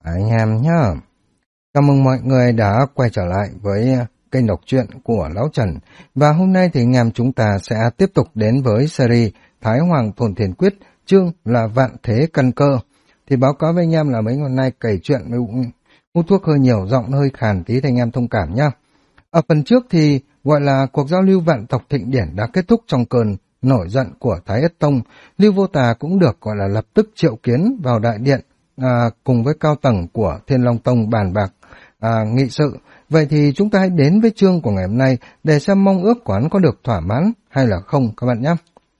Anh em nhá. Chào mừng mọi người đã quay trở lại với kênh đọc truyện của Lão Trần. Và hôm nay thì anh em chúng ta sẽ tiếp tục đến với series Thái Hoàng Thôn Thiền Quyết, chương là Vạn Thế Căn Cơ. Thì báo cáo với anh em là mấy ngày nay kể chuyện hút thuốc hơi nhiều, giọng hơi khàn tí thì anh em thông cảm nhá. Ở phần trước thì gọi là cuộc giao lưu vạn tộc thịnh điển đã kết thúc trong cơn nổi giận của Thái Ất Tông. Lưu Vô Tà cũng được gọi là lập tức triệu kiến vào đại điện cùng với cao tầng của Thiên Long Tông bàn bạc nghị sự. Vậy thì chúng ta hãy đến với chương của ngày hôm nay để xem mong ước của hắn có được thỏa mãn hay là không các bạn nhé.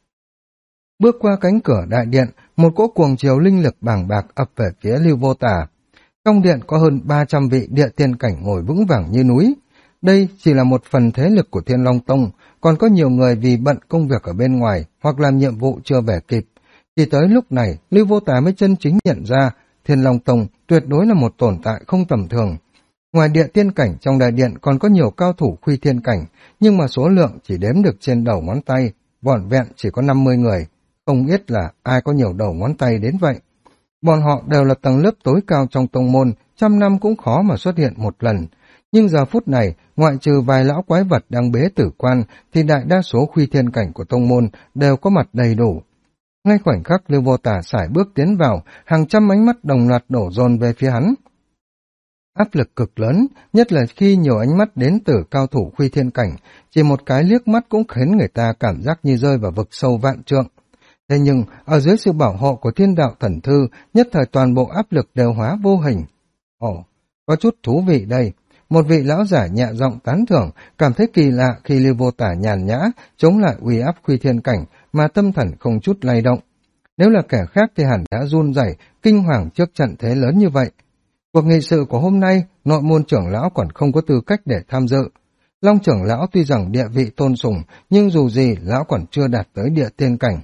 Bước qua cánh cửa đại điện, một cỗ cuồng chiều linh lực bàng bạc ập về phía Lưu Vô Tà. Trong điện có hơn 300 vị địa tiên cảnh ngồi vững vàng như núi. Đây chỉ là một phần thế lực của Thiên Long Tông, còn có nhiều người vì bận công việc ở bên ngoài hoặc làm nhiệm vụ chưa về kịp. Chỉ tới lúc này, Lưu Vô Tà mới chân chính nhận ra Thiên Long Tông tuyệt đối là một tồn tại không tầm thường. Ngoài địa tiên cảnh trong đại điện còn có nhiều cao thủ khuy thiên cảnh, nhưng mà số lượng chỉ đếm được trên đầu ngón tay, vỏn vẹn chỉ có 50 người. Không biết là ai có nhiều đầu ngón tay đến vậy. Bọn họ đều là tầng lớp tối cao trong tông môn, trăm năm cũng khó mà xuất hiện một lần. Nhưng giờ phút này, ngoại trừ vài lão quái vật đang bế tử quan, thì đại đa số khuy thiên cảnh của tông môn đều có mặt đầy đủ. Ngay khoảnh khắc Lưu Vô Tà sải bước tiến vào, hàng trăm ánh mắt đồng loạt đổ dồn về phía hắn. Áp lực cực lớn, nhất là khi nhiều ánh mắt đến từ cao thủ khuy thiên cảnh, chỉ một cái liếc mắt cũng khiến người ta cảm giác như rơi vào vực sâu vạn trượng. Thế nhưng, ở dưới sự bảo hộ của Thiên Đạo Thần Thư, nhất thời toàn bộ áp lực đều hóa vô hình. Ồ, có chút thú vị đây. Một vị lão giả nhẹ giọng tán thưởng, cảm thấy kỳ lạ khi Lưu Vô Tà nhàn nhã, chống lại uy áp khuy thiên cảnh, mà tâm thần không chút lay động. Nếu là kẻ khác thì hẳn đã run rẩy, kinh hoàng trước trận thế lớn như vậy. Cuộc nghị sự của hôm nay, nội môn trưởng lão còn không có tư cách để tham dự. Long trưởng lão tuy rằng địa vị tôn sùng, nhưng dù gì lão còn chưa đạt tới địa tiên cảnh.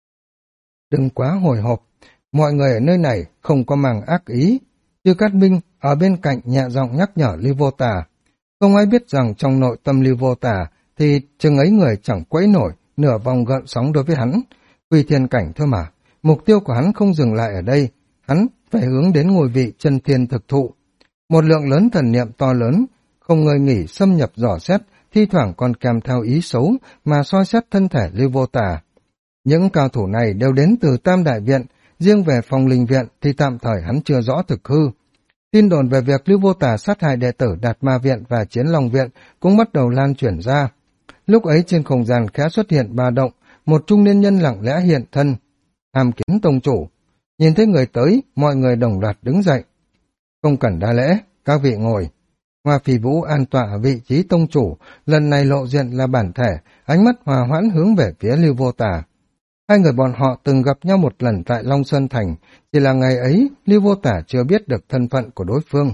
Đừng quá hồi hộp, mọi người ở nơi này không có mang ác ý. Chư Cát Minh ở bên cạnh nhẹ giọng nhắc nhở Lưu Vô Tà. Không ai biết rằng trong nội tâm Lưu Vô Tà thì chừng ấy người chẳng quấy nổi nửa vòng gợn sóng đối với hắn. Quy thiên cảnh thôi mà, mục tiêu của hắn không dừng lại ở đây, hắn phải hướng đến ngôi vị chân thiên thực thụ. Một lượng lớn thần niệm to lớn, không ngơi nghỉ xâm nhập dò xét, thi thoảng còn kèm theo ý xấu mà soi xét thân thể Lưu Vô Tà. Những cao thủ này đều đến từ Tam Đại Viện, riêng về Phong Linh Viện thì tạm thời hắn chưa rõ thực hư. Tin đồn về việc Lưu Vô Tà sát hại đệ tử Đạt Ma Viện và Chiến Long Viện cũng bắt đầu lan truyền ra. Lúc ấy trên không gian khẽ xuất hiện ba động, một trung niên nhân lặng lẽ hiện thân, tham kiến tông chủ. Nhìn thấy người tới, mọi người đồng loạt đứng dậy. Không cần đa lễ, các vị ngồi. Hoa Phi Vũ an tọa ở vị trí tông chủ, lần này lộ diện là bản thể, ánh mắt hòa hoãn hướng về phía Lưu Vô Tà. Hai người bọn họ từng gặp nhau một lần tại Long Sơn Thành, chỉ là ngày ấy Lưu Vô Tà chưa biết được thân phận của đối phương.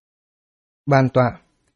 Ban tọa,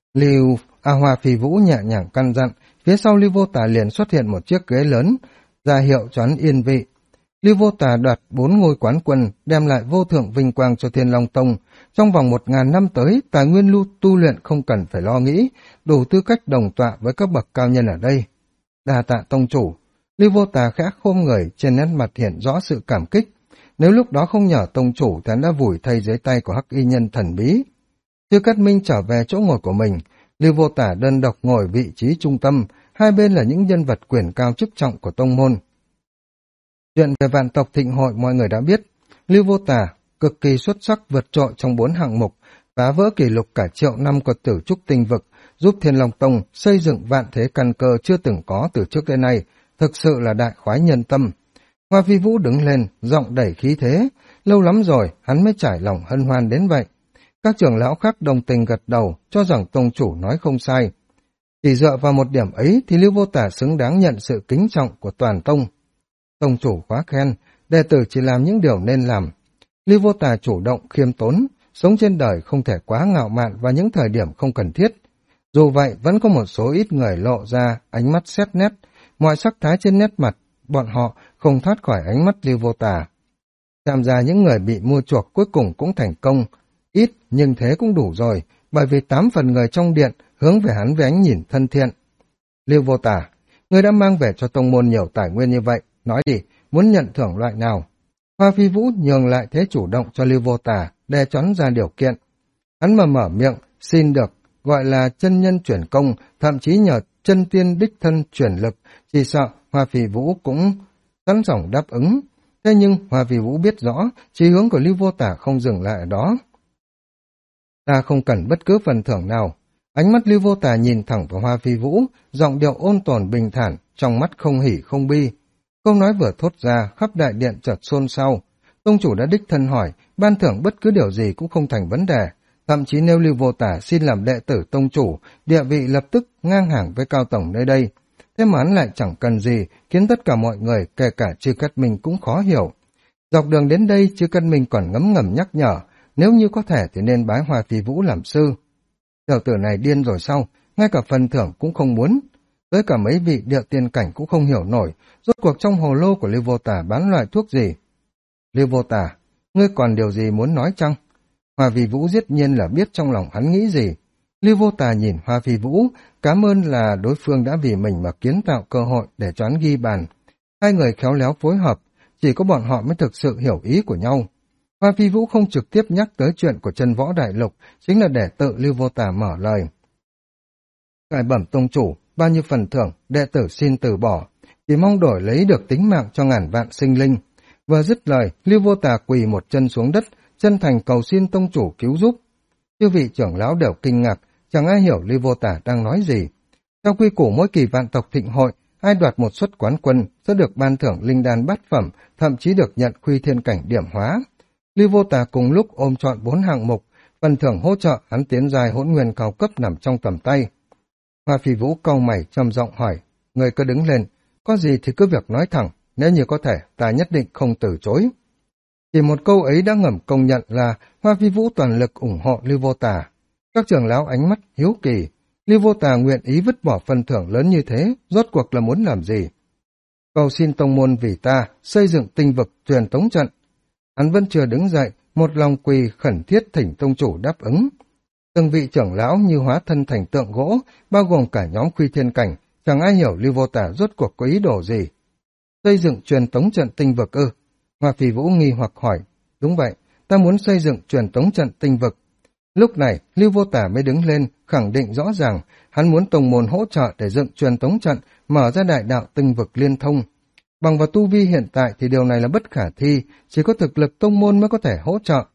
Hoa Phi Vũ nhẹ nhàng căn dặn, phía sau Lưu Vô Tà liền xuất hiện một chiếc ghế lớn, ra hiệu cho hắn yên vị. Lưu Vô Tà đoạt 4 ngôi quán quân, đem lại vô thượng vinh quang cho Thiên Long Tông. Trong vòng 1000 năm tới, tài nguyên tu luyện không cần phải lo nghĩ, đủ tư cách đồng tọa với các bậc cao nhân ở đây. Đa tạ tông chủ. Lưu Vô Tà khẽ khom người, trên nét mặt hiện rõ sự cảm kích. Nếu lúc đó không nhờ tông chủ thì hắn đã vùi thây dưới tay của hắc y nhân thần bí. Chư Cát Minh trở về chỗ ngồi của mình, Lưu Vô Tà đơn độc ngồi vị trí trung tâm, hai bên là những nhân vật quyền cao chức trọng của tông môn. Chuyện về vạn tộc thịnh hội mọi người đã biết, Lưu Vô Tà cực kỳ xuất sắc vượt trội trong 4 hạng mục, phá vỡ kỷ lục cả triệu năm của Tử Trúc Tinh Vực, giúp Thiên Long Tông xây dựng vạn thế căn cơ chưa từng có từ trước đến nay, thực sự là đại khoái nhân tâm. Hoa Phi Vũ đứng lên, giọng đẩy khí thế, lâu lắm rồi hắn mới trải lòng hân hoan đến vậy. Các trưởng lão khác đồng tình gật đầu, cho rằng tông chủ nói không sai. Chỉ dựa vào một điểm ấy thì Lưu Vô Tà xứng đáng nhận sự kính trọng của toàn tông. Tông chủ quá khen, đệ tử chỉ làm những điều nên làm. Lưu Vô Tà chủ động, khiêm tốn, sống trên đời không thể quá ngạo mạn vào những thời điểm không cần thiết. Dù vậy, vẫn có một số ít người lộ ra ánh mắt xét nét, mọi sắc thái trên nét mặt, bọn họ không thoát khỏi ánh mắt Lưu Vô Tà. Xem ra những người bị mua chuộc cuối cùng cũng thành công, ít nhưng thế cũng đủ rồi, bởi vì 8 phần người trong điện hướng về hắn với ánh nhìn thân thiện. Lưu Vô Tà, ngươi đã mang về cho tông môn nhiều tài nguyên như vậy, nói đi, muốn nhận thưởng loại nào? Hoa Phi Vũ nhường lại thế chủ động cho Lưu Vô Tà để chón ra điều kiện. Hắn mà mở miệng xin được gọi là chân nhân chuyển công, thậm chí nhờ chân tiên đích thân chuyển lực, chỉ sợ Hoa Phi Vũ cũng sẵn sàng đáp ứng. Thế nhưng Hoa Phi Vũ biết rõ chí hướng của Lưu Vô Tà không dừng lại ở đó. Ta không cần bất cứ phần thưởng nào. Ánh mắt Lưu Vô Tà nhìn thẳng vào Hoa Phi Vũ, giọng điệu ôn tồn bình thản, trong mắt không hỉ không bi. Câu nói vừa thốt ra, khắp đại điện chợt xôn xao. Tông chủ đã đích thân hỏi, ban thưởng bất cứ điều gì cũng không thành vấn đề. Thậm chí nếu Lưu Vô Tà xin làm đệ tử tông chủ, địa vị lập tức ngang hàng với cao tổng nơi đây. Thế mà hắn lại chẳng cần gì, khiến tất cả mọi người, kể cả Chư Cát Minh cũng khó hiểu. Dọc đường đến đây, Chư Cát Minh còn ngấm ngầm nhắc nhở, nếu như có thể thì nên bái Hoa Phi Vũ làm sư. Tiểu tử này điên rồi sao, ngay cả phần thưởng cũng không muốn. Tới cả mấy vị địa tiên cảnh cũng không hiểu nổi, rốt cuộc trong hồ lô của Lưu Vô Tà bán loại thuốc gì. Lưu Vô Tà, ngươi còn điều gì muốn nói chăng? Hoa Phi Vũ dĩ nhiên là biết trong lòng hắn nghĩ gì. Lưu Vô Tà nhìn Hoa Phi Vũ, cảm ơn là đối phương đã vì mình mà kiến tạo cơ hội để cho hắn ghi bàn. Hai người khéo léo phối hợp, chỉ có bọn họ mới thực sự hiểu ý của nhau. Hoa Phi Vũ không trực tiếp nhắc tới chuyện của Chân Võ Đại Lục, chính là để tự Lưu Vô Tà mở lời. Cải bẩm tông chủ, bao nhiêu phần thưởng, đệ tử xin từ bỏ, chỉ mong đổi lấy được tính mạng cho ngàn vạn sinh linh. Vừa dứt lời, Lưu Vô Tà quỳ một chân xuống đất, chân thành cầu xin tông chủ cứu giúp. Chư vị trưởng lão đều kinh ngạc, chẳng ai hiểu Lưu Vô Tà đang nói gì. Theo quy củ mỗi kỳ vạn tộc thịnh hội, ai đoạt một suất quán quân sẽ được ban thưởng linh đan bát phẩm, thậm chí được nhận khuy thiên cảnh điểm hóa. Lưu Vô Tà cùng lúc ôm trọn 4 hạng mục, phần thưởng hỗ trợ hắn tiến giai hỗn nguyên cao cấp nằm trong tầm tay. Hoa Phi Vũ cau mày trầm giọng hỏi, người cứ đứng lên, có gì thì cứ việc nói thẳng, nếu như có thể ta nhất định không từ chối. Chỉ một câu ấy đã ngầm công nhận là Hoa Phi Vũ toàn lực ủng hộ Lưu Vô Tà. Các trưởng lão ánh mắt hiếu kỳ, Lưu Vô Tà nguyện ý vứt bỏ phần thưởng lớn như thế, rốt cuộc là muốn làm gì? Cầu xin tông môn vì ta xây dựng tinh vực truyền tống trận. Hắn vẫn chưa đứng dậy, một lòng quỳ khẩn thiết thỉnh tông chủ đáp ứng. Từng vị trưởng lão như hóa thân thành tượng gỗ, bao gồm cả nhóm Khuy Thiên Cảnh, chẳng ai hiểu Lưu Vô Tà rốt cuộc có ý đồ gì. Xây dựng truyền tống trận tinh vực ư? Hoa Phi Vũ nghi hoặc hỏi, đúng vậy, ta muốn xây dựng truyền tống trận tinh vực. Lúc này, Lưu Vô Tà mới đứng lên, khẳng định rõ ràng, hắn muốn tông môn hỗ trợ để dựng truyền tống trận, mở ra đại đạo tinh vực liên thông. Bằng vào tu vi hiện tại thì điều này là bất khả thi, chỉ có thực lực tông môn mới có thể hỗ trợ.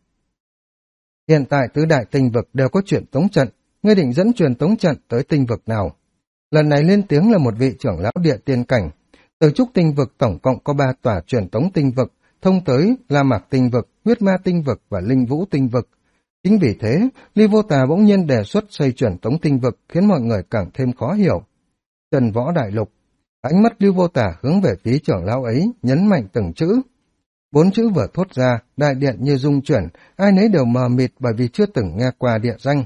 Hiện tại tứ đại tinh vực đều có truyền tống trận, ngươi định dẫn truyền tống trận tới tinh vực nào? Lần này lên tiếng là một vị trưởng lão địa tiên cảnh. Từ trúc tinh vực tổng cộng có 3 tòa truyền tống tinh vực, thông tới La Mạc tinh vực, Huyết Ma tinh vực và Linh Vũ tinh vực. Chính vì thế, Lưu Vô Tà bỗng nhiên đề xuất xây truyền tống tinh vực khiến mọi người càng thêm khó hiểu. Chân Võ Đại Lục. Ánh mắt Lưu Vô Tà hướng về phía trưởng lão ấy, nhấn mạnh từng chữ. 4 chữ vừa thốt ra, đại điện như rung chuyển, ai nấy đều mờ mịt bởi vì chưa từng nghe qua địa danh.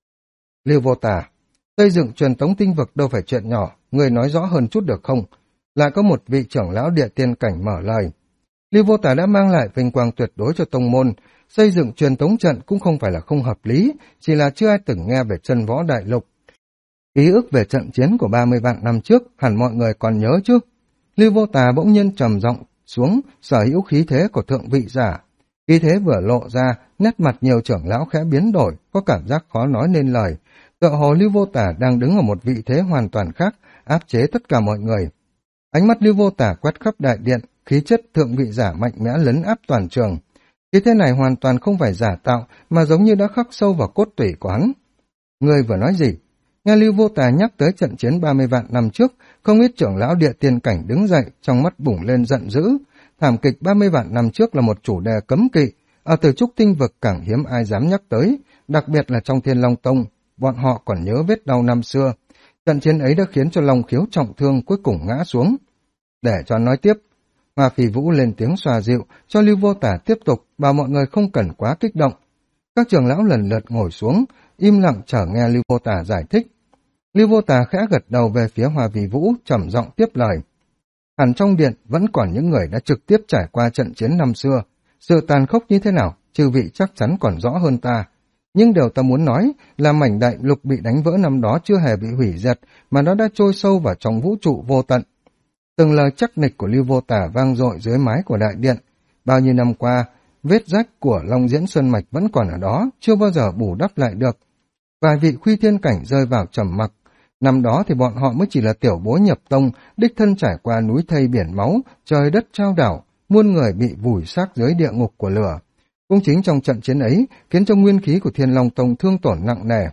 Lưu Vô Tà, xây dựng truyền tống tinh vực đâu phải chuyện nhỏ, người nói rõ hơn chút được không? Lại có một vị trưởng lão địa tiên cảnh mở lời. Lưu Vô Tà đã mang lại vinh quang tuyệt đối cho tông môn, xây dựng truyền tống trận cũng không phải là không hợp lý, chỉ là chưa ai từng nghe về Chân Võ Đại Lục. Ký ức về trận chiến của 30 vạn năm trước, hẳn mọi người còn nhớ chứ? Lưu Vô Tà bỗng nhiên trầm giọng xuống, sở hữu khí thế của thượng vị giả. Khí thế vừa lộ ra, nét mặt nhiều trưởng lão khẽ biến đổi, có cảm giác khó nói nên lời. Tựa hồ Lưu Vô Tà đang đứng ở một vị thế hoàn toàn khác, áp chế tất cả mọi người. Ánh mắt Lưu Vô Tà quét khắp đại điện, khí chất thượng vị giả mạnh mẽ lấn áp toàn trường. Khí thế này hoàn toàn không phải giả tạo, mà giống như đã khắc sâu vào cốt tủy của hắn. Người vừa nói gì? Nghe Lưu Vô Tà nhắc tới trận chiến 30 vạn năm trước, không ít trưởng lão địa tiên cảnh đứng dậy, trong mắt bùng lên giận dữ. Thảm kịch 30 vạn năm trước là một chủ đề cấm kỵ, ở Từ Trúc tinh vực càng hiếm ai dám nhắc tới, đặc biệt là trong Thiên Long Tông, bọn họ còn nhớ vết đau năm xưa. Trận chiến ấy đã khiến cho Long Khiếu trọng thương cuối cùng ngã xuống. Để cho nói tiếp, Hoa Phi Vũ lên tiếng xoa dịu, cho Lưu Vô Tà tiếp tục, bảo mọi người không cần quá kích động. Các trưởng lão lần lượt ngồi xuống, im lặng chờ nghe Lưu Vô Tà giải thích. Lưu Vô Tà khẽ gật đầu về phía Hoa Phi Vũ, trầm giọng tiếp lời. Hẳn trong điện vẫn còn những người đã trực tiếp trải qua trận chiến năm xưa. Sự tàn khốc như thế nào, chư vị chắc chắn còn rõ hơn ta. Nhưng điều ta muốn nói là mảnh đại lục bị đánh vỡ năm đó chưa hề bị hủy diệt, mà nó đã trôi sâu vào trong vũ trụ vô tận. Từng lời chắc nịch của Lưu Vô Tà vang dội dưới mái của đại điện. Bao nhiêu năm qua, vết rách của Long Diễn Sơn Mạch vẫn còn ở đó, chưa bao giờ bù đắp lại được. Vài vị Khuy Thiên Cảnh rơi vào trầm mặc. Năm đó thì bọn họ mới chỉ là tiểu bối nhập tông, đích thân trải qua núi thây biển máu, trời đất trao đảo, muôn người bị vùi xác dưới địa ngục của lửa. Cũng chính trong trận chiến ấy, khiến cho nguyên khí của Thiên Long Tông thương tổn nặng nề.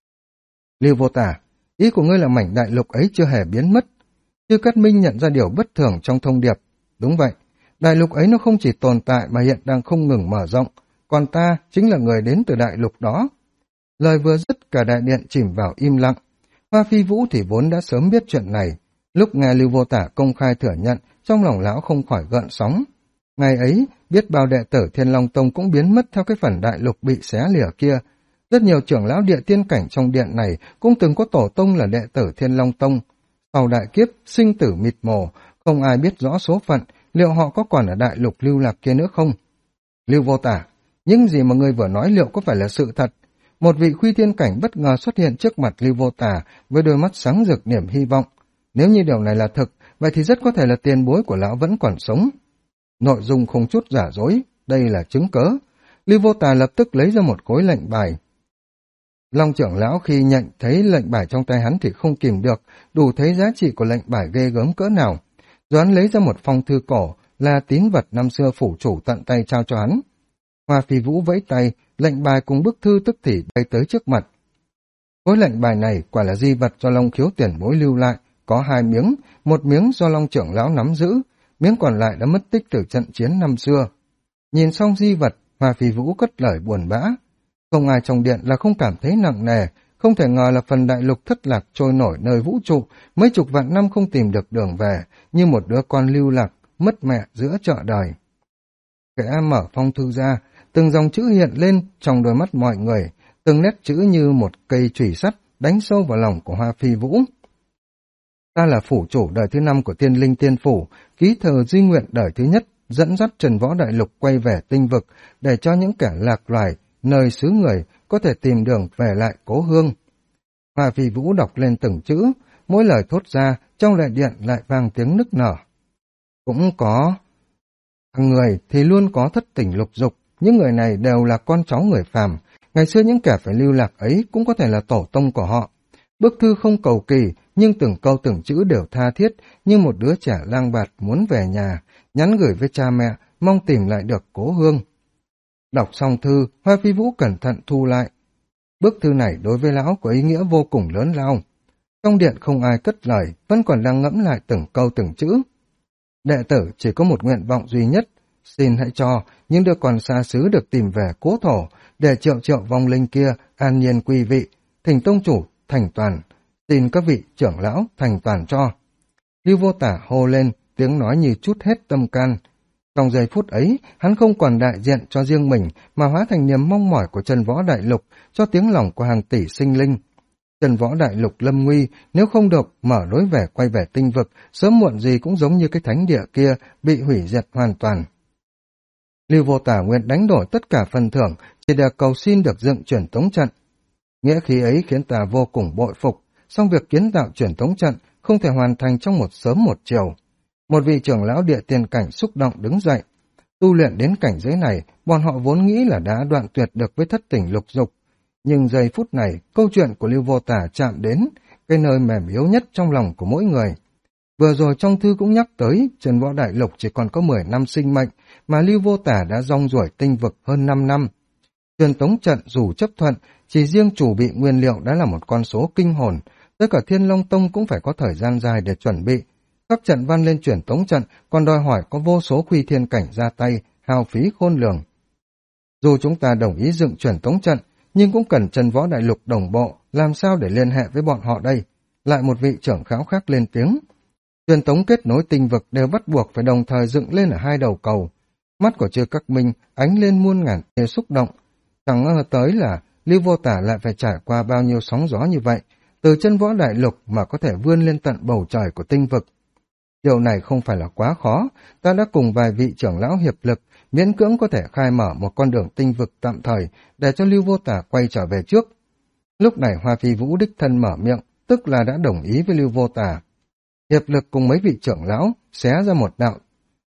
Lưu Vô Tả, ý của ngươi là mảnh đại lục ấy chưa hề biến mất. Chư Cát Minh nhận ra điều bất thường trong thông điệp. Đúng vậy, đại lục ấy nó không chỉ tồn tại mà hiện đang không ngừng mở rộng, còn ta chính là người đến từ đại lục đó. Lời vừa dứt, cả đại điện chìm vào im lặng. Hoa Phi Vũ thì vốn đã sớm biết chuyện này. Lúc nghe Lưu Vô Tả công khai thừa nhận, trong lòng lão không khỏi gợn sóng. Ngày ấy, biết bao đệ tử Thiên Long Tông cũng biến mất theo cái phần đại lục bị xé lìa kia. Rất nhiều trưởng lão địa tiên cảnh trong điện này cũng từng có tổ tông là đệ tử Thiên Long Tông. Sau đại kiếp, sinh tử mịt mồ, không ai biết rõ số phận, liệu họ có còn ở đại lục lưu lạc kia nữa không? Lưu Vô Tả, những gì mà ngươi vừa nói liệu có phải là sự thật? Một vị Khuy Thiên Cảnh bất ngờ xuất hiện trước mặt Lưu Vô Tả với đôi mắt sáng rực niềm hy vọng. Nếu như điều này là thực, vậy thì rất có thể là tiền bối của lão vẫn còn sống. Nội dung không chút giả dối, đây là chứng cớ. Lưu Vô Tả lập tức lấy ra một khối lệnh bài. Long trưởng lão khi nhận thấy lệnh bài trong tay hắn thì không kìm được, đủ thấy giá trị của lệnh bài ghê gớm cỡ nào. Rồi hắn lấy ra một phong thư cổ, là tín vật năm xưa phủ chủ tận tay trao cho hắn. Hoa Phi Vũ vẫy tay, lệnh bài cùng bức thư tức thì bay tới trước mặt. Khối lệnh bài này quả là di vật do Long Khiếu tiền bối lưu lại, có 2 miếng, một miếng do Long trưởng lão nắm giữ, miếng còn lại đã mất tích từ trận chiến năm xưa. Nhìn xong di vật, Hoa Phi Vũ cất lời buồn bã. Không ai trong điện là không cảm thấy nặng nề, không thể ngờ là phần đại lục thất lạc trôi nổi nơi vũ trụ, mấy chục vạn năm không tìm được đường về, như một đứa con lưu lạc, mất mẹ giữa chợ đời. Kẻ mở phong thư ra, từng dòng chữ hiện lên trong đôi mắt mọi người, từng nét chữ như một cây chùy sắt đánh sâu vào lòng của Hoa Phi Vũ. Ta là phủ chủ đời thứ 5 của Tiên Linh Tiên Phủ, ký thờ duy nguyện đời thứ nhất, dẫn dắt Trần Võ Đại Lục quay về tinh vực, để cho những kẻ lạc loài, nơi xứ người có thể tìm đường về lại cố hương. Hoa Phi Vũ đọc lên từng chữ, mỗi lời thốt ra, trong đại điện lại vang tiếng nức nở. Cũng có người thì luôn có thất tình lục dục, những người này đều là con cháu người phàm, ngày xưa những kẻ phải lưu lạc ấy cũng có thể là tổ tông của họ. Bức thư không cầu kỳ, nhưng từng câu từng chữ đều tha thiết, như một đứa trẻ lang bạt muốn về nhà, nhắn gửi với cha mẹ, mong tìm lại được cố hương. Đọc xong thư, Hoa Phi Vũ cẩn thận thu lại. Bức thư này đối với lão có ý nghĩa vô cùng lớn lao. Trong điện không ai cất lời, vẫn còn đang ngẫm lại từng câu từng chữ. Đệ tử chỉ có một nguyện vọng duy nhất, xin hãy cho những đứa con xa xứ được tìm về cố thổ, để triệu triệu vong linh kia an nhiên quy vị, thỉnh tông chủ thành toàn, xin các vị trưởng lão thành toàn cho. Lưu Vô Tả hô lên, tiếng nói như trút hết tâm can. Trong giây phút ấy, hắn không còn đại diện cho riêng mình, mà hóa thành niềm mong mỏi của Trần Võ Đại Lục, cho tiếng lòng của hàng tỷ sinh linh. Trần Võ Đại Lục lâm nguy, nếu không được mở lối về quay về tinh vực, sớm muộn gì cũng giống như cái thánh địa kia, bị hủy diệt hoàn toàn. Lưu Vô Tả nguyện đánh đổi tất cả phần thưởng, chỉ để cầu xin được dựng truyền tống trận. Nghĩa khí ấy khiến ta vô cùng bội phục, song việc kiến tạo truyền tống trận không thể hoàn thành trong một sớm một chiều. Một vị trưởng lão địa tiên cảnh xúc động đứng dậy. Tu luyện đến cảnh giới này, bọn họ vốn nghĩ là đã đoạn tuyệt được với thất tình lục dục. Nhưng giây phút này, câu chuyện của Lưu Vô Tả chạm đến cái nơi mềm yếu nhất trong lòng của mỗi người. Vừa rồi trong thư cũng nhắc tới, Trần Võ Đại Lục chỉ còn có 10 năm sinh mệnh, mà Lưu Vô Tả đã rong ruổi tinh vực hơn 5 năm. Truyền tống trận dù chấp thuận, chỉ riêng chủ bị nguyên liệu đã là một con số kinh hồn, tất cả Thiên Long Tông cũng phải có thời gian dài để chuẩn bị. Các trận văn lên truyền tống trận còn đòi hỏi có vô số Khuy Thiên Cảnh ra tay, hao phí khôn lường. Dù chúng ta đồng ý dựng truyền tống trận, nhưng cũng cần Trần Võ Đại Lục đồng bộ, làm sao để liên hệ với bọn họ đây? Lại một vị trưởng khảo khác lên tiếng. Truyền tống kết nối tinh vực đều bắt buộc phải đồng thời dựng lên ở 2 đầu cầu. Mắt của Chư Các Minh ánh lên muôn ngàn tia xúc động. Chẳng ngờ tới là Lưu Vô Tả lại phải trải qua bao nhiêu sóng gió như vậy, từ Chân Võ Đại Lục mà có thể vươn lên tận bầu trời của tinh vực. Điều này không phải là quá khó, ta đã cùng vài vị trưởng lão hiệp lực, miễn cưỡng có thể khai mở một con đường tinh vực tạm thời để cho Lưu Vô Tả quay trở về trước. Lúc này Hoa Phi Vũ đích thân mở miệng, tức là đã đồng ý với Lưu Vô Tả. Hiệp lực cùng mấy vị trưởng lão xé ra một đạo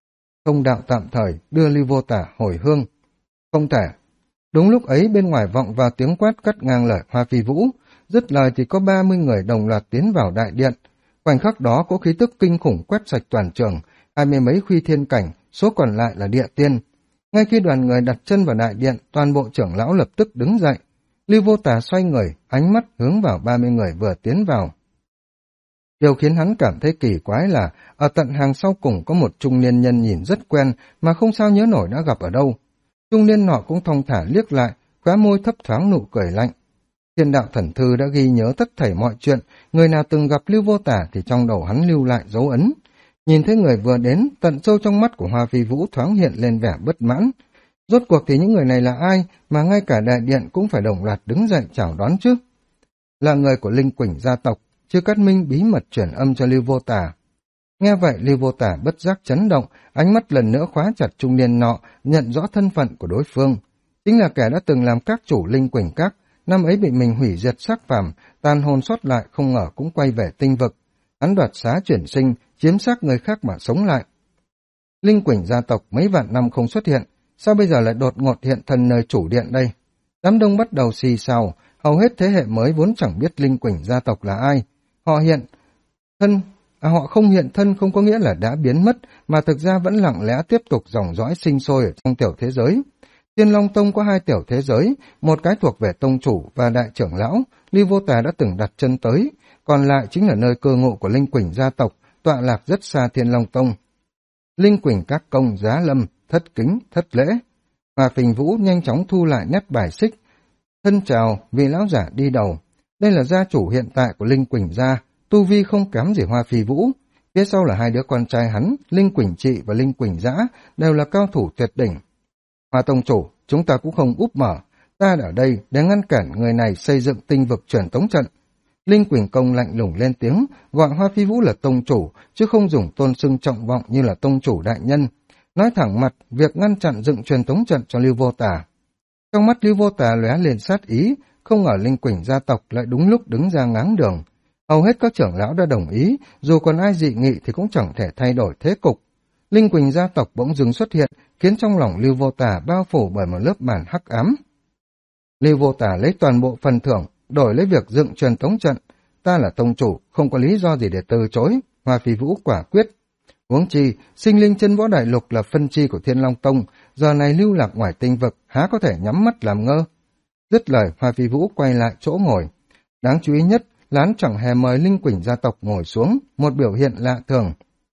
Không đạo tạm thời, đưa Lưu Vô Tả hồi hương. Không thể. Đúng lúc ấy bên ngoài vọng vào tiếng quát cắt ngang lời Hoa Phi Vũ. Dứt lời thì có 30 người đồng loạt tiến vào đại điện. Khoảnh khắc đó có khí tức kinh khủng quét sạch toàn trường, 20 mấy khuy thiên cảnh, số còn lại là địa tiên. Ngay khi đoàn người đặt chân vào đại điện, toàn bộ trưởng lão lập tức đứng dậy. Lưu Vô Tà xoay người, ánh mắt hướng vào 30 người vừa tiến vào. Điều khiến hắn cảm thấy kỳ quái là ở tận hàng sau cùng có một trung niên nhân nhìn rất quen mà không sao nhớ nổi đã gặp ở đâu. Trung niên nọ cũng thong thả liếc lại, khóe môi thấp thoáng nụ cười lạnh. Thiên đạo thần thư đã ghi nhớ tất thảy mọi chuyện, người nào từng gặp Lưu Vô Tả thì trong đầu hắn lưu lại dấu ấn. Nhìn thấy người vừa đến, tận sâu trong mắt của Hoa Phi Vũ thoáng hiện lên vẻ bất mãn. Rốt cuộc thì những người này là ai mà ngay cả đại điện cũng phải đồng loạt đứng dậy chào đón chứ? Là người của Linh Quỳnh gia tộc, Chư Cát Minh bí mật chuyển âm cho Lưu Vô Tả. Nghe vậy Lưu Vô Tả bất giác chấn động, ánh mắt lần nữa khóa chặt trung niên nọ, nhận rõ thân phận của đối phương. Chính là kẻ đã từng làm các chủ Linh Quỳnh các, năm ấy bị mình hủy diệt xác phàm, tàn hồn sót lại không ngờ cũng quay về tinh vực. Hắn đoạt xá chuyển sinh, chiếm xác người khác mà sống lại. Linh Quỳnh gia tộc mấy vạn năm không xuất hiện, sao bây giờ lại đột ngột hiện thân nơi chủ điện đây? Đám đông bắt đầu xì xào, hầu hết thế hệ mới vốn chẳng biết Linh Quỳnh gia tộc là ai. Họ không hiện thân không có nghĩa là đã biến mất, mà thực ra vẫn lặng lẽ tiếp tục dòng dõi sinh sôi ở trong tiểu thế giới. Thiên Long Tông có 2 tiểu thế giới, một cái thuộc về tông chủ và đại trưởng lão, Lưu Vô Tà đã từng đặt chân tới, còn lại chính là nơi cư ngụ của Linh Quỳnh gia tộc, tọa lạc rất xa Thiên Long Tông. Linh Quỳnh các công giá lâm, thất kính, thất lễ. Hòa Phình Vũ nhanh chóng thu lại nét bài xích. Thân chào, vị lão giả đi đầu. Đây là gia chủ hiện tại của Linh Quỳnh gia, tu vi không kém gì Hoa Phi Vũ. Phía sau là 2 đứa con trai hắn, Linh Quỳnh Trị và Linh Quỳnh Dã, đều là cao thủ tuyệt đỉnh. Hoa tông chủ, chúng ta cũng không úp mở, ta ở đây để ngăn cản người này xây dựng tinh vực truyền tống trận. Linh Quỳnh Công lạnh lùng lên tiếng, gọi Hoa Phi Vũ là tông chủ, chứ không dùng tôn xưng trọng vọng như là tông chủ đại nhân. Nói thẳng mặt, việc ngăn chặn dựng truyền tống trận cho Lưu Vô Tả. Trong mắt Lưu Vô Tả lóe lên sát ý, không ngờ Linh Quỳnh gia tộc lại đúng lúc đứng ra ngáng đường. Hầu hết các trưởng lão đã đồng ý, dù còn ai dị nghị thì cũng chẳng thể thay đổi thế cục. Linh Quỳnh gia tộc bỗng dưng xuất hiện, khiến trong lòng Lưu Vô Tả bao phủ bởi một lớp màn hắc ám. Lưu Vô Tả lấy toàn bộ phần thưởng, đổi lấy việc dựng truyền tống trận. Ta là tông chủ, không có lý do gì để từ chối. Hoa Phi Vũ quả quyết. Huống chi, sinh linh chân võ đại lục là phân chi của Thiên Long Tông, giờ này lưu lạc ngoài tinh vực, há có thể nhắm mắt làm ngơ. Dứt lời, Hoa Phi Vũ quay lại chỗ ngồi. Đáng chú ý nhất là hắn chẳng hề mời Linh Quỳnh gia tộc ngồi xuống, một biểu hiện lạ thường.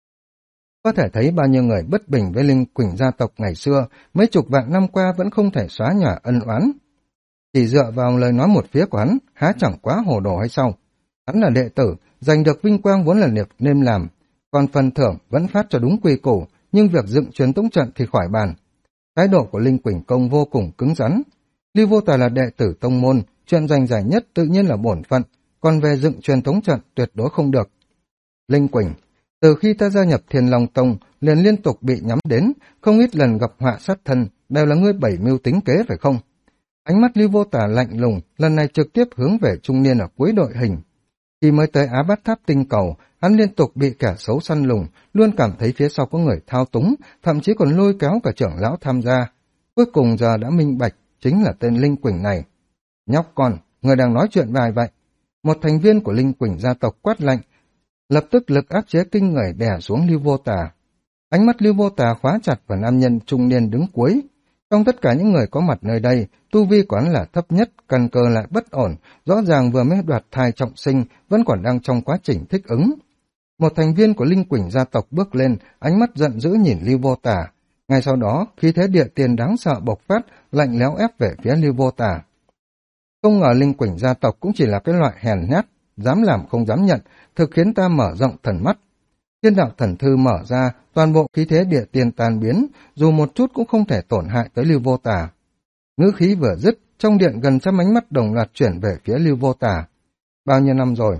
Có thể thấy bao nhiêu người bất bình với Linh Quỳnh gia tộc ngày xưa, mấy chục vạn năm qua vẫn không thể xóa nhòa ân oán. Chỉ dựa vào lời nói một phía của hắn, há chẳng quá hồ đồ hay sao? Hắn là đệ tử, giành được vinh quang vốn là việc nên làm, còn phần thưởng vẫn phát cho đúng quy củ, nhưng việc dựng truyền tống trận thì khỏi bàn. Thái độ của Linh Quỳnh Công vô cùng cứng rắn. Lưu Vô Tà là đệ tử tông môn, chuyện giành giải nhất tự nhiên là bổn phận, còn về dựng truyền tống trận tuyệt đối không được. Linh Quỳnh, từ khi ta gia nhập Thiên Long Tông, liền liên tục bị nhắm đến, không ít lần gặp họa sát thân, đều là ngươi bảy mưu tính kế phải không? Ánh mắt Lưu Vô Tả lạnh lùng, lần này trực tiếp hướng về trung niên ở cuối đội hình. Khi mới tới Á Bát Tháp tinh cầu, hắn liên tục bị kẻ xấu săn lùng, luôn cảm thấy phía sau có người thao túng, thậm chí còn lôi kéo cả trưởng lão tham gia. Cuối cùng giờ đã minh bạch, chính là tên Linh Quỳnh này. Nhóc con, người đang nói chuyện với ai vậy? Một thành viên của Linh Quỳnh gia tộc quát lạnh, lập tức lực áp chế kinh người đè xuống Lưu Vô Tả. Ánh mắt Lưu Vô Tả khóa chặt vào nam nhân trung niên đứng cuối. Trong tất cả những người có mặt nơi đây, tu vi của hắn là thấp nhất, căn cơ lại bất ổn, rõ ràng vừa mới đoạt thai trọng sinh, vẫn còn đang trong quá trình thích ứng. Một thành viên của Linh Quỳnh gia tộc bước lên, ánh mắt giận dữ nhìn Lưu Vô Tả. Ngay sau đó, khí thế địa tiền đáng sợ bộc phát, lạnh lẽo ép về phía Lưu Vô Tả. Không ngờ Linh Quỳnh gia tộc cũng chỉ là cái loại hèn nhát, dám làm không dám nhận, thực khiến ta mở rộng thần mắt. Thiên đạo thần thư mở ra, toàn bộ khí thế địa tiền tan biến, dù một chút cũng không thể tổn hại tới Lưu Vô Tả. Ngữ khí vừa dứt, trong điện gần trăm ánh mắt đồng loạt chuyển về phía Lưu Vô Tả. Bao nhiêu năm rồi,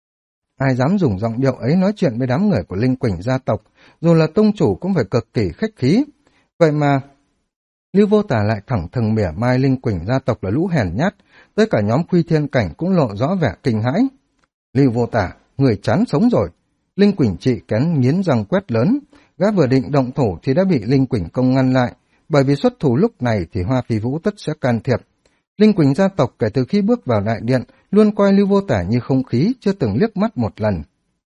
ai dám dùng giọng điệu ấy nói chuyện với đám người của Linh Quỳnh gia tộc, dù là tông chủ cũng phải cực kỳ khách khí. Vậy mà, Lưu Vô Tả lại thẳng thừng mỉa mai Linh Quỳnh gia tộc là lũ hèn nhát, tới cả nhóm Quy Thiên Cảnh cũng lộ rõ vẻ kinh hãi. Lưu Vô Tả, người chán sống rồi. Linh Quỳnh Trị kén nghiến răng quét lớn, Gã vừa định động thủ thì đã bị Linh Quỳnh Công ngăn lại, bởi vì xuất thủ lúc này thì Hoa Phi Vũ tất sẽ can thiệp. Linh Quỳnh gia tộc kể từ khi bước vào đại điện luôn coi Lưu Vô Tả như không khí, chưa từng liếc mắt một lần.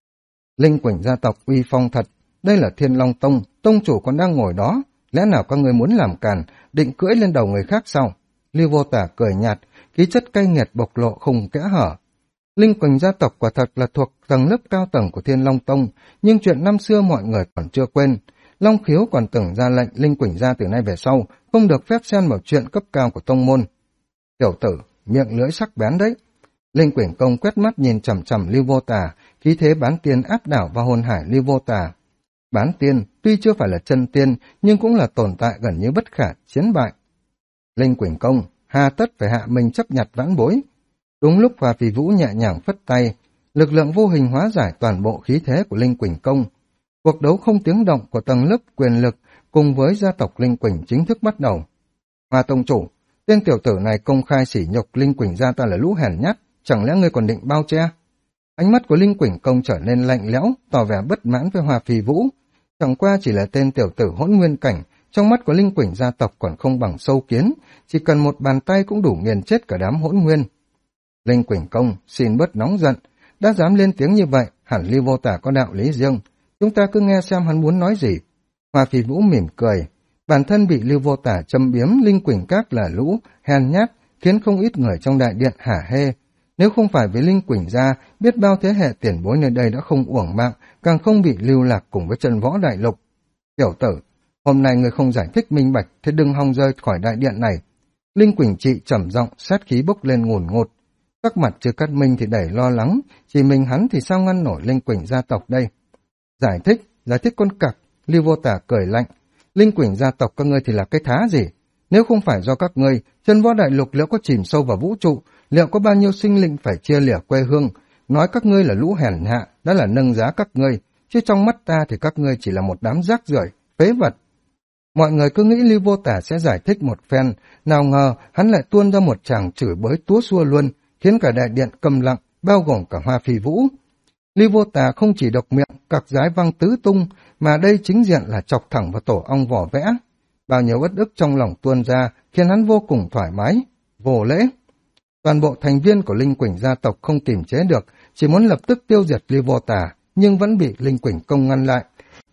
Linh Quỳnh gia tộc uy phong thật, đây là Thiên Long Tông, tông chủ còn đang ngồi đó, lẽ nào các người muốn làm càn, định cưỡi lên đầu người khác sao? Lưu Vô Tả cười nhạt, khí chất cay nghiệt bộc lộ không kẽ hở. Linh Quỳnh gia tộc quả thật là thuộc tầng lớp cao tầng của Thiên Long Tông, nhưng chuyện năm xưa mọi người còn chưa quên. Long Khiếu còn từng ra lệnh Linh Quỳnh gia từ nay về sau không được phép xen vào chuyện cấp cao của tông môn. Tiểu tử, miệng lưỡi sắc bén đấy. Linh Quỳnh Công quét mắt nhìn chằm chằm Lưu Vô Tả, khí thế bán tiên áp đảo vào hồn hải Lưu Vô Tả. Bán tiên tuy chưa phải là chân tiên, nhưng cũng là tồn tại gần như bất khả chiến bại. Linh Quỳnh Công, hà tất phải hạ mình chấp nhặt vãn bối. Đúng lúc Hoa Phi Vũ nhẹ nhàng phất tay, lực lượng vô hình hóa giải toàn bộ khí thế của Linh Quỳnh Công. Cuộc đấu không tiếng động của tầng lớp quyền lực cùng với gia tộc Linh Quỳnh chính thức bắt đầu. Hoa tông chủ, tên tiểu tử này công khai sỉ nhục Linh Quỳnh gia ta là lũ hèn nhát, chẳng lẽ ngươi còn định bao che? Ánh mắt của Linh Quỳnh Công trở nên lạnh lẽo, tỏ vẻ bất mãn với Hoa Phi Vũ. Chẳng qua chỉ là tên tiểu tử hỗn nguyên cảnh, trong mắt của Linh Quỳnh gia tộc còn không bằng sâu kiến, chỉ cần một bàn tay cũng đủ nghiền chết cả đám hỗn nguyên. Linh Quỳnh Công, xin bớt nóng giận, đã dám lên tiếng như vậy, hẳn Lưu Vô Tả có đạo lý riêng, chúng ta cứ nghe xem hắn muốn nói gì. Hoa Phi Vũ mỉm cười, bản thân bị Lưu Vô Tả châm biếm Linh Quỳnh các là lũ hèn nhát, khiến không ít người trong đại điện hả hê. Nếu không phải với Linh Quỳnh gia, biết bao thế hệ tiền bối nơi đây đã không uổng mạng, càng không bị lưu lạc cùng với chân võ đại lục. Tiểu tử, hôm nay người không giải thích minh bạch, thì đừng hòng rơi khỏi đại điện này. Linh Quỳnh Trị trầm giọng, sát khí bốc lên ngùn ngụt. Các mặt Trư Cát Minh thì đầy lo lắng, chỉ mình hắn thì sao ngăn nổi Linh Quỳnh gia tộc đây. Giải thích con cặc. Lưu Vô Tả cười lạnh. Linh Quỳnh gia tộc các ngươi thì là cái thá gì? Nếu không phải do các ngươi, chân võ đại lục liệu có chìm sâu vào vũ trụ, liệu có bao nhiêu sinh linh phải chia lìa quê hương? Nói các ngươi là lũ hèn hạ, đã là nâng giá các ngươi, chứ trong mắt ta thì các ngươi chỉ là một đám rác rưởi, phế vật. Mọi người cứ nghĩ Lưu Vô Tả sẽ giải thích một phen, nào ngờ hắn lại tuôn ra một tràng chửi bới túa xua luôn, khiến cả đại điện câm lặng, bao gồm cả Hoa Phi Vũ. Lưu Vô Tả không chỉ độc miệng, cặc giái văng tứ tung, mà đây chính diện là chọc thẳng vào tổ ong vỏ vẽ. Bao nhiêu uất ức trong lòng tuôn ra, khiến hắn vô cùng thoải mái, vô lễ. Toàn bộ thành viên của Linh Quỳnh gia tộc không kiềm chế được, chỉ muốn lập tức tiêu diệt Lưu Vô Tả, nhưng vẫn bị Linh Quỳnh Công ngăn lại.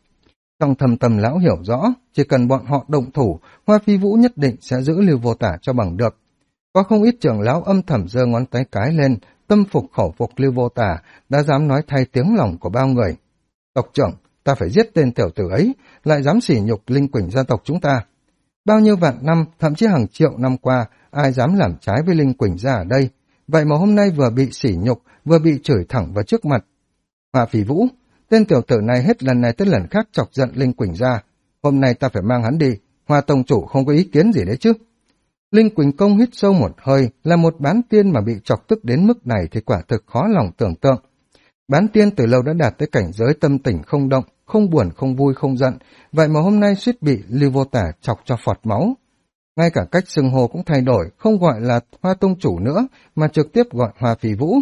Trong thâm tâm lão hiểu rõ, chỉ cần bọn họ động thủ, Hoa Phi Vũ nhất định sẽ giữ Lưu Vô Tả cho bằng được. Có không ít trưởng lão âm thầm giơ ngón tay cái lên, tâm phục khẩu phục Lưu Vô Tả, đã dám nói thay tiếng lòng của bao người. Tộc trưởng, ta phải giết tên tiểu tử ấy, lại dám sỉ nhục Linh Quỳnh gia tộc chúng ta. Bao nhiêu vạn năm, thậm chí hàng triệu năm qua, ai dám làm trái với Linh Quỳnh gia ở đây? Vậy mà hôm nay vừa bị sỉ nhục, vừa bị chửi thẳng vào trước mặt. Hoa Phi Vũ, tên tiểu tử này hết lần này tới lần khác chọc giận Linh Quỳnh gia. Hôm nay ta phải mang hắn đi, Hoa tông chủ không có ý kiến gì đấy chứ? Linh Quỳnh Công hít sâu một hơi, là một bán tiên mà bị chọc tức đến mức này thì quả thực khó lòng tưởng tượng. Bán tiên từ lâu đã đạt tới cảnh giới tâm tình không động, không buồn, không vui, không giận, vậy mà hôm nay suýt bị Lưu Vô Tả chọc cho phọt máu. Ngay cả cách xưng hô cũng thay đổi, không gọi là Hoa tông chủ nữa, mà trực tiếp gọi Hoa Phi Vũ.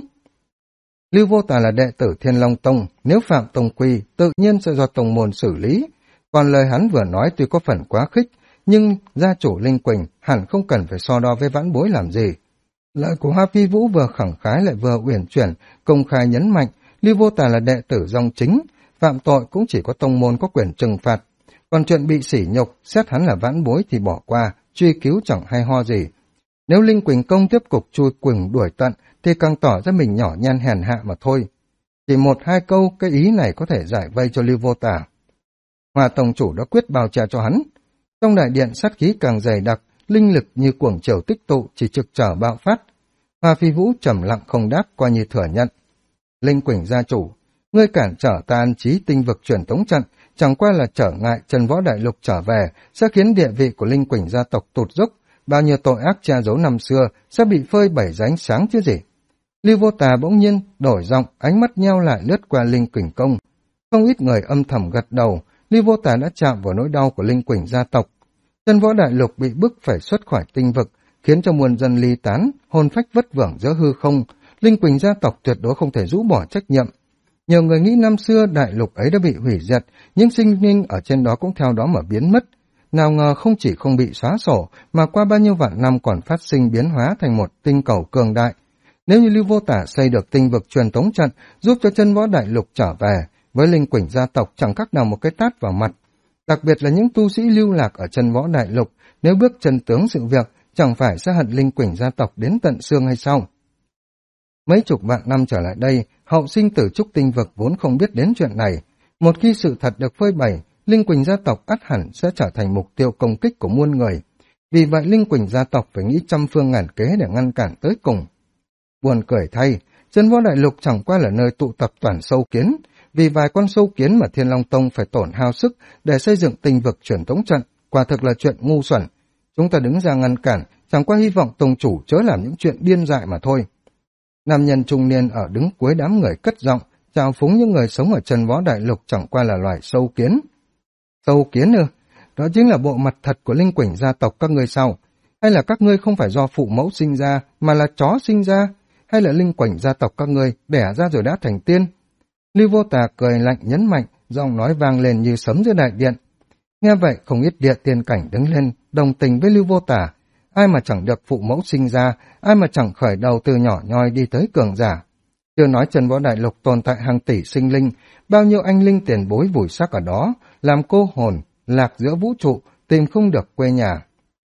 Lưu Vô Tả là đệ tử Thiên Long Tông, nếu phạm tông quy, tự nhiên sẽ do tông môn xử lý. Còn lời hắn vừa nói tuy có phần quá khích, nhưng gia chủ Linh Quỳnh hẳn không cần phải so đo với vãn bối làm gì. Lời của Hoa Phi Vũ vừa khẳng khái lại vừa uyển chuyển, công khai nhấn mạnh, Lưu Vô Tả là đệ tử dòng chính, phạm tội cũng chỉ có tông môn có quyền trừng phạt. Còn chuyện bị sỉ nhục, xét hắn là vãn bối thì bỏ qua, truy cứu chẳng hay ho gì. Nếu Linh Quỳnh Công tiếp tục chui Quỳnh đuổi tận, thì càng tỏ ra mình nhỏ nhen hèn hạ mà thôi. Chỉ một hai câu, cái ý này có thể giải vây cho Lưu Vô Tả. Hoa tông chủ đã quyết bao che cho hắn. Trong đại điện sát khí càng dày đặc, linh lực như cuồng triều tích tụ chỉ trực trở bạo phát. Hoa Phi Vũ trầm lặng không đáp, coi như thừa nhận. Linh Quỳnh gia chủ, ngươi cản trở ta an trí tinh vực truyền tống trận, chẳng qua là trở ngại chân võ đại lục trở về, sẽ khiến địa vị của Linh Quỳnh gia tộc tụt dốc, bao nhiêu tội ác che giấu năm xưa sẽ bị phơi bày ra ánh sáng chứ gì. Lưu Vô Tả bỗng nhiên đổi giọng, ánh mắt nheo lại lướt qua Linh Quỳnh Công. Không ít người âm thầm gật đầu, Lưu Vô Tả đã chạm vào nỗi đau của Linh Quỳnh gia tộc. Chân võ đại lục bị bức phải xuất khỏi tinh vực, khiến cho muôn dân ly tán, hồn phách vất vưởng giữa hư không. Linh Quỳnh gia tộc tuyệt đối không thể rũ bỏ trách nhiệm. Nhiều người nghĩ năm xưa đại lục ấy đã bị hủy diệt, nhưng sinh linh ở trên đó cũng theo đó mà biến mất. Nào ngờ không chỉ không bị xóa sổ, mà qua bao nhiêu vạn năm còn phát sinh biến hóa thành một tinh cầu cường đại. Nếu như Lưu Vô Tả xây được tinh vực truyền tống trận, giúp cho chân võ đại lục trở về, với Linh Quỳnh gia tộc chẳng khác nào một cái tát vào mặt. Đặc biệt là những tu sĩ lưu lạc ở chân võ đại lục, nếu bước chân tướng sự việc, chẳng phải sẽ hận Linh Quỳnh gia tộc đến tận xương hay sao? Mấy chục vạn năm trở lại đây, hậu sinh tử trúc tinh vực vốn không biết đến chuyện này. Một khi sự thật được phơi bày, Linh Quỳnh gia tộc ắt hẳn sẽ trở thành mục tiêu công kích của muôn người. Vì vậy Linh Quỳnh gia tộc phải nghĩ trăm phương ngàn kế để ngăn cản tới cùng. Buồn cười thay, chân võ đại lục chẳng qua là nơi tụ tập toàn sâu kiến. Vì vài con sâu kiến mà Thiên Long Tông phải tổn hao sức để xây dựng tinh vực truyền tống trận, quả thực là chuyện ngu xuẩn. Chúng ta đứng ra ngăn cản, chẳng qua hy vọng tông chủ chớ làm những chuyện điên dại mà thôi. Nam nhân trung niên ở đứng cuối đám người cất giọng, chào phúng những người sống ở chân võ đại lục chẳng qua là loài sâu kiến. Sâu kiến ư? Đó chính là bộ mặt thật của Linh Quỳnh gia tộc các ngươi sao? Hay là các ngươi không phải do phụ mẫu sinh ra, mà là chó sinh ra? Hay là Linh Quỳnh gia tộc các ngươi đẻ ra rồi đã thành tiên? Lưu Vô Tà cười lạnh nhấn mạnh, giọng nói vang lên như sấm giữa đại điện. Nghe vậy không ít địa tiên cảnh đứng lên, đồng tình với Lưu Vô Tà. Ai mà chẳng được phụ mẫu sinh ra, ai mà chẳng khởi đầu từ nhỏ nhoi đi tới cường giả. Chưa nói chân võ đại lục tồn tại hàng tỷ sinh linh, bao nhiêu anh linh tiền bối vùi xác ở đó, làm cô hồn, lạc giữa vũ trụ, tìm không được quê nhà.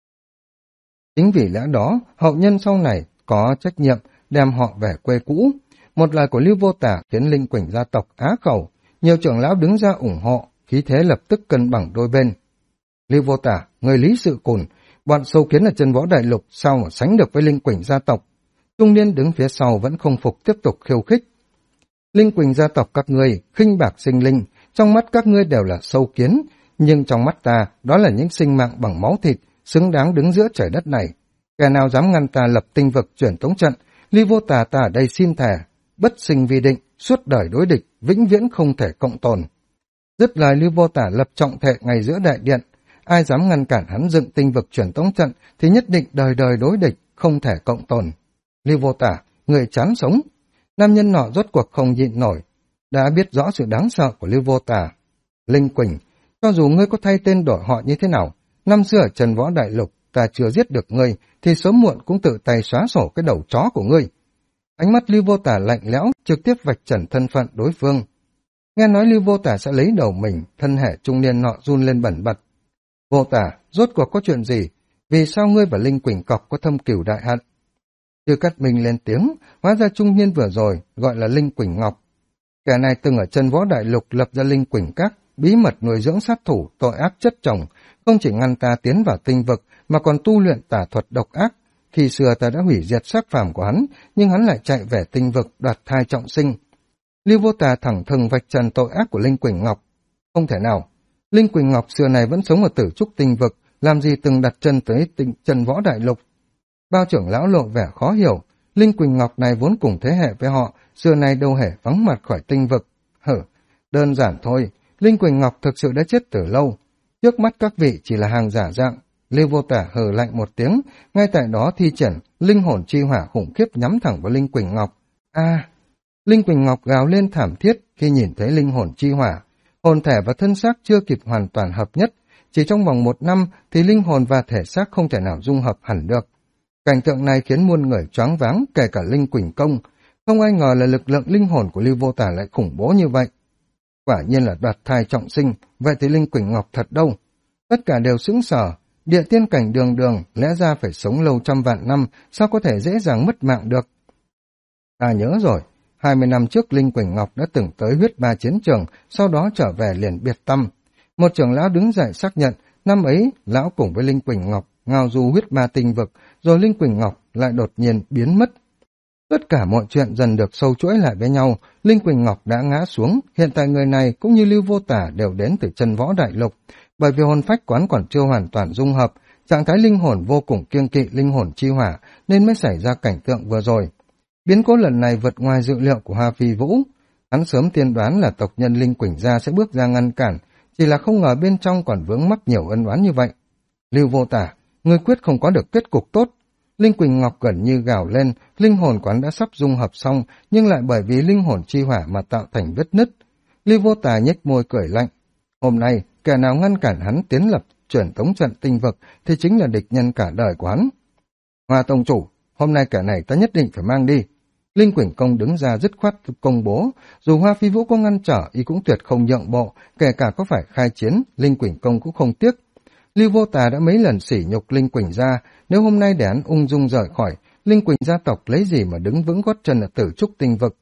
Chính vì lẽ đó, hậu nhân sau này có trách nhiệm đem họ về quê cũ. Một lời của Lưu Vô Tả khiến Linh Quỳnh gia tộc á khẩu, nhiều trưởng lão đứng ra ủng hộ, khí thế lập tức cân bằng đôi bên. Lưu Vô Tả, người lý sự cùn, bọn sâu kiến ở chân võ đại lục sao mà sánh được với Linh Quỳnh gia tộc? Trung niên đứng phía sau vẫn không phục tiếp tục khiêu khích. Linh Quỳnh gia tộc các ngươi khinh bạc sinh linh, trong mắt các ngươi đều là sâu kiến, nhưng trong mắt ta đó là những sinh mạng bằng máu thịt, xứng đáng đứng giữa trời đất này. Kẻ nào dám ngăn ta lập tinh vực chuyển tống trận, Lưu Vô Tà ta ở đây xin thề, bất sinh vi định, suốt đời đối địch, vĩnh viễn không thể cộng tồn. Dứt lời Lưu Vô Tả lập trọng thệ ngay giữa đại điện, ai dám ngăn cản hắn dựng tinh vực chuyển tống trận thì nhất định đời đời đối địch, không thể cộng tồn. Lưu Vô Tả, người chán sống. Nam nhân nọ rốt cuộc không nhịn nổi, đã biết rõ sự đáng sợ của Lưu Vô Tả. Linh Quỳnh, cho dù ngươi có thay tên đổi họ như thế nào, năm xưa ở Trần Võ Đại Lục ta chưa giết được ngươi, thì sớm muộn cũng tự tay xóa sổ cái đầu chó của ngươi. Ánh mắt Lưu Vô Tả lạnh lẽo, trực tiếp vạch trần thân phận đối phương. Nghe nói Lưu Vô Tả sẽ lấy đầu mình, thân hệ trung niên nọ run lên bẩn bật. Vô Tả, rốt cuộc có chuyện gì? Vì sao ngươi và Linh Quỳnh cọc có thâm cửu đại hận? Chư Cát Minh lên tiếng, hóa ra trung niên vừa rồi gọi là Linh Quỳnh Ngọc. Kẻ này từng ở Chân Võ Đại Lục lập ra Linh Quỳnh Các, bí mật nuôi dưỡng sát thủ, tội ác chất chồng, không chỉ ngăn ta tiến vào tinh vực mà còn tu luyện tà thuật độc ác. Khi xưa ta đã hủy diệt xác phàm của hắn, nhưng hắn lại chạy về tinh vực đoạt thai trọng sinh. Lưu Vô Tà thẳng thừng vạch trần tội ác của Linh Quỳnh Ngọc. Không thể nào, Linh Quỳnh Ngọc xưa này vẫn sống ở Tử Trúc tinh vực, làm gì từng đặt chân tới Chân Võ Đại Lục. Bao trưởng lão lộ vẻ khó hiểu, Linh Quỳnh Ngọc này vốn cùng thế hệ với họ, xưa nay đâu hề vắng mặt khỏi tinh vực. Đơn giản thôi, Linh Quỳnh Ngọc thực sự đã chết từ lâu. Trước mắt các vị chỉ là hàng giả dạng. Lưu Vô Tả hừ lạnh một tiếng, ngay tại đó thi triển linh hồn chi hỏa khủng khiếp nhắm thẳng vào Linh Quỳnh Ngọc. Linh Quỳnh Ngọc gào lên thảm thiết khi nhìn thấy linh hồn chi hỏa. Hồn thể và thân xác chưa kịp hoàn toàn hợp nhất, chỉ trong vòng 1 năm thì linh hồn và thể xác không thể nào dung hợp hẳn được. Cảnh tượng này khiến muôn người choáng váng, kể cả Linh Quỳnh Công. Không ai ngờ là lực lượng linh hồn của Lưu Vô Tả lại khủng bố như vậy. Quả nhiên là đoạt thai trọng sinh, vậy thì Linh Quỳnh Ngọc thật đâu? Tất cả đều sững sờ, địa tiên cảnh đường đường, lẽ ra phải sống lâu trăm vạn năm, sao có thể dễ dàng mất mạng được? Ta nhớ rồi, 20 năm trước Linh Quỳnh Ngọc đã từng tới huyết ma chiến trường, sau đó trở về liền biệt tâm. Một trưởng lão đứng dậy xác nhận, năm ấy, lão cùng với Linh Quỳnh Ngọc ngao du huyết ma tinh vực, rồi Linh Quỳnh Ngọc lại đột nhiên biến mất. Tất cả mọi chuyện dần được sâu chuỗi lại với nhau, Linh Quỳnh Ngọc đã ngã xuống, hiện tại người này cũng như Lưu Vô Tả đều đến từ Chân Võ Đại Lục, bởi vì hồn phách quán còn chưa hoàn toàn dung hợp, trạng thái linh hồn vô cùng kiêng kỵ linh hồn chi hỏa nên mới xảy ra cảnh tượng vừa rồi. Biến cố lần này vượt ngoài dự liệu của Hoa Phi Vũ, hắn sớm tiên đoán là tộc nhân Linh Quỳnh gia sẽ bước ra ngăn cản, chỉ là không ngờ bên trong còn vướng mắc nhiều ân oán như vậy. Lưu Vô Tả, ngươi quyết không có được kết cục tốt. Linh Quỳnh Ngọc gần như gào lên, linh hồn quán đã sắp dung hợp xong, nhưng lại bởi vì linh hồn chi hỏa mà tạo thành vết nứt. Lưu Vô Tà nhếch môi cười lạnh. Hôm nay, kẻ nào ngăn cản hắn tiến lập truyền tống trận tinh vực thì chính là địch nhân cả đời của hắn. Hoa tông chủ, hôm nay kẻ này ta nhất định phải mang đi. Linh Quỳnh Công đứng ra dứt khoát công bố, dù Hoa Phi Vũ có ngăn trở, y cũng tuyệt không nhượng bộ, kể cả có phải khai chiến, Linh Quỳnh Công cũng không tiếc. Lưu Vô Tà đã mấy lần sỉ nhục Linh Quỳnh gia, nếu hôm nay để hắn ung dung rời khỏi, Linh Quỳnh gia tộc lấy gì mà đứng vững gót chân ở Tử Trúc tinh vực.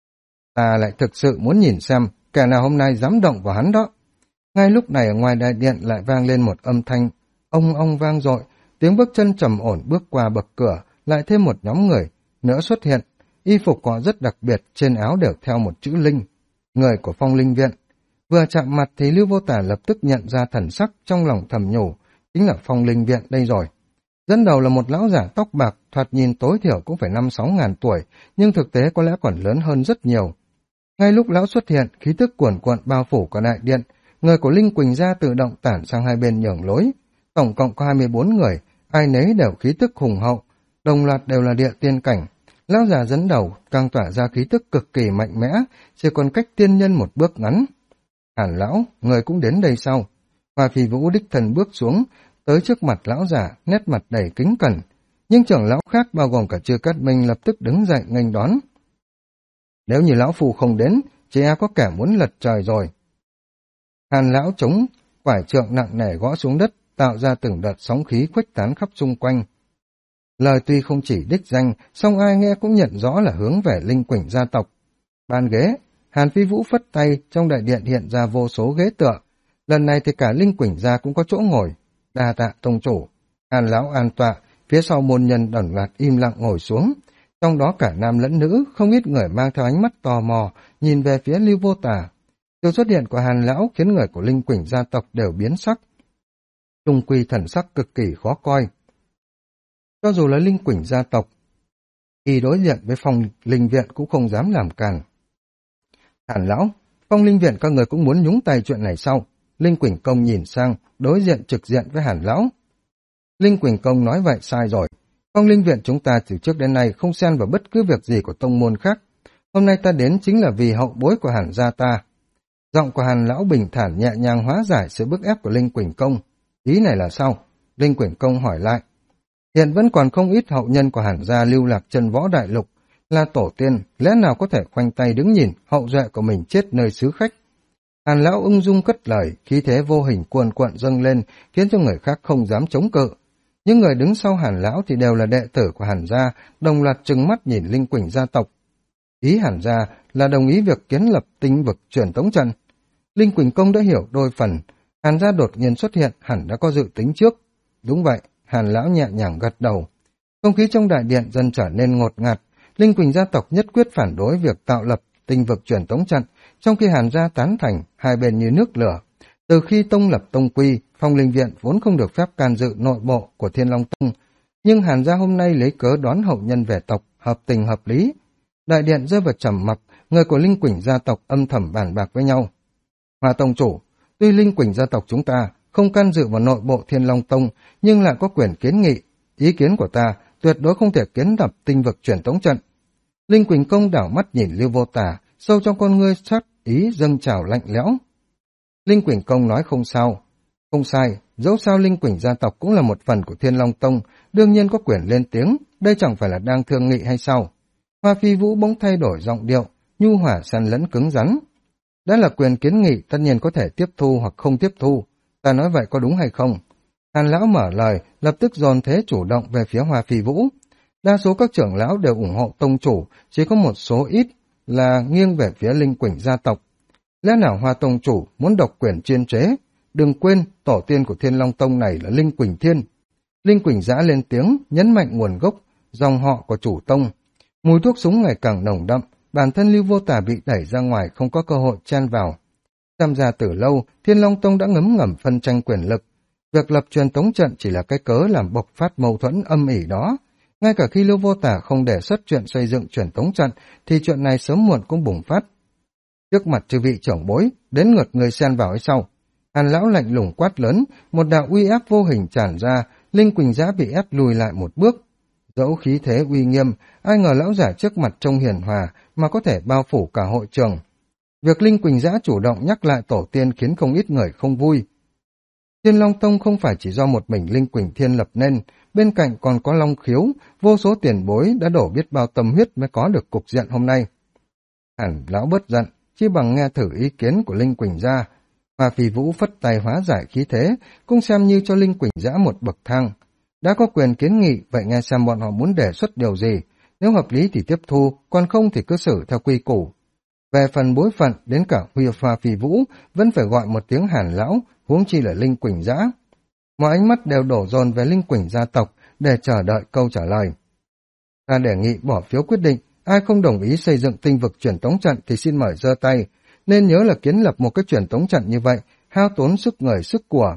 Ta lại thực sự muốn nhìn xem, kẻ nào hôm nay dám động vào hắn đó. Ngay lúc này ở ngoài đại điện lại vang lên một âm thanh, ông vang dội, tiếng bước chân trầm ổn bước qua bậc cửa, lại thêm một nhóm người nữa xuất hiện. Y phục họ rất đặc biệt, trên áo đều theo một chữ Linh, người của Phong Linh Viện. Vừa chạm mặt thì Lưu Vô Tà lập tức nhận ra thần sắc, trong lòng thầm nhủ, chính là Phong Linh Viện đây rồi. Dẫn đầu là một lão giả tóc bạc, thoạt nhìn tối thiểu cũng phải 5-6 ngàn tuổi, nhưng thực tế có lẽ còn lớn hơn rất nhiều. Ngay lúc lão xuất hiện, khí tức cuồn cuộn bao phủ cả đại điện, người của Linh Quỳnh gia tự động tản sang hai bên nhường lối. Tổng cộng có 24 người, ai nấy đều khí tức hùng hậu, đồng loạt đều là địa tiên cảnh. Lão già dẫn đầu càng tỏa ra khí tức cực kỳ mạnh mẽ, chỉ còn cách tiên nhân một bước ngắn. Hàn lão, người cũng đến đây sau. Hoa Phi Vũ đích thần bước xuống, tới trước mặt lão già, nét mặt đầy kính cẩn. Nhưng trưởng lão khác bao gồm cả Chư Cát Minh lập tức đứng dậy nghênh đón. Nếu như lão phù không đến, chỉ có kẻ muốn lật trời rồi. Hàn lão chống quải trượng nặng nề gõ xuống đất, tạo ra từng đợt sóng khí khuếch tán khắp xung quanh. Lời tuy không chỉ đích danh, song ai nghe cũng nhận rõ là hướng về Linh Quỳnh gia tộc. Bàn ghế, Hàn Phi Vũ phất tay, trong đại điện hiện ra vô số ghế tựa. Lần này thì cả Linh Quỳnh gia cũng có chỗ ngồi. Đa tạ tông chủ. Hàn lão an tọa, phía sau môn nhân đồng loạt im lặng ngồi xuống. Trong đó cả nam lẫn nữ, không ít người mang theo ánh mắt tò mò, nhìn về phía Lưu Vô Tà. Sự xuất hiện của Hàn lão khiến người của Linh Quỳnh gia tộc đều biến sắc. Trung quy thần sắc cực kỳ khó coi. Cho dù là Linh Quỳnh gia tộc, khi đối diện với Phong Linh Viện cũng không dám làm càn. Hàn lão, Phong Linh Viện các người cũng muốn nhúng tay chuyện này sao? Linh Quỳnh Công nhìn sang, đối diện trực diện với Hàn lão. Linh Quỳnh Công nói vậy sai rồi. Phong Linh Viện chúng ta từ trước đến nay không xen vào bất cứ việc gì của tông môn khác. Hôm nay ta đến chính là vì hậu bối của Hàn gia ta. Giọng của Hàn lão bình thản nhẹ nhàng hóa giải sự bức ép của Linh Quỳnh Công. Ý này là sao? Linh Quỳnh Công hỏi lại. Hiện vẫn còn không ít hậu nhân của Hàn gia lưu lạc chân võ đại lục, là tổ tiên, lẽ nào có thể khoanh tay đứng nhìn hậu duệ của mình chết nơi xứ khách. Hàn lão ung dung cất lời, khí thế vô hình cuồn cuộn dâng lên, khiến cho người khác không dám chống cự. Những người đứng sau Hàn lão thì đều là đệ tử của Hàn gia, đồng loạt trừng mắt nhìn Linh Quỳnh gia tộc. Ý Hàn gia là đồng ý việc kiến lập tinh vực truyền tống trận. Linh Quỳnh Công đã hiểu đôi phần, Hàn gia đột nhiên xuất hiện hẳn đã có dự tính trước. Đúng vậy, Hàn lão nhẹ nhàng gật đầu. Không khí trong đại điện dần trở nên ngột ngạt, Linh Quỳnh gia tộc nhất quyết phản đối việc tạo lập tinh vực truyền tống trận, trong khi Hàn gia tán thành, hai bên như nước lửa. Từ khi tông lập tông quy, Phong Linh Viện vốn không được phép can dự nội bộ của Thiên Long Tông, nhưng Hàn gia hôm nay lấy cớ đón hậu nhân về tộc, hợp tình hợp lý. Đại điện rơi vào trầm mặc, người của Linh Quỳnh gia tộc âm thầm bàn bạc với nhau. Hoa tông chủ, tuy Linh Quỳnh gia tộc chúng ta không can dự vào nội bộ Thiên Long Tông, nhưng lại có quyền kiến nghị. Ý kiến của ta tuyệt đối không thể kiến lập tinh vực truyền tống trận. Linh Quỳnh Công đảo mắt nhìn Lưu Vô Tà, sâu trong con ngươi sát ý dâng trào lạnh lẽo. Linh Quỳnh Công nói không sao. Không sai, dẫu sao Linh Quỳnh gia tộc cũng là một phần của Thiên Long Tông, đương nhiên có quyền lên tiếng, đây chẳng phải là đang thương nghị hay sao? Hoa Phi Vũ bỗng thay đổi giọng điệu, nhu hòa xen lẫn cứng rắn. Đã là quyền kiến nghị, tất nhiên có thể tiếp thu hoặc không tiếp thu. Ta nói vậy có đúng hay không? Hàn lão mở lời, lập tức dồn thế chủ động về phía Hoa Phi Vũ. Đa số các trưởng lão đều ủng hộ tông chủ, chỉ có một số ít là nghiêng về phía Linh Quỳnh gia tộc. Lẽ nào Hoa tông chủ muốn độc quyền chuyên chế? Đừng quên, tổ tiên của Thiên Long Tông này là Linh Quỳnh Thiên. Linh Quỳnh giã lên tiếng, nhấn mạnh nguồn gốc, dòng họ của chủ tông. Mùi thuốc súng ngày càng nồng đậm, bản thân Lưu Vô Tà bị đẩy ra ngoài không có cơ hội chen vào. Tham gia từ lâu, Thiên Long Tông đã ngấm ngầm phân tranh quyền lực. Việc lập truyền tống trận chỉ là cái cớ làm bộc phát mâu thuẫn âm ỉ đó. Ngay cả khi Lưu Vô Tà không đề xuất chuyện xây dựng truyền tống trận, thì chuyện này sớm muộn cũng bùng phát. Trước mặt chư vị trưởng bối, đến ngược người xen vào hay sau. Hàn lão lạnh lùng quát lớn, một đạo uy áp vô hình tràn ra, Linh Quỳnh Giã bị ép lùi lại một bước. Dẫu khí thế uy nghiêm, ai ngờ lão giả trước mặt trông hiền hòa mà có thể bao phủ cả hội trường. Việc Linh Quỳnh Giã chủ động nhắc lại tổ tiên khiến không ít người không vui. Thiên Long Tông không phải chỉ do một mình Linh Quỳnh Thiên lập nên, bên cạnh còn có Long Khiếu, vô số tiền bối đã đổ biết bao tâm huyết mới có được cục diện hôm nay. Hẳn lão bớt giận, chỉ bằng nghe thử ý kiến của Linh Quỳnh Giã. Mà Phi Vũ phất tay hóa giải khí thế, cũng xem như cho Linh Quỳnh Giã một bậc thang. Đã có quyền kiến nghị, vậy nghe xem bọn họ muốn đề xuất điều gì. Nếu hợp lý thì tiếp thu, còn không thì cứ xử theo quy củ. Về phần bối phận, đến cả Huy Pha Phi Vũ vẫn phải gọi một tiếng Hàn lão, huống chi là Linh Quỳnh Giã. Mọi ánh mắt đều đổ dồn về Linh Quỳnh gia tộc để chờ đợi câu trả lời. Ta đề nghị bỏ phiếu quyết định, ai không đồng ý xây dựng tinh vực truyền tống trận thì xin mời giơ tay. Nên nhớ là kiến lập một cái truyền tống trận như vậy, hao tốn sức người sức của.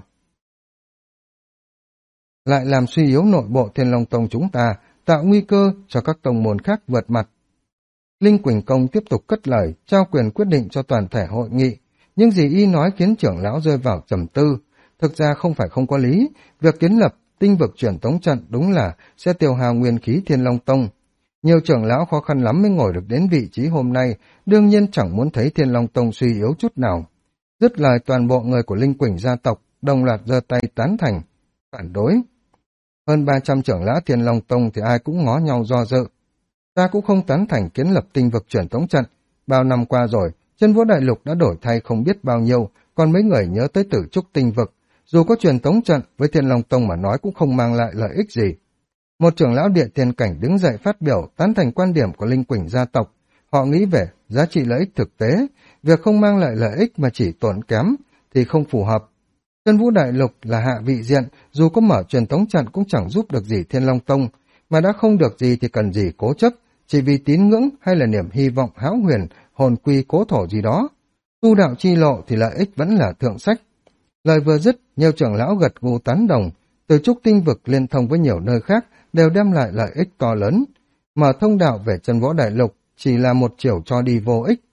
Lại làm suy yếu nội bộ Thiên Long Tông chúng ta, tạo nguy cơ cho các tông môn khác vượt mặt. Linh Quỳnh Công tiếp tục cất lời, trao quyền quyết định cho toàn thể hội nghị. Nhưng gì y nói khiến trưởng lão rơi vào trầm tư. Thực ra không phải không có lý, việc kiến lập tinh vực truyền tống trận đúng là sẽ tiêu hao nguyên khí Thiên Long Tông. Nhiều trưởng lão khó khăn lắm mới ngồi được đến vị trí hôm nay, đương nhiên chẳng muốn thấy Thiên Long Tông suy yếu chút nào. Dứt lời toàn bộ người của Linh Quỳnh gia tộc, đồng loạt giơ tay tán thành, phản đối. Hơn 300 trưởng lão Thiên Long Tông thì ai cũng ngó nhau do dự. Ta cũng không tán thành kiến lập tinh vực truyền tống trận. Bao năm qua rồi, Chân Vũ Đại Lục đã đổi thay không biết bao nhiêu, còn mấy người nhớ tới Tử Trúc tinh vực. Dù có truyền tống trận, với Thiên Long Tông mà nói cũng không mang lại lợi ích gì. Một trưởng lão địa thiên cảnh đứng dậy phát biểu tán thành quan điểm của Linh Quỳnh gia tộc. Họ nghĩ về giá trị lợi ích thực tế, việc không mang lại lợi ích mà chỉ tốn kém thì không phù hợp. Chân Vũ Đại Lục là hạ vị diện, dù có mở truyền tống trận cũng chẳng giúp được gì Thiên Long Tông, mà đã không được gì thì cần gì cố chấp, chỉ vì tín ngưỡng hay là niềm hy vọng hão huyền, hồn quy cố thổ gì đó. Tu đạo chi lộ thì lợi ích vẫn là thượng sách. Lời vừa dứt, nhiều trưởng lão gật gù tán đồng, từ trúc tinh vực liên thông với nhiều nơi khác đều đem lại lợi ích to lớn. Mở thông đạo về Chân Võ Đại Lục chỉ là một chiều cho đi vô ích.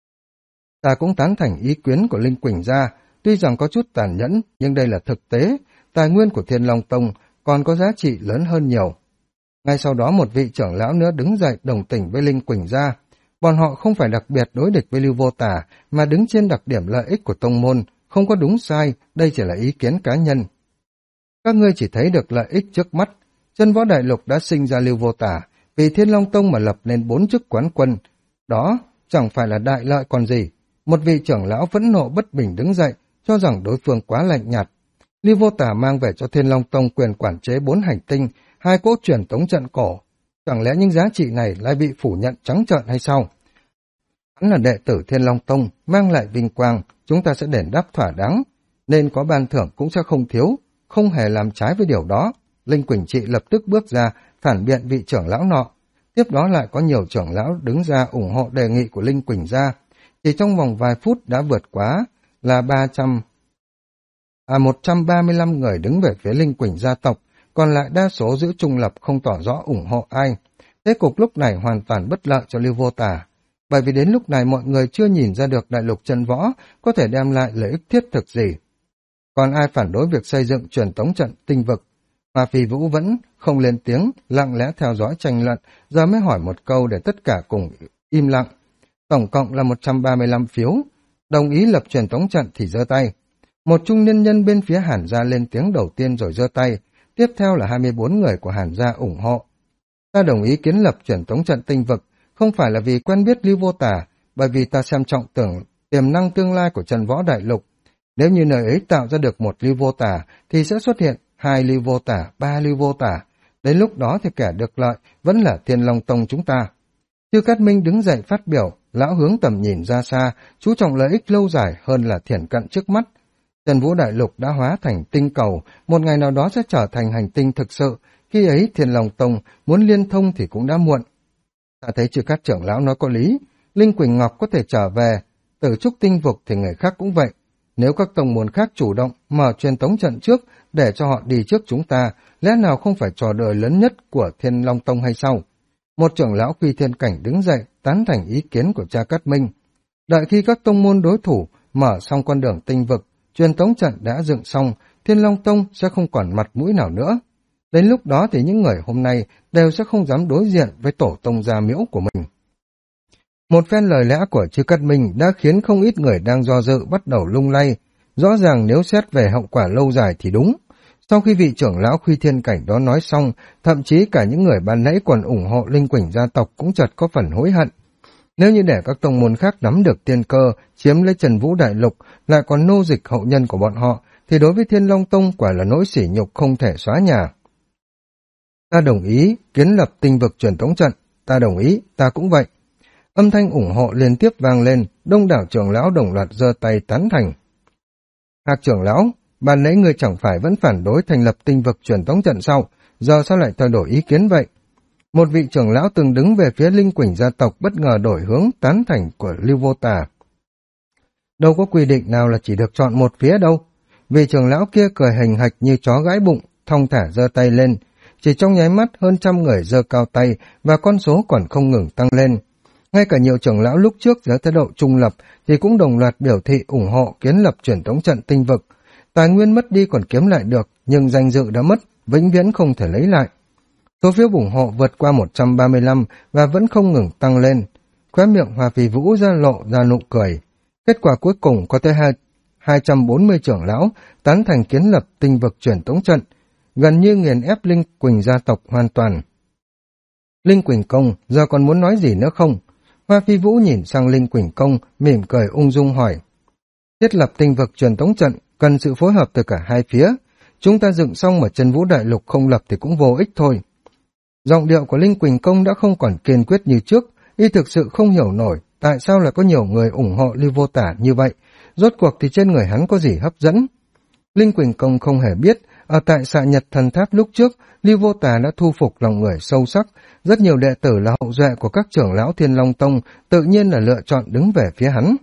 Ta cũng tán thành ý kiến của Linh Quỳnh gia, tuy rằng có chút tàn nhẫn, nhưng đây là thực tế, tài nguyên của Thiên Long Tông còn có giá trị lớn hơn nhiều. Ngay sau đó một vị trưởng lão nữa đứng dậy đồng tình với Linh Quỳnh gia. Bọn họ không phải đặc biệt đối địch với Lưu Vô Tả, mà đứng trên đặc điểm lợi ích của tông môn, không có đúng sai, đây chỉ là ý kiến cá nhân. Các ngươi chỉ thấy được lợi ích trước mắt. Chân Võ Đại Lục đã sinh ra Lưu Vô Tả, vì Thiên Long Tông mà lập nên 4 chức quán quân. Đó chẳng phải là đại lợi còn gì. Một vị trưởng lão phẫn nộ bất bình đứng dậy, cho rằng đối phương quá lạnh nhạt. Lưu Vô Tả mang về cho Thiên Long Tông quyền quản chế 4 hành tinh, 2 cỗ truyền tống trận cổ. Chẳng lẽ những giá trị này lại bị phủ nhận trắng trợn hay sao? Hắn là đệ tử Thiên Long Tông, mang lại vinh quang, chúng ta sẽ đền đáp thỏa đáng. Nên có ban thưởng cũng sẽ không thiếu, không hề làm trái với điều đó. Linh Quỳnh Trị lập tức bước ra, phản biện vị trưởng lão nọ. Tiếp đó lại có nhiều trưởng lão đứng ra ủng hộ đề nghị của Linh Quỳnh gia. Chỉ trong vòng vài phút đã vượt quá là 135 người đứng về phía Linh Quỳnh gia tộc, còn lại đa số giữ trung lập không tỏ rõ ủng hộ ai. Thế cục lúc này hoàn toàn bất lợi cho Lưu Vô Tả, bởi vì đến lúc này mọi người chưa nhìn ra được Đại Lục Chân Võ có thể đem lại lợi ích thiết thực gì. Còn ai phản đối việc xây dựng truyền tống trận tinh vực? Mà Phi Vũ vẫn không lên tiếng, lặng lẽ theo dõi tranh luận, giờ mới hỏi một câu để tất cả cùng im lặng. Tổng cộng là 135 phiếu, đồng ý lập truyền tống trận thì giơ tay. Một trung niên nhân bên phía Hàn gia lên tiếng đầu tiên rồi giơ tay, tiếp theo là 24 người của Hàn gia ủng hộ. Ta đồng ý kiến lập truyền tống trận tinh vực, không phải là vì quen biết Lưu Vô Tả, bởi vì ta xem trọng tiềm năng tương lai của Chân Võ Đại Lục. Nếu như nơi ấy tạo ra được một Lưu Vô Tả, thì sẽ xuất hiện 2 Lưu Vô Tả, 3 Lưu Vô Tả. Đến lúc đó thì kẻ được lợi vẫn là Thiên Long Tông chúng ta. Chư Cát Minh đứng dậy phát biểu, lão hướng tầm nhìn ra xa, chú trọng lợi ích lâu dài hơn là thiển cận trước mắt. Chân Vũ Đại Lục đã hóa thành tinh cầu, một ngày nào đó sẽ trở thành hành tinh thực sự, khi ấy Thiên Long Tông muốn liên thông thì cũng đã muộn. Ta thấy Chư Cát trưởng lão nói có lý, Linh Quỳnh Ngọc có thể trở về, Tử Trúc tinh vực thì người khác cũng vậy. Nếu các tông môn khác chủ động mở truyền tống trận trước để cho họ đi trước chúng ta, lẽ nào không phải trò đời lớn nhất của Thiên Long Tông hay sao? Một trưởng lão Quy Thiên Cảnh đứng dậy, tán thành ý kiến của Cha Cát Minh. Đợi khi các tông môn đối thủ mở xong con đường tinh vực, truyền tống trận đã dựng xong, Thiên Long Tông sẽ không còn mặt mũi nào nữa. Đến lúc đó thì những người hôm nay đều sẽ không dám đối diện với tổ tông gia miễu của mình. Một phen lời lẽ của Chư Cát Minh đã khiến không ít người đang do dự bắt đầu lung lay. Rõ ràng nếu xét về hậu quả lâu dài thì đúng. Sau khi vị trưởng lão Khuy Thiên Cảnh đó nói xong, thậm chí cả những người ban nãy còn ủng hộ Linh Quỳnh gia tộc cũng chợt có phần hối hận. Nếu như để các tông môn khác nắm được tiên cơ, chiếm lấy Trần Vũ Đại Lục, lại còn nô dịch hậu nhân của bọn họ, thì đối với Thiên Long Tông quả là nỗi sỉ nhục không thể xóa nhòa. Ta đồng ý, kiến lập tinh vực truyền tống trận. Ta đồng ý, ta cũng vậy. Âm thanh ủng hộ liên tiếp vang lên, đông đảo trưởng lão đồng loạt giơ tay tán thành. Hạc trưởng lão, ban nãy ngươi chẳng phải vẫn phản đối thành lập tinh vực truyền tống trận sau, giờ sao lại thay đổi ý kiến vậy? Một vị trưởng lão từng đứng về phía Linh Quỳnh gia tộc bất ngờ đổi hướng tán thành của Lưu Vô Tà. Đâu có quy định nào là chỉ được chọn một phía đâu. Vị trưởng lão kia cười hình hạch như chó gãi bụng, thong thả giơ tay lên. Chỉ trong nháy mắt hơn 100 người giơ cao tay và con số còn không ngừng tăng lên. Ngay cả nhiều trưởng lão lúc trước dưới thái độ trung lập thì cũng đồng loạt biểu thị ủng hộ kiến lập truyền tống trận tinh vực. Tài nguyên mất đi còn kiếm lại được, nhưng danh dự đã mất, vĩnh viễn không thể lấy lại. Số phiếu ủng hộ vượt qua 135 và vẫn không ngừng tăng lên. Khóe miệng Hoa Phi Vũ lộ ra nụ cười. Kết quả cuối cùng có tới 240 trưởng lão tán thành kiến lập tinh vực truyền tống trận, gần như nghiền ép Linh Quỳnh gia tộc hoàn toàn. Linh Quỳnh Công, giờ còn muốn nói gì nữa không? Hoa Phi Vũ nhìn sang Linh Quỳnh Công, mỉm cười ung dung hỏi. Thiết lập tinh vực truyền tống trận, cần sự phối hợp từ cả hai phía. Chúng ta dựng xong mà Trần Vũ Đại Lục không lập thì cũng vô ích thôi. Giọng điệu của Linh Quỳnh Công đã không còn kiên quyết như trước, y thực sự không hiểu nổi tại sao lại có nhiều người ủng hộ Lưu Vô Tả như vậy, rốt cuộc thì trên người hắn có gì hấp dẫn. Linh Quỳnh Công không hề biết, ở tại Xạ Nhật Thần Tháp lúc trước, Lưu Vô Tà đã thu phục lòng người sâu sắc, rất nhiều đệ tử là hậu duệ của các trưởng lão Thiên Long Tông, tự nhiên là lựa chọn đứng về phía hắn.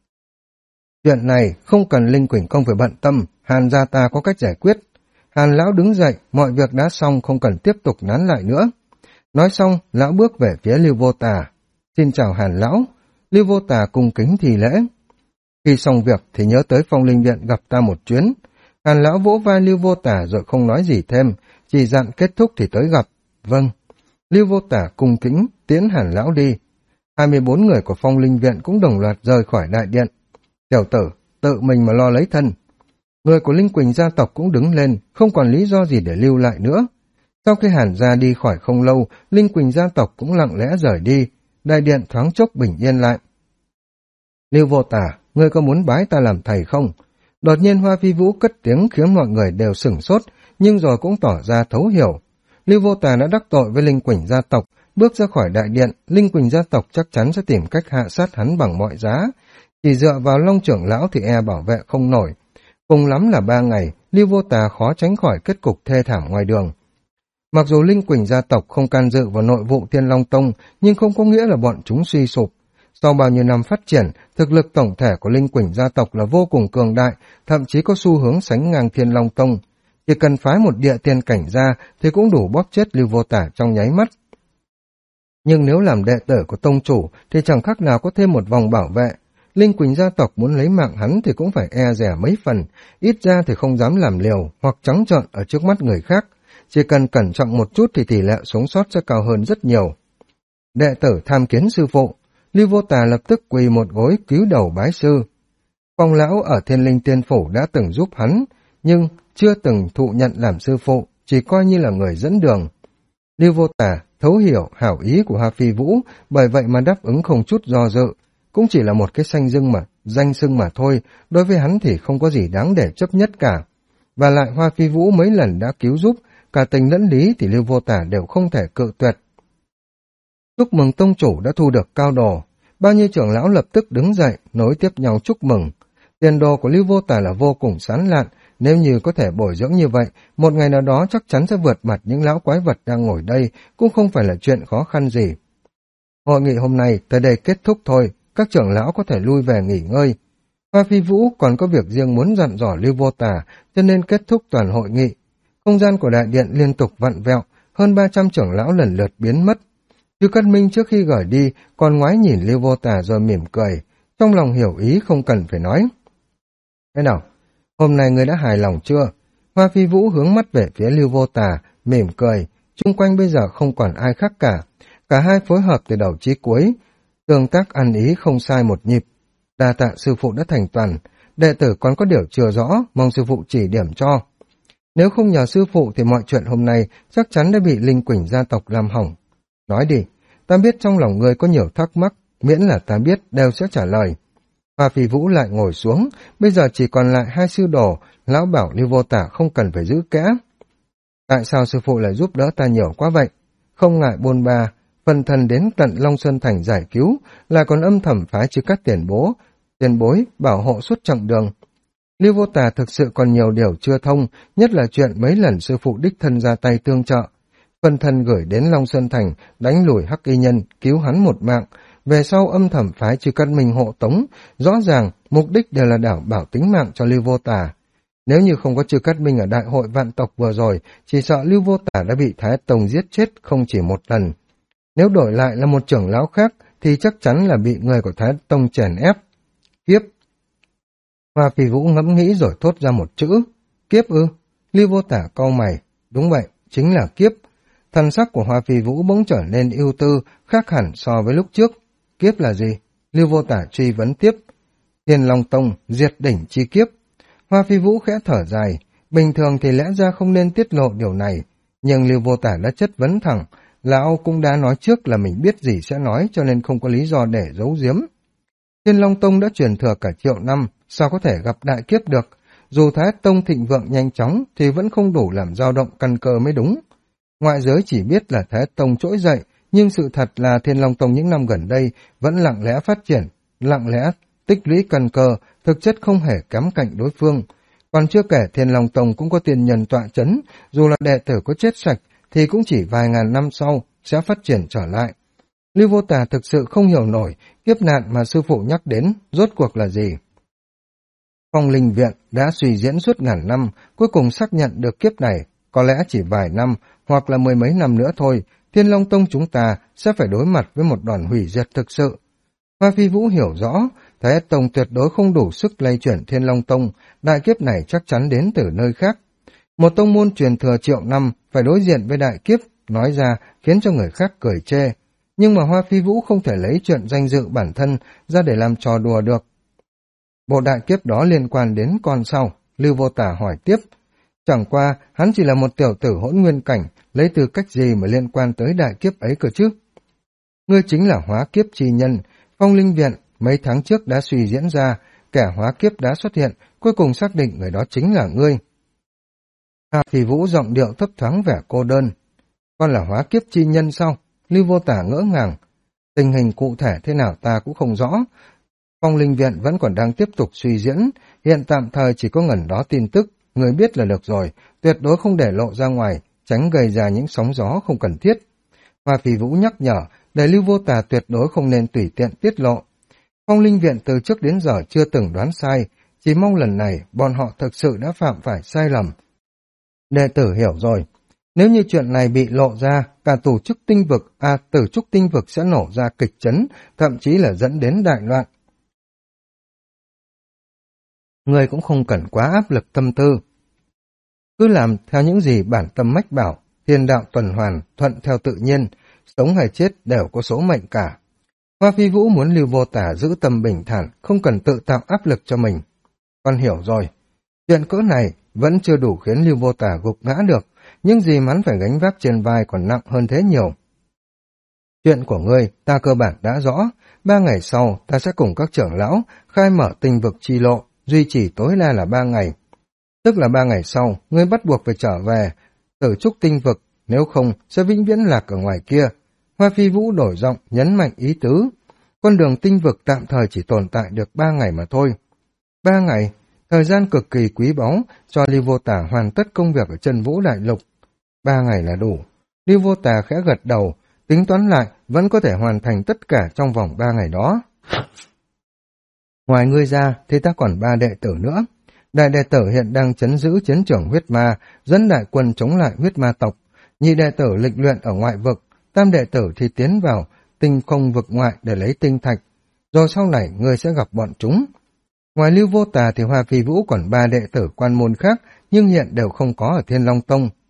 Chuyện này không cần Linh Quỳnh Công phải bận tâm, Hàn gia ta có cách giải quyết. Hàn lão đứng dậy, mọi việc đã xong không cần tiếp tục nán lại nữa. Nói xong, lão bước về phía Lưu Vô Tà. Xin chào Hàn lão. Lưu Vô Tà cung kính thì lễ. Khi xong việc thì nhớ tới Phong Linh Viện gặp ta một chuyến. Hàn lão vỗ vai Lưu Vô Tà rồi không nói gì thêm, chỉ dặn kết thúc thì tới gặp. Vâng. Lưu Vô Tà cung kính tiễn Hàn lão đi. 24 người của Phong Linh Viện cũng đồng loạt rời khỏi đại điện. Tiểu tử, tự mình mà lo lấy thân. Người của Linh Quỳnh gia tộc cũng đứng lên, không còn lý do gì để lưu lại nữa. Sau khi Hàn gia đi khỏi không lâu, Linh Quỳnh gia tộc cũng lặng lẽ rời đi, đại điện thoáng chốc bình yên lại. Lưu Vô Tả, ngươi có muốn bái ta làm thầy không? Đột nhiên Hoa Phi Vũ cất tiếng khiến mọi người đều sửng sốt, nhưng rồi cũng tỏ ra thấu hiểu. Lưu Vô Tả đã đắc tội với Linh Quỳnh gia tộc, bước ra khỏi đại điện, Linh Quỳnh gia tộc chắc chắn sẽ tìm cách hạ sát hắn bằng mọi giá. Chỉ dựa vào Long trưởng lão thì e bảo vệ không nổi. Cùng lắm là 3 ngày, Lưu Vô Tà khó tránh khỏi kết cục thê thảm ngoài đường. Mặc dù Linh Quỳnh gia tộc không can dự vào nội vụ Thiên Long Tông, nhưng không có nghĩa là bọn chúng suy sụp. Sau bao nhiêu năm phát triển, thực lực tổng thể của Linh Quỳnh gia tộc là vô cùng cường đại, thậm chí có xu hướng sánh ngang Thiên Long Tông. Chỉ cần phái một địa tiên cảnh ra thì cũng đủ bóp chết Lưu Vô Tả trong nháy mắt. Nhưng nếu làm đệ tử của tông chủ thì chẳng khác nào có thêm một vòng bảo vệ. Linh Quỳnh gia tộc muốn lấy mạng hắn thì cũng phải e dè mấy phần, ít ra thì không dám làm liều hoặc trắng trợn ở trước mắt người khác. Chỉ cần cẩn trọng một chút thì tỷ lệ sống sót sẽ cao hơn rất nhiều. Đệ tử tham kiến sư phụ, Lưu Vô Tà lập tức quỳ một gối cúi đầu bái sư. Phong lão ở Thiên Linh Tiên Phủ đã từng giúp hắn, nhưng chưa từng thụ nhận làm sư phụ, chỉ coi như là người dẫn đường. Lưu Vô Tà thấu hiểu hảo ý của Hoa Phi Vũ, bởi vậy mà đáp ứng không chút do dự. Cũng chỉ là một cái danh xưng mà thôi, đối với hắn thì không có gì đáng để chấp nhất cả. Và lại Hoa Phi Vũ mấy lần đã cứu giúp, cả tình lẫn lý thì Lưu Vô Tả đều không thể cự tuyệt. Chúc mừng tông chủ đã thu được cao đồ, bao nhiêu trưởng lão lập tức đứng dậy, nối tiếp nhau chúc mừng. Tiền đồ của Lưu Vô Tả là vô cùng sán lạn, nếu như có thể bồi dưỡng như vậy, một ngày nào đó chắc chắn sẽ vượt mặt những lão quái vật đang ngồi đây, cũng không phải là chuyện khó khăn gì. Hội nghị hôm nay tới đây kết thúc thôi, các trưởng lão có thể lui về nghỉ ngơi. Hoa Phi Vũ còn có việc riêng muốn dặn dò Lưu Vô Tả, cho nên kết thúc toàn hội nghị. Không gian của đại điện liên tục vặn vẹo, hơn 300 trưởng lão lần lượt biến mất. Chư Cát Minh trước khi gửi đi còn ngoái nhìn Lưu Vô Tả rồi mỉm cười, trong lòng hiểu ý không cần phải nói. Thế nào, hôm nay ngươi đã hài lòng chưa? Hoa Phi Vũ hướng mắt về phía Lưu Vô Tả, mỉm cười, chung quanh bây giờ không còn ai khác cả hai phối hợp từ đầu chí cuối, tương tác ăn ý không sai một nhịp. Đa tạ sư phụ đã thành toàn, đệ tử còn có điều chưa rõ, mong sư phụ chỉ điểm cho. Nếu không nhờ sư phụ thì mọi chuyện hôm nay chắc chắn đã bị Linh Quỳnh gia tộc làm hỏng. Nói đi, ta biết trong lòng ngươi có nhiều thắc mắc, miễn là ta biết đều sẽ trả lời. Hoa Phi Vũ lại ngồi xuống, bây giờ chỉ còn lại hai sư đồ, lão bảo Lưu Vô Tả không cần phải giữ kẽ. Tại sao sư phụ lại giúp đỡ ta nhiều quá vậy? Không ngại bôn ba, phần thần đến tận Long Sơn Thành giải cứu, là còn âm thầm phái trừ các tiền bối, bảo hộ suốt chặng đường. Lưu Vô Tả thực sự còn nhiều điều chưa thông, nhất là chuyện mấy lần sư phụ đích thân ra tay tương trợ. Phần thần gửi đến Long Sơn Thành, đánh lùi Hắc Y Nhân, cứu hắn một mạng, về sau âm thầm phái trừ căn mình hộ tống, rõ ràng mục đích đều là đảm bảo tính mạng cho Lưu Vô Tả. Nếu như không có Trư Cát Minh ở đại hội vạn tộc vừa rồi, chỉ sợ Lưu Vô Tả đã bị Thái Tông giết chết không chỉ một lần. Nếu đổi lại là một trưởng lão khác, thì chắc chắn là bị người của Thái Tông chèn ép. Kiếp. Hoa Phi Vũ ngẫm nghĩ rồi thốt ra một chữ. Kiếp ư? Lưu Vô Tả cau mày. Đúng vậy, chính là kiếp. Thần sắc của Hoa Phi Vũ bỗng trở nên ưu tư, khác hẳn so với lúc trước. Kiếp là gì? Lưu Vô Tả truy vấn tiếp. Thiên Long Tông, diệt đỉnh chi kiếp. Hoa Phi Vũ khẽ thở dài, bình thường thì lẽ ra không nên tiết lộ điều này, nhưng Lưu Vô Tả đã chất vấn thẳng, lão cũng đã nói trước là mình biết gì sẽ nói cho nên không có lý do để giấu giếm. Thiên Long Tông đã truyền thừa cả triệu năm, sao có thể gặp đại kiếp được, dù Thái Tông thịnh vượng nhanh chóng thì vẫn không đủ làm dao động căn cơ mới đúng. Ngoại giới chỉ biết là Thái Tông trỗi dậy, nhưng sự thật là Thiên Long Tông những năm gần đây vẫn lặng lẽ phát triển, lặng lẽ tích lũy căn cơ, thực chất không hề kém cạnh đối phương. Còn chưa kể Thiên Long Tông cũng có tiền nhân tọa chấn, dù là đệ tử có chết sạch thì cũng chỉ vài ngàn năm sau sẽ phát triển trở lại. Lưu Vô Tả thực sự không hiểu nổi kiếp nạn mà sư phụ nhắc đến rốt cuộc là gì. Phong Linh Viện đã suy diễn suốt ngàn năm, cuối cùng xác nhận được kiếp này, có lẽ chỉ vài năm hoặc là mười mấy năm nữa thôi, Thiên Long Tông chúng ta sẽ phải đối mặt với một đòn hủy diệt thực sự. Hoa Phi Vũ hiểu rõ, Thái Tông tuyệt đối không đủ sức lay chuyển Thiên Long Tông, đại kiếp này chắc chắn đến từ nơi khác. Một tông môn truyền thừa triệu năm phải đối diện với đại kiếp, nói ra khiến cho người khác cười chê. Nhưng mà Hoa Phi Vũ không thể lấy chuyện danh dự bản thân ra để làm trò đùa được. Bộ đại kiếp đó liên quan đến con sau, Lưu Vô Tả hỏi tiếp. Chẳng qua, hắn chỉ là một tiểu tử hỗn nguyên cảnh, lấy tư cách gì mà liên quan tới đại kiếp ấy cơ chứ? Ngươi chính là hóa kiếp chi nhân, Phong Linh Viện mấy tháng trước đã suy diễn ra, kẻ hóa kiếp đã xuất hiện, cuối cùng xác định người đó chính là ngươi. Hoa Phi Vũ giọng điệu thấp thoáng vẻ cô đơn. Con là hóa kiếp chi nhân sao? Lưu Vô Tả ngỡ ngàng. Tình hình cụ thể thế nào ta cũng không rõ. Phong Linh Viện vẫn còn đang tiếp tục suy diễn, hiện tạm thời chỉ có ngần đó tin tức, người biết là được rồi, tuyệt đối không để lộ ra ngoài, tránh gây ra những sóng gió không cần thiết. Hoa Phi Vũ nhắc nhở, để Lưu Vô Tả tuyệt đối không nên tùy tiện tiết lộ. Phong Linh Viện từ trước đến giờ chưa từng đoán sai, chỉ mong lần này bọn họ thực sự đã phạm phải sai lầm. Đệ tử hiểu rồi, nếu như chuyện này bị lộ ra, cả tử trúc tinh vực sẽ nổ ra kịch chấn, thậm chí là dẫn đến đại loạn. Người cũng không cần quá áp lực tâm tư. Cứ làm theo những gì bản tâm mách bảo, thiên đạo tuần hoàn, thuận theo tự nhiên, sống hay chết đều có số mệnh cả. Hoa Phi Vũ muốn Lưu Vô Tả giữ tâm bình thản, không cần tự tạo áp lực cho mình. Con hiểu rồi, chuyện cỡ này vẫn chưa đủ khiến Lưu Vô Tả gục ngã được, nhưng gì hắn phải gánh vác trên vai còn nặng hơn thế nhiều. Chuyện của ngươi ta cơ bản đã rõ, 3 ngày sau ta sẽ cùng các trưởng lão khai mở tinh vực chi lộ, duy trì tối đa là 3 ngày. Tức là 3 ngày sau, ngươi bắt buộc phải trở về Tử Trúc tinh vực, nếu không sẽ vĩnh viễn lạc ở ngoài kia. Hoa Phi Vũ đổi giọng nhấn mạnh ý tứ. Con đường tinh vực tạm thời chỉ tồn tại được 3 ngày mà thôi. 3 ngày, thời gian cực kỳ quý báu cho Lưu Vô Tả hoàn tất công việc ở Chân Vũ Đại Lục. 3 ngày là đủ. Lưu Vô Tả khẽ gật đầu, tính toán lại vẫn có thể hoàn thành tất cả trong vòng 3 ngày đó. Ngoài ngươi ra thì ta còn 3 đệ tử nữa. Đại đệ tử hiện đang trấn giữ chiến trường huyết ma, dẫn đại quân chống lại huyết ma tộc. Nhị đệ tử lịch luyện ở ngoại vực, tam đệ tử thì tiến vào tinh không vực ngoại để lấy tinh thạch. Rồi sau này ngươi sẽ gặp bọn chúng. Ngoài Lưu Vô Tả thì Hoa Phi Vũ còn 3 đệ tử quan môn khác, nhưng hiện đều không có ở Thiên Long Tông.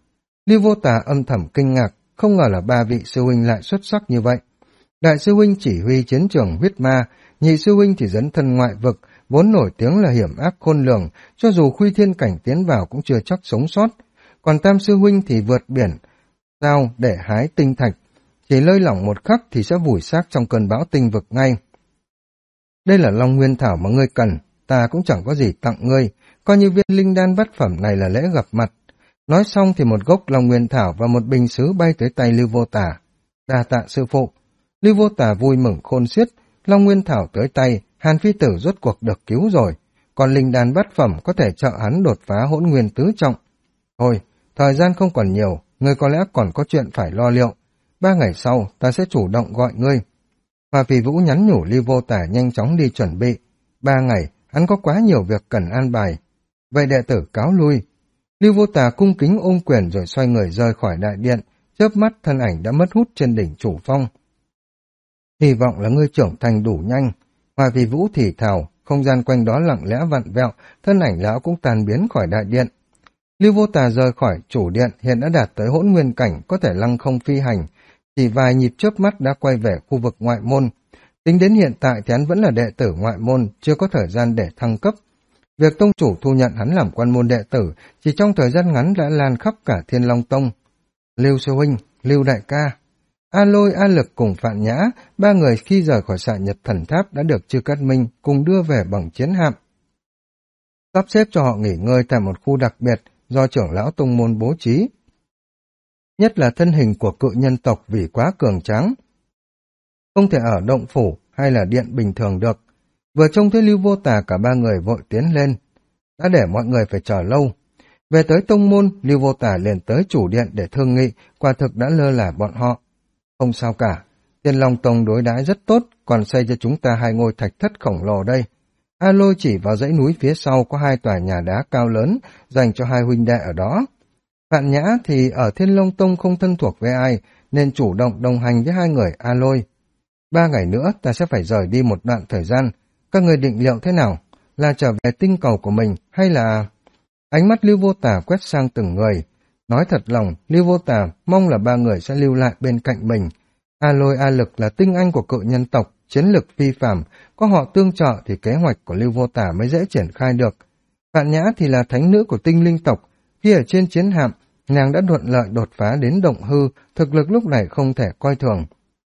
Lưu Vô Tà âm thầm kinh ngạc, không ngờ là ba vị sư huynh lại xuất sắc như vậy. Đại sư huynh chỉ huy chiến trường huyết ma, nhị sư huynh thì dẫn thân ngoại vực, vốn nổi tiếng là hiểm ác khôn lường, cho dù Khuy Thiên Cảnh tiến vào cũng chưa chắc sống sót. Còn tam sư huynh thì vượt biển, sao để hái tinh thạch, chỉ lơi lỏng một khắc thì sẽ vùi xác trong cơn bão tinh vực ngay. Đây là Long Nguyên Thảo mà ngươi cần, ta cũng chẳng có gì tặng ngươi, coi như viên linh đan bát phẩm này là lễ gặp mặt. Nói xong thì một gốc Long Nguyên Thảo và một bình sứ bay tới tay Lưu Vô Tà. Đa tạ sư phụ. Lưu Vô Tà vui mừng khôn xiết, Long Nguyên Thảo tới tay, Hàn Phi Tử rốt cuộc được cứu rồi, còn linh đan bát phẩm có thể trợ hắn đột phá hỗn nguyên tứ trọng. Thôi, thời gian không còn nhiều, ngươi có lẽ còn có chuyện phải lo liệu. 3 ngày sau, ta sẽ chủ động gọi ngươi. Hoa Phi Vũ nhắn nhủ Lưu Vô Tà nhanh chóng đi chuẩn bị. 3 ngày, hắn có quá nhiều việc cần an bài. Vậy đệ tử cáo lui. Lưu Vô Tà cung kính ôm quyền rồi xoay người rời khỏi đại điện, chớp mắt thân ảnh đã mất hút trên đỉnh chủ phong. Hy vọng là ngươi trưởng thành đủ nhanh. Hoa Phi Vũ thì thào, không gian quanh đó lặng lẽ vặn vẹo, thân ảnh lão cũng tan biến khỏi đại điện. Lưu Vô Tà rời khỏi chủ điện hiện đã đạt tới hỗn nguyên cảnh, có thể lăng không phi hành, chỉ vài nhịp chớp mắt đã quay về khu vực ngoại môn. Tính đến hiện tại thì hắn vẫn là đệ tử ngoại môn, chưa có thời gian để thăng cấp. Việc tông chủ thu nhận hắn làm quan môn đệ tử chỉ trong thời gian ngắn đã lan khắp cả Thiên Long Tông. Lưu sư huynh, Lưu đại ca, A Lôi, A Lực cùng Phạn Nhã, 3 người khi rời khỏi Xạ Nhật Thần Tháp đã được Chư Cát Minh cùng đưa về bằng chiến hạm. Sắp xếp cho họ nghỉ ngơi tại một khu đặc biệt do trưởng lão tông môn bố trí. Nhất là thân hình của cự nhân tộc vì quá cường tráng, không thể ở động phủ hay là điện bình thường được. Vừa trông thấy Lưu Vô Tà, cả 3 người vội tiến lên, đã để mọi người phải chờ lâu. Về tới tông môn, Lưu Vô Tà liền tới chủ điện để thương nghị, quả thực đã lơ là bọn họ. Không sao cả, Thiên Long Tông đối đãi rất tốt, còn xây cho chúng ta 2 ngôi thạch thất khổng lồ đây. A Lôi chỉ vào dãy núi phía sau có 2 tòa nhà đá cao lớn, dành cho 2 huynh đệ ở đó. Phạn Nhã thì ở Thiên Long Tông không thân thuộc với ai, nên chủ động đồng hành với 2 người A Lôi. 3 ngày nữa ta sẽ phải rời đi một đoạn thời gian, các người định liệu thế nào? Là trở về tinh cầu của mình hay là... Ánh mắt Lưu Vô Tà quét sang từng người. Nói thật lòng, Lưu Vô Tà mong là 3 người sẽ lưu lại bên cạnh mình. A Lôi, A Lực là tinh anh của cự nhân tộc, chiến lực phi phàm, có họ tương trợ thì kế hoạch của Lưu Vô Tà mới dễ triển khai được. Phạn Nhã thì là thánh nữ của tinh linh tộc, khi ở trên chiến hạm, nàng đã thuận lợi đột phá đến động hư, thực lực lúc này không thể coi thường.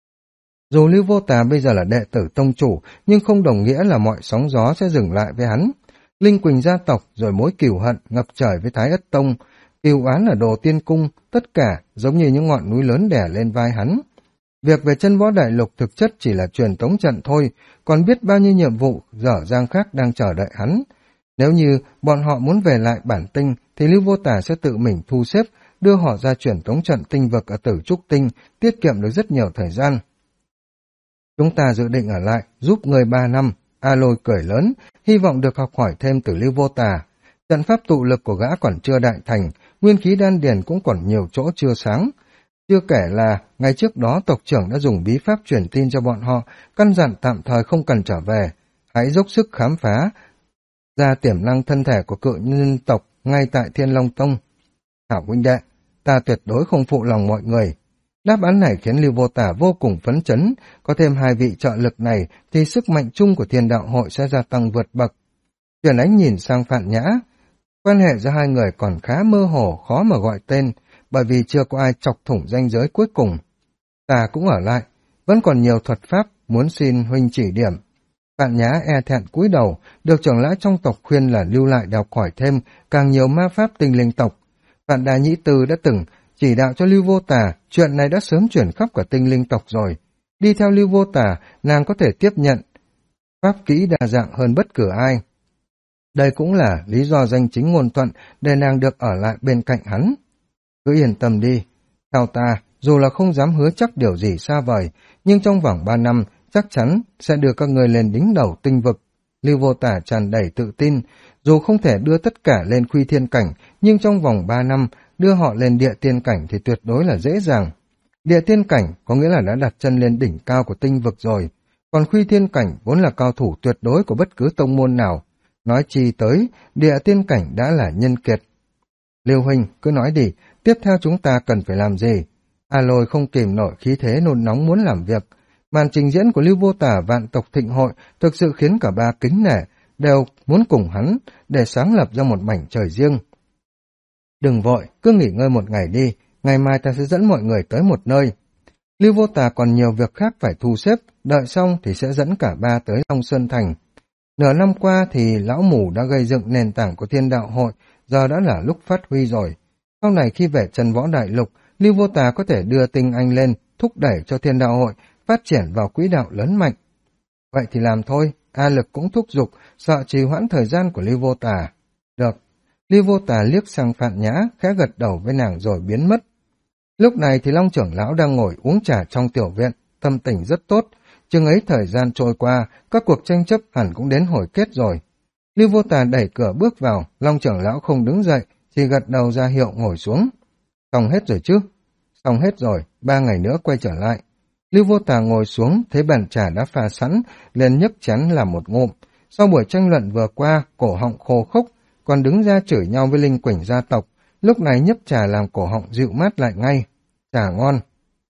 Dù Lưu Vô Tà bây giờ là đệ tử tông chủ, nhưng không đồng nghĩa là mọi sóng gió sẽ dừng lại với hắn. Linh Quỳnh gia tộc, rồi mối cừu hận ngập trời với Thái Ất Tông, cừu oán ở Đồ Tiên Cung, tất cả giống như những ngọn núi lớn đè lên vai hắn. Việc về chân võ đại lục thực chất chỉ là truyền tống trận thôi, còn biết bao nhiêu nhiệm vụ dở dang khác đang chờ đợi hắn. Nếu như bọn họ muốn về lại bản tinh, thì Lưu Vô Tà sẽ tự mình thu xếp, đưa họ ra truyền tống trận tinh vực ở Tử Trúc Tinh, tiết kiệm được rất nhiều thời gian. Chúng ta dự định ở lại, giúp người 3 năm. A Lôi cười lớn, hy vọng được học hỏi thêm từ Lưu Vô Tà. Trận pháp tụ lực của gã còn chưa đại thành, nguyên khí đan điền cũng còn nhiều chỗ chưa sáng. Chưa kể là, ngày trước đó tộc trưởng đã dùng bí pháp truyền tin cho bọn họ, căn dặn tạm thời không cần trở về. Hãy dốc sức khám phá ra tiềm năng thân thể của cự nhân tộc ngay tại Thiên Long Tông. Hảo huynh đệ, ta tuyệt đối không phụ lòng mọi người. Đáp án này khiến Lưu Vô Tà vô cùng phấn chấn, có thêm 2 vị trợ lực này thì sức mạnh chung của Thiên Đạo Hội sẽ gia tăng vượt bậc. Chuyển ánh nhìn sang Phạn Nhã, quan hệ giữa 2 người còn khá mơ hồ, khó mà gọi tên, bởi vì chưa có ai chọc thủng ranh giới cuối cùng. Ta cũng ở lại, vẫn còn nhiều thuật pháp muốn xin huynh chỉ điểm. Phạn Nhã e thẹn cúi đầu, được trưởng lão trong tộc khuyên là lưu lại đào hỏi thêm càng nhiều ma pháp tinh linh tộc. Phạn Đà Nhĩ Tư đã từng chỉ đạo cho Lưu Vô Tà, chuyện này đã sớm chuyển khắp cả tinh linh tộc rồi. Đi theo Lưu Vô Tà, nàng có thể tiếp nhận pháp kỹ đa dạng hơn bất cứ ai. Đây cũng là lý do danh chính ngôn thuận để nàng được ở lại bên cạnh hắn. Cứ yên tâm đi, theo ta, dù là không dám hứa chắc điều gì xa vời, nhưng trong vòng 3 năm chắc chắn sẽ đưa các người lên đỉnh đầu tinh vực. Lưu Vô Tà tràn đầy tự tin, dù không thể đưa tất cả lên Khuy Thiên Cảnh, nhưng trong vòng 3 năm đưa họ lên Địa Tiên Cảnh thì tuyệt đối là dễ dàng. Địa Tiên Cảnh có nghĩa là đã đặt chân lên đỉnh cao của tinh vực rồi, còn Khuy Thiên Cảnh vốn là cao thủ tuyệt đối của bất cứ tông môn nào. Nói chi tới, Địa Tiên Cảnh đã là nhân kiệt. Lưu huynh, cứ nói đi, Tiếp theo chúng ta cần phải làm gì? A Lôi không kìm nổi khí thế nôn nóng muốn làm việc. Màn trình diễn của Lưu Vô Tả vạn tộc thịnh hội thực sự khiến cả ba kính nể, đều muốn cùng hắn để sáng lập ra một mảnh trời riêng. Đừng vội, cứ nghỉ ngơi một ngày đi, ngày mai ta sẽ dẫn mọi người tới một nơi. Lưu Vô Tà còn nhiều việc khác phải thu xếp, đợi xong thì sẽ dẫn cả ba tới Long Sơn Thành. Nửa năm qua thì lão mù đã gây dựng nền tảng của Thiên Đạo Hội, giờ đã là lúc phát huy rồi. Sau này khi về Chân Võ Đại Lục, Lưu Vô Tà có thể đưa tinh anh lên, thúc đẩy cho Thiên Đạo Hội phát triển vào quỹ đạo lớn mạnh. Vậy thì làm thôi, A Lực cũng thúc giục, sợ trì hoãn thời gian của Lưu Vô Tà. Được, Lưu Vô Tà liếc sang Phạn Nhã, khẽ gật đầu với nàng rồi biến mất. Lúc này thì Long trưởng lão đang ngồi uống trà trong tiểu viện, tâm tình rất tốt. Chừng ấy thời gian trôi qua, các cuộc tranh chấp hẳn cũng đến hồi kết rồi. Lưu Vô Tà đẩy cửa bước vào, Long trưởng lão không đứng dậy, chỉ gật đầu ra hiệu ngồi xuống. Xong hết rồi chứ? Xong hết rồi, 3 ngày nữa quay trở lại. Lưu Vô Tà ngồi xuống, thấy bàn trà đã pha sẵn, liền nhấc chén làm một ngụm. Sau buổi tranh luận vừa qua, cổ họng khô khốc, còn đứng ra chửi nhau với Linh Quỳnh gia tộc. Lúc này nhấp trà làm cổ họng dịu mát lại ngay. Trà ngon.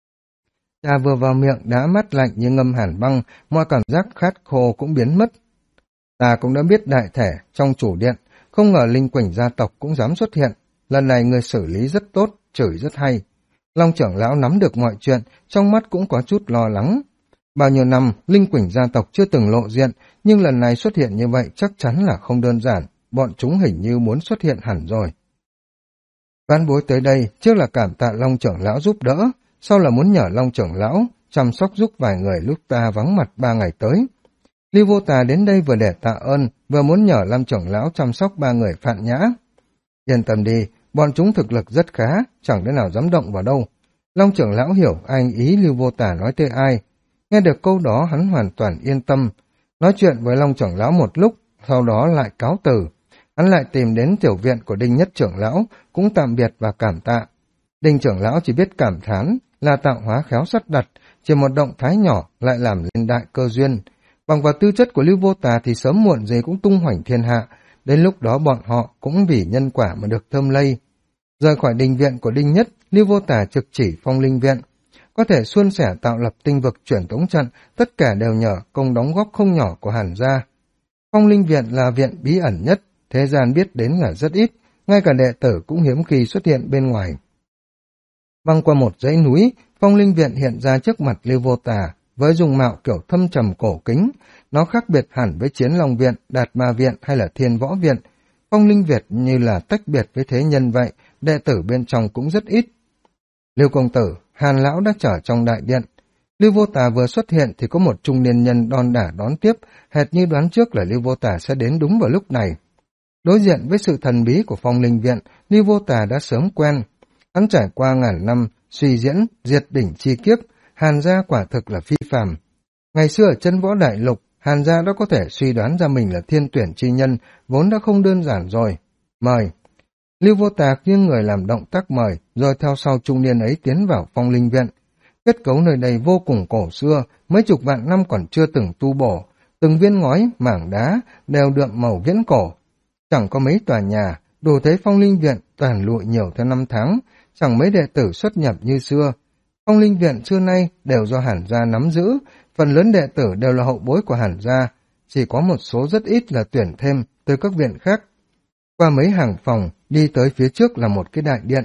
Trà vừa vào miệng đã mát lạnh như ngâm hàn băng, mọi cảm giác khát khô cũng biến mất. Ta cũng đã biết đại thể trong chủ điện, không ngờ Linh Quỳnh gia tộc cũng dám xuất hiện. Lần này người xử lý rất tốt, chửi rất hay. Long trưởng lão nắm được mọi chuyện, trong mắt cũng có chút lo lắng. Bao nhiêu năm, Linh Quỳnh gia tộc chưa từng lộ diện, nhưng lần này xuất hiện như vậy chắc chắn là không đơn giản. Bọn chúng hình như muốn xuất hiện hẳn rồi. Vãn Bối tới đây, trước là cảm tạ Long trưởng lão giúp đỡ, sau là muốn nhờ Long trưởng lão chăm sóc giúp vài người lúc ta vắng mặt 3 ngày tới. Lưu Vô Tà đến đây vừa để tạ ơn, vừa muốn nhờ Long trưởng lão chăm sóc 3 người Phạn Nhã. Yên tâm đi, bọn chúng thực lực rất khá, chẳng đứa nào dám động vào đâu. Long trưởng lão hiểu anh ý Lưu Vô Tà nói tới ai. Nghe được câu đó hắn hoàn toàn yên tâm. Nói chuyện với Long trưởng lão một lúc, sau đó lại cáo từ. Hắn lại tìm đến tiểu viện của Đinh Nhất trưởng lão, cũng tạm biệt và cảm tạ. Đinh trưởng lão chỉ biết cảm thán là tạo hóa khéo sắp đặt, chỉ một động thái nhỏ lại làm lên đại cơ duyên. Bằng vào tư chất của Lưu Vô Tà thì sớm muộn gì cũng tung hoành thiên hạ, đến lúc đó bọn họ cũng vì nhân quả mà được thơm lây. Rời khỏi đình viện của Đinh Nhất, Lưu Vô Tà trực chỉ Phong Linh viện. Có thể suôn sẻ tạo lập tinh vực chuyển tống trận, tất cả đều nhờ công đóng góp không nhỏ của Hàn gia. Phong Linh viện là viện bí ẩn nhất, thế gian biết đến là rất ít, ngay cả đệ tử cũng hiếm khi xuất hiện bên ngoài. Băng qua một dãy núi, Phong Linh viện hiện ra trước mặt Lưu Vô Tà, với dung mạo kiểu thâm trầm cổ kính. Nó khác biệt hẳn với Chiến Long viện, Đạt Ma viện hay là Thiên Võ viện. Phong Linh viện như là tách biệt với thế nhân vậy, đệ tử bên trong cũng rất ít. Lưu công tử, Hàn lão đã trở trong đại điện. Lưu Vô Tà vừa xuất hiện thì có một trung niên nhân đon đả đón tiếp, hệt như đoán trước là Lưu Vô Tà sẽ đến đúng vào lúc này. Đối diện với sự thần bí của Phong Linh viện, Lưu Vô Tà đã sớm quen. Hắn trải qua ngàn năm suy diễn, diệt đỉnh chi kiếp, Hàn gia quả thực là phi phàm. Ngày xưa ở Chân Võ Đại Lục, Hàn gia đã có thể suy đoán ra mình là thiên tuyển chi nhân, vốn đã không đơn giản rồi. Mời. Lưu Vô Tà nghiêng người làm động tác mời, rồi theo sau trung niên ấy tiến vào Phong Linh viện. Kết cấu nơi đây vô cùng cổ xưa, mấy chục vạn năm còn chưa từng tu bổ, từng viên ngói, mảng đá đều đượm màu viễn cổ. Chẳng có mấy tòa nhà, đủ thấy Phong Linh viện toàn lụi nhiều theo năm tháng, chẳng mấy đệ tử xuất nhập như xưa. Phong Linh viện xưa nay đều do Hàn gia nắm giữ, phần lớn đệ tử đều là hậu bối của Hàn gia, chỉ có một số rất ít là tuyển thêm từ các viện khác. Qua mấy hàng phòng, đi tới phía trước là một cái đại điện.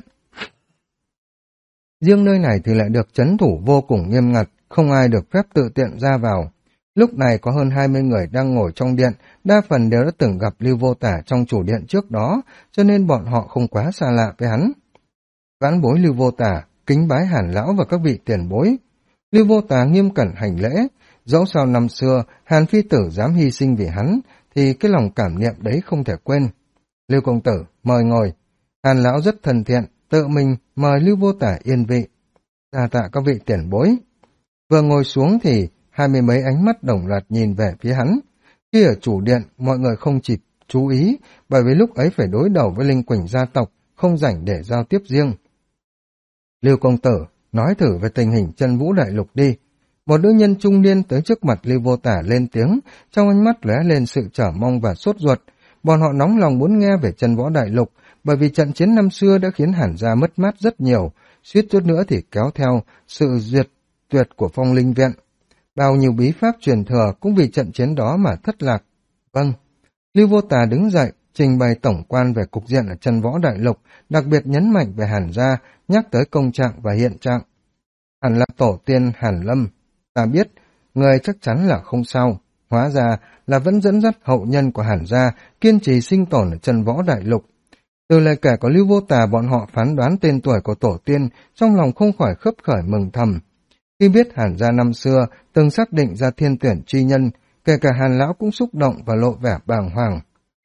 Riêng nơi này thì lại được trấn thủ vô cùng nghiêm ngặt, không ai được phép tự tiện ra vào. Lúc này có hơn 20 người đang ngồi trong điện, đa phần đều đã từng gặp Lưu Vô Tả trong chủ điện trước đó, cho nên bọn họ không quá xa lạ với hắn. Vãn bối Lưu Vô Tả, kính bái Hàn lão và các vị tiền bối. Lưu Vô Tả nghiêm cẩn hành lễ, dẫu sao năm xưa Hàn phi tử dám hy sinh vì hắn, thì cái lòng cảm niệm đấy không thể quên. Lưu công tử, mời ngồi. Hàn lão rất thân thiện, tự mình mời Lưu Vô Tả yên vị. Đa tạ các vị tiền bối. Vừa ngồi xuống thì 20 mấy ánh mắt đồng loạt nhìn về phía hắn. Khi ở chủ điện, mọi người không chỉ chú ý, bởi vì lúc ấy phải đối đầu với Linh Quỳnh gia tộc, không rảnh để giao tiếp riêng. Lưu công tử, nói thử về tình hình Chân Vũ Đại Lục đi. Một nữ nhân trung niên tới trước mặt Lưu Vô Tả lên tiếng, trong ánh mắt lóe lên sự trở mong và sốt ruột. Bọn họ nóng lòng muốn nghe về Chân Võ Đại Lục, bởi vì trận chiến năm xưa đã khiến Hàn gia mất mát rất nhiều, suýt chút nữa thì kéo theo sự diệt tuyệt của Phong Linh Viện. Bao nhiêu bí pháp truyền thừa cũng vì trận chiến đó mà thất lạc. Vâng, Lưu Vô Tà đứng dậy, trình bày tổng quan về cục diện ở Chân Võ Đại Lục, đặc biệt nhấn mạnh về Hàn gia, nhắc tới công trạng và hiện trạng. Hẳn là tổ tiên Hàn Lâm, ta biết, người chắc chắn là không sao, hóa ra là vẫn dẫn dắt hậu nhân của Hàn gia kiên trì sinh tồn ở Chân Võ Đại Lục. Từ lời kể của Lưu Vô Tà, bọn họ phán đoán tên tuổi của tổ tiên, trong lòng không khỏi khấp khởi mừng thầm. Khi biết Hàn gia năm xưa từng xác định ra thiên tuyển chi nhân, kể cả Hàn lão cũng xúc động và lộ vẻ bàng hoàng.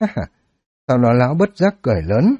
Sau đó lão bất giác cười lớn.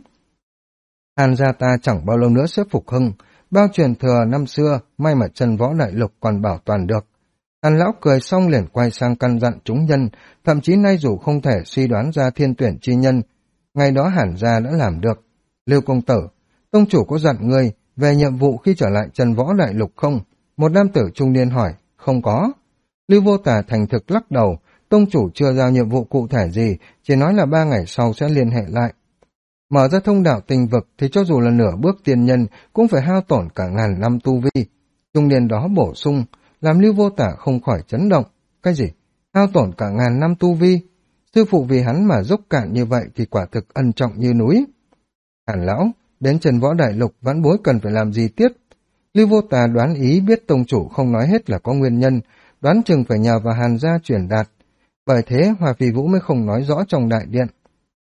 Hàn gia ta chẳng bao lâu nữa sẽ phục hưng, bao truyền thừa năm xưa, may mà Chân Võ Đại Lục còn bảo toàn được. Hàn lão cười xong liền quay sang căn dặn chúng nhân, thậm chí nay dù không thể suy đoán ra thiên tuyển chi nhân, ngày đó Hàn gia đã làm được. Lưu công tử, tông chủ có dặn ngươi về nhiệm vụ khi trở lại Chân Võ Đại Lục không? Một nam tử trung niên hỏi. Không có. Lưu Vô Tà thành thực lắc đầu, tông chủ chưa giao nhiệm vụ cụ thể gì, chỉ nói là 3 ngày sau sẽ liên hệ lại. Mở ra thông đạo tinh vực thì cho dù là nửa bước tiên nhân cũng phải hao tổn cả ngàn năm tu vi. Trung niên đó bổ sung, làm Lưu Vô Tà không khỏi chấn động. Cái gì? Hao tổn cả ngàn năm tu vi? Sư phụ vì hắn mà dốc cạn như vậy thì quả thực ân trọng như núi. Hàn lão, đến Chân Võ Đại Lục vãn bối cần phải làm gì tiếp? Lưu Vô Tà đoán ý biết tông chủ không nói hết là có nguyên nhân, đoán chừng phải nhờ vào Hàn gia truyền đạt. Bởi thế Hoa Phi Vũ mới không nói rõ trong đại điện.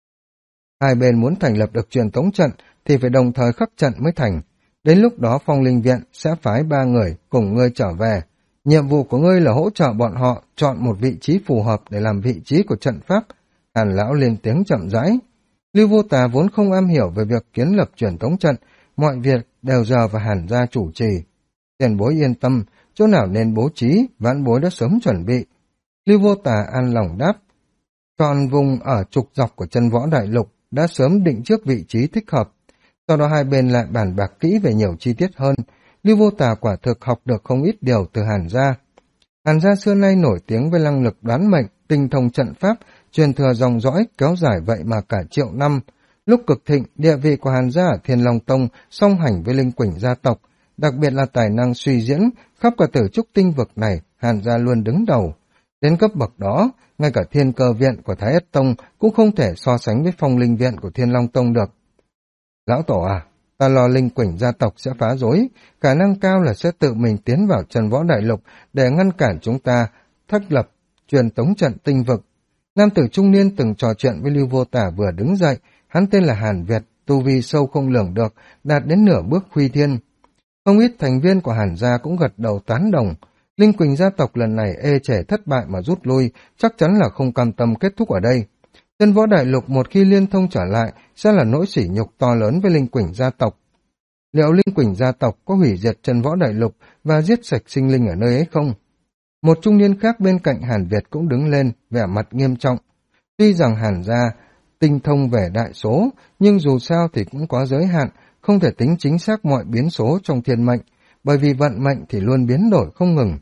Hai bên muốn thành lập được truyền tống trận thì phải đồng thời khắc trận mới thành. Đến lúc đó Phong Linh Viện sẽ phái 3 người cùng ngươi trở về. Nhiệm vụ của ngươi là hỗ trợ bọn họ chọn một vị trí phù hợp để làm vị trí của trận pháp. Hàn lão lên tiếng chậm rãi. Lưu Vô Tà vốn không am hiểu về việc kiến lập truyền tống trận, mọi việc đều nhờ vào Hàn gia chủ trì. Tiền bối yên tâm, chỗ nào nên bố trí, vãn bối đã sớm chuẩn bị. Lưu Vô Tà an lòng đáp. Tròn vùng ở trục dọc của Chân Võ Đại Lục đã sớm định trước vị trí thích hợp. Sau đó hai bên lại bàn bạc kỹ về nhiều chi tiết hơn. Lưu Vô Tà quả thực học được không ít điều từ Hàn gia. Hàn gia xưa nay nổi tiếng với năng lực đoán mệnh, tinh thông trận pháp, truyền thừa dòng dõi kéo dài vậy mà cả triệu năm. Lúc cực thịnh, địa vị của Hàn gia ở Thiên Long Tông song hành với Linh Quỳnh gia tộc, đặc biệt là tài năng suy diễn, khắp cả Tử Trúc tinh vực này, Hàn gia luôn đứng đầu. Đến cấp bậc đó, ngay cả Thiên Cơ Viện của Thái Ất Tông cũng không thể so sánh với Phong Linh Viện của Thiên Long Tông được. Lão tổ à, ta lo Linh Quỳnh gia tộc sẽ phá rối, khả năng cao là sẽ tự mình tiến vào Chân Võ Đại Lục để ngăn cản chúng ta thách lập truyền tống trận tinh vực. Nam tử trung niên từng trò chuyện với Lưu Vô Tà vừa đứng dậy, hắn tên là Hàn Việt, tu vi sâu không lường được, đạt đến nửa bước Khuy Thiên. Không ít thành viên của Hàn gia cũng gật đầu tán đồng. Linh Quỳnh gia tộc lần này ê chề thất bại mà rút lui, chắc chắn là không cam tâm kết thúc ở đây. Chân Võ Đại Lục một khi liên thông trở lại sẽ là nỗi sỉ nhục to lớn với Linh Quỳnh gia tộc. Liệu Linh Quỳnh gia tộc có hủy diệt Chân Võ Đại Lục và giết sạch sinh linh ở nơi ấy không? Một trung niên khác bên cạnh Hàn Việt cũng đứng lên, vẻ mặt nghiêm trọng. Tuy rằng Hàn gia tinh thông về đại số, nhưng dù sao thì cũng có giới hạn, không thể tính chính xác mọi biến số trong thiên mệnh, bởi vì vận mệnh thì luôn biến đổi không ngừng.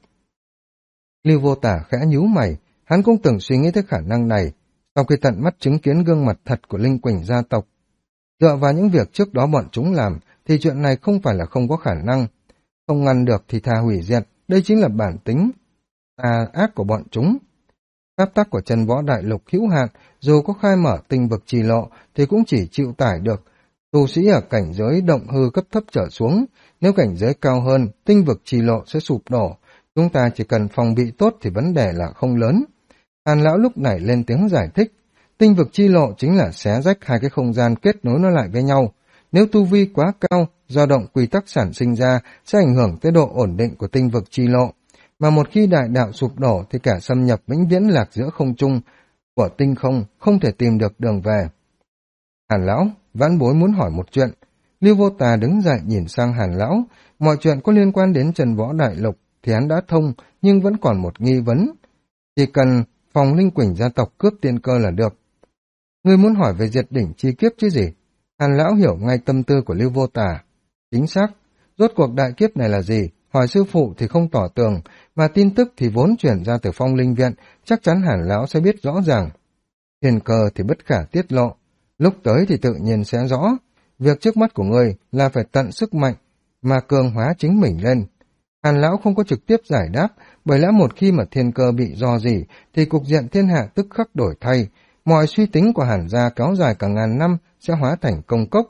Lưu Vô Tà khẽ nhíu mày, hắn cũng từng suy nghĩ tới khả năng này, sau khi tận mắt chứng kiến gương mặt thật của Linh Quỳnh gia tộc. Dựa vào những việc trước đó bọn chúng làm, thì chuyện này không phải là không có khả năng. Không ngăn được thì thà hủy diệt, đây chính là bản tính tà ác của bọn chúng. Pháp tắc của Chân Võ Đại Lục hữu hạn, dù có khai mở tinh vực trì lộ thì cũng chỉ chịu tải được tu sĩ ở cảnh giới động hư cấp thấp trở xuống. Nếu cảnh giới cao hơn, tinh vực trì lộ sẽ sụp đổ. Chúng ta chỉ cần phòng bị tốt thì vấn đề là không lớn. Hàn lão lúc này lên tiếng giải thích. Tinh vực chi lộ chính là xé rách hai cái không gian kết nối nó lại với nhau. Nếu tu vi quá cao, dao động quy tắc sản sinh ra sẽ ảnh hưởng tới độ ổn định của tinh vực chi lộ. Mà một khi đại đạo sụp đổ thì cả xâm nhập vĩnh viễn lạc giữa không trung của tinh không thể tìm được đường về. Hàn lão, vãn bối muốn hỏi một chuyện. Lưu Vô Tà đứng dậy nhìn sang Hàn lão. Mọi chuyện có liên quan đến Chân Võ Đại Lục thì hắn đã thông, nhưng vẫn còn một nghi vấn. Chỉ cần phòng Linh Quỳnh gia tộc cướp tiên cơ là được. Ngươi muốn hỏi về diệt đỉnh chi kiếp chứ gì? Hàn lão hiểu ngay tâm tư của Lưu Vô Tà. Chính xác, rốt cuộc đại kiếp này là gì? Hỏi sư phụ thì không tỏ tường, mà tin tức thì vốn chuyển ra từ Phong Linh Viện, chắc chắn Hàn lão sẽ biết rõ ràng. Thiên cơ thì bất khả tiết lộ, lúc tới thì tự nhiên sẽ rõ. việc trước mắt của ngươi là phải tận sức mạnh mà cường hóa chính mình lên. Hàn lão không có trực tiếp giải đáp, bởi lẽ một khi mà thiên cơ bị do gì thì cục diện thiên hạ tức khắc đổi thay, mọi suy tính của Hàn gia kéo dài cả ngàn năm sẽ hóa thành công cốc.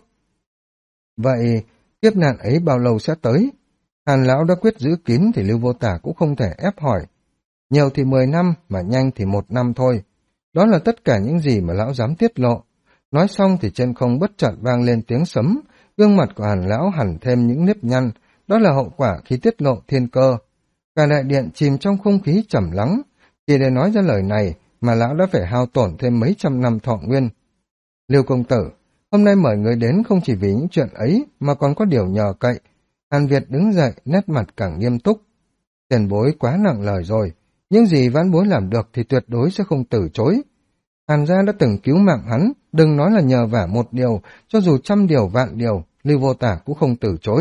Vậy kiếp nạn ấy bao lâu sẽ tới? Hàn lão đã quyết giữ kín thì Lưu Vô Tả cũng không thể ép hỏi. Nhiều thì 10 năm, mà nhanh thì 1 năm thôi. Đó là tất cả những gì mà lão dám tiết lộ. Nói xong thì trên không bất chợt vang lên tiếng sấm, gương mặt của Hàn lão hẳn thêm những nếp nhăn, đó là hậu quả khi tiết lộ thiên cơ. Cả đại điện chìm trong không khí trầm lắng, chỉ để nói ra lời này mà lão đã phải hao tổn thêm mấy trăm năm thọ nguyên. Lưu công tử, hôm nay mời người đến không chỉ vì những chuyện ấy mà còn có điều nhờ cậy. Hàn Việt đứng dậy, nét mặt càng nghiêm túc. Tiền bối quá nặng lời rồi, những gì vãn bối làm được thì tuyệt đối sẽ không từ chối. Hàn gia đã từng cứu mạng hắn, đừng nói là nhờ vả một điều, cho dù 100 điều vạn điều, Lưu Vô Tả cũng không từ chối.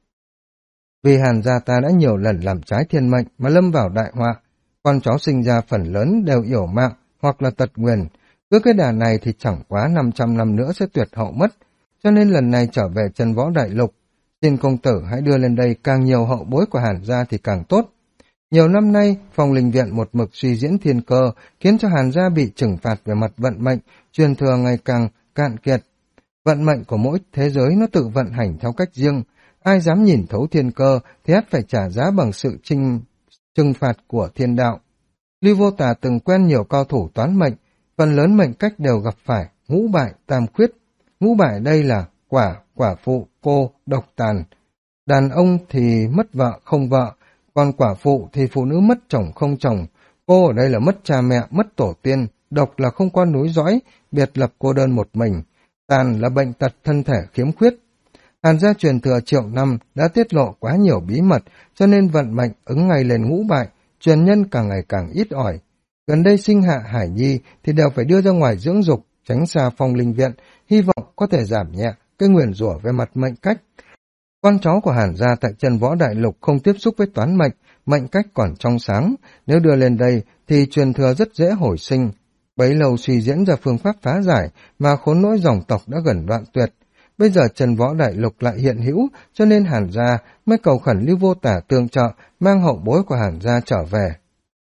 Vì Hàn gia ta đã nhiều lần làm trái thiên mệnh mà lâm vào đại họa, con cháu sinh ra phần lớn đều yểu mạng hoặc là tật nguyền, cứ cái đà này thì chẳng quá 500 năm nữa sẽ tuyệt hậu mất, cho nên lần này trở về Chân Võ Đại Lục, xin công tử hãy đưa lên đây càng nhiều hậu bối của Hàn gia thì càng tốt. Nhiều năm nay, Phong Linh Viện một mực suy diễn thiên cơ, khiến cho Hàn gia bị trừng phạt về mặt vận mệnh, truyền thừa ngày càng cạn kiệt. Vận mệnh của mỗi thế giới nó tự vận hành theo cách riêng, ai dám nhìn thấu thiên cơ thì ắt phải trả giá bằng sự trừng phạt của thiên đạo. Lưu Vô Tà từng quen nhiều cao thủ toán mệnh, phần lớn mệnh cách đều gặp phải ngũ bại tam khuyết. Ngũ bại đây là quả phụ, cô, độc tàn. Đàn ông thì mất vợ không vợ, còn quả phụ thì phụ nữ mất chồng không chồng, cô ở đây là mất cha mẹ, mất tổ tiên, độc là không con nối dõi, biệt lập cô đơn một mình, tàn là bệnh tật thân thể khiếm khuyết. Hàn gia truyền thừa triệu năm đã tiết lộ quá nhiều bí mật, cho nên vận mệnh ứng ngay lên ngũ bại, truyền nhân càng ngày càng ít ỏi. Gần đây sinh hạ hải nhi thì đều phải đưa ra ngoài dưỡng dục, tránh xa Phong Linh Viện, hy vọng có thể giảm nhẹ cái nguyền rủa về mặt mệnh cách. Con cháu của Hàn gia tại Chân Võ Đại Lục không tiếp xúc với toán mệnh, mệnh cách còn trong sáng, nếu đưa lên đây thì truyền thừa rất dễ hồi sinh. Bấy lâu suy diễn ra phương pháp phá giải mà khốn nỗi dòng tộc đã gần đoạn tuyệt. Bây giờ Chân Võ Đại Lục lại hiện hữu, cho nên Hàn gia mới cầu khẩn Lưu Vô Tả tương trợ, mang hậu bối của Hàn gia trở về.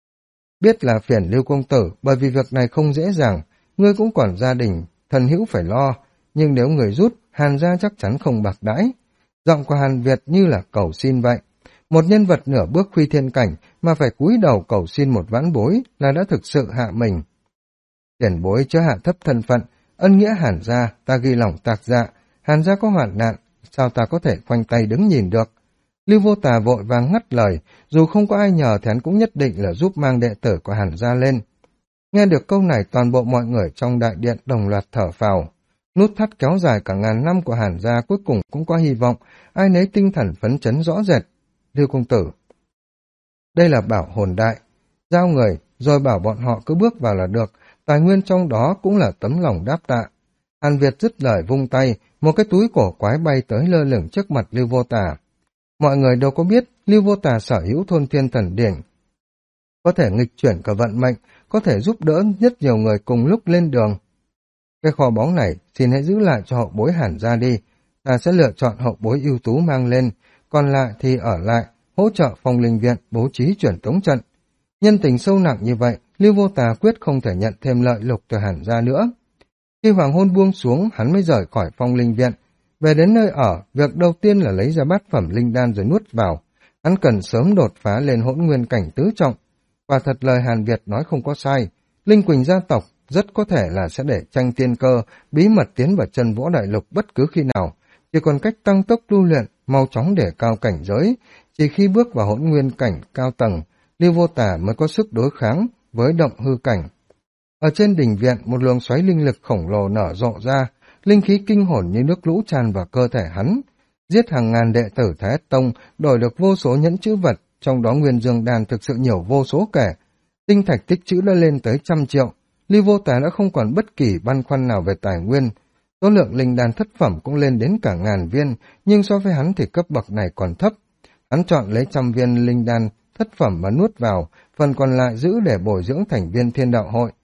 Biết là phiền Lưu công tử, bởi vì việc này không dễ dàng, ngươi cũng còn gia đình, thân hữu phải lo, nhưng nếu người rút, Hàn gia chắc chắn không bạc đãi. Giọng của Hàn Việt như là cầu xin vậy. Một nhân vật nửa bước khuy thiên cảnh mà phải cúi đầu cầu xin một vãn bối là đã thực sự hạ mình. Tiền bối chớ hạ thấp thân phận, ân nghĩa Hàn gia ta ghi lòng tạc dạ, Hàn gia có hoạn nạn, sao ta có thể khoanh tay đứng nhìn được. Lưu Vô Tà vội vàng ngắt lời, dù không có ai nhờ thì hắn cũng nhất định là giúp mang đệ tử của Hàn gia lên. Nghe được câu này toàn bộ mọi người trong đại điện đồng loạt thở phào. Nút thắt kéo dài cả ngàn năm của Hàn gia cuối cùng cũng có hy vọng, ai nấy tinh thần phấn chấn rõ rệt. Lưu công tử, đây là bảo hồn đại, giao người rồi bảo bọn họ cứ bước vào là được, tài nguyên trong đó cũng là tấm lòng đáp tạ. Hàn Việt dứt lời vung tay, một cái túi cổ quái bay tới lơ lửng trước mặt Lưu Vô Tà. Mọi người đâu có biết Lưu Vô Tà sở hữu thôn thiên thần điển, có thể nghịch chuyển cả vận mệnh, có thể giúp đỡ rất nhiều người cùng lúc lên đường. Cái kho báu này xin hãy giữ lại cho hậu bối Hàn gia đi, ta sẽ lựa chọn hậu bối ưu tú mang lên, còn lại thì ở lại, hỗ trợ Phong Linh Viện bố trí truyền tống trận. Nhân tình sâu nặng như vậy, Lưu Vô Tà quyết không thể nhận thêm lợi lộc từ Hàn gia nữa. Khi hoàng hôn buông xuống, hắn mới rời khỏi Phong Linh Viện. Về đến nơi ở, việc đầu tiên là lấy ra bát phẩm linh đan rồi nuốt vào. Hắn cần sớm đột phá lên hỗn nguyên cảnh tứ trọng. Quả thật lời Hàn Việt nói không có sai, Linh Quỳnh gia tộc rất có thể là sẽ để tranh tiên cơ, bí mật tiến vào Chân Võ Đại Lục bất cứ khi nào. Chỉ còn cách tăng tốc tu luyện, mau chóng để cao cảnh giới. Chỉ khi bước vào hỗn nguyên cảnh cao tầng, Lưu Vô Tả mới có sức đối kháng với động hư cảnh. Ở trên đỉnh viện, một luồng xoáy linh lực khổng lồ nở rộ ra, linh khí kinh hồn như nước lũ tràn vào cơ thể hắn. Giết hàng ngàn đệ tử Thái Tông, đổi được vô số nhẫn chữ vật, trong đó Nguyên Dương Đan thực sự nhiều vô số kể. Tinh thạch tích trữ đã lên tới 100 triệu, Lưu Vô Tả đã không còn bất kỳ băn khoăn nào về tài nguyên. Số lượng linh đan thất phẩm cũng lên đến cả 1000 viên, nhưng so với hắn thì cấp bậc này còn thấp. Hắn chọn lấy 100 viên linh đan thất phẩm mà nuốt vào, phần còn lại giữ để bồi dưỡng thành viên Thiên Đạo Hội.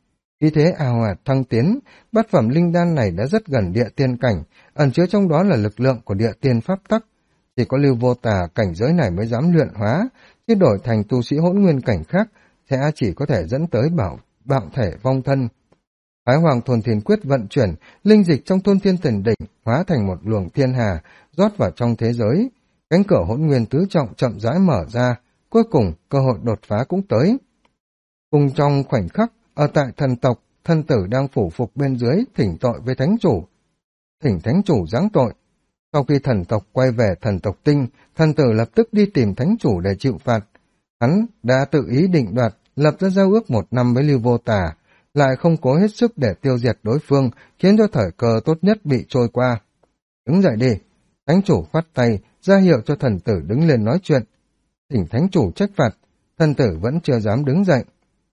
Vì thế ào ạt thăng tiến, bát phẩm linh đan này đã rất gần địa tiên cảnh, ẩn chứa trong đó là lực lượng của địa tiên pháp tắc. Chỉ có Lưu Vô Tà cảnh giới này mới dám luyện hóa, chứ đổi thành tu sĩ hỗn nguyên cảnh khác sẽ chỉ có thể dẫn tới bạo thể vong thân. Thái Hoàng Thôn Thiên Quyết vận chuyển, linh dịch trong Thôn Thiên Thần Đỉnh hóa thành một luồng thiên hà, rót vào trong thế giới. Cánh cửa hỗn nguyên tứ trọng chậm rãi mở ra, cuối cùng cơ hội đột phá cũng tới. Cùng trong khoảnh khắc, ở tại thần tộc, thân tử đang phủ phục bên dưới thỉnh tội với thánh chủ. Thỉnh thánh chủ giáng tội. Sau khi thần tộc quay về thần tộc tinh, thần tử lập tức đi tìm thánh chủ để chịu phạt. Hắn đã tự ý định đoạt, lập ra giao ước 1 năm với Lưu Vô Tà, lại không cố hết sức để tiêu diệt đối phương, khiến cho thời cơ tốt nhất bị trôi qua. Đứng dậy đi. Thánh chủ khoát tay, ra hiệu cho thần tử đứng lên nói chuyện. Thỉnh thánh chủ trách phạt, thần tử vẫn chưa dám đứng dậy.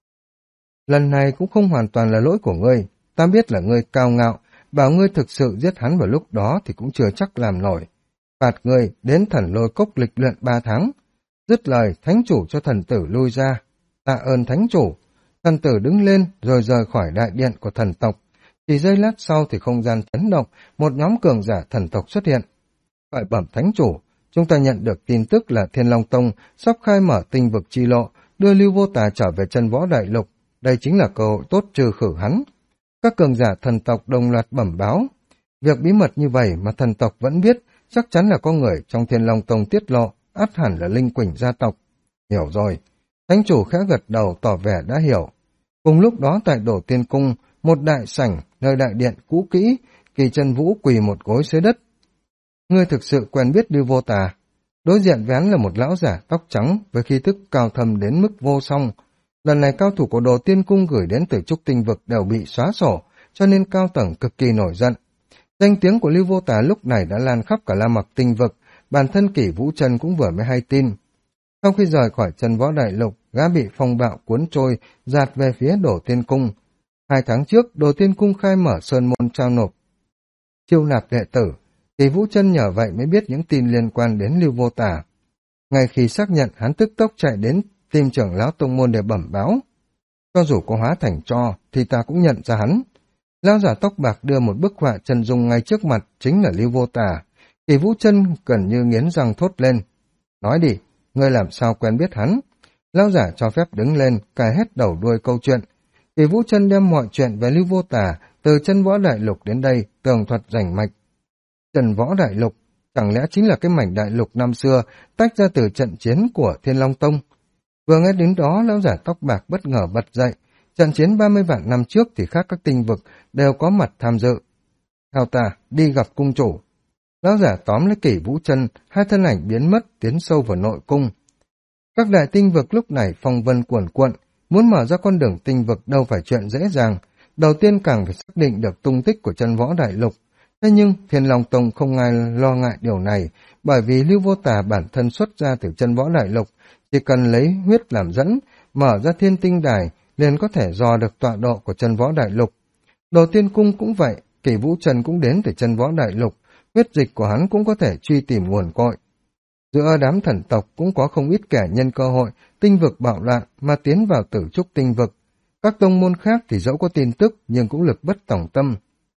Lần này cũng không hoàn toàn là lỗi của ngươi, ta biết là ngươi cao ngạo, bảo ngươi thực sự giết hắn vào lúc đó thì cũng chưa chắc làm nổi. Phạt ngươi đến thần lôi cốc lịch luyện 3 tháng. Dứt lời, thánh chủ cho thần tử lui ra. Tạ ơn thánh chủ. Thần tử đứng lên rồi rời khỏi đại điện của thần tộc. Chỉ giây lát sau thì không gian chấn động, một nhóm cường giả thần tộc xuất hiện. Gọi bẩm thánh chủ, chúng ta nhận được tin tức là Thiên Long Tông sắp khai mở tinh vực chi lộ, đưa Lưu Vô Tà trở về chân võ đại lục. Đây chính là cơ hội tốt trừ khử hắn. Các cường giả thần tộc đồng loạt bẩm báo. Việc bí mật như vậy mà thần tộc vẫn biết, chắc chắn là có người trong Thiên Long Tông tiết lộ, ắt hẳn là Linh Quỳnh gia tộc. Hiểu rồi. Thánh chủ khẽ gật đầu tỏ vẻ đã hiểu. Cùng lúc đó tại Đổ Tiên Cung, một đại sảnh, nơi đại điện cũ kỹ, Kỳ Chân Vũ quỳ một gối dưới đất. Ngươi thực sự quen biết Lưu Vô Tà. Đối diện với hắn là một lão giả tóc trắng với khí thức cao thâm đến mức vô song. Lần này cao thủ của Đồ Tiên Cung gửi đến từ trúc tinh vực đều bị xóa sổ, cho nên cao tầng cực kỳ nổi giận. Danh tiếng của Lưu Vô Tà lúc này đã lan khắp cả La Mặc tinh vực, bản thân Kỷ Vũ Chân cũng vừa mới hay tin. Sau khi rời khỏi chân võ đại lục, gã bị phong bạo cuốn trôi, dạt về phía Đồ Tiên Cung. 2 tháng trước, Đồ Tiên Cung khai mở sơn môn trao nộp chiêu nạp đệ tử. Kỷ Vũ Chân nhờ vậy mới biết những tin liên quan đến Lưu Vô Tà. Ngay khi xác nhận, hắn tức tốc chạy đến tìm trưởng lão tông môn để bẩm báo. Cho dù có hóa thành tro, thì ta cũng nhận ra hắn. Lão giả tóc bạc đưa một bức họa chân dung ngay trước mặt, chính là Lưu Vô Tà. Kỷ Vũ Chân gần như nghiến răng thốt lên. Nói đi, ngươi làm sao quen biết hắn? Lão giả cho phép đứng lên, cài hết đầu đuôi câu chuyện. Kỷ Vũ Chân đem mọi chuyện về Lưu Vô Tà, từ chân võ đại lục đến đây, tường thuật rành mạch. Chân võ đại lục, chẳng lẽ chính là cái mảnh đại lục năm xưa, tách ra từ trận chiến của Thiên Long Tông? Vừa nghe đến đó, lão giả tóc bạc bất ngờ bật dậy. Trận chiến 30 vạn năm trước thì khác các tinh vực đều có mặt tham dự. Theo ta, đi gặp cung chủ. Lão giả tóm lấy Kỷ Vũ Chân, hai thân ảnh biến mất, tiến sâu vào nội cung. Các đại tinh vực lúc này phong vân cuồn cuộn, muốn mở ra con đường tinh vực đâu phải chuyện dễ dàng. Đầu tiên càng phải xác định được tung tích của chân võ đại lục. Thế nhưng Thiên Long Tông không ai lo ngại điều này, bởi vì Lưu Vô Tà bản thân xuất ra từ chân võ đại lục, chỉ cần lấy huyết làm dẫn, mở ra thiên tinh đài, liền có thể dò được tọa độ của chân võ đại lục. Đồ Tiên Cung cũng vậy, Kỷ Vũ Chân cũng đến từ chân võ đại lục, huyết dịch của hắn cũng có thể truy tìm nguồn cội. Giữa đám thần tộc cũng có không ít kẻ nhân cơ hội tinh vực bạo loạn mà tiến vào tử trúc tinh vực. Các tông môn khác thì dẫu có tin tức nhưng cũng lực bất tòng tâm.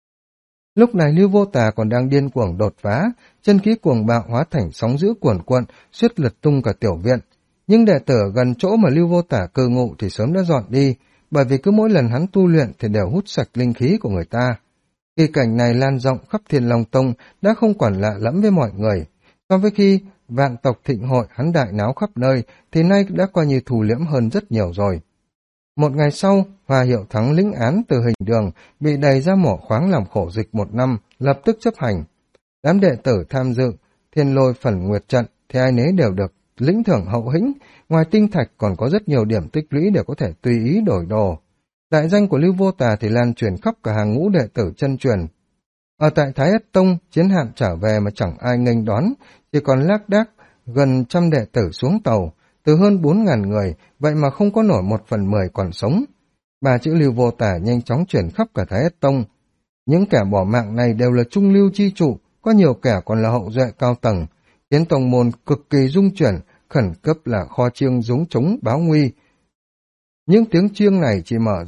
Lúc này Lưu Vô Tà còn đang điên cuồng đột phá, chân khí cuồng bạo hóa thành sóng dữ cuồn cuộn, suýt lật tung cả tiểu viện. Nhưng đệ tử gần chỗ mà Lưu Vô Tà cư ngụ thì sớm đã dọn đi, bởi vì cứ mỗi lần hắn tu luyện thì đều hút sạch linh khí của người ta. Khi cảnh này lan rộng khắp Thiên Long Tông đã không còn lạ lẫm với mọi người. So với khi vạn tộc thịnh hội hắn đại náo khắp nơi thì nay đã coi như thù liễm hơn rất nhiều rồi. Một ngày sau, Hoa Hiệu Thắng lĩnh án từ hình đường bị đày ra mỏ khoáng làm khổ dịch 1 năm, lập tức chấp hành. Đám đệ tử tham dự Thiên Lôi Phần Nguyệt trận thì ai nấy đều được lĩnh thưởng hậu hĩnh, ngoài tinh thạch còn có rất nhiều điểm tích lũy để có thể tùy ý đổi đồ. Đại danh của Lưu Vô Tà thì lan truyền khắp cả hàng ngũ đệ tử chân truyền. Ở tại Thái Ất Tông, chiến hạm trở về mà chẳng ai nghênh đón, chỉ còn lác đác gần 100 đệ tử xuống tàu, từ hơn 4.000 người, vậy mà không có nổi 1/10 còn sống. 3 chữ Lưu Vô Tà nhanh chóng chuyển khắp cả Thái Ất Tông. Những kẻ bỏ mạng này đều là trung lưu chi trụ, có nhiều kẻ còn là hậu duệ cao tầng, khiến tông môn cực kỳ rung chuyển, khẩn cấp là kho chiêng dúng trống báo nguy. Những tiếng chiêng này chỉ mở ra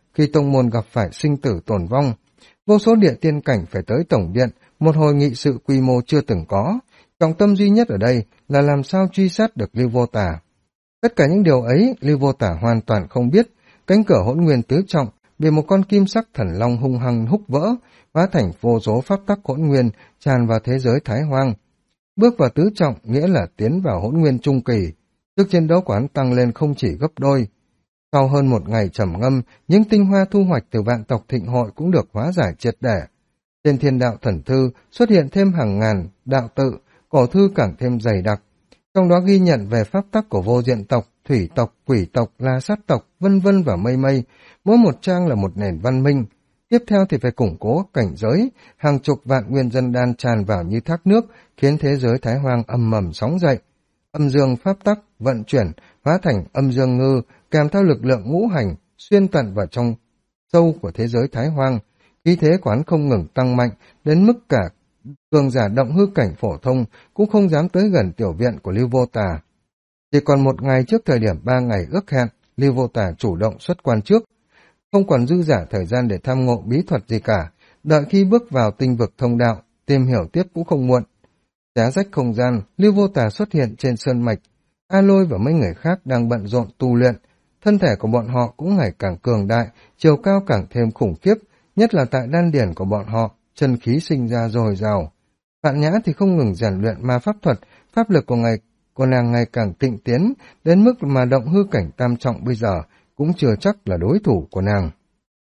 khi tông môn gặp phải sinh tử tồn vong. Vô số địa tiên cảnh phải tới tổng điện, một hồi nghị sự quy mô chưa từng có. Trọng tâm duy nhất ở đây là làm sao truy sát được Lưu Vô Tà. Tất cả những điều ấy Lưu Vô Tà hoàn toàn không biết. Cánh cửa hỗn nguyên tứ trọng bị một con kim sắc thần long hung hăng húc vỡ, hóa thành vô số pháp tắc hỗn nguyên tràn vào thế giới Thái Hoang. Bước vào tứ trọng nghĩa là tiến vào hỗn nguyên trung kỳ. Sức chiến đấu của hắn tăng lên không chỉ gấp đôi. Sau hơn một ngày trầm ngâm, những tinh hoa thu hoạch từ vạn tộc thịnh hội cũng được hóa giải triệt để. Trên thiên đạo thần thư xuất hiện thêm hàng ngàn đạo tự, cổ thư càng thêm dày đặc. Trong đó ghi nhận về pháp tắc của vô diện tộc, thủy tộc, quỷ tộc, la sát tộc, vân vân và mây mây. Mỗi một trang là một nền văn minh. Tiếp theo thì phải củng cố cảnh giới, hàng chục vạn nguyên dân đan tràn vào như thác nước, khiến thế giới Thái Hoang ầm ầm sóng dậy. Âm dương pháp tắc vận chuyển, hóa thành âm dương ngư, kèm theo lực lượng ngũ hành, xuyên tận vào trong sâu của thế giới Thái Hoang. Khí thế quán không ngừng tăng mạnh, đến mức cả cường giả động hư cảnh phổ thông cũng không dám tới gần tiểu viện của Lưu Vô Tà. Chỉ còn một ngày trước thời điểm 3 ngày ước hẹn, Lưu Vô Tà chủ động xuất quan trước. Không còn dư giả thời gian để tham ngộ bí thuật gì cả, đợi khi bước vào tinh vực thông đạo, tìm hiểu tiếp cũng không muộn. Xé rách không gian, Lưu Vô Tà xuất hiện trên sơn mạch. A Lôi và mấy người khác đang bận rộn tu luyện. Thân thể của bọn họ cũng ngày càng cường đại, chiều cao càng thêm khủng khiếp, nhất là tại đan điển của bọn họ, chân khí sinh ra dồi dào. Phạn Nhã thì không ngừng rèn luyện ma pháp thuật, pháp lực của nàng ngày càng tịnh tiến, đến mức mà động hư cảnh tam trọng bây giờ cũng chưa chắc là đối thủ của nàng.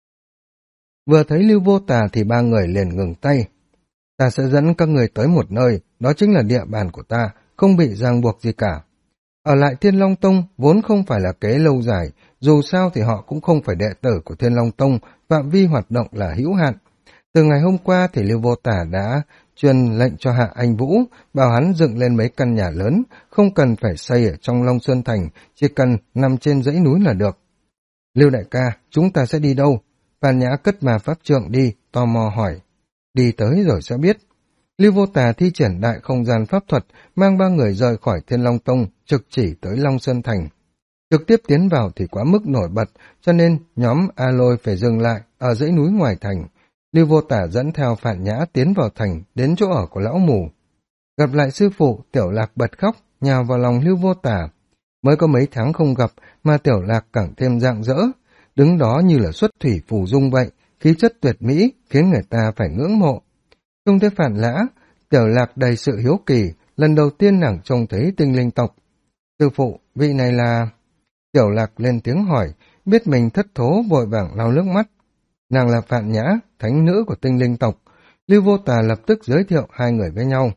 Vừa thấy Lưu Vô Tà thì ba người liền ngừng tay. Ta sẽ dẫn các người tới một nơi, đó chính là địa bàn của ta, không bị ràng buộc gì cả. Ở lại Thiên Long Tông vốn không phải là kế lâu dài, dù sao thì họ cũng không phải đệ tử của Thiên Long Tông, phạm vi hoạt động là hữu hạn. Từ ngày hôm qua thì Lưu Vô Tà đã truyền lệnh cho Hạ Anh Vũ, bảo hắn dựng lên mấy căn nhà lớn, không cần phải xây ở trong Long Sơn Thành, chỉ cần nằm trên dãy núi là được. Lưu đại ca, chúng ta sẽ đi đâu? Phàn Nhã cất ma pháp trượng đi, tò mò hỏi. Đi tới rồi sẽ biết. Lưu Vô Tà thi triển đại không gian pháp thuật, mang ba người rời khỏi Thiên Long Tông, trực chỉ tới Long Sơn Thành. Trực tiếp tiến vào thì quá mức nổi bật, cho nên nhóm A Lôi phải dừng lại ở dãy núi ngoài thành. Lưu Vô Tà dẫn theo Phạn Nhã tiến vào thành, đến chỗ ở của lão mù. Gặp lại sư phụ, Tiểu Lạc bật khóc, nhào vào lòng Lưu Vô Tà. Mới có mấy tháng không gặp mà Tiểu Lạc càng thêm rạng rỡ, đứng đó như là xuất thủy phù dung vậy, khí chất tuyệt mỹ khiến người ta phải ngưỡng mộ. Trông thấy Phạn Lã, Tiểu Lạc đầy sự hiếu kỳ, lần đầu tiên nàng trông thấy tinh linh tộc. Sư phụ, vị này là... Tiểu Lạc lên tiếng hỏi, biết mình thất thố vội vàng lau nước mắt. Nàng là Phạn Nhã, thánh nữ của tinh linh tộc. Lưu Vô Tà lập tức giới thiệu hai người với nhau.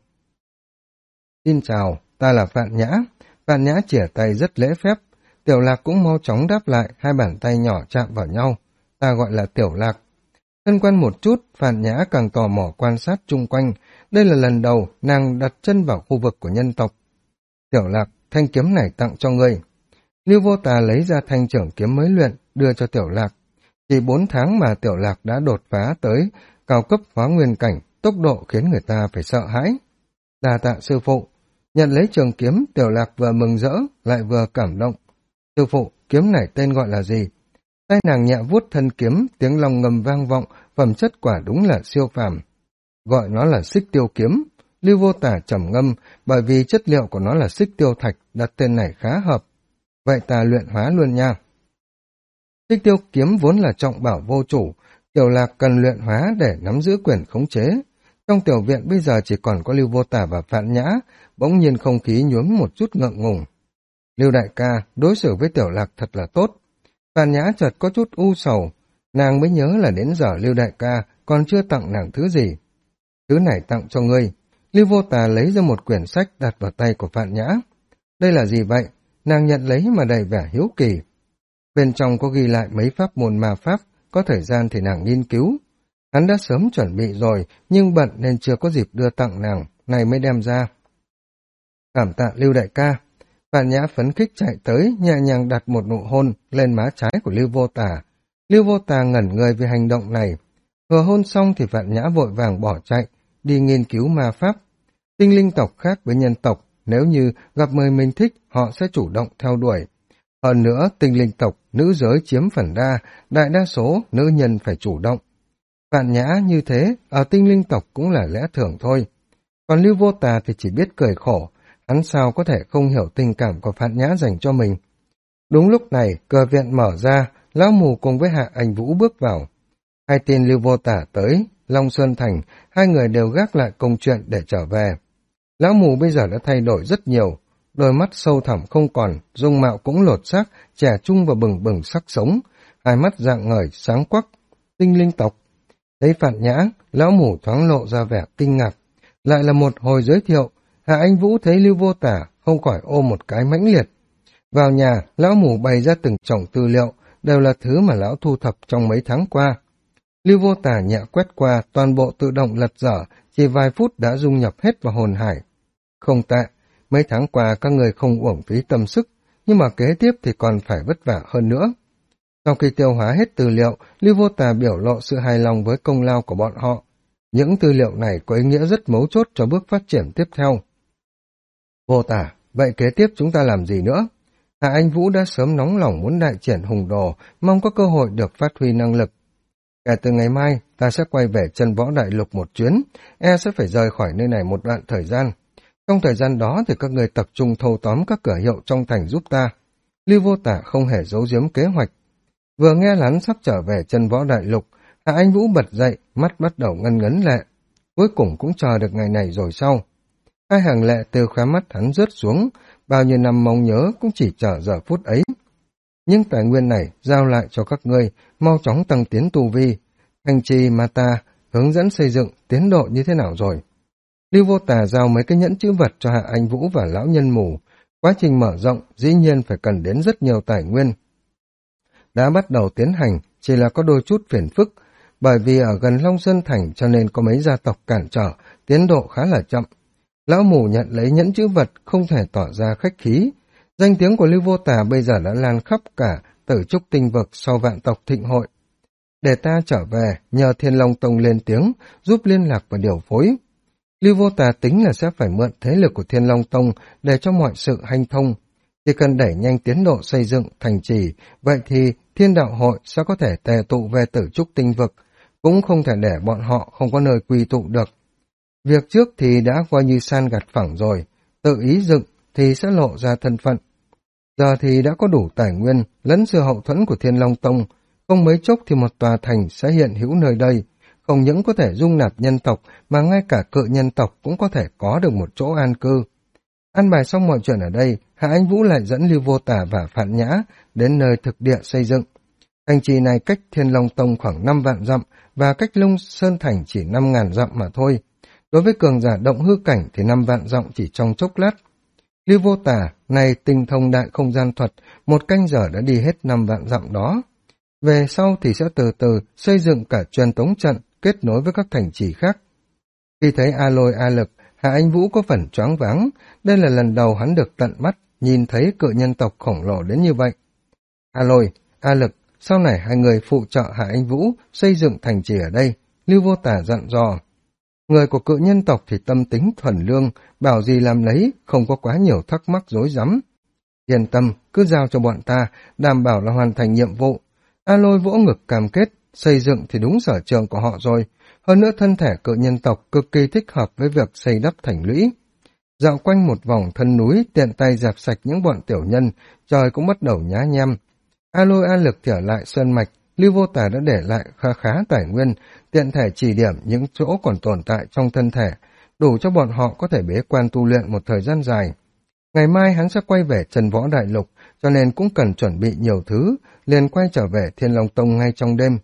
Xin chào, ta là Phạn Nhã. Phạn Nhã chìa tay rất lễ phép. Tiểu Lạc cũng mau chóng đáp lại, hai bàn tay nhỏ chạm vào nhau. Ta gọi là Tiểu Lạc. Thân quen một chút, Phạn Nhã càng tò mò quan sát chung quanh. Đây là lần đầu nàng đặt chân vào khu vực của nhân tộc. Tiểu Lạc, thanh kiếm này tặng cho ngươi. Lưu Vô Tà lấy ra thanh trưởng kiếm mới luyện, đưa cho Tiểu Lạc. Chỉ 4 tháng mà Tiểu Lạc đã đột phá tới cao cấp hóa nguyên cảnh, tốc độ khiến người ta phải sợ hãi. Đa tạ sư phụ. Nhận lấy trường kiếm, Tiểu Lạc vừa mừng rỡ, lại vừa cảm động. Sư phụ, kiếm này tên gọi là gì? Tay nàng nhẹ vuốt thân kiếm, tiếng long ngầm vang vọng, phẩm chất quả đúng là siêu phàm. Gọi nó là xích tiêu kiếm. Lưu Vô Tà trầm ngâm, bởi vì chất liệu của nó là xích tiêu thạch, đặt tên này khá hợp. Vậy ta luyện hóa luôn nha. Xích tiêu kiếm vốn là trọng bảo vô chủ, Tiểu Lạc cần luyện hóa để nắm giữ quyền khống chế. Trong tiểu viện bây giờ chỉ còn có Lưu Vô Tà và Phạn Nhã, bỗng nhiên không khí nhuốm một chút ngượng ngùng. Lưu đại ca, đối xử với Tiểu Lạc thật là tốt. Phạn Nhã chợt có chút u sầu, nàng mới nhớ là đến giờ Lưu đại ca còn chưa tặng nàng thứ gì. Thứ này tặng cho ngươi. Lưu Vô Tà lấy ra một quyển sách đặt vào tay của Phạn Nhã. Đây là gì vậy? Nàng nhận lấy mà đầy vẻ hiếu kỳ. Bên trong có ghi lại mấy pháp môn ma pháp, có thời gian thì nàng nghiên cứu. Hắn đã sớm chuẩn bị rồi, nhưng bận nên chưa có dịp đưa tặng nàng, này mới đem ra. Cảm tạ Lưu đại ca. Phạn Nhã phấn khích chạy tới, nhẹ nhàng đặt một nụ hôn lên má trái của Lưu Vô Tà. Lưu Vô Tà ngẩn người vì hành động này. Vừa hôn xong thì Phạn Nhã vội vàng bỏ chạy, đi nghiên cứu ma pháp. Tinh linh tộc khác với nhân tộc, nếu như gặp người mình thích, họ sẽ chủ động theo đuổi. Hơn nữa, tinh linh tộc, nữ giới chiếm phần đa, đại đa số nữ nhân phải chủ động. Vạn Nhã như thế, ở tinh linh tộc cũng là lẽ thường thôi. Còn Lưu Vô Tà thì chỉ biết cười khổ, hắn sao có thể không hiểu tình cảm của Vạn Nhã dành cho mình. Đúng lúc này, cửa viện mở ra, lão mù cùng với Hạ Anh Vũ bước vào. Hai tin Lưu Vô Tả tới, Long Sơn Thành, hai người đều gác lại công chuyện để trở về. Lão mù bây giờ đã thay đổi rất nhiều, đôi mắt sâu thẳm không còn, dung mạo cũng lột xác, trẻ trung và bừng bừng sắc sống, hai mắt rạng ngời, sáng quắc. Tinh linh tộc. Thấy Phạn Nhã, lão mù thoáng lộ ra vẻ kinh ngạc. Lại là một hồi giới thiệu, Hạ Anh Vũ thấy Lưu Vô Tả, không khỏi ôm một cái mãnh liệt. Vào nhà, lão mù bày ra từng chồng tư liệu, đều là thứ mà lão thu thập trong mấy tháng qua. Lưu Vô Tả nhẹ quét qua, toàn bộ tự động lật dở, chỉ vài phút đã dung nhập hết vào hồn hải. Không tệ, mấy tháng qua các người không uổng phí tâm sức, nhưng mà kế tiếp thì còn phải vất vả hơn nữa. Sau khi tiêu hóa hết tư liệu, Lưu Vô Tà biểu lộ sự hài lòng với công lao của bọn họ. Những tư liệu này có ý nghĩa rất mấu chốt cho bước phát triển tiếp theo. Vô Tà, vậy kế tiếp chúng ta làm gì nữa? Hạ Anh Vũ đã sớm nóng lòng muốn đại triển hùng đồ, mong có cơ hội được phát huy năng lực. Kể từ ngày mai, ta sẽ quay về chân võ đại lục một chuyến, sẽ phải rời khỏi nơi này một đoạn thời gian. Trong thời gian đó thì các người tập trung thâu tóm các cửa hiệu trong thành giúp ta. Lưu Vô Tả không hề giấu giếm kế hoạch. Vừa nghe hắn sắp trở về chân võ đại lục, Hạ Anh Vũ bật dậy, mắt bắt đầu ngân ngấn lệ. Cuối cùng cũng chờ được ngày này rồi sau. Hai hàng lệ từ khóe mắt hắn rớt xuống, bao nhiêu năm mong nhớ cũng chỉ chờ giờ phút ấy. Nhưng tài nguyên này giao lại cho các ngươi, mau chóng tăng tiến tu vi. Thành trì mà ta hướng dẫn xây dựng tiến độ như thế nào rồi? Lưu Vô Tà giao mấy cái nhẫn chữ vật cho Hạ Anh Vũ và lão nhân mù. Quá trình mở rộng dĩ nhiên phải cần đến rất nhiều tài nguyên. Đã bắt đầu tiến hành, chỉ là có đôi chút phiền phức, bởi vì ở gần Long Sơn Thành cho nên có mấy gia tộc cản trở, tiến độ khá là chậm. Lão mù nhận lấy nhẫn chữ vật không thể tỏ ra khách khí. Danh tiếng của Lưu Vô Tà bây giờ đã lan khắp cả Tử Trúc Tinh Vực sau vạn tộc thịnh hội. Để ta trở về, nhờ Thiên Long Tông lên tiếng, giúp liên lạc và điều phối. Lưu Vô Tà tính là sẽ phải mượn thế lực của Thiên Long Tông để cho mọi sự hanh thông. Chỉ cần đẩy nhanh tiến độ xây dựng thành trì, vậy thì Thiên Đạo Hội sẽ có thể tề tụ về Tử Trúc Tinh Vực, cũng không thể để bọn họ không có nơi quy tụ được. Việc trước thì đã coi như san gặt phẳng rồi, tự ý dựng thì sẽ lộ ra thân phận. Giờ thì đã có đủ tài nguyên, lẫn sự hậu thuẫn của Thiên Long Tông, không mấy chốc thì một tòa thành sẽ hiện hữu nơi đây, không những có thể dung nạp nhân tộc mà ngay cả cự nhân tộc cũng có thể có được một chỗ an cư. An bài xong mọi chuyện ở đây, Hạ Anh Vũ lại dẫn Lưu Vô Tả và Phạn Nhã đến nơi thực địa xây dựng. Thành trì này cách Thiên Long Tông khoảng 5 vạn dặm và cách Long Sơn Thành chỉ 5.000 dặm mà thôi. Đối với cường giả động hư cảnh thì 5 vạn dặm chỉ trong chốc lát. Lưu Vô Tả này tinh thông đại không gian thuật, một canh giờ đã đi hết 5 vạn dặm đó. Về sau thì sẽ từ từ xây dựng cả truyền tống trận kết nối với các thành trì khác. Khi thấy A Lôi A Lực, Hạ Anh Vũ có phần choáng váng, đây là lần đầu hắn được tận mắt nhìn thấy cự nhân tộc khổng lồ đến như vậy. A Lôi, A Lực, sau này hai người phụ trợ Hạ Anh Vũ xây dựng thành trì ở đây, Lưu Vô Tả dặn dò. Người của cự nhân tộc thì tâm tính thuần lương, bảo gì làm lấy, không có quá nhiều thắc mắc rối rắm. Yên tâm, cứ giao cho bọn ta, đảm bảo là hoàn thành nhiệm vụ. A Lôi vỗ ngực cam kết, xây dựng thì đúng sở trường của họ rồi. Hơn nữa thân thể cự nhân tộc cực kỳ thích hợp với việc xây đắp thành lũy. Dạo quanh một vòng thân núi, tiện tay dẹp sạch những bọn tiểu nhân, trời cũng bắt đầu nhá nhem. A Lôi A Lực trở lại sơn mạch, Lưu Vô Tả đã để lại khá khá tài nguyên, tiện thể chỉ điểm những chỗ còn tồn tại trong thân thể, đủ cho bọn họ có thể bế quan tu luyện một thời gian dài. Ngày mai hắn sẽ quay về Trần Võ Đại Lục, cho nên cũng cần chuẩn bị nhiều thứ, liền quay trở về Thiên Long Tông ngay trong đêm.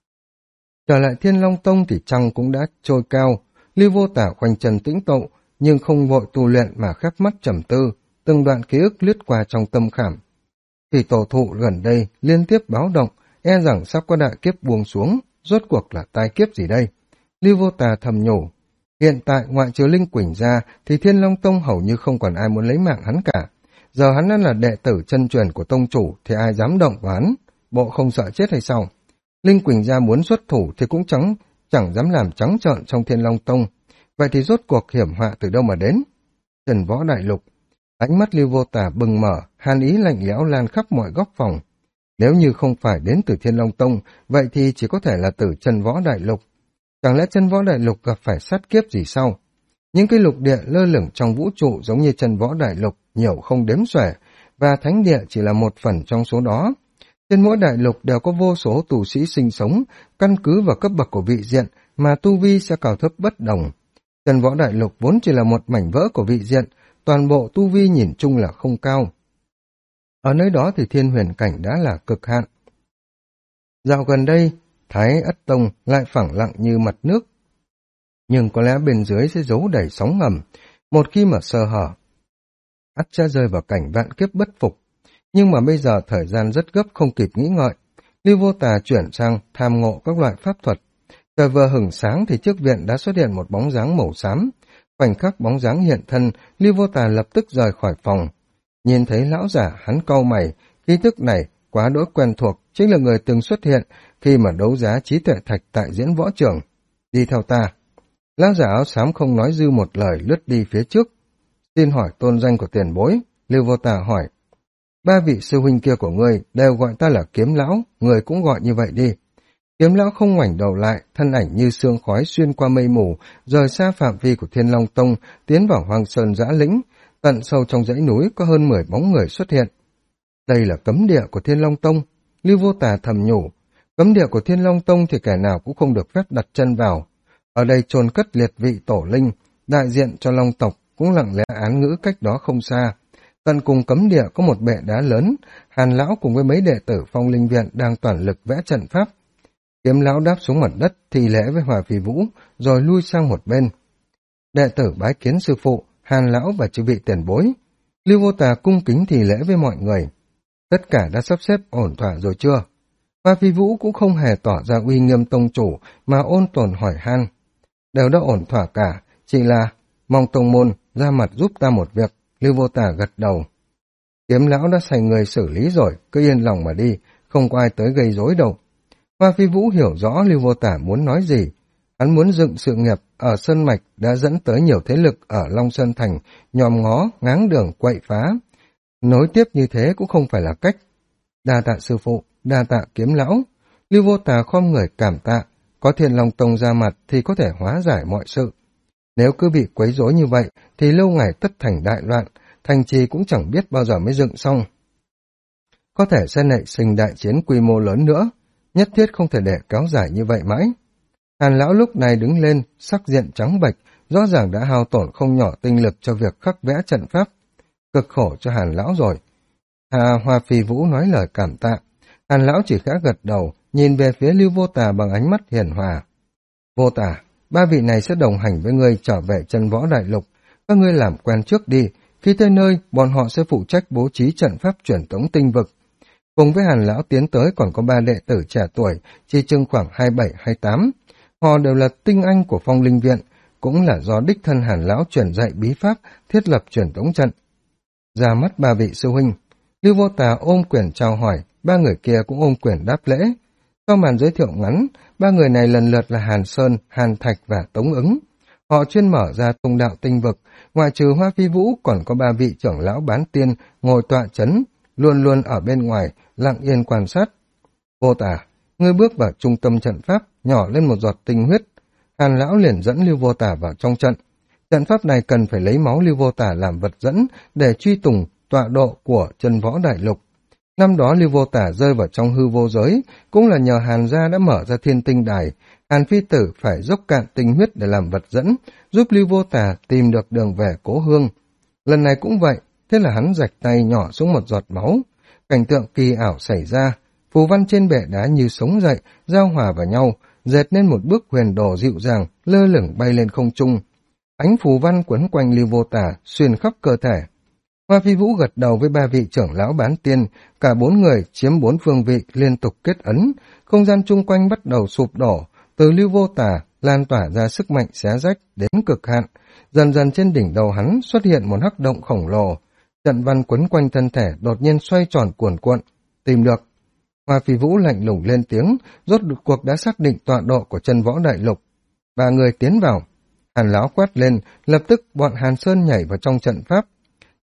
Trở lại Thiên Long Tông thì trăng cũng đã trôi cao, Lưu Vô Tả khoanh chân tĩnh tụ, nhưng không vội tu luyện mà khép mắt trầm tư, từng đoạn ký ức lướt qua trong tâm khảm. Thì tổ thụ gần đây liên tiếp báo động, e rằng sắp có đại kiếp buông xuống, rốt cuộc là tai kiếp gì đây? Lưu Vô Tà thầm nhủ. Hiện tại ngoại trừ Linh Quỳnh ra thì Thiên Long Tông hầu như không còn ai muốn lấy mạng hắn cả. Giờ hắn đã là đệ tử chân truyền của tông chủ thì ai dám động vào hắn, bộ không sợ chết hay sao? Linh Quỳnh ra muốn xuất thủ thì cũng chẳng dám làm trắng trợn trong Thiên Long Tông. Vậy thì rốt cuộc hiểm họa từ đâu mà đến? Trần Võ Đại Lục. Ánh mắt Lưu Vô Tà bừng mở, hàn ý lạnh lẽo lan khắp mọi góc phòng. Nếu như không phải đến từ Thiên Long Tông, vậy thì chỉ có thể là từ Chân Võ Đại Lục. Chẳng lẽ Chân Võ Đại Lục gặp phải sát kiếp gì sao? Những cái lục địa lơ lửng trong vũ trụ giống như Chân Võ Đại Lục nhiều không đếm xuể, và thánh địa chỉ là một phần trong số đó. Trên mỗi đại lục đều có vô số tù sĩ sinh sống, căn cứ vào cấp bậc của vị diện mà tu vi sẽ cao thấp bất đồng. Chân Võ Đại Lục vốn chỉ là một mảnh vỡ của vị diện, toàn bộ tu vi nhìn chung là không cao. Ở nơi đó thì thiên huyền cảnh đã là cực hạn. Dạo gần đây, Thái Ất Tông lại phẳng lặng như mặt nước. Nhưng có lẽ bên dưới sẽ giấu đầy sóng ngầm, một khi mà sơ hở, ắt sẽ rơi vào cảnh vạn kiếp bất phục. Nhưng mà bây giờ thời gian rất gấp không kịp nghĩ ngợi. Lưu Vô Tà chuyển sang tham ngộ các loại pháp thuật. Trời vừa hửng sáng thì trước viện đã xuất hiện một bóng dáng màu xám. Khoảnh khắc bóng dáng hiện thân, Lưu Vô Tà lập tức rời khỏi phòng. Nhìn thấy lão giả, hắn cau mày, khí tức này quá đỗi quen thuộc, chính là người từng xuất hiện khi mà đấu giá trí tuệ thạch tại diễn võ trường. Đi theo ta. Lão giả áo xám không nói dư một lời lướt đi phía trước. Xin hỏi tôn danh của tiền bối. Lưu Vô Tà hỏi. Ba vị sư huynh kia của ngươi đều gọi ta là Kiếm Lão, người cũng gọi như vậy đi. Kiếm Lão không ngoảnh đầu lại, thân ảnh như sương khói xuyên qua mây mù, rời xa phạm vi của Thiên Long Tông, tiến vào Hoang Sơn Dã Lĩnh. Tận sâu trong dãy núi có hơn 10 bóng người xuất hiện. Đây là cấm địa của Thiên Long Tông. Lưu Vô Tà thầm nhủ. Cấm địa của Thiên Long Tông thì kẻ nào cũng không được phép đặt chân vào. Ở đây chôn cất liệt vị tổ linh, đại diện cho Long tộc cũng lặng lẽ án ngữ cách đó không xa. Tận cùng cấm địa có một bệ đá lớn, Hàn Lão cùng với mấy đệ tử Phong Linh Viện đang toàn lực vẽ trận pháp. Kiếm Lão đáp xuống mặt đất, thi lễ với Hòa Phi Vũ, rồi lui sang một bên. Đệ tử bái kiến sư phụ, Hàn Lão và chư vị tiền bối. Lưu Vô Tà cung kính thi lễ với mọi người. Tất cả đã sắp xếp ổn thỏa rồi chưa? Hòa Phi Vũ cũng không hề tỏ ra uy nghiêm tông chủ, mà ôn tồn hỏi han. Đều đã ổn thỏa cả, chỉ là mong tông môn ra mặt giúp ta một việc. Lưu Vô Tà gật đầu. Kiếm Lão đã sai người xử lý rồi, cứ yên lòng mà đi, không có ai tới gây rối đâu. Hoa Phi Vũ hiểu rõ Lưu Vô Tà muốn nói gì. Hắn muốn dựng sự nghiệp ở Sơn Mạch đã dẫn tới nhiều thế lực ở Long Sơn Thành, nhòm ngó, ngáng đường, quậy phá. Nối tiếp như thế cũng không phải là cách. Đa tạ sư phụ, đa tạ Kiếm Lão. Lưu Vô Tà khom người cảm tạ, có Thiên Long Tông ra mặt thì có thể hóa giải mọi sự. Nếu cứ bị quấy rối như vậy thì lâu ngày tất thành đại loạn, thành trì cũng chẳng biết bao giờ mới dựng xong. Có thể sẽ nảy sinh đại chiến quy mô lớn nữa, nhất thiết không thể để kéo dài như vậy mãi. Hàn Lão lúc này đứng lên, sắc diện trắng bệch, rõ ràng đã hao tổn không nhỏ tinh lực cho việc khắc vẽ trận pháp. Cực khổ cho Hàn Lão rồi. Hoa Phi Vũ nói lời cảm tạ. Hàn Lão chỉ khẽ gật đầu, nhìn về phía Lưu Vô Tà bằng ánh mắt hiền hòa. Vô Tà, ba vị này sẽ đồng hành với ngươi trở về Chân Võ Đại Lục. Các ngươi làm quen trước đi, khi tới nơi, bọn họ sẽ phụ trách bố trí trận pháp truyền tống tinh vực. Cùng với Hàn Lão tiến tới còn có ba đệ tử trẻ tuổi, chỉ chừng khoảng 27-28. Họ đều là tinh anh của Phong Linh Viện, cũng là do đích thân Hàn Lão truyền dạy bí pháp, thiết lập truyền tống trận. Ra mắt ba vị sư huynh, Lưu Vô Tà ôm quyền chào hỏi, ba người kia cũng ôm quyền đáp lễ. Sau màn giới thiệu ngắn, ba người này lần lượt là Hàn Sơn, Hàn Thạch và Tống Ứng. Họ chuyên mở ra thông đạo tinh vực, ngoại trừ Hoa Phi Vũ còn có ba vị trưởng lão bán tiên ngồi tọa chấn, luôn luôn ở bên ngoài, lặng yên quan sát. Vô Tà, ngươi bước vào trung tâm trận pháp, nhỏ lên một giọt tinh huyết. Hàn Lão liền dẫn Lưu Vô Tà vào trong trận. Trận pháp này cần phải lấy máu Lưu Vô Tà làm vật dẫn để truy tùng tọa độ của Chân Võ Đại Lục. Năm đó Lưu Vô Tà rơi vào trong hư vô giới, cũng là nhờ Hàn gia đã mở ra Thiên Tinh Đài. Hàn Phi Tử phải dốc cạn tinh huyết để làm vật dẫn, giúp Lưu Vô Tà tìm được đường về cố hương. Lần này cũng vậy, thế là hắn rạch tay nhỏ xuống một giọt máu. Cảnh tượng kỳ ảo xảy ra, phù văn trên bệ đá như sống dậy, giao hòa vào nhau, dệt nên một bức huyền đồ dịu dàng, lơ lửng bay lên không trung. Ánh phù văn quấn quanh Lưu Vô Tà, xuyên khắp cơ thể. Hoa Phi Vũ gật đầu với ba vị trưởng lão bán tiên, cả bốn người chiếm bốn phương vị liên tục kết ấn, không gian chung quanh bắt đầu sụp đổ, từ Lưu Vô Tà lan tỏa ra sức mạnh xé rách đến cực hạn, dần dần trên đỉnh đầu hắn xuất hiện một hắc động khổng lồ, trận văn quấn quanh thân thể đột nhiên xoay tròn cuồn cuộn, tìm được. Hoa Phi Vũ lạnh lùng lên tiếng, rốt cuộc đã xác định tọa độ của Chân Võ Đại Lục. Ba người tiến vào. Hàn Lão quát lên, lập tức bọn Hàn Sơn nhảy vào trong trận pháp.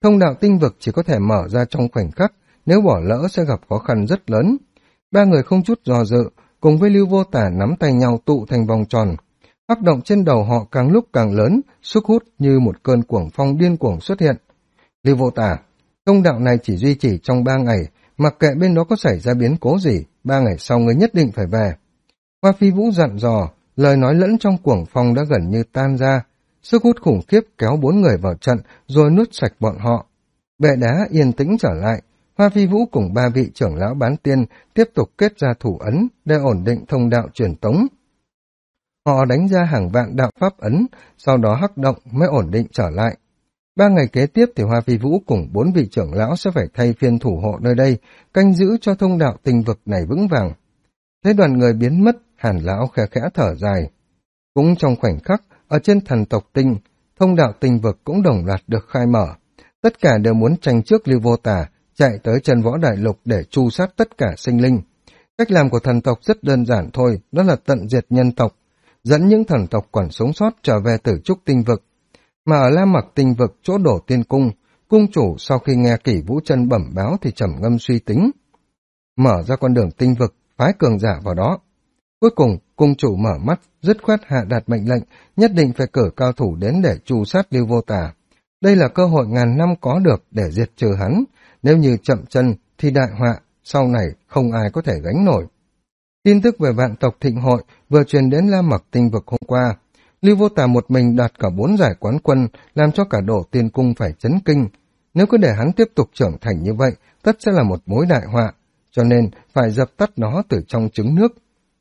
Thông đạo tinh vực chỉ có thể mở ra trong khoảnh khắc, nếu bỏ lỡ sẽ gặp khó khăn rất lớn. Ba người không chút do dự, cùng với Lưu Vô Tà nắm tay nhau tụ thành vòng tròn. Hắc động trên đầu họ càng lúc càng lớn, sức hút như một cơn cuồng phong điên cuồng xuất hiện. Lưu Vô Tà, thông đạo này chỉ duy trì trong 3 ngày, mặc kệ bên đó có xảy ra biến cố gì, 3 ngày sau ngươi nhất định phải về. Hoa Phi Vũ dặn dò, lời nói lẫn trong cuồng phong đã gần như tan ra. Sức hút khủng khiếp kéo 4 người vào trận rồi nuốt sạch bọn họ. Bệ đá yên tĩnh trở lại, Hoa Phi Vũ cùng 3 vị trưởng lão bán tiên tiếp tục kết ra thủ ấn để ổn định thông đạo truyền tống. Họ đánh ra hàng vạn đạo pháp ấn, sau đó hắc động mới ổn định trở lại. 3 ngày kế tiếp thì Hoa Phi Vũ cùng 4 vị trưởng lão sẽ phải thay phiên thủ hộ nơi đây, canh giữ cho thông đạo tinh vực này vững vàng. Thấy đoàn người biến mất, Hàn lão khẽ khẽ thở dài. Cũng trong khoảnh khắc, ở trên thần tộc tinh, thông đạo tinh vực cũng đồng loạt được khai mở. Tất cả đều muốn tranh trước Lưu Vô Tà, chạy tới chân võ đại lục để tru sát tất cả sinh linh. Cách làm của thần tộc rất đơn giản thôi, đó là tận diệt nhân tộc, dẫn những thần tộc còn sống sót trở về Tử Trúc tinh vực. Mà ở La Mặc tinh vực chỗ đổ tiên cung, cung chủ sau khi nghe Kỷ Vũ Chân bẩm báo thì trầm ngâm suy tính. Mở ra con đường tinh vực, phái cường giả vào đó. Cuối cùng, cung chủ mở mắt, dứt khoát hạ đạt mệnh lệnh, nhất định phải cử cao thủ đến để tru sát Lưu Vô Tà. Đây là cơ hội ngàn năm có được để diệt trừ hắn, nếu như chậm chân thì đại họa, sau này không ai có thể gánh nổi. Tin tức về vạn tộc thịnh hội vừa truyền đến La Mặc tinh vực hôm qua. Lưu Vô Tà một mình đạt cả 4 giải quán quân, làm cho cả đổ tiên cung phải chấn kinh. Nếu cứ để hắn tiếp tục trưởng thành như vậy, tất sẽ là một mối đại họa, cho nên phải dập tắt nó từ trong trứng nước.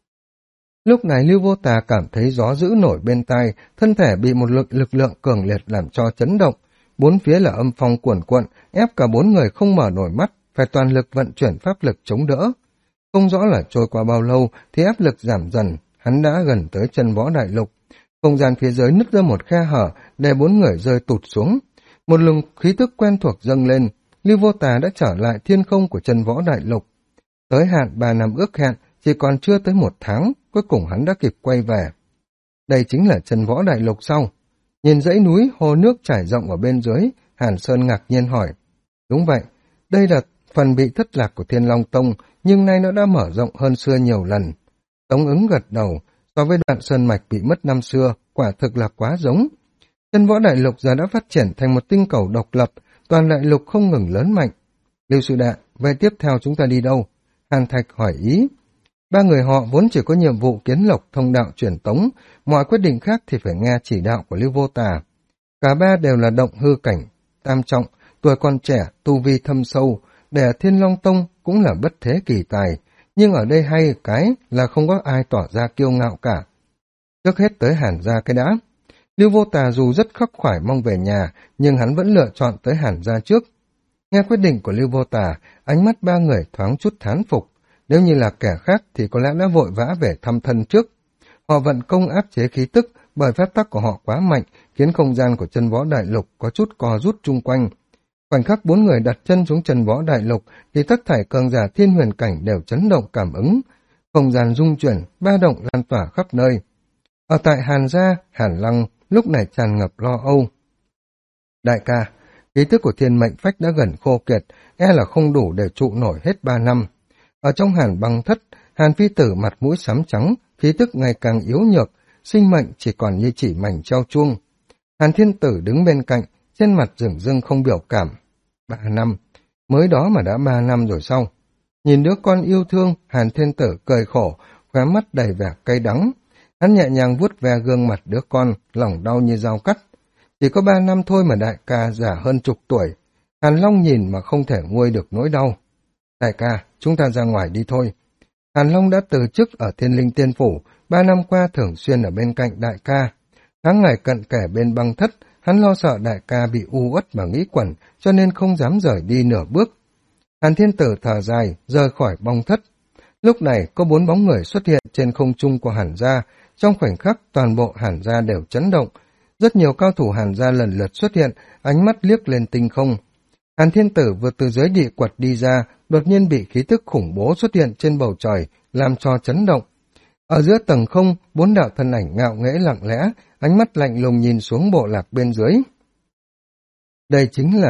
Lúc này Lưu Vô Tà cảm thấy gió dữ nổi bên tai, thân thể bị một lực lượng cường liệt làm cho chấn động. 4 phía là âm phong cuồn cuộn, ép cả 4 người không mở nổi mắt, phải toàn lực vận chuyển pháp lực chống đỡ. Không rõ là trôi qua bao lâu thì áp lực giảm dần, hắn đã gần tới chân võ đại lục. Không gian phía dưới nứt ra một khe hở để 4 người rơi tụt xuống. Một luồng khí tức quen thuộc dâng lên, Lưu Vô Tà đã trở lại thiên không của chân võ đại lục. Tới hạn 3 năm ước hẹn, chỉ còn chưa tới 1 tháng, cuối cùng hắn đã kịp quay về. Đây chính là chân võ đại lục sau. Nhìn dãy núi, hồ nước trải rộng ở bên dưới, Hàn Sơn ngạc nhiên hỏi. Đúng vậy, đây là phần bị thất lạc của Thiên Long Tông, nhưng nay nó đã mở rộng hơn xưa nhiều lần. Tống Ứng gật đầu, so với đoạn sơn mạch bị mất năm xưa, quả thực là quá giống. Chân võ đại lục giờ đã phát triển thành một tinh cầu độc lập, toàn đại lục không ngừng lớn mạnh. Lưu sư đệ, vậy tiếp theo chúng ta đi đâu? Hàn Thạch hỏi ý. 3 người họ vốn chỉ có nhiệm vụ kiến lộc thông đạo truyền tống, mọi quyết định khác thì phải nghe chỉ đạo của Lưu Vô Tà. Cả 3 đều là động hư cảnh, tam trọng, tuổi còn trẻ, tu vi thâm sâu, để Thiên Long Tông cũng là bất thế kỳ tài, nhưng ở đây hay cái là không có ai tỏ ra kiêu ngạo cả. Trước hết tới Hàn gia cái đã. Lưu Vô Tà dù rất khắc khoải mong về nhà, nhưng hắn vẫn lựa chọn tới Hàn gia trước. Nghe quyết định của Lưu Vô Tà, ánh mắt 3 người thoáng chút thán phục. Nếu như là kẻ khác thì có lẽ đã vội vã về thăm thân trước. Họ vận công áp chế khí tức, bởi phép tắc của họ quá mạnh, khiến không gian của chân võ đại lục có chút co rút chung quanh. Khoảnh khắc 4 người đặt chân xuống chân võ đại lục thì tất thảy cường giả thiên huyền cảnh đều chấn động cảm ứng. Không gian rung chuyển, ba động lan tỏa khắp nơi. Ở tại Hàn gia, Hàn Lăng lúc này tràn ngập lo âu. Đại ca, khí tức của thiên mệnh phách đã gần khô kiệt, e là không đủ để trụ nổi hết 3 năm. Ở trong Hàn băng thất, Hàn phi tử mặt mũi xám trắng, khí tức ngày càng yếu nhược, sinh mệnh chỉ còn như chỉ mảnh treo chuông. Hàn thiên tử đứng bên cạnh, trên mặt rừng rưng không biểu cảm. 3 năm, mới đó mà đã 3 năm rồi sao? Nhìn đứa con yêu thương, Hàn thiên tử cười khổ, khóe mắt đầy vẻ cay đắng. Hắn nhẹ nhàng vuốt ve gương mặt đứa con, lòng đau như dao cắt. Chỉ có 3 năm thôi mà đại ca già hơn chục tuổi. Hàn Long nhìn mà không thể nguôi được nỗi đau. Đại ca, chúng ta ra ngoài đi thôi. Hàn Long đã từ chức ở Thiên Linh Tiên Phủ, 3 năm qua thường xuyên ở bên cạnh đại ca. Tháng ngày cận kề bên băng thất, hắn lo sợ đại ca bị u uất mà nghĩ quẩn, cho nên không dám rời đi nửa bước. Hàn Thiên Tử thở dài, rời khỏi băng thất. Lúc này có 4 bóng người xuất hiện trên không trung của Hàn gia, trong khoảnh khắc toàn bộ Hàn gia đều chấn động. Rất nhiều cao thủ Hàn gia lần lượt xuất hiện, ánh mắt liếc lên tinh không. Hàn Thiên Tử vừa từ dưới địa quật đi ra, đột nhiên bị khí tức khủng bố xuất hiện trên bầu trời, làm cho chấn động. Ở giữa tầng không, 4 đạo thân ảnh ngạo nghễ lặng lẽ, ánh mắt lạnh lùng nhìn xuống bộ lạc bên dưới. Đây chính là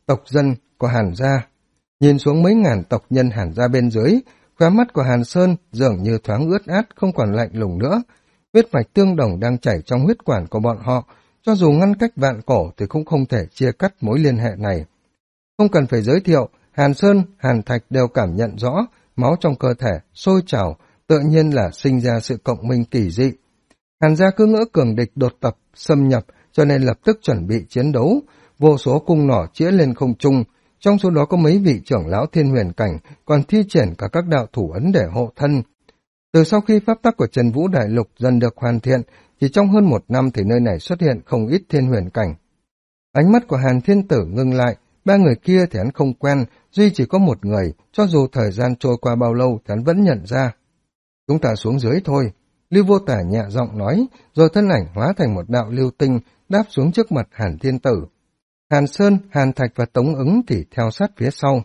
tộc dân của Hàn gia. Nhìn xuống mấy ngàn tộc nhân Hàn gia bên dưới, khóe mắt của Hàn Sơn dường như thoáng ướt át, không còn lạnh lùng nữa. Huyết mạch tương đồng đang chảy trong huyết quản của bọn họ, cho dù ngăn cách vạn cổ thì cũng không thể chia cắt mối liên hệ này. Không cần phải giới thiệu, Hàn Sơn, Hàn Thạch đều cảm nhận rõ, máu trong cơ thể sôi trào, tự nhiên là sinh ra sự cộng minh kỳ dị. Hàn gia cứ ngỡ cường địch đột tập, xâm nhập, cho nên lập tức chuẩn bị chiến đấu, vô số cung nỏ chĩa lên không trung, trong số đó có mấy vị trưởng lão thiên huyền cảnh, còn thi triển cả các đạo thủ ấn để hộ thân. Từ sau khi pháp tắc của Trần Vũ Đại Lục dần được hoàn thiện, chỉ trong hơn 1 năm thì nơi này xuất hiện không ít thiên huyền cảnh. Ánh mắt của Hàn Thiên Tử ngưng lại, 3 người kia thì hắn không quen, duy chỉ có một người, cho dù thời gian trôi qua bao lâu thì hắn vẫn nhận ra. Chúng ta xuống dưới thôi, Lưu Vô Tả nhẹ giọng nói, rồi thân ảnh hóa thành một đạo lưu tinh, đáp xuống trước mặt Hàn Thiên Tử. Hàn Sơn, Hàn Thạch và Tống Ứng thì theo sát phía sau.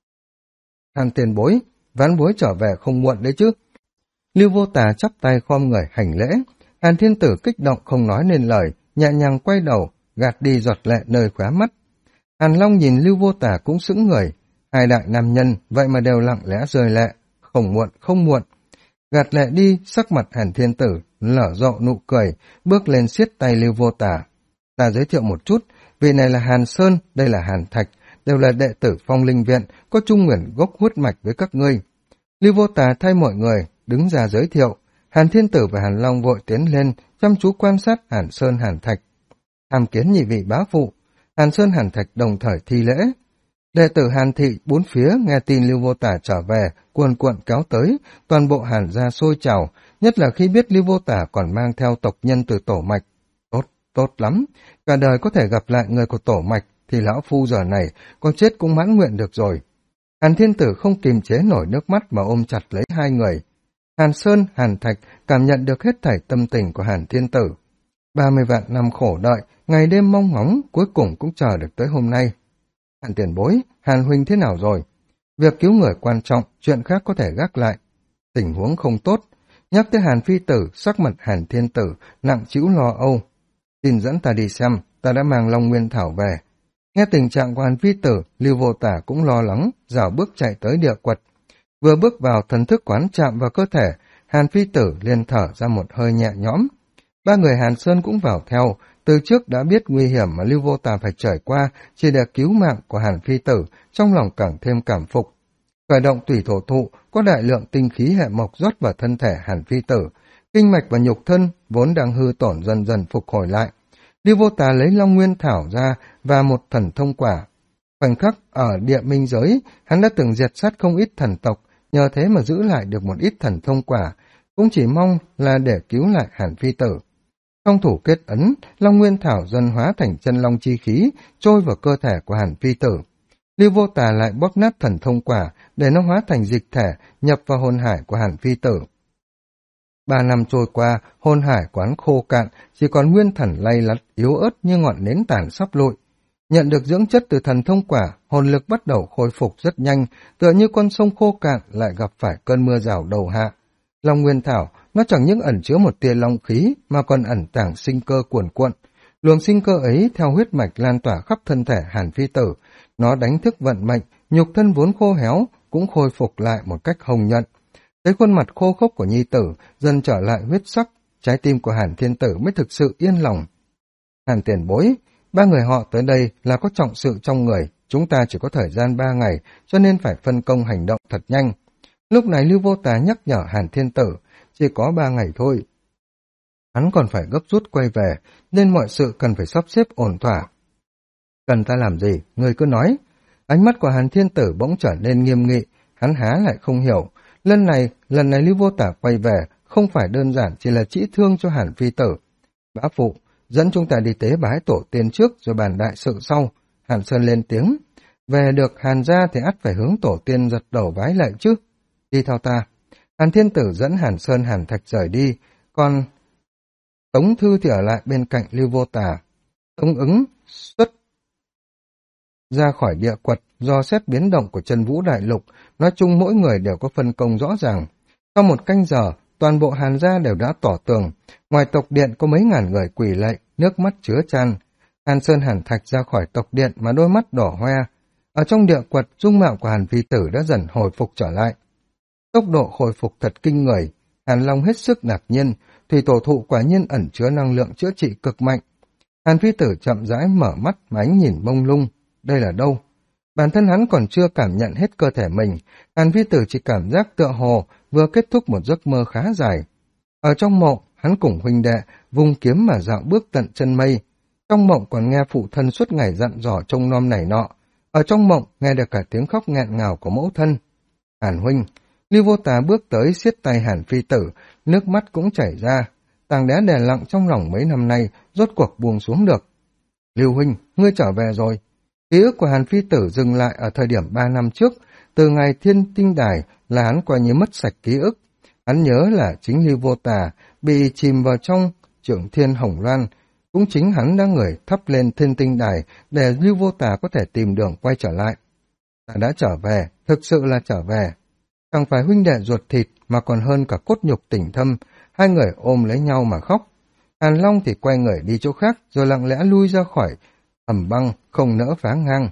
Hàn Tiền Bối, vãn bối trở về không muộn đấy chứ. Lưu Vô Tả chắp tay khom người hành lễ. Hàn Thiên Tử kích động không nói nên lời, nhẹ nhàng quay đầu, gạt đi giọt lệ nơi khóe mắt. Hàn Long nhìn Lưu Vô Tả cũng sững người. Hai đại nam nhân vậy mà đều lặng lẽ rơi lệ. Không muộn, không muộn. Gạt lệ đi, sắc mặt Hàn Thiên Tử nở rộ nụ cười, bước lên siết tay Lưu Vô Tả. Ta giới thiệu một chút, vị này là Hàn Sơn, đây là Hàn Thạch, đều là đệ tử Phong Linh Viện, có chung nguồn gốc huyết mạch với các ngươi. Lưu Vô Tả thay mọi người đứng ra giới thiệu. Hàn Thiên Tử và Hàn Long vội tiến lên, chăm chú quan sát Hàn Sơn, Hàn Thạch. Tham kiến nhị vị bá phụ. Hàn Sơn, Hàn Thạch đồng thời thi lễ. Đệ tử Hàn thị bốn phía nghe tin Lưu Vô Tả trở về, cuồn cuộn kéo tới, toàn bộ Hàn gia sôi trào, nhất là khi biết Lưu Vô Tả còn mang theo tộc nhân từ tổ mạch. Tốt lắm, cả đời có thể gặp lại người của tổ mạch, thì lão phu giờ này có chết cũng mãn nguyện được rồi. Hàn Thiên Tử không kìm chế nổi nước mắt mà ôm chặt lấy hai người. Hàn Sơn, Hàn Thạch cảm nhận được hết thảy tâm tình của Hàn Thiên Tử. 30 vạn năm khổ đợi, ngày đêm mong ngóng, cuối cùng cũng chờ được tới hôm nay. Hàn Tiền Bối, Hàn Huynh thế nào rồi? Việc cứu người quan trọng, chuyện khác có thể gác lại. Tình huống không tốt. Nhắc tới Hàn Phi Tử, sắc mặt Hàn Thiên Tử nặng trĩu lo âu. Xin dẫn ta đi xem, ta đã mang Long Nguyên Thảo về. Nghe tình trạng của Hàn Phi Tử, Lưu Vô Tả cũng lo lắng, rảo bước chạy tới địa quật. Vừa bước vào, thần thức quán chạm vào cơ thể, Hàn Phi Tử liền thở ra một hơi nhẹ nhõm. 3 người Hàn Sơn cũng vào theo, từ trước đã biết nguy hiểm mà Lưu Vô Tả phải trải qua, chỉ để cứu mạng của Hàn Phi Tử, trong lòng càng thêm cảm phục. Khởi động tùy thổ thụ, có đại lượng tinh khí hệ mộc rót vào thân thể Hàn Phi Tử, kinh mạch và nhục thân vốn đang hư tổn dần dần phục hồi lại. Lưu Vô Tả lấy Long Nguyên Thảo ra và một thần thông quả. Khoảnh khắc ở địa minh giới, hắn đã từng diệt sát không ít thần tộc, nhờ thế mà giữ lại được một ít thần thông quả, cũng chỉ mong là để cứu lại Hàn Phi Tử. Trong thủ kết ấn, Long Nguyên Thảo dần hóa thành chân long chi khí, trôi vào cơ thể của Hàn Phi Tử. Lưu Vô Tả lại bóp nát thần thông quả, để nó hóa thành dịch thể, nhập vào hồn hải của Hàn Phi Tử. 3 năm trôi qua, hồn hải quán khô cạn, chỉ còn nguyên thần lay lắt, yếu ớt như ngọn nến tàn sắp lụi. Nhận được dưỡng chất từ thần thông quả, hồn lực bắt đầu khôi phục rất nhanh, tựa như con sông khô cạn lại gặp phải cơn mưa rào đầu hạ. Long Nguyên Thảo, nó chẳng những ẩn chứa một tia long khí, mà còn ẩn tàng sinh cơ cuồn cuộn. Luồng sinh cơ ấy theo huyết mạch lan tỏa khắp thân thể Hàn Phi Tử, nó đánh thức vận mệnh, nhục thân vốn khô héo, cũng khôi phục lại một cách hồng nhuận. Thấy khuôn mặt khô khốc của nhi tử dần trở lại huyết sắc, trái tim của Hàn Thiên Tử mới thực sự yên lòng. Hàn Tiền Bối, 3 người họ tới đây là có trọng sự trong người, chúng ta chỉ có thời gian 3 ngày, cho nên phải phân công hành động thật nhanh. Lúc này Lưu Vô Tả nhắc nhở Hàn Thiên Tử, chỉ có 3 ngày thôi. Hắn còn phải gấp rút quay về, nên mọi sự cần phải sắp xếp ổn thỏa. Cần ta làm gì, người cứ nói. Ánh mắt của Hàn Thiên Tử bỗng trở nên nghiêm nghị, hắn há lại không hiểu. Lần này Lưu Vô Tả quay về, không phải đơn giản chỉ là trĩ thương cho Hàn Phi Tử. Bá phụ, dẫn chúng ta đi tế bái tổ tiên trước rồi bàn đại sự sau. Hàn Sơn lên tiếng. Về được Hàn gia thì ắt phải hướng tổ tiên giật đầu vái lại chứ. Đi theo ta. Hàn Thiên Tử dẫn Hàn Sơn, Hàn Thạch rời đi, còn Tống Thư thì ở lại bên cạnh Lưu Vô Tả. Tống Ứng xuất ra khỏi địa quật, do xét biến động của Chân Vũ Đại Lục, nói chung mỗi người đều có phân công rõ ràng. Sau 1 canh giờ, toàn bộ Hàn gia đều đã tỏ tường, ngoài tộc điện có mấy ngàn người quỳ lạy, nước mắt chứa chan. Hàn Sơn, Hàn Thạch ra khỏi tộc điện mà đôi mắt đỏ hoe, Ở trong địa quật, dung mạo của Hàn Phi Tử đã dần hồi phục trở lại. Tốc độ hồi phục thật kinh người, Hàn Long hết sức ngạc nhiên, thủy tổ thụ quả nhiên ẩn chứa năng lượng chữa trị cực mạnh. Hàn Phi Tử chậm rãi mở mắt, ánh nhìn mông lung. Đây là đâu? Bản thân hắn còn chưa cảm nhận hết cơ thể mình, Hàn Phi Tử chỉ cảm giác tựa hồ vừa kết thúc một giấc mơ khá dài. Ở trong mộng, hắn cùng huynh đệ vung kiếm mà dạo bước tận chân mây. Trong mộng còn nghe phụ thân suốt ngày dặn dò trông nom này nọ. Ở trong mộng nghe được cả tiếng khóc nghẹn ngào của mẫu thân. Hàn huynh, Lưu Vô Tà bước tới siết tay Hàn Phi Tử, nước mắt cũng chảy ra. Tảng đá đè nặng trong lòng mấy năm nay rốt cuộc buông xuống được. Lưu huynh, ngươi trở về rồi. Ký ức của Hàn Phi Tử dừng lại ở thời điểm 3 năm trước, từ ngày Thiên Tinh Đài là hắn coi như mất sạch ký ức. Hắn nhớ là chính Lưu Vô Tà bị chìm vào trong Trưởng Thiên Hồng Loan, cũng chính hắn đã người thắp lên Thiên Tinh Đài để Lưu Vô Tà có thể tìm đường quay trở lại. Ta đã trở về, thực sự là trở về. Chẳng phải huynh đệ ruột thịt mà còn hơn cả cốt nhục tình thâm, hai người ôm lấy nhau mà khóc. Hàn Long thì quay người đi chỗ khác rồi lặng lẽ lui ra khỏi hầm băng, không nỡ phá ngang.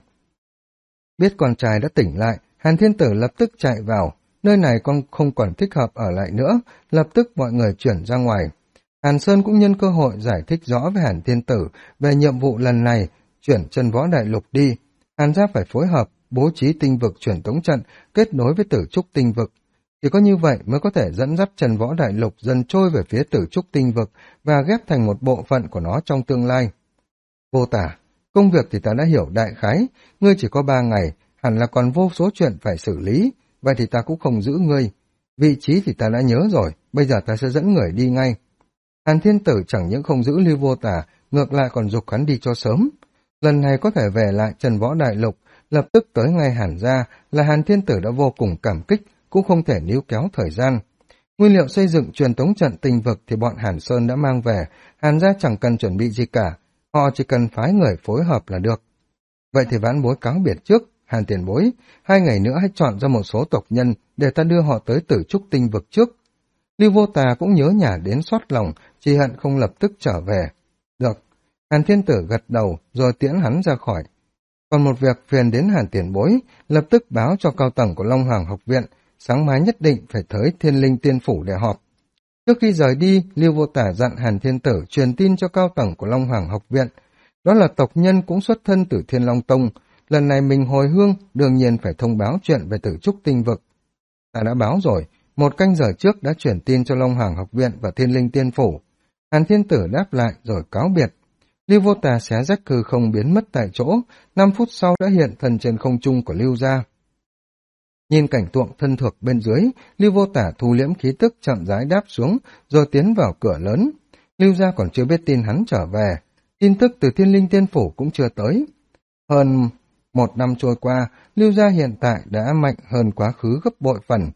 Biết con trai đã tỉnh lại, Hàn Thiên Tử lập tức chạy vào, nơi này con không còn thích hợp ở lại nữa, lập tức mọi người chuyển ra ngoài. Hàn Sơn cũng nhân cơ hội giải thích rõ với Hàn Thiên Tử về nhiệm vụ lần này, chuyển chân võ đại lục đi. Hàn gia phải phối hợp, bố trí tinh vực truyền tống trận, kết nối với Tử Trúc tinh vực. Chỉ có như vậy mới có thể dẫn dắt chân võ đại lục dần trôi về phía Tử Trúc tinh vực và ghép thành một bộ phận của nó trong tương lai. Vô Tà, công việc thì ta đã hiểu đại khái, ngươi chỉ có 3 ngày, hẳn là còn vô số chuyện phải xử lý, vậy thì ta cũng không giữ ngươi. Vị trí thì ta đã nhớ rồi, bây giờ ta sẽ dẫn người đi ngay. Hàn Thiên Tử chẳng những không giữ Lưu Vô Tà, ngược lại còn giục hắn đi cho sớm. Lần này có thể về lại Trần Võ Đại Lục, lập tức tới ngay Hàn gia là Hàn Thiên Tử đã vô cùng cảm kích, cũng không thể níu kéo thời gian. Nguyên liệu xây dựng truyền tống trận tinh vực thì bọn Hàn Sơn đã mang về, Hàn gia chẳng cần chuẩn bị gì cả, họ chỉ cần phái người phối hợp là được. Vậy thì vãn bối cáo biệt trước, Hàn tiền bối, 2 ngày nữa hãy chọn ra một số tộc nhân để ta đưa họ tới Tử Trúc tinh vực trước. Lưu Vô Tà cũng nhớ nhà đến xót lòng, chỉ hận không lập tức trở về. Được, Hàn Thiên Tử gật đầu rồi tiễn hắn ra khỏi. Còn một việc phiền đến Hàn tiền bối, lập tức báo cho cao tầng của Long Hoàng học viện, sáng mai nhất định phải tới Thiên Linh Tiên Phủ để họp. Trước khi rời đi, Lưu Vô Tà dặn Hàn Thiên Tử truyền tin cho cao tầng của Long Hoàng học viện. Đó là tộc nhân cũng xuất thân từ Thiên Long Tông, lần này mình hồi hương đương nhiên phải thông báo chuyện về Tử Trúc tinh vực. Ta đã báo rồi, 1 canh giờ trước đã chuyển tin cho Long Hoàng học viện và Thiên Linh Tiên Phủ. Hàn Thiên Tử đáp lại rồi cáo biệt. Lưu Vô Tà xé rách hư không biến mất tại chỗ, 5 phút sau đã hiện thân trên không trung của Lưu gia. Nhìn cảnh tượng thân thuộc bên dưới, Lưu Vô Tà thu liễm khí tức chậm rãi đáp xuống, rồi tiến vào cửa lớn. Lưu gia còn chưa biết tin hắn trở về, tin tức từ Thiên Linh Tiên Phủ cũng chưa tới. Hơn 1 năm trôi qua, Lưu gia hiện tại đã mạnh hơn quá khứ gấp bội phần.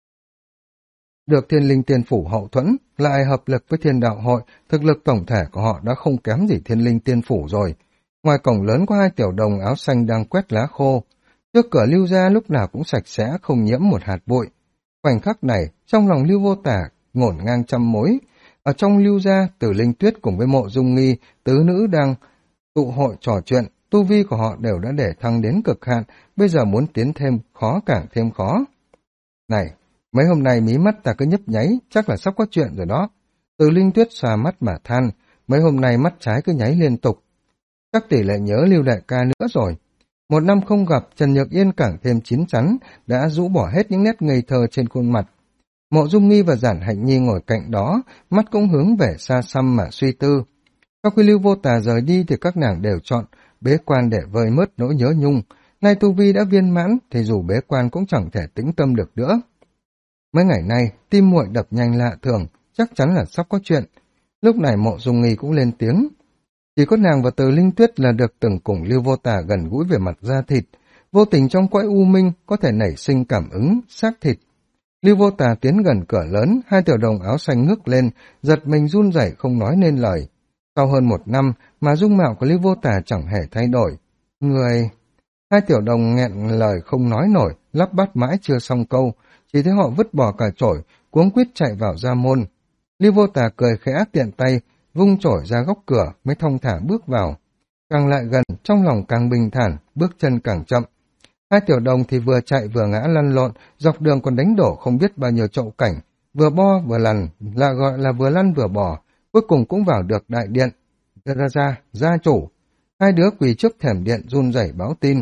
Được Thiên Linh Tiên Phủ hậu thuẫn, lại hợp lực với Thiên Đạo Hội, thực lực tổng thể của họ đã không kém gì Thiên Linh Tiên Phủ rồi. Ngoài cổng lớn có 2 tiểu đồng áo xanh đang quét lá khô. Trước cửa Lưu gia lúc nào cũng sạch sẽ, không nhiễm một hạt bụi. Khoảnh khắc này, trong lòng Lưu Vô Tà ngổn ngang trăm mối. Ở trong Lưu gia, Tử Linh Tuyết cùng với Mộ Dung Nghi, tứ nữ đang tụ hội trò chuyện, tu vi của họ đều đã để thăng đến cực hạn, bây giờ muốn tiến thêm khó càng thêm khó. Này, mấy hôm nay mí mắt ta cứ nhấp nháy, chắc là sắp có chuyện rồi đó. Từ Linh Tuyết xoa mắt mà than, mấy hôm nay mắt trái cứ nháy liên tục. Chắc tỷ lệ nhớ Lưu đại ca nữa rồi. 1 năm không gặp, Trần Nhược Yên càng thêm chín chắn, đã rũ bỏ hết những nét ngây thơ trên khuôn mặt. Mộ Dung Nghi và Giản Hạnh Nhi ngồi cạnh đó, mắt cũng hướng về xa xăm mà suy tư. Sau khi Lưu Vô Tà rời đi thì các nàng đều chọn bế quan để vơi mớt nỗi nhớ nhung. Nay tu vi đã viên mãn thì dù bế quan cũng chẳng thể tĩnh tâm được nữa. Mấy ngày nay, tim muội đập nhanh lạ thường, chắc chắn là sắp có chuyện. Lúc này Mộ Dung Nghi cũng lên tiếng. Chỉ có nàng và Từ Linh Tuyết là được từng cùng Lưu Vô Tà gần gũi về mặt da thịt, vô tình trong cõi u minh có thể nảy sinh cảm ứng, xác thịt. Lưu Vô Tà tiến gần cửa lớn, 2 tiểu đồng áo xanh ngước lên, giật mình run rẩy không nói nên lời. Sau hơn 1 năm mà dung mạo của Lưu Vô Tà chẳng hề thay đổi. Người... 2 tiểu đồng nghẹn lời không nói nổi, lắp bắp mãi chưa xong câu, chỉ thấy họ vứt bỏ cả chổi, cuống quýt chạy vào gia môn. Lưu Vô Tà cười khẽ tiện tay, vung chổi ra góc cửa mới thong thả bước vào. Càng lại gần, trong lòng càng bình thản, bước chân càng chậm. Hai tiểu đồng thì vừa chạy vừa ngã lăn lộn, dọc đường còn đánh đổ không biết bao nhiêu chậu cảnh, vừa bo vừa lăn, là gọi là vừa lăn vừa bò, cuối cùng cũng vào được đại điện. Gia chủ. Hai đứa quỳ trước thềm điện run rẩy báo tin.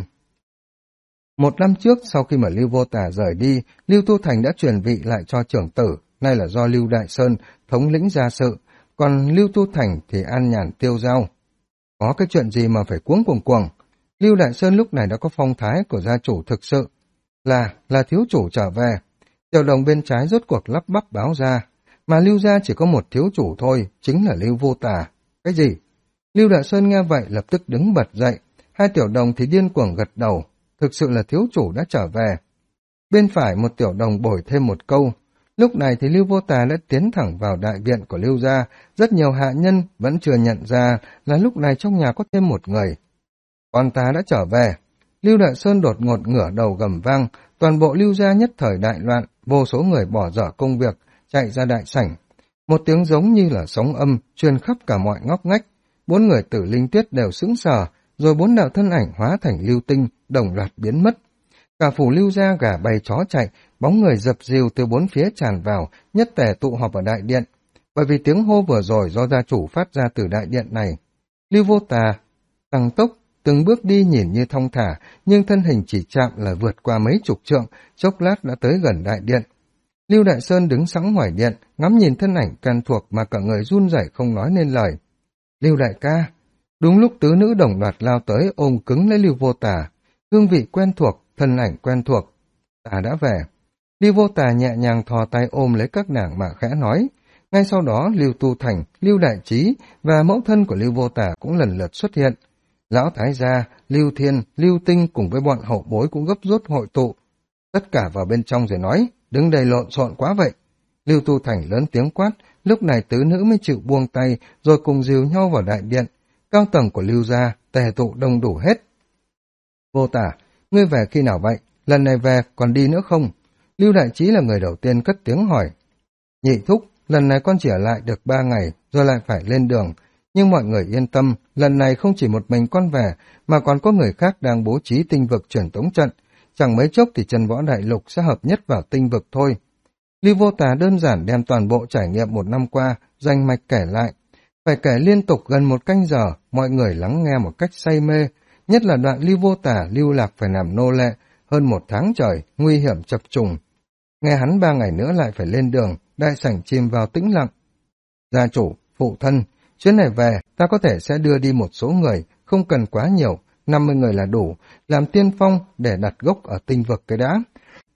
Một năm trước, sau khi mà Lưu Vô Tà rời đi, Lưu Tu Thành đã truyền vị lại cho trưởng tử, nay là do Lưu Đại Sơn thống lĩnh gia sự, còn Lưu Tu Thành thì an nhàn tiêu dao. Có cái chuyện gì mà phải cuống cuồng cuồng? Lưu Đại Sơn lúc này đã có phong thái của gia chủ thực sự, là thiếu chủ trở về. Tiểu đồng bên trái rốt cuộc lắp bắp báo ra, mà Lưu gia chỉ có một thiếu chủ thôi, chính là Lưu Vô Tà. Cái gì? Lưu Đại Sơn nghe vậy lập tức đứng bật dậy, hai tiểu đồng thì điên cuồng gật đầu, thực sự là thiếu chủ đã trở về. Bên phải một tiểu đồng bổi thêm một câu. Lúc này thì Lưu Vô Tà đã tiến thẳng vào đại viện của Lưu gia, rất nhiều hạ nhân vẫn chưa nhận ra là lúc này trong nhà có thêm một người. Con ta đã trở về. Lưu Đại Sơn đột ngột ngửa đầu gầm vang, toàn bộ Lưu gia nhất thời đại loạn, vô số người bỏ dở công việc, chạy ra đại sảnh. Một tiếng giống như là sóng âm truyền khắp cả mọi ngóc ngách, bốn người Tử Linh Tuyết đều sững sờ, rồi bốn đạo thân ảnh hóa thành lưu tinh, đồng loạt biến mất. Cả phủ Lưu gia gà bay chó chạy, bóng người dập dìu từ bốn phía tràn vào, nhất tề tụ họp ở đại điện. Bởi vì tiếng hô vừa rồi do gia chủ phát ra từ đại điện này, Lưu Vô Tà tăng tốc, từng bước đi nhìn như thong thả, nhưng thân hình chỉ chạm là vượt qua mấy chục trượng, chốc lát đã tới gần đại điện. Lưu Đại Sơn đứng sẵn ngoài điện, ngắm nhìn thân ảnh quen thuộc mà cả người run rẩy không nói nên lời. Lưu đại ca. Đúng lúc tứ nữ đồng loạt lao tới ôm cứng lấy Lưu Vô Tà, hương vị quen thuộc, thân ảnh quen thuộc. Ta đã về. Lưu Vô Tà nhẹ nhàng thò tay ôm lấy các nàng mà khẽ nói. Ngay sau đó Lưu Tu Thành, Lưu Đại Trí và mẫu thân của Lưu Vô Tà cũng lần lượt xuất hiện. Lão Thái gia, Lưu Thiên, Lưu Tinh cùng với bọn hậu bối cũng gấp rút hội tụ. Tất cả vào bên trong rồi nói, đứng đây lộn xộn quá vậy. Lưu Tu Thành lớn tiếng quát, lúc này tứ nữ mới chịu buông tay, rồi cùng dìu nhau vào đại điện. Cao tầng của Lưu gia tề tụ đông đủ hết. Vô Tà, ngươi về khi nào vậy? Lần này về còn đi nữa không? Lưu Đại Trí là người đầu tiên cất tiếng hỏi. Nhị thúc, lần này con chỉ ở lại được 3 ngày, rồi lại phải lên đường. Nhưng mọi người yên tâm, lần này không chỉ một mình con về, mà còn có người khác đang bố trí tinh vực truyền tống trận. Chẳng mấy chốc thì Chân Võ Đại Lục sẽ hợp nhất vào tinh vực thôi. Lưu Vô Tà đơn giản đem toàn bộ trải nghiệm một năm qua, danh mạch kể lại. Phải kể liên tục gần 1 canh giờ, mọi người lắng nghe một cách say mê, nhất là đoạn Lưu Vô Tà lưu lạc phải làm nô lệ, hơn 1 tháng trời, nguy hiểm chập trùng. Nghe hắn 3 ngày nữa lại phải lên đường, đại sảnh chìm vào tĩnh lặng. Gia chủ, phụ thân, chuyến này về, ta có thể sẽ đưa đi một số người, không cần quá nhiều, 50 người là đủ, làm tiên phong để đặt gốc ở tinh vực cái đã.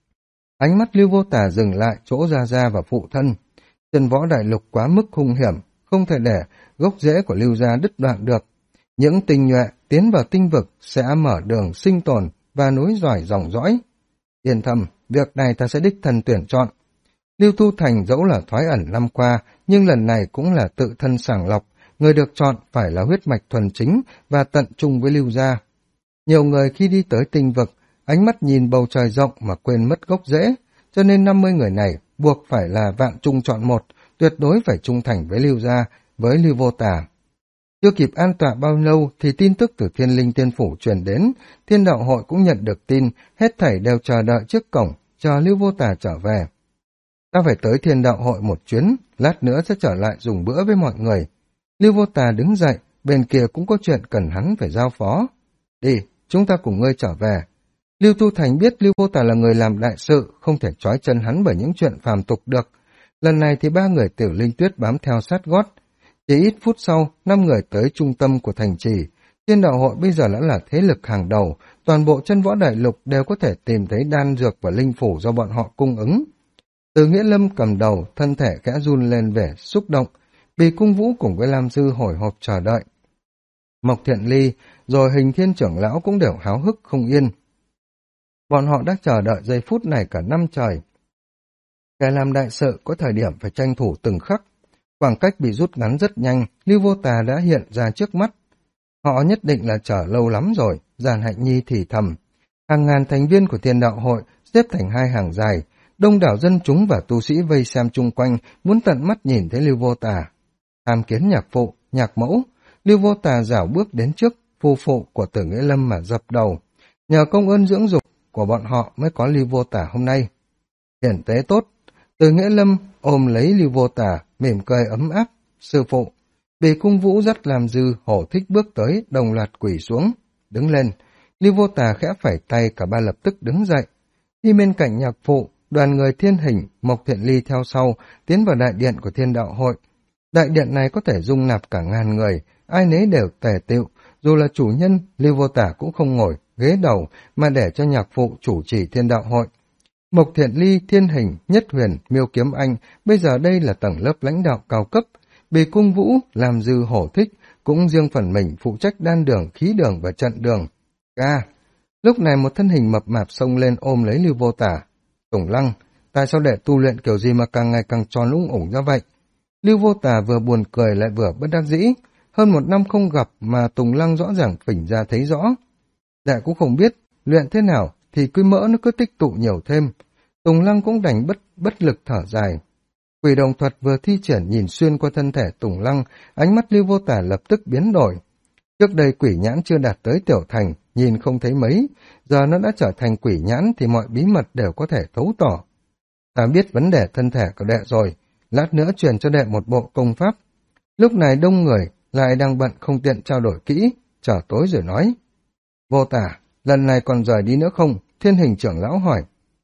Ánh mắt Lưu Vô Tà dừng lại chỗ Gia Gia và phụ thân. Chân Võ Đại Lục quá mức hung hiểm, không thể để gốc rễ của Lưu gia đứt đoạn được. Những tinh nhuệ tiến vào tinh vực sẽ mở đường sinh tồn và nối dõi dòng dõi. Yên tâm, việc này ta sẽ đích thân tuyển chọn. Lưu Tu Thành dẫu là thoái ẩn năm qua, nhưng lần này cũng là tự thân sàng lọc, người được chọn phải là huyết mạch thuần chính và tận trung với Lưu gia. Nhiều người khi đi tới tinh vực, ánh mắt nhìn bầu trời rộng mà quên mất gốc rễ, cho nên 50 người này buộc phải là vạn trung chọn một, tuyệt đối phải trung thành với Lưu gia, với Lưu Vô Tà. Chưa kịp an tọa bao lâu thì tin tức từ Thiên Linh Tiên Phủ truyền đến, Thiên Đạo Hội cũng nhận được tin, hết thảy đều chờ đợi trước cổng, chờ Lưu Vô Tà trở về. Ta phải tới Thiên Đạo Hội một chuyến, lát nữa sẽ trở lại dùng bữa với mọi người. Lưu Vô Tà đứng dậy, bên kia cũng có chuyện cần hắn phải giao phó. Đi, chúng ta cùng ngươi trở về. Lưu Tu Thành biết Lưu Vô Tà là người làm đại sự, không thể trói chân hắn bởi những chuyện phàm tục được. Lần này thì 3 người Tiểu Linh Tuyết bám theo sát gót. Chỉ ít phút sau, 5 người tới trung tâm của thành trì. Thiên Đạo Hội bây giờ đã là thế lực hàng đầu, toàn bộ Chân Võ Đại Lục đều có thể tìm thấy đan dược và linh phủ do bọn họ cung ứng. Từ Nghĩa Lâm cầm đầu, thân thể khẽ run lên vẻ xúc động, Bì Cung Vũ cùng với Lam Dư hồi hộp chờ đợi. Mộc Thiện Ly, rồi Hình Thiên trưởng lão cũng đều háo hức không yên. Bọn họ đã chờ đợi giây phút này cả năm trời. Kẻ làm đại sự có thời điểm phải tranh thủ từng khắc. Khoảng cách bị rút ngắn rất nhanh, Lưu Vô Tà đã hiện ra trước mắt. Họ nhất định là chờ lâu lắm rồi, Giản Hạnh Nhi thì thầm. Hàng ngàn thành viên của Thiên Đạo Hội xếp thành 2 hàng dài, đông đảo dân chúng và tu sĩ vây xem chung quanh, muốn tận mắt nhìn thấy Lưu Vô Tà. Tham kiến nhạc phụ, nhạc mẫu, Lưu Vô Tà rảo bước đến trước phu phụ của Tử Nghĩa Lâm mà dập đầu. Nhờ công ơn dưỡng dục, của bọn họ mới có Lưu Vô Tả hôm nay. Hiển tế tốt. Từ Nghĩa Lâm ôm lấy Lưu Vô Tả, mỉm cười ấm áp. Sư phụ. Bì Cung Vũ dắt làm dư, Hổ Thích bước tới, đồng loạt quỳ xuống. Đứng lên. Lưu Vô Tả khẽ phẩy tay, cả ba lập tức đứng dậy. Đi bên cạnh nhạc phụ, đoàn người Thiên Hình, Mộc Thiện Ly theo sau, tiến vào đại điện của Thiên Đạo Hội. Đại điện này có thể dung nạp cả ngàn người, ai nấy đều tề tựu, dù là chủ nhân, Lưu Vô Tả cũng không ngồi ghế đầu mà để cho nhạc phụ chủ trì Thiên Đạo Hội. Mộc Thiện Ly, Thiên Hình, Nhất Huyền, Miêu Kiếm Anh, bây giờ đây là tầng lớp lãnh đạo cao cấp. Bì Cung Vũ, làm dư, Hổ Thích cũng riêng phần mình phụ trách đan đường, khí đường và trận đường. Lúc này một thân hình mập mạp xông lên ôm lấy Lưu Vô Tả. Tùng Lăng, tại sao đệ tu luyện kiểu gì mà càng ngày càng tròn ung ủng như vậy? Lưu Vô Tả vừa buồn cười lại vừa bất đắc dĩ. Hơn một năm không gặp mà Tùng Lăng rõ ràng phỉnh ra thấy rõ. Đệ cũng không biết, luyện thế nào thì cứ mỡ nó cứ tích tụ nhiều thêm. Tùng Lăng cũng đành bất lực thở dài. Quỷ đồng thuật vừa thi triển nhìn xuyên qua thân thể Tùng Lăng, ánh mắt Lưu Vô Tả lập tức biến đổi. Trước đây quỷ nhãn chưa đạt tới tiểu thành, nhìn không thấy mấy, giờ nó đã trở thành quỷ nhãn thì mọi bí mật đều có thể thấu tỏ. Ta biết vấn đề thân thể của đệ rồi, lát nữa truyền cho đệ một bộ công pháp. Lúc này đông người lại đang bận không tiện trao đổi kỹ, chờ tối rồi nói. Vô Tả, lần này còn rời đi nữa không? Thiên Hình trưởng lão hỏi.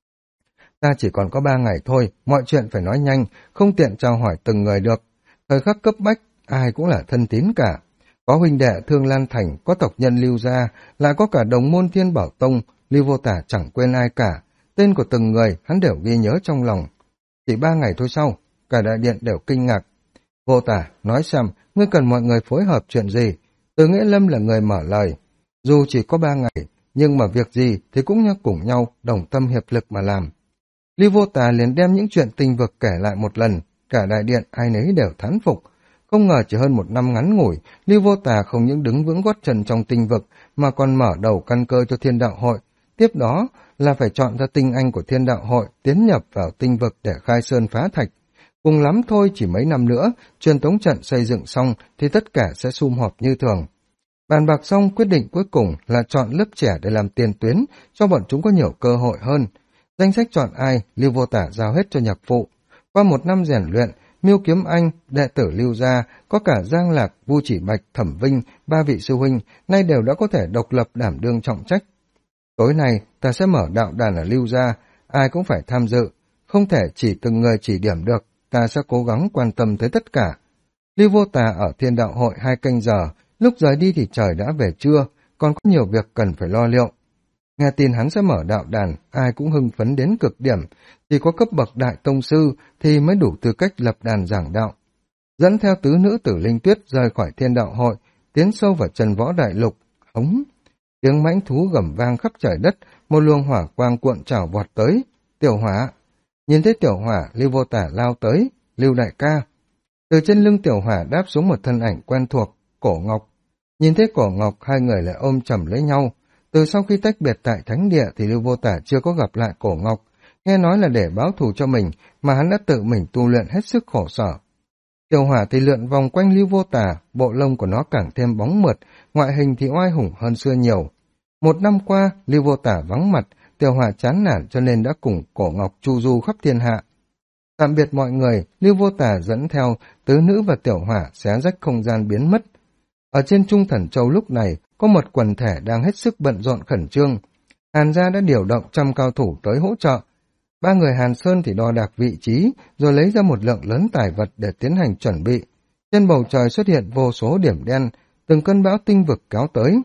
Ta chỉ còn có 3 ngày thôi, mọi chuyện phải nói nhanh, không tiện trao hỏi từng người được. Thời khắc cấp bách, ai cũng là thân tín cả. Có huynh đệ Thương Lan Thành, có tộc nhân Lưu gia, lại có cả đồng môn Thiên Bảo Tông, Lưu Vô Tả chẳng quên ai cả. Tên của từng người hắn đều ghi nhớ trong lòng. Chỉ 3 ngày thôi sau, cả đại điện đều kinh ngạc. Vô Tả, nói xem, ngươi cần mọi người phối hợp chuyện gì? Từ Nghĩa Lâm là người mở lời. Dù chỉ có 3 ngày, nhưng mà việc gì thì cũng như cùng nhau, đồng tâm hiệp lực mà làm. Lưu Vô Tả liền đem những chuyện tinh vực kể lại một lần, cả đại điện ai nấy đều thán phục. Không ngờ chỉ hơn một năm ngắn ngủi, Lưu Vô Tả không những đứng vững gót chân trong tinh vực, mà còn mở đầu căn cơ cho Thiên Đạo Hội. Tiếp đó là phải chọn ra tinh anh của Thiên Đạo Hội, tiến nhập vào tinh vực để khai sơn phá thạch. Cùng lắm thôi chỉ mấy năm nữa, truyền tống trận xây dựng xong thì tất cả sẽ sum họp như thường. Bàn bạc xong, quyết định cuối cùng là chọn lớp trẻ để làm tiền tuyến, cho bọn chúng có nhiều cơ hội hơn. Danh sách chọn ai, Lưu Vô Tả giao hết cho nhạc phụ. Qua một năm rèn luyện, Miêu Kiếm Anh, đệ tử Lưu gia, có cả Giang Lạc, Vu Chỉ Bạch, Thẩm Vinh, 3 vị sư huynh, nay đều đã có thể độc lập đảm đương trọng trách. Tối nay, ta sẽ mở đạo đàn ở Lưu gia, ai cũng phải tham dự, không thể chỉ từng người chỉ điểm được, ta sẽ cố gắng quan tâm tới tất cả. Lưu Vô Tả ở Thiên Đạo Hội 2 canh giờ, lúc rời đi thì trời đã về trưa, còn có nhiều việc cần phải lo liệu. Nghe tin hắn sẽ mở đạo đàn, ai cũng hưng phấn đến cực điểm, chỉ có cấp bậc đại tông sư thì mới đủ tư cách lập đàn giảng đạo. Dẫn theo tứ nữ tử Linh Tuyết rời khỏi Thiên Đạo Hội, tiến sâu vào Trần Võ Đại Lục, hống. Tiếng mãnh thú gầm vang khắp trời đất, một luồng hỏa quang cuộn trào vọt tới. Tiểu Hỏa. Nhìn thấy Tiểu Hỏa, Lưu Vô Tả lao tới. Lưu đại ca. Từ trên lưng Tiểu Hỏa đáp xuống một thân ảnh quen thuộc, Cổ Ngọc. Nhìn thấy Cổ Ngọc, hai người lại ôm chầm lấy nhau. Từ sau khi tách biệt tại Thánh Địa thì Lưu Vô Tả chưa có gặp lại Cổ Ngọc. Nghe nói là để báo thù cho mình, mà hắn đã tự mình tu luyện hết sức khổ sở. Tiểu Hỏa thì lượn vòng quanh Lưu Vô Tả, bộ lông của nó càng thêm bóng mượt, ngoại hình thì oai hùng hơn xưa nhiều. Một năm qua, Lưu Vô Tả vắng mặt, Tiểu Hỏa chán nản cho nên đã cùng Cổ Ngọc chu du khắp thiên hạ. Tạm biệt mọi người, Lưu Vô Tả dẫn theo tứ nữ và Tiểu Hỏa xé rách không gian biến mất. Ở trên Trung Thần Châu lúc này, có một quần thể đang hết sức bận rộn khẩn trương. Hàn gia đã điều động 100 cao thủ tới hỗ trợ. 3 người Hàn Sơn thì đo đạc vị trí, rồi lấy ra một lượng lớn tài vật để tiến hành chuẩn bị. Trên bầu trời xuất hiện vô số điểm đen, từng cơn bão tinh vực kéo tới.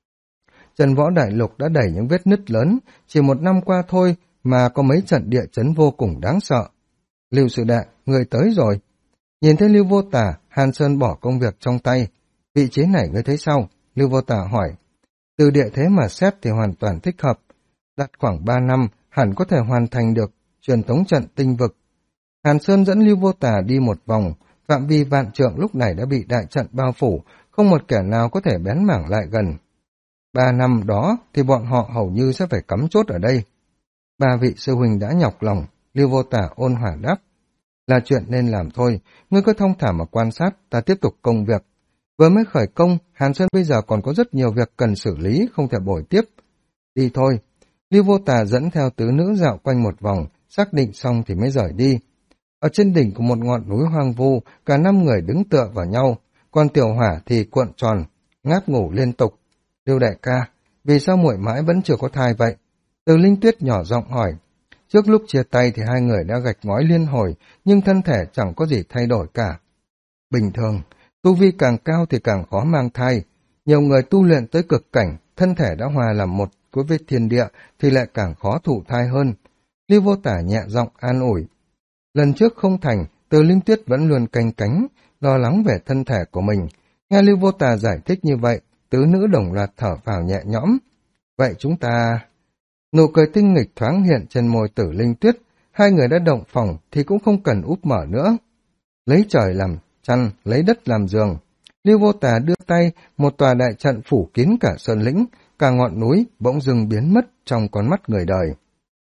Trần Võ Đại Lục đã đẩy những vết nứt lớn, chỉ một năm qua thôi mà có mấy trận địa chấn vô cùng đáng sợ. Lưu sư đệ, người tới rồi. Nhìn thấy Lưu Vô Tả, Hàn Sơn bỏ công việc trong tay. Vị trí này ngươi thấy sao? Lưu Vô Tả hỏi. Từ địa thế mà xét thì hoàn toàn thích hợp. Đặt khoảng 3 năm, hẳn có thể hoàn thành được truyền tống trận tinh vực. Hàn Sơn dẫn Lưu Vô Tả đi một vòng, phạm vi vạn trượng lúc này đã bị đại trận bao phủ, không một kẻ nào có thể bén mảng lại gần. 3 năm đó thì bọn họ hầu như sẽ phải cắm chốt ở đây. 3 vị sư huynh đã nhọc lòng, Lưu Vô Tả ôn hòa đáp. Là chuyện nên làm thôi, ngươi cứ thông thả mà quan sát, ta tiếp tục công việc. Vừa mới khởi công, Hàn Sơn bây giờ còn có rất nhiều việc cần xử lý, không thể bồi tiếp. Đi thôi. Lưu Vô Tà dẫn theo tứ nữ dạo quanh một vòng, xác định xong thì mới rời đi. Ở trên đỉnh của một ngọn núi hoang vu, cả 5 người đứng tựa vào nhau, còn Tiểu Hỏa thì cuộn tròn, ngáp ngủ liên tục. Lưu đại ca, vì sao muội mãi vẫn chưa có thai vậy? Từ Linh Tuyết nhỏ giọng hỏi. Trước lúc chia tay thì hai người đã gạch ngói liên hồi, nhưng thân thể chẳng có gì thay đổi cả. Bình thường, tu vi càng cao thì càng khó mang thai. Nhiều người tu luyện tới cực cảnh, thân thể đã hòa làm một với thiên địa thì lại càng khó thụ thai hơn. Lưu Vô Tả nhẹ giọng an ủi. Lần trước không thành, Từ Linh Tuyết vẫn luôn canh cánh, lo lắng về thân thể của mình. Nghe Lưu Vô Tà giải thích như vậy, tứ nữ đồng loạt thở phào nhẹ nhõm. Vậy chúng ta... Nụ cười tinh nghịch thoáng hiện trên môi Tử Linh Tuyết, hai người đã động phòng thì cũng không cần úp mở nữa. Lấy trời làm chăn, lấy đất làm giường. Lưu Vô Tà đưa tay, một tòa đại trận phủ kín cả sơn lĩnh, cả ngọn núi bỗng dưng biến mất trong con mắt người đời.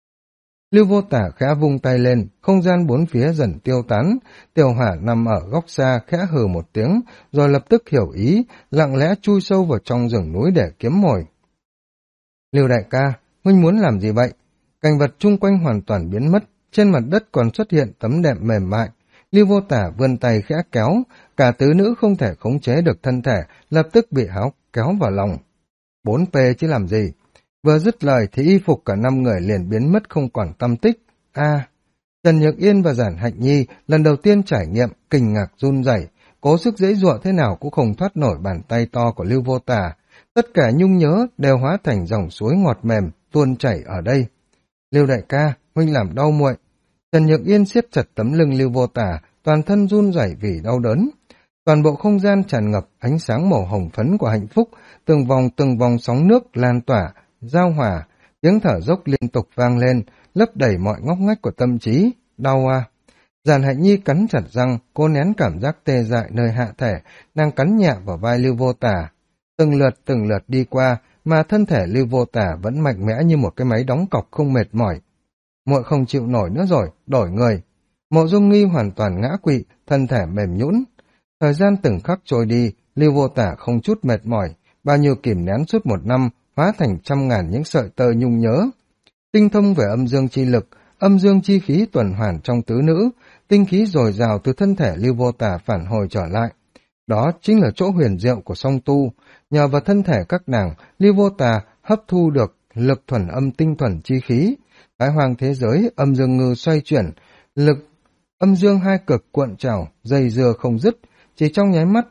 Lưu Vô Tả khẽ vung tay lên, không gian bốn phía dần tiêu tán, Tiểu Hỏa nằm ở góc xa khẽ hừ một tiếng, rồi lập tức hiểu ý, lặng lẽ chui sâu vào trong rừng núi để kiếm mồi. Lưu đại ca, huynh muốn làm gì vậy? Cảnh vật chung quanh hoàn toàn biến mất, trên mặt đất còn xuất hiện tấm đệm mềm mại. Lưu Vô Tả vươn tay khẽ kéo, cả tứ nữ không thể khống chế được thân thể, lập tức bị háo kéo vào lòng. 4P chứ làm gì? Vừa dứt lời thì y phục cả 5 người liền biến mất không còn tăm tích. Trần Nhược Yên và Giản Hạnh Nhi lần đầu tiên trải nghiệm kinh ngạc run rẩy, cố sức giãy giụa thế nào cũng không thoát nổi bàn tay to của Lưu Vô Tả. Tất cả nhung nhớ đều hóa thành dòng suối ngọt mềm tuôn chảy ở đây. Lưu đại ca, huynh làm đau muội. Trần Nhược Yên siết chặt tấm lưng Lưu Vô Tả, toàn thân run rẩy vì đau đớn. Toàn bộ không gian tràn ngập ánh sáng màu hồng phấn của hạnh phúc, từng vòng sóng nước lan tỏa, giao hòa, tiếng thở dốc liên tục vang lên, lấp đầy mọi ngóc ngách của tâm trí. Đau à! Giản Hạnh Nhi cắn chặt răng, cô nén cảm giác tê dại nơi hạ thể, đang cắn nhẹ vào vai Lưu Vô Tả. Từng lượt đi qua, mà thân thể Lưu Vô Tả vẫn mạnh mẽ như một cái máy đóng cọc không mệt mỏi. Muội không chịu nổi nữa rồi, đổi người. Mộ Dung Nghi hoàn toàn ngã quỵ, thân thể mềm nhũn. Thời gian từng khắc trôi đi, Lưu Vô Tả không chút mệt mỏi, bao nhiêu kìm nén suốt 1 năm, hóa thành trăm ngàn những sợi tơ nhung nhớ. Tinh thông về âm dương chi lực, âm dương chi khí tuần hoàn trong tứ nữ, tinh khí dồi dào từ thân thể Lưu Vô Tả phản hồi trở lại. Đó chính là chỗ huyền diệu của song tu, nhờ vào thân thể các nàng, Lưu Vô Tả hấp thu được lực thuần âm tinh thuần chi khí. Thái hoàng thế giới, âm dương ngư xoay chuyển, lực âm dương hai cực cuộn trào, dây dưa không dứt, chỉ trong nháy mắt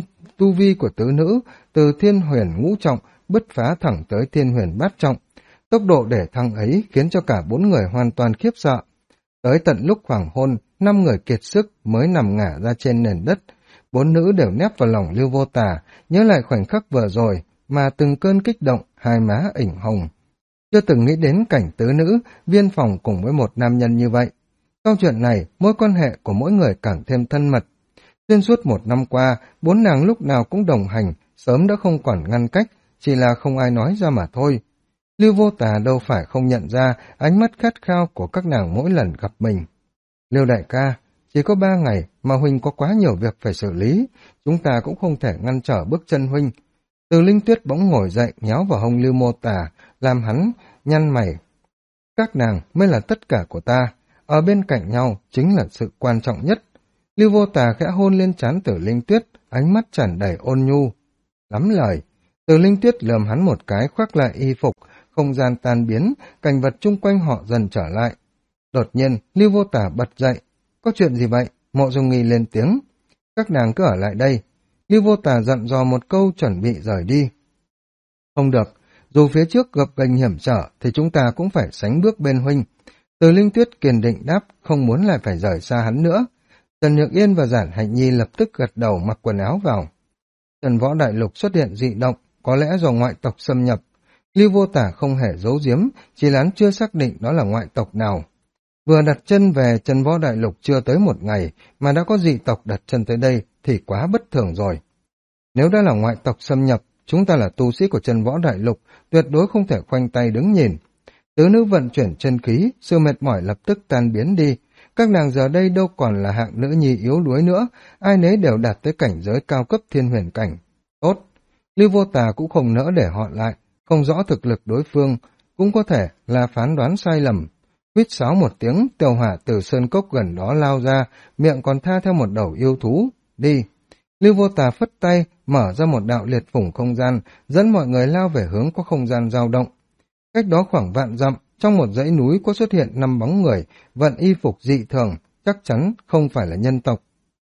tu vi của tứ nữ từ thiên huyền ngũ trọng bứt phá thẳng tới thiên huyền bát trọng. Tốc độ để thăng ấy khiến cho cả 4 người hoàn toàn khiếp sợ. Tới tận lúc hoàng hôn, 5 người kiệt sức mới nằm ngả ra trên nền đất. 4 nữ đều nép vào lòng Lưu Vô Tả, nhớ lại khoảnh khắc vừa rồi mà từng cơn kích động, hai má ửng hồng. Chưa từng nghĩ đến cảnh tứ nữ viên phòng cùng với một nam nhân như vậy. Sau chuyện này, mối quan hệ của mỗi người càng thêm thân mật. Xuyên suốt 1 năm qua, 4 nàng lúc nào cũng đồng hành, sớm đã không còn ngăn cách, chỉ là không ai nói ra mà thôi. Lưu Vô Tả đâu phải không nhận ra ánh mắt khát khao của các nàng mỗi lần gặp mình. Lưu đại ca, chỉ có 3 ngày mà huynh có quá nhiều việc phải xử lý, chúng ta cũng không thể ngăn trở bước chân huynh. Từ Linh Tuyết bỗng ngồi dậy nhéo vào hông Lưu Mô Tả, làm hắn nhăn mày. Các nàng mới là tất cả của ta, ở bên cạnh nhau chính là sự quan trọng nhất. Lưu Vô Tả khẽ hôn lên trán Tử Linh Tuyết, ánh mắt tràn đầy ôn nhu. Lắm lời, Tử Linh Tuyết lườm hắn một cái khoác lại y phục, không gian tan biến, cảnh vật chung quanh họ dần trở lại. Đột nhiên, Lưu Vô Tả bật dậy. Có chuyện gì vậy? Mộ Dung Nghi lên tiếng. Các nàng cứ ở lại đây. Lưu Vô Tả dặn dò một câu chuẩn bị rời đi. Không được, dù phía trước gặp gành hiểm trở thì chúng ta cũng phải sánh bước bên huynh. Từ Linh Tuyết kiên định đáp, không muốn lại phải rời xa hắn nữa. Trần Nhược Yên và Giản Hạnh Nhi lập tức gật đầu mặc quần áo vào. Trần Võ Đại Lục xuất hiện dị động, có lẽ do ngoại tộc xâm nhập. Lưu Vô Tả không hề giấu giếm, chỉ là hắn chưa xác định đó là ngoại tộc nào. Vừa đặt chân về Trần Võ Đại Lục chưa tới 1 ngày mà đã có dị tộc đặt chân tới đây thì quá bất thường rồi. Nếu đã là ngoại tộc xâm nhập, chúng ta là tu sĩ của Trần Võ Đại Lục, tuyệt đối không thể khoanh tay đứng nhìn. Tứ nữ vận chuyển chân khí, sự mệt mỏi lập tức tan biến đi. Các nàng giờ đây đâu còn là hạng nữ nhi yếu đuối nữa, ai nấy đều đạt tới cảnh giới cao cấp thiên huyền cảnh. Tốt, Lưu Vô Tả cũng không nỡ để họ lại, không rõ thực lực đối phương, cũng có thể là phán đoán sai lầm. Huýt sáo một tiếng, Tiêu Hỏa từ sơn cốc gần đó lao ra, miệng còn tha theo một đầu yêu thú. Đi! Lưu Vô Tà phất tay, mở ra một đạo liệt phủng không gian, dẫn mọi người lao về hướng có không gian dao động. Cách đó khoảng vạn dặm, trong một dãy núi có xuất hiện 5 bóng người, vận y phục dị thường, chắc chắn không phải là nhân tộc.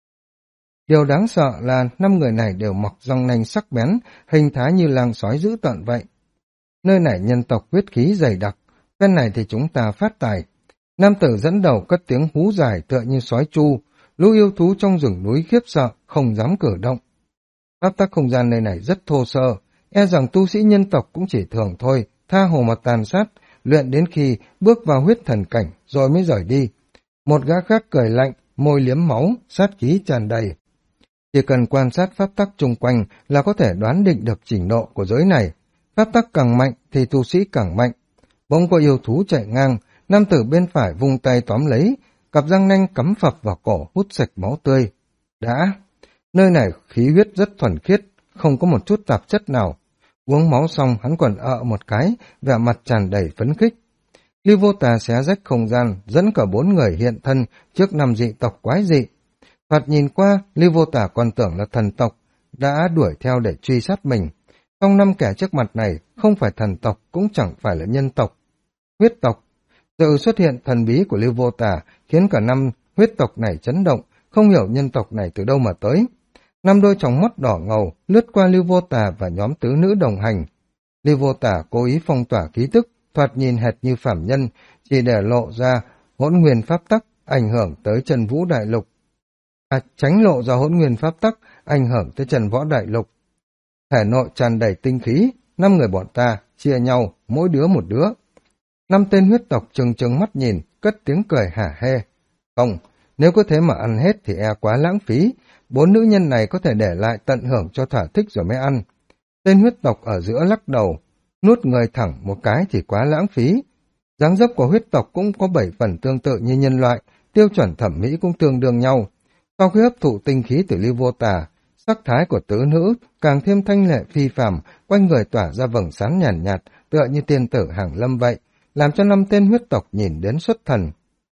Điều đáng sợ là 5 người này đều mọc răng nanh sắc bén, hình thái như lang sói dữ tợn vậy. Nơi này nhân tộc huyết khí dày đặc, bên này thì chúng ta phát tài. Nam tử dẫn đầu cất tiếng hú dài tựa như sói chu, lũ yêu thú trong rừng núi khiếp sợ, không dám cử động. Pháp tắc không gian nơi này rất thô sơ, e rằng tu sĩ nhân tộc cũng chỉ thường thôi, tha hồ mà tàn sát, luyện đến khi bước vào huyết thần cảnh rồi mới rời đi. Một gã khác cười lạnh, môi liếm máu, sát khí tràn đầy. Chỉ cần quan sát pháp tắc chung quanh là có thể đoán định được trình độ của giới này. Pháp tắc càng mạnh thì tu sĩ càng mạnh. Bỗng có yêu thú chạy ngang, nam tử bên phải vung tay tóm lấy, cặp răng nanh cắm phập vào cổ hút sạch máu tươi. Đã! Nơi này khí huyết rất thuần khiết, không có một chút tạp chất nào. Uống máu xong hắn còn một cái, vẻ mặt tràn đầy phấn khích. Lưu Vô Tà xé rách không gian, dẫn cả 4 người hiện thân trước 5 dị tộc quái dị. Thoạt nhìn qua, Lưu Vô Tà còn tưởng là thần tộc, đã đuổi theo để truy sát mình. Trong 5 kẻ trước mặt này, không phải thần tộc, cũng chẳng phải là nhân tộc. Huyết tộc. Sự xuất hiện thần bí của Lưu Vô Tà khiến cả 5 huyết tộc này chấn động, không hiểu nhân tộc này từ đâu mà tới. 5 đôi tròng mắt đỏ ngầu lướt qua Lưu Vô Tà và nhóm tứ nữ đồng hành. Lưu Vô Tà cố ý phong tỏa khí tức, thoạt nhìn hệt như phàm nhân, chỉ để lộ ra hỗn nguyên pháp tắc ảnh hưởng tới Trần Vũ Đại Lục. Tránh lộ ra hỗn nguyên pháp tắc ảnh hưởng tới Trần Võ Đại Lục. Thể nội tràn đầy tinh khí, 5 người bọn ta chia nhau, mỗi đứa một đứa. 5 tên huyết tộc trừng trừng mắt nhìn, cất tiếng cười hả hê. Không, nếu có thế mà ăn hết thì e quá lãng phí. 4 nữ nhân này có thể để lại tận hưởng cho thỏa thích rồi mới ăn. Tên huyết tộc ở giữa lắc đầu, nuốt người thẳng một cái thì quá lãng phí. Dáng dấp của huyết tộc cũng có 7 phần tương tự như nhân loại, tiêu chuẩn thẩm mỹ cũng tương đương nhau. Sau khi hấp thụ tinh khí từ Lưu Vô Tà, sắc thái của tứ nữ càng thêm thanh lệ phi phàm, quanh người tỏa ra vầng sáng nhàn nhạt, tựa như tiên tử hàng lâm vậy, làm cho 5 tên huyết tộc nhìn đến xuất thần.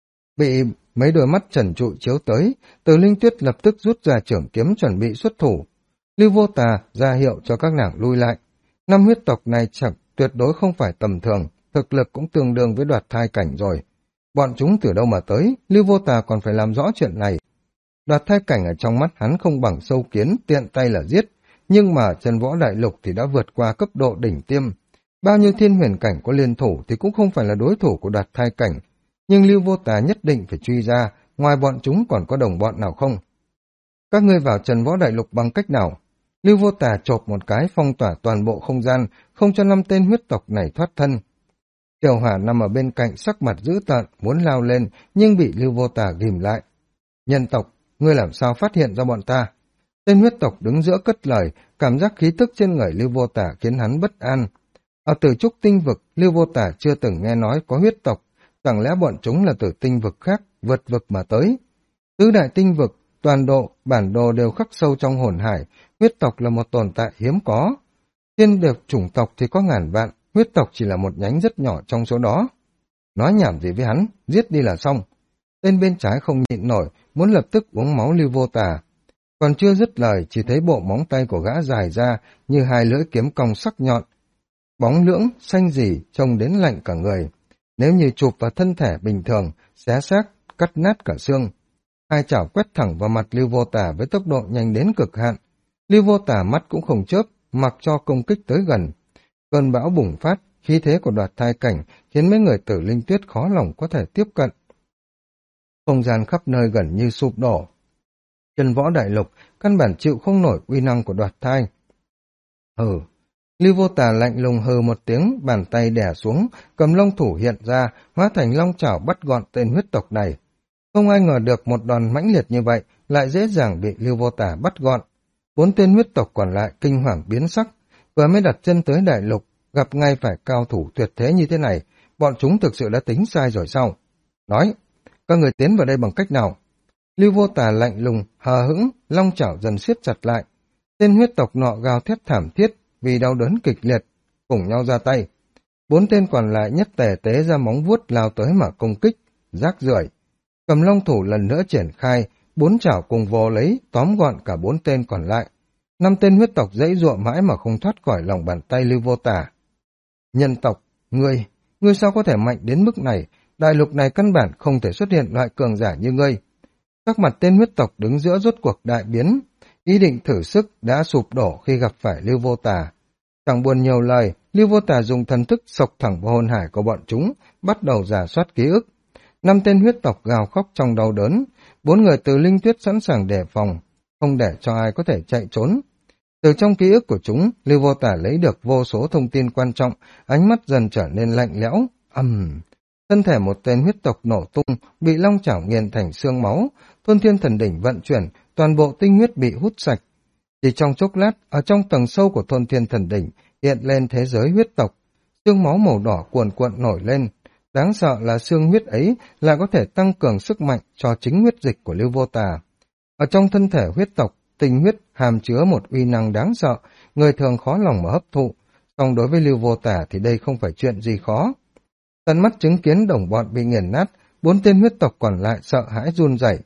Bị mấy đôi mắt trần trụi chiếu tới, Từ Linh Tuyết lập tức rút ra trưởng kiếm chuẩn bị xuất thủ. Lưu Vô Tà ra hiệu cho các nàng lui lại. 5 huyết tộc này tuyệt đối không phải tầm thường, thực lực cũng tương đương với đoạt thai cảnh rồi. Bọn chúng từ đâu mà tới, Lưu Vô Tà còn phải làm rõ chuyện này. Đoạt thai cảnh ở trong mắt hắn không bằng sâu kiến, tiện tay là giết, nhưng mà Trần Võ Đại Lục thì đã vượt qua cấp độ đỉnh tiêm. Bao nhiêu thiên huyền cảnh có liên thủ thì cũng không phải là đối thủ của đoạt thai cảnh, nhưng Lưu Vô Tà nhất định phải truy ra, ngoài bọn chúng còn có đồng bọn nào không? Các ngươi vào Trần Võ Đại Lục bằng cách nào? Lưu Vô Tà chộp một cái phong tỏa toàn bộ không gian, không cho 5 tên huyết tộc này thoát thân. Tiểu Hỏa nằm ở bên cạnh sắc mặt dữ tợn, muốn lao lên, nhưng bị Lưu Vô Tà ghìm lại. Nhân tộc, ngươi làm sao phát hiện ra bọn ta? Tên huyết tộc đứng giữa cất lời, cảm giác khí tức trên người Lưu Vô Tà khiến hắn bất an. Ở Tử Trúc tinh vực, Lưu Vô Tà chưa từng nghe nói có huyết tộc, chẳng lẽ bọn chúng là từ tinh vực khác, vượt vực mà tới? Tứ đại tinh vực, toàn độ, bản đồ đều khắc sâu trong hồn hải, huyết tộc là một tồn tại hiếm có. Trên được chủng tộc thì có ngàn vạn, huyết tộc chỉ là một nhánh rất nhỏ trong số đó. Nói nhảm gì với hắn, giết đi là xong. Tên bên trái không nhịn nổi, muốn lập tức uống máu Lưu Vô Tà. Còn chưa dứt lời, chỉ thấy bộ móng tay của gã dài ra như 2 lưỡi kiếm cong sắc nhọn. Bóng lưỡng, xanh rỉ, trông đến lạnh cả người. Nếu như chụp vào thân thể bình thường, xé xác, cắt nát cả xương. 2 chảo quét thẳng vào mặt Lưu Vô Tà với tốc độ nhanh đến cực hạn. Lưu Vô Tà mắt cũng không chớp, mặc cho công kích tới gần. Cơn bão bùng phát, khí thế của đoạt thai cảnh khiến mấy người Tử Linh Tuyết khó lòng có thể tiếp cận. Không gian khắp nơi gần như sụp đổ. Trần Võ Đại Lục căn bản chịu không nổi uy năng của đoạt thai. Hừ. Lưu Vô Tà lạnh lùng hừ một tiếng, bàn tay đè xuống, cầm long thủ hiện ra, hóa thành long chảo bắt gọn tên huyết tộc này. Không ai ngờ được một đòn mãnh liệt như vậy lại dễ dàng bị Lưu Vô Tà bắt gọn. 4 tên huyết tộc còn lại kinh hoàng biến sắc, vừa mới đặt chân tới đại lục, gặp ngay phải cao thủ tuyệt thế như thế này, bọn chúng thực sự đã tính sai rồi sao? Nói, các người tiến vào đây bằng cách nào? Lưu Vô Tà lạnh lùng, hờ hững, long chảo dần siết chặt lại. Tên huyết tộc nọ gào thét thảm thiết vì đau đớn kịch liệt, cùng nhau ra tay. 4 tên còn lại nhất tề tế ra móng vuốt lao tới mà công kích. Rác rưởi. Cầm long thủ lần nữa triển khai, 4 chảo cùng vồ lấy, tóm gọn cả 4 tên còn lại. 5 tên huyết tộc giãy giụa mãi mà không thoát khỏi lòng bàn tay Lưu Vô Tả. Nhân tộc, ngươi sao có thể mạnh đến mức này? Đại lục này căn bản không thể xuất hiện loại cường giả như ngươi. Các mặt tên huyết tộc đứng giữa rốt cuộc đại biến, ý định thử sức đã sụp đổ khi gặp phải Lưu Vô Tả. Chẳng buồn nhiều lời, Lưu Vô Tả dùng thần thức sộc thẳng vào hồn hải của bọn chúng, bắt đầu rà soát ký ức. 5 tên huyết tộc gào khóc trong đau đớn, 4 người từ linh tuyết sẵn sàng đề phòng, không để cho ai có thể chạy trốn. Từ trong ký ức của chúng, Lưu Vô Tả lấy được vô số thông tin quan trọng, ánh mắt dần trở nên lạnh lẽo. Thân thể một tên huyết tộc nổ tung, bị long chảo nghiền thành xương máu, Thôn Thiên Thần Đỉnh vận chuyển, toàn bộ tinh huyết bị hút sạch. Chỉ trong chốc lát, ở trong tầng sâu của Thôn Thiên Thần Đỉnh hiện lên thế giới huyết tộc, xương máu màu đỏ cuồn cuộn nổi lên. Đáng sợ là xương huyết ấy lại có thể tăng cường sức mạnh cho chính huyết dịch của Lưu Vô Tả. Ở trong thân thể huyết tộc, tinh huyết hàm chứa một uy năng đáng sợ, người thường khó lòng mà hấp thụ. Song đối với Lưu Vô Tả thì đây không phải chuyện gì khó. Tận mắt chứng kiến đồng bọn bị nghiền nát, 4 tên huyết tộc còn lại sợ hãi run rẩy.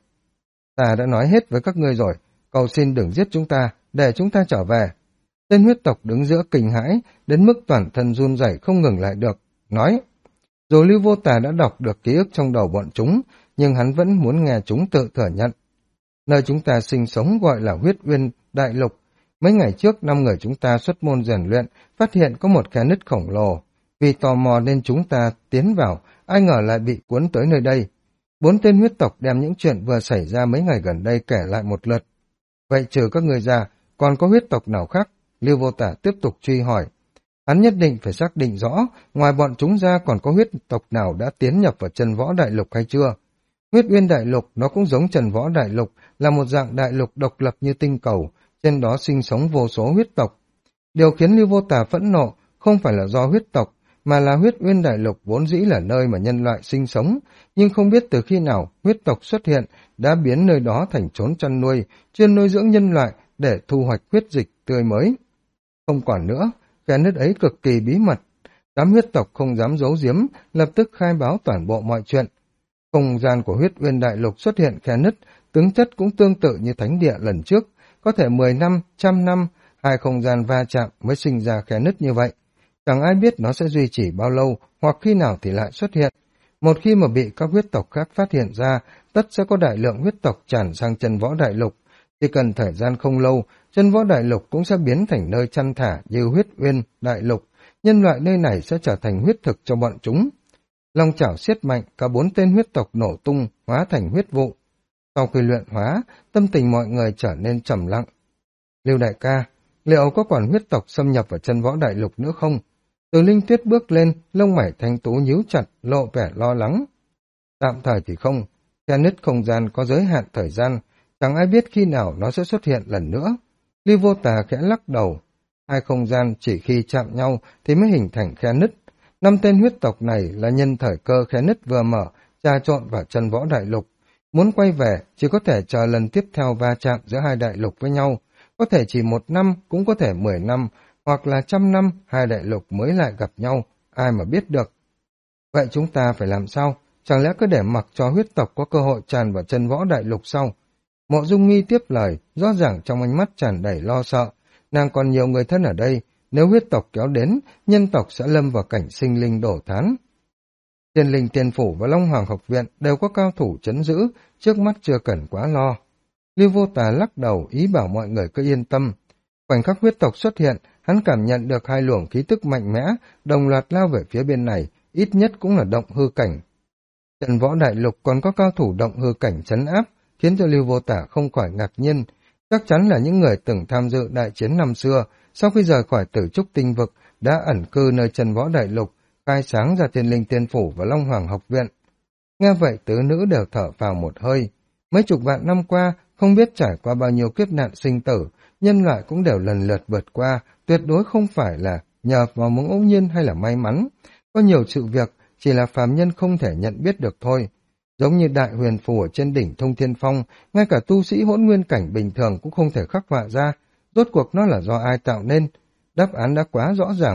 Ta đã nói hết với các ngươi rồi, cầu xin đừng giết chúng ta, để chúng ta trở về. Tên huyết tộc đứng giữa kinh hãi, đến mức toàn thân run rẩy không ngừng lại được, nói. Dù Lưu Vô Tả đã đọc được ký ức trong đầu bọn chúng, nhưng hắn vẫn muốn nghe chúng tự thừa nhận. Nơi chúng ta sinh sống gọi là Huyết Uyên Đại Lục. Mấy ngày trước, 5 người chúng ta xuất môn rèn luyện, phát hiện có một khe nứt khổng lồ. Vì tò mò nên chúng ta tiến vào, ai ngờ lại bị cuốn tới nơi đây. 4 tên huyết tộc đem những chuyện vừa xảy ra mấy ngày gần đây kể lại một lượt. Vậy trừ các người ra, còn có huyết tộc nào khác? Lưu Vô Tả tiếp tục truy hỏi. Hắn nhất định phải xác định rõ, ngoài bọn chúng ra còn có huyết tộc nào đã tiến nhập vào Chân Võ Đại Lục hay chưa? Huyết Uyên Đại Lục nó cũng giống Chân Võ Đại Lục, là một dạng đại lục độc lập như tinh cầu, trên đó sinh sống vô số huyết tộc. Điều khiến Lưu Vô Tả phẫn nộ không phải là do huyết tộc, mà là Huyết Uyên Đại Lục vốn dĩ là nơi mà nhân loại sinh sống, nhưng không biết từ khi nào huyết tộc xuất hiện đã biến nơi đó thành chốn chăn nuôi, chuyên nuôi dưỡng nhân loại để thu hoạch huyết dịch tươi mới. Không còn nữa, khe nứt ấy cực kỳ bí mật. Đám huyết tộc không dám giấu giếm, lập tức khai báo toàn bộ mọi chuyện. Không gian của Huyết Uyên Đại Lục xuất hiện khe nứt, tướng chất cũng tương tự như thánh địa lần trước, có thể 10 năm, 100 năm, hai không gian va chạm mới sinh ra khe nứt như vậy. Chẳng ai biết nó sẽ duy trì bao lâu, hoặc khi nào thì lại xuất hiện. Một khi mà bị các huyết tộc khác phát hiện ra, tất sẽ có đại lượng huyết tộc tràn sang Chân Võ Đại Lục. Chỉ cần thời gian không lâu, Chân Võ Đại Lục cũng sẽ biến thành nơi chăn thả như Huyết Uyên Đại Lục. Nhân loại nơi này sẽ trở thành huyết thực cho bọn chúng. Long chảo siết mạnh, cả 4 tên huyết tộc nổ tung, hóa thành huyết vụ. Sau khi luyện hóa, tâm tình mọi người trở nên trầm lặng. Lưu đại ca, liệu có còn huyết tộc xâm nhập vào Chân Võ Đại Lục nữa không? Từ Linh Tuyết bước lên, lông mày thanh tú nhíu chặt, lộ vẻ lo lắng. Tạm thời thì không, khe nứt không gian có giới hạn thời gian, chẳng ai biết khi nào nó sẽ xuất hiện lần nữa. Lưu Vô Tả khẽ lắc đầu. Hai không gian chỉ khi chạm nhau thì mới hình thành khe nứt. 5 tên huyết tộc này là nhân thời cơ khe nứt vừa mở, trà trộn vào Chân Võ Đại Lục. Muốn quay về, chỉ có thể chờ lần tiếp theo va chạm giữa hai đại lục với nhau. Có thể chỉ 1 năm, cũng có thể 10 năm, hoặc là 100 năm, hai đại lục mới lại gặp nhau, ai mà biết được. Vậy chúng ta phải làm sao? Chẳng lẽ cứ để mặc cho huyết tộc có cơ hội tràn vào Chân Võ Đại Lục sau? Mộ Dung Nghi tiếp lời, rõ ràng trong ánh mắt tràn đầy lo sợ. Nàng còn nhiều người thân ở đây, nếu huyết tộc kéo đến, nhân tộc sẽ lâm vào cảnh sinh linh đổ thán. Thiên Linh Tiên Phủ và Long Hoàng Học Viện đều có cao thủ trấn giữ, trước mắt chưa cần quá lo. Lưu Vô Tả lắc đầu, ý bảo mọi người cứ yên tâm. Khoảnh khắc huyết tộc xuất hiện, hắn cảm nhận được 2 luồng khí tức mạnh mẽ, đồng loạt lao về phía bên này, ít nhất cũng là động hư cảnh. Chân Võ Đại Lục còn có cao thủ động hư cảnh trấn áp, khiến cho Lưu Vô Tả không khỏi ngạc nhiên. Chắc chắn là những người từng tham dự đại chiến năm xưa, sau khi rời khỏi Tử Trúc Tinh Vực, đã ẩn cư nơi Chân Võ Đại Lục, khai sáng ra Thiên Linh Tiên Phủ và Long Hoàng Học Viện. Nghe vậy tứ nữ đều thở phào một hơi. Mấy chục vạn năm qua, không biết trải qua bao nhiêu kiếp nạn sinh tử, nhân loại cũng đều lần lượt vượt qua, tuyệt đối không phải là nhờ vào một ngẫu nhiên hay là may mắn. Có nhiều sự việc chỉ là phàm nhân không thể nhận biết được thôi. Giống như đại huyền phù ở trên đỉnh Thông Thiên Phong, ngay cả tu sĩ hỗn nguyên cảnh bình thường cũng không thể khắc họa ra. Rốt cuộc nó là do ai tạo nên? Đáp án đã quá rõ ràng,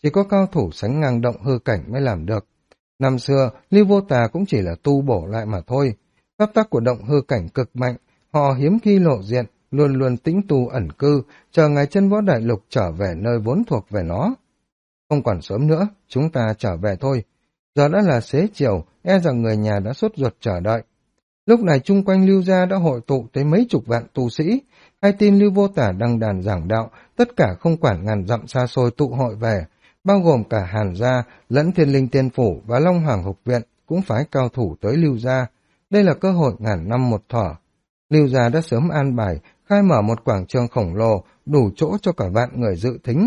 chỉ có cao thủ sánh ngang động hư cảnh mới làm được. Năm xưa, Lưu Vô Tà cũng chỉ là tu bổ lại mà thôi. Pháp tắc của động hư cảnh cực mạnh, họ hiếm khi lộ diện, luôn luôn tĩnh tu ẩn cư, chờ ngày chân võ đại lục trở về nơi vốn thuộc về nó. Không còn sớm nữa, chúng ta trở về thôi. Giờ đã là xế chiều, e rằng người nhà đã sốt ruột chờ đợi. Lúc này chung quanh Lưu gia đã hội tụ tới mấy chục vạn tu sĩ, hay tin Lưu Vô Tả đăng đàn giảng đạo, tất cả không quản ngàn dặm xa xôi tụ hội về, bao gồm cả Hàn gia, lẫn Thiên Linh Tiên Phủ và Long Hoàng Học Viện cũng phái cao thủ tới Lưu gia. Đây là cơ hội ngàn năm một thở. Lưu gia đã sớm an bài, khai mở một quảng trường khổng lồ, đủ chỗ cho cả vạn người dự thính.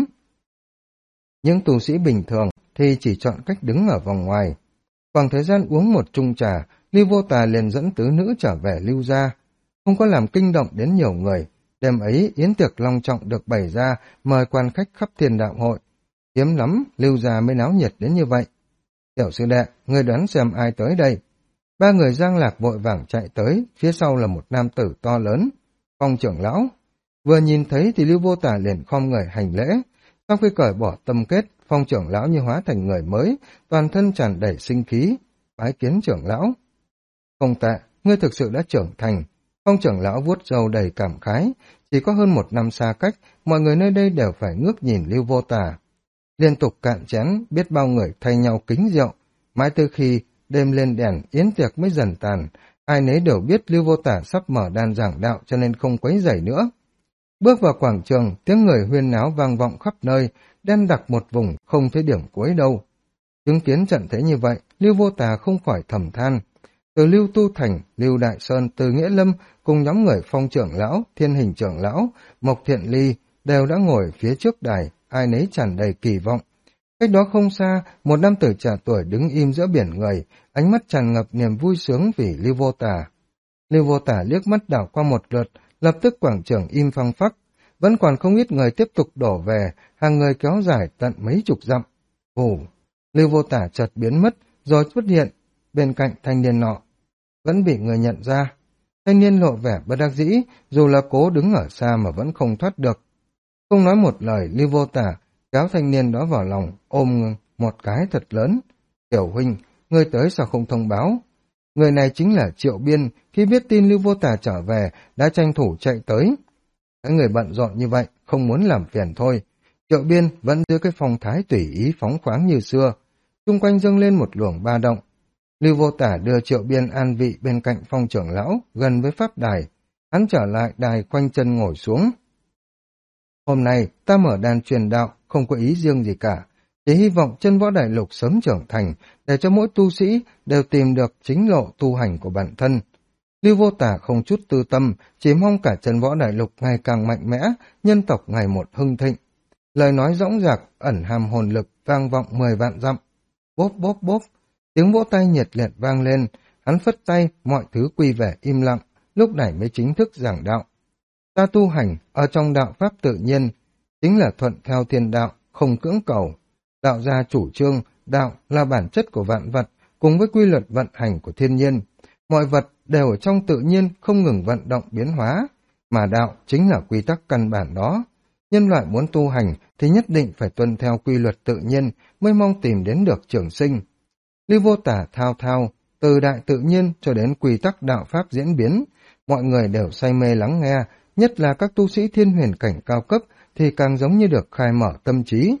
Những tu sĩ bình thường thì chỉ chọn cách đứng ở vòng ngoài. Khoảng thời gian uống một chung trà, Lưu Vô Tà liền dẫn tứ nữ trở về Lưu gia. Không có làm kinh động đến nhiều người. Đêm ấy, yến tiệc long trọng được bày ra, mời quan khách khắp thiên đạo hội. Hiếm lắm, Lưu gia mới náo nhiệt đến như vậy. Tiểu sư đệ, người đoán xem ai tới đây? Ba người Giang Lạc vội vàng chạy tới, phía sau là một nam tử to lớn. Phong trưởng lão. Vừa nhìn thấy thì Lưu Vô Tà liền khom người hành lễ. Sau khi cởi bỏ tâm kết, Phong trưởng lão như hóa thành người mới, toàn thân tràn đầy sinh khí. Bái kiến trưởng lão. Không tệ, ngươi thực sự đã trưởng thành. Phong trưởng lão vuốt râu đầy cảm khái. Chỉ có hơn một năm xa cách, mọi người nơi đây đều phải ngước nhìn Lưu Vô Tà. Liên tục cạn chén, biết bao người thay nhau kính rượu. Mãi từ khi đêm lên đèn, yến tiệc mới dần tàn. Ai nấy đều biết Lưu Vô Tả sắp mở đàn giảng đạo cho nên không quấy rầy nữa. Bước vào quảng trường, tiếng người huyên náo vang vọng khắp nơi, đen đặc một vùng, không thấy điểm cuối đâu. Chứng kiến trận thế như vậy, Lưu Vô Tà không khỏi thầm than. Từ Lưu Tu Thành, Lưu Đại Sơn, Từ Nghĩa Lâm cùng nhóm người Phong trưởng lão, Thiên Hình trưởng lão, Mộc Thiện Ly đều đã ngồi phía trước đài, ai nấy tràn đầy kỳ vọng. Cách đó không xa, một nam tử trẻ tuổi đứng im giữa biển người, ánh mắt tràn ngập niềm vui sướng vì Lưu Vô Tà. Lưu Vô Tà liếc mắt đảo qua một lượt, lập tức quảng trường im phăng phắc. Vẫn còn không ít người tiếp tục đổ về, hàng người kéo dài tận mấy chục dặm. Ồ, Lưu Vô Tà chợt biến mất, rồi xuất hiện bên cạnh thanh niên nọ. Vẫn bị người nhận ra. Thanh niên lộ vẻ bất đắc dĩ, dù là cố đứng ở xa mà vẫn không thoát được. Không nói một lời, Lưu Vô Tà kéo thanh niên đó vào lòng, ôm một cái thật lớn. Tiểu huynh, ngươi tới sao không thông báo? Người này chính là Triệu Biên, khi biết tin Lưu Vô Tà trở về, đã tranh thủ chạy tới. Cái người bận rộn như vậy, không muốn làm phiền thôi. Triệu Biên vẫn giữ cái phong thái tùy ý phóng khoáng như xưa. Xung quanh dâng lên một luồng ba động. Lưu Vô Tả đưa Triệu Biên an vị bên cạnh Phong trưởng lão, gần với pháp đài. Hắn trở lại đài khoanh chân ngồi xuống. Hôm nay, ta mở đàn truyền đạo, không có ý riêng gì cả. Chỉ hy vọng chân võ đại lục sớm trưởng thành, để cho mỗi tu sĩ đều tìm được chính lộ tu hành của bản thân. Lưu Vô Tả không chút tư tâm, chỉ mong cả chân võ đại lục ngày càng mạnh mẽ, nhân tộc ngày một hưng thịnh. Lời nói dõng dạc, ẩn hàm hồn lực, vang vọng 10 vạn dặm. Bốp bốp bốp, tiếng vỗ tay nhiệt liệt vang lên, hắn phất tay, mọi thứ quy về im lặng, lúc này mới chính thức giảng đạo. Ta tu hành, ở trong đạo pháp tự nhiên, chính là thuận theo thiên đạo, không cưỡng cầu. Đạo gia chủ trương, đạo là bản chất của vạn vật, cùng với quy luật vận hành của thiên nhiên. Mọi vật đều ở trong tự nhiên không ngừng vận động biến hóa, mà đạo chính là quy tắc căn bản đó. Nhân loại muốn tu hành thì nhất định phải tuân theo quy luật tự nhiên mới mong tìm đến được trường sinh. Lưu Vô Tả thao thao, từ đại tự nhiên cho đến quy tắc đạo pháp diễn biến, mọi người đều say mê lắng nghe, nhất là các tu sĩ thiên huyền cảnh cao cấp thì càng giống như được khai mở tâm trí.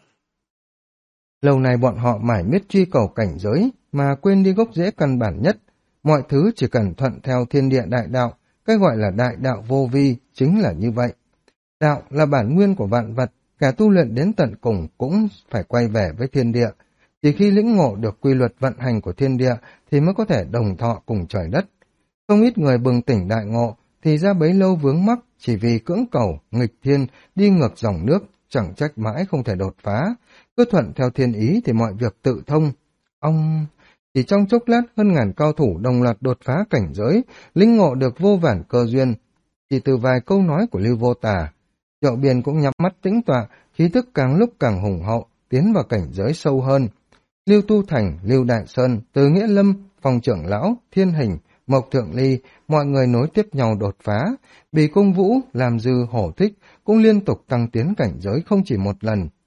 Lâu nay bọn họ mải miết truy cầu cảnh giới mà quên đi gốc rễ căn bản nhất. Mọi thứ chỉ cần thuận theo thiên địa đại đạo, cái gọi là đại đạo vô vi chính là như vậy. Đạo là bản nguyên của vạn vật, kẻ tu luyện đến tận cùng cũng phải quay về với thiên địa. Chỉ khi lĩnh ngộ được quy luật vận hành của thiên địa thì mới có thể đồng thọ cùng trời đất. Không ít người bừng tỉnh đại ngộ thì ra bấy lâu vướng mắc chỉ vì cưỡng cầu, nghịch thiên, đi ngược dòng nước, chẳng trách mãi không thể đột phá. Cứ thuận theo thiên ý thì mọi việc tự thông. Chỉ trong chốc lát hơn ngàn cao thủ đồng loạt đột phá cảnh giới, lĩnh ngộ được vô vàn cơ duyên. Chỉ từ vài câu nói của Lưu Vô Tà, Triệu Biên cũng nhắm mắt tĩnh tọa, khí thức càng lúc càng hùng hậu, tiến vào cảnh giới sâu hơn. Lưu Tu Thành, Lưu Đại Sơn, Từ Nghĩa Lâm, Phong trưởng lão, Thiên Hình, Mộc Thượng Ly, mọi người nối tiếp nhau đột phá. Bì Cung Vũ, Làm Dư, Hổ Thích cũng liên tục tăng tiến cảnh giới không chỉ một lần.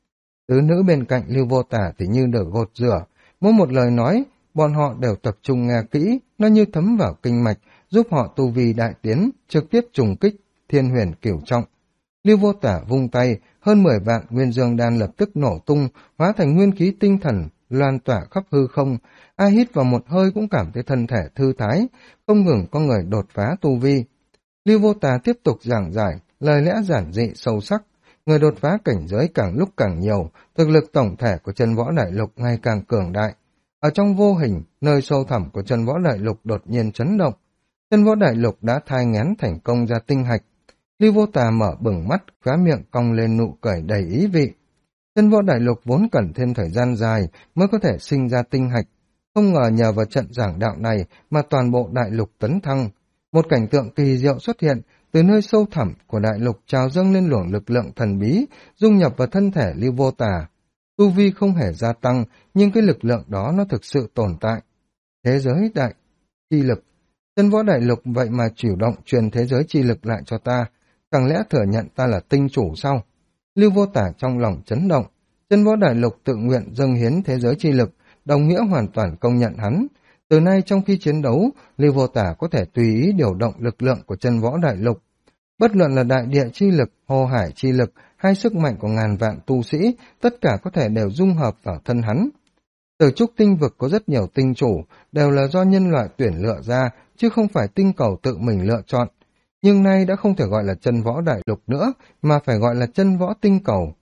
Tứ nữ bên cạnh Lưu Vô Tả thì như được gột rửa, mỗi một lời nói, bọn họ đều tập trung nghe kỹ, nó như thấm vào kinh mạch, giúp họ tu vi đại tiến, trực tiếp trùng kích Thiên Huyền Cửu Trọng. Lưu Vô Tả vung tay, hơn 10 vạn nguyên dương đan lập tức nổ tung, hóa thành nguyên khí tinh thần, loan tỏa khắp hư không. Ai hít vào một hơi cũng cảm thấy thân thể thư thái, không ngừng có người đột phá tu vi. Lưu Vô Tả tiếp tục giảng giải, lời lẽ giản dị sâu sắc. Người đột phá cảnh giới càng lúc càng nhiều, thực lực tổng thể của chân võ đại lục ngày càng cường đại. Ở trong vô hình, nơi sâu thẳm của chân võ đại lục đột nhiên chấn động. Chân võ đại lục đã thai nghén thành công ra tinh hạch. Lưu Vô Tà mở bừng mắt, khóe miệng cong lên nụ cười đầy ý vị. Chân võ đại lục vốn cần thêm thời gian dài mới có thể sinh ra tinh hạch. Không ngờ nhờ vào trận giảng đạo này mà toàn bộ đại lục tấn thăng. Một cảnh tượng kỳ diệu xuất hiện, từ nơi sâu thẳm của đại lục trào dâng lên luồng lực lượng thần bí, dung nhập vào thân thể Lưu Vô Tà. Tu vi không hề gia tăng, nhưng cái lực lượng đó nó thực sự tồn tại. Thế giới đại chi lực. Chân võ đại lục vậy mà chủ động truyền thế giới chi lực lại cho ta, chẳng lẽ thừa nhận ta là tinh chủ sao? Lưu Vô Tả trong lòng chấn động, chân võ đại lục tự nguyện dâng hiến thế giới chi lực, đồng nghĩa hoàn toàn công nhận hắn. Từ nay trong khi chiến đấu, Lưu Vô Tả có thể tùy ý điều động lực lượng của chân võ đại lục. Bất luận là đại địa chi lực, hồ hải chi lực, hay sức mạnh của ngàn vạn tu sĩ, tất cả có thể đều dung hợp vào thân hắn. Từ trúc tinh vực có rất nhiều tinh chủ, đều là do nhân loại tuyển lựa ra, chứ không phải tinh cầu tự mình lựa chọn. Nhưng nay đã không thể gọi là chân võ đại lục nữa, mà phải gọi là chân võ tinh cầu.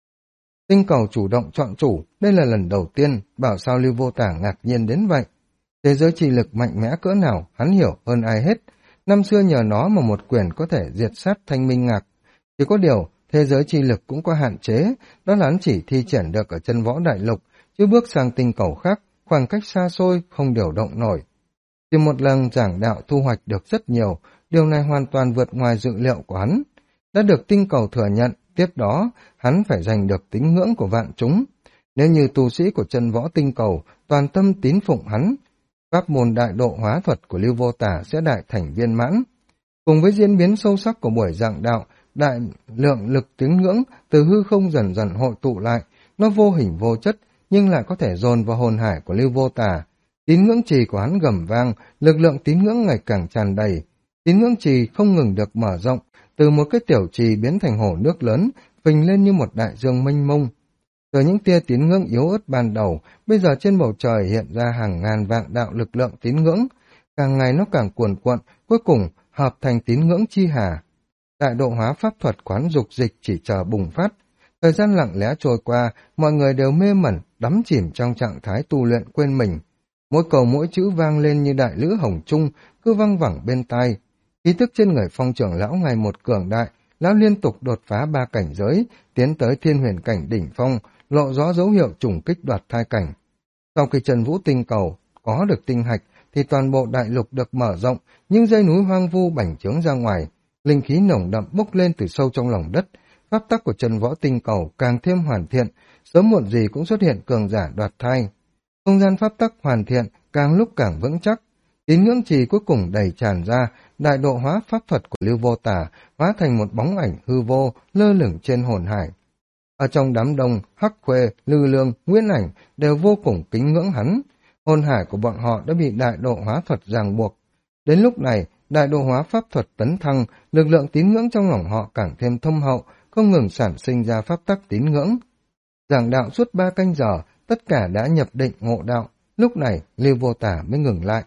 Tinh cầu chủ động chọn chủ, đây là lần đầu tiên, bảo sao Lưu Vô Tả ngạc nhiên đến vậy. Thế giới chi lực mạnh mẽ cỡ nào, hắn hiểu hơn ai hết. Năm xưa nhờ nó mà một quyền có thể diệt sát Thanh Minh Ngạc. Chỉ có điều, thế giới chi lực cũng có hạn chế, đó là hắn chỉ thi triển được ở chân võ đại lục, chứ bước sang tinh cầu khác, khoảng cách xa xôi, không điều động nổi. Chỉ một lần giảng đạo thu hoạch được rất nhiều, điều này hoàn toàn vượt ngoài dự liệu của hắn. Đã được tinh cầu thừa nhận, tiếp đó, hắn phải giành được tín ngưỡng của vạn chúng. Nếu như tu sĩ của chân võ tinh cầu toàn tâm tín phụng hắn, pháp môn đại độ hóa thuật của Lưu Vô Tả sẽ đại thành viên mãn. Cùng với diễn biến sâu sắc của buổi giảng đạo, đại lượng lực tín ngưỡng từ hư không dần dần hội tụ lại, nó vô hình vô chất, nhưng lại có thể dồn vào hồn hải của Lưu Vô Tả. Tín ngưỡng trì của hắn gầm vang, lực lượng tín ngưỡng ngày càng tràn đầy. Tín ngưỡng trì không ngừng được mở rộng, từ một cái tiểu trì biến thành hồ nước lớn, phình lên như một đại dương mênh mông. Từ những tia tín ngưỡng yếu ớt ban đầu, bây giờ trên bầu trời hiện ra hàng ngàn vạn đạo lực lượng tín ngưỡng. Càng ngày nó càng cuồn cuộn, cuối cùng hợp thành tín ngưỡng chi hà. Đại độ hóa pháp thuật quán dục dịch chỉ chờ bùng phát. Thời gian lặng lẽ trôi qua, mọi người đều mê mẩn, đắm chìm trong trạng thái tu luyện quên mình. Mỗi câu mỗi chữ vang lên như đại lữ hồng trung, cứ văng vẳng bên tai. Ý thức trên người Phong trưởng lão ngày một cường đại, lão liên tục đột phá 3 cảnh giới, tiến tới thiên huyền cảnh đỉnh phong, lộ rõ dấu hiệu trùng kích đoạt thai cảnh. Sau khi Trần Vũ tinh cầu có được tinh hạch, thì toàn bộ đại lục được mở rộng, những dãy núi hoang vu bành trướng ra ngoài, linh khí nồng đậm bốc lên từ sâu trong lòng đất. Pháp tắc của Trần Võ tinh cầu càng thêm hoàn thiện, sớm muộn gì cũng xuất hiện cường giả đoạt thai. Không gian pháp tắc hoàn thiện, càng lúc càng vững chắc. Tín ngưỡng trì cuối cùng đầy tràn ra, đại độ hóa pháp thuật của Lưu Vô Tả hóa thành một bóng ảnh hư vô lơ lửng trên hồn hải. Ở trong đám đông, Hắc Khuê, Lư Lương, Nguyễn Ảnh đều vô cùng kính ngưỡng hắn. Hồn hải của bọn họ đã bị đại độ hóa thuật ràng buộc. Đến lúc này, đại độ hóa pháp thuật tấn thăng, lực lượng tín ngưỡng trong lòng họ càng thêm thâm hậu, không ngừng sản sinh ra pháp tắc tín ngưỡng. Giảng đạo suốt 3 canh giờ, tất cả đã nhập định ngộ đạo. Lúc này, Lưu Vô Tả mới ngừng lại.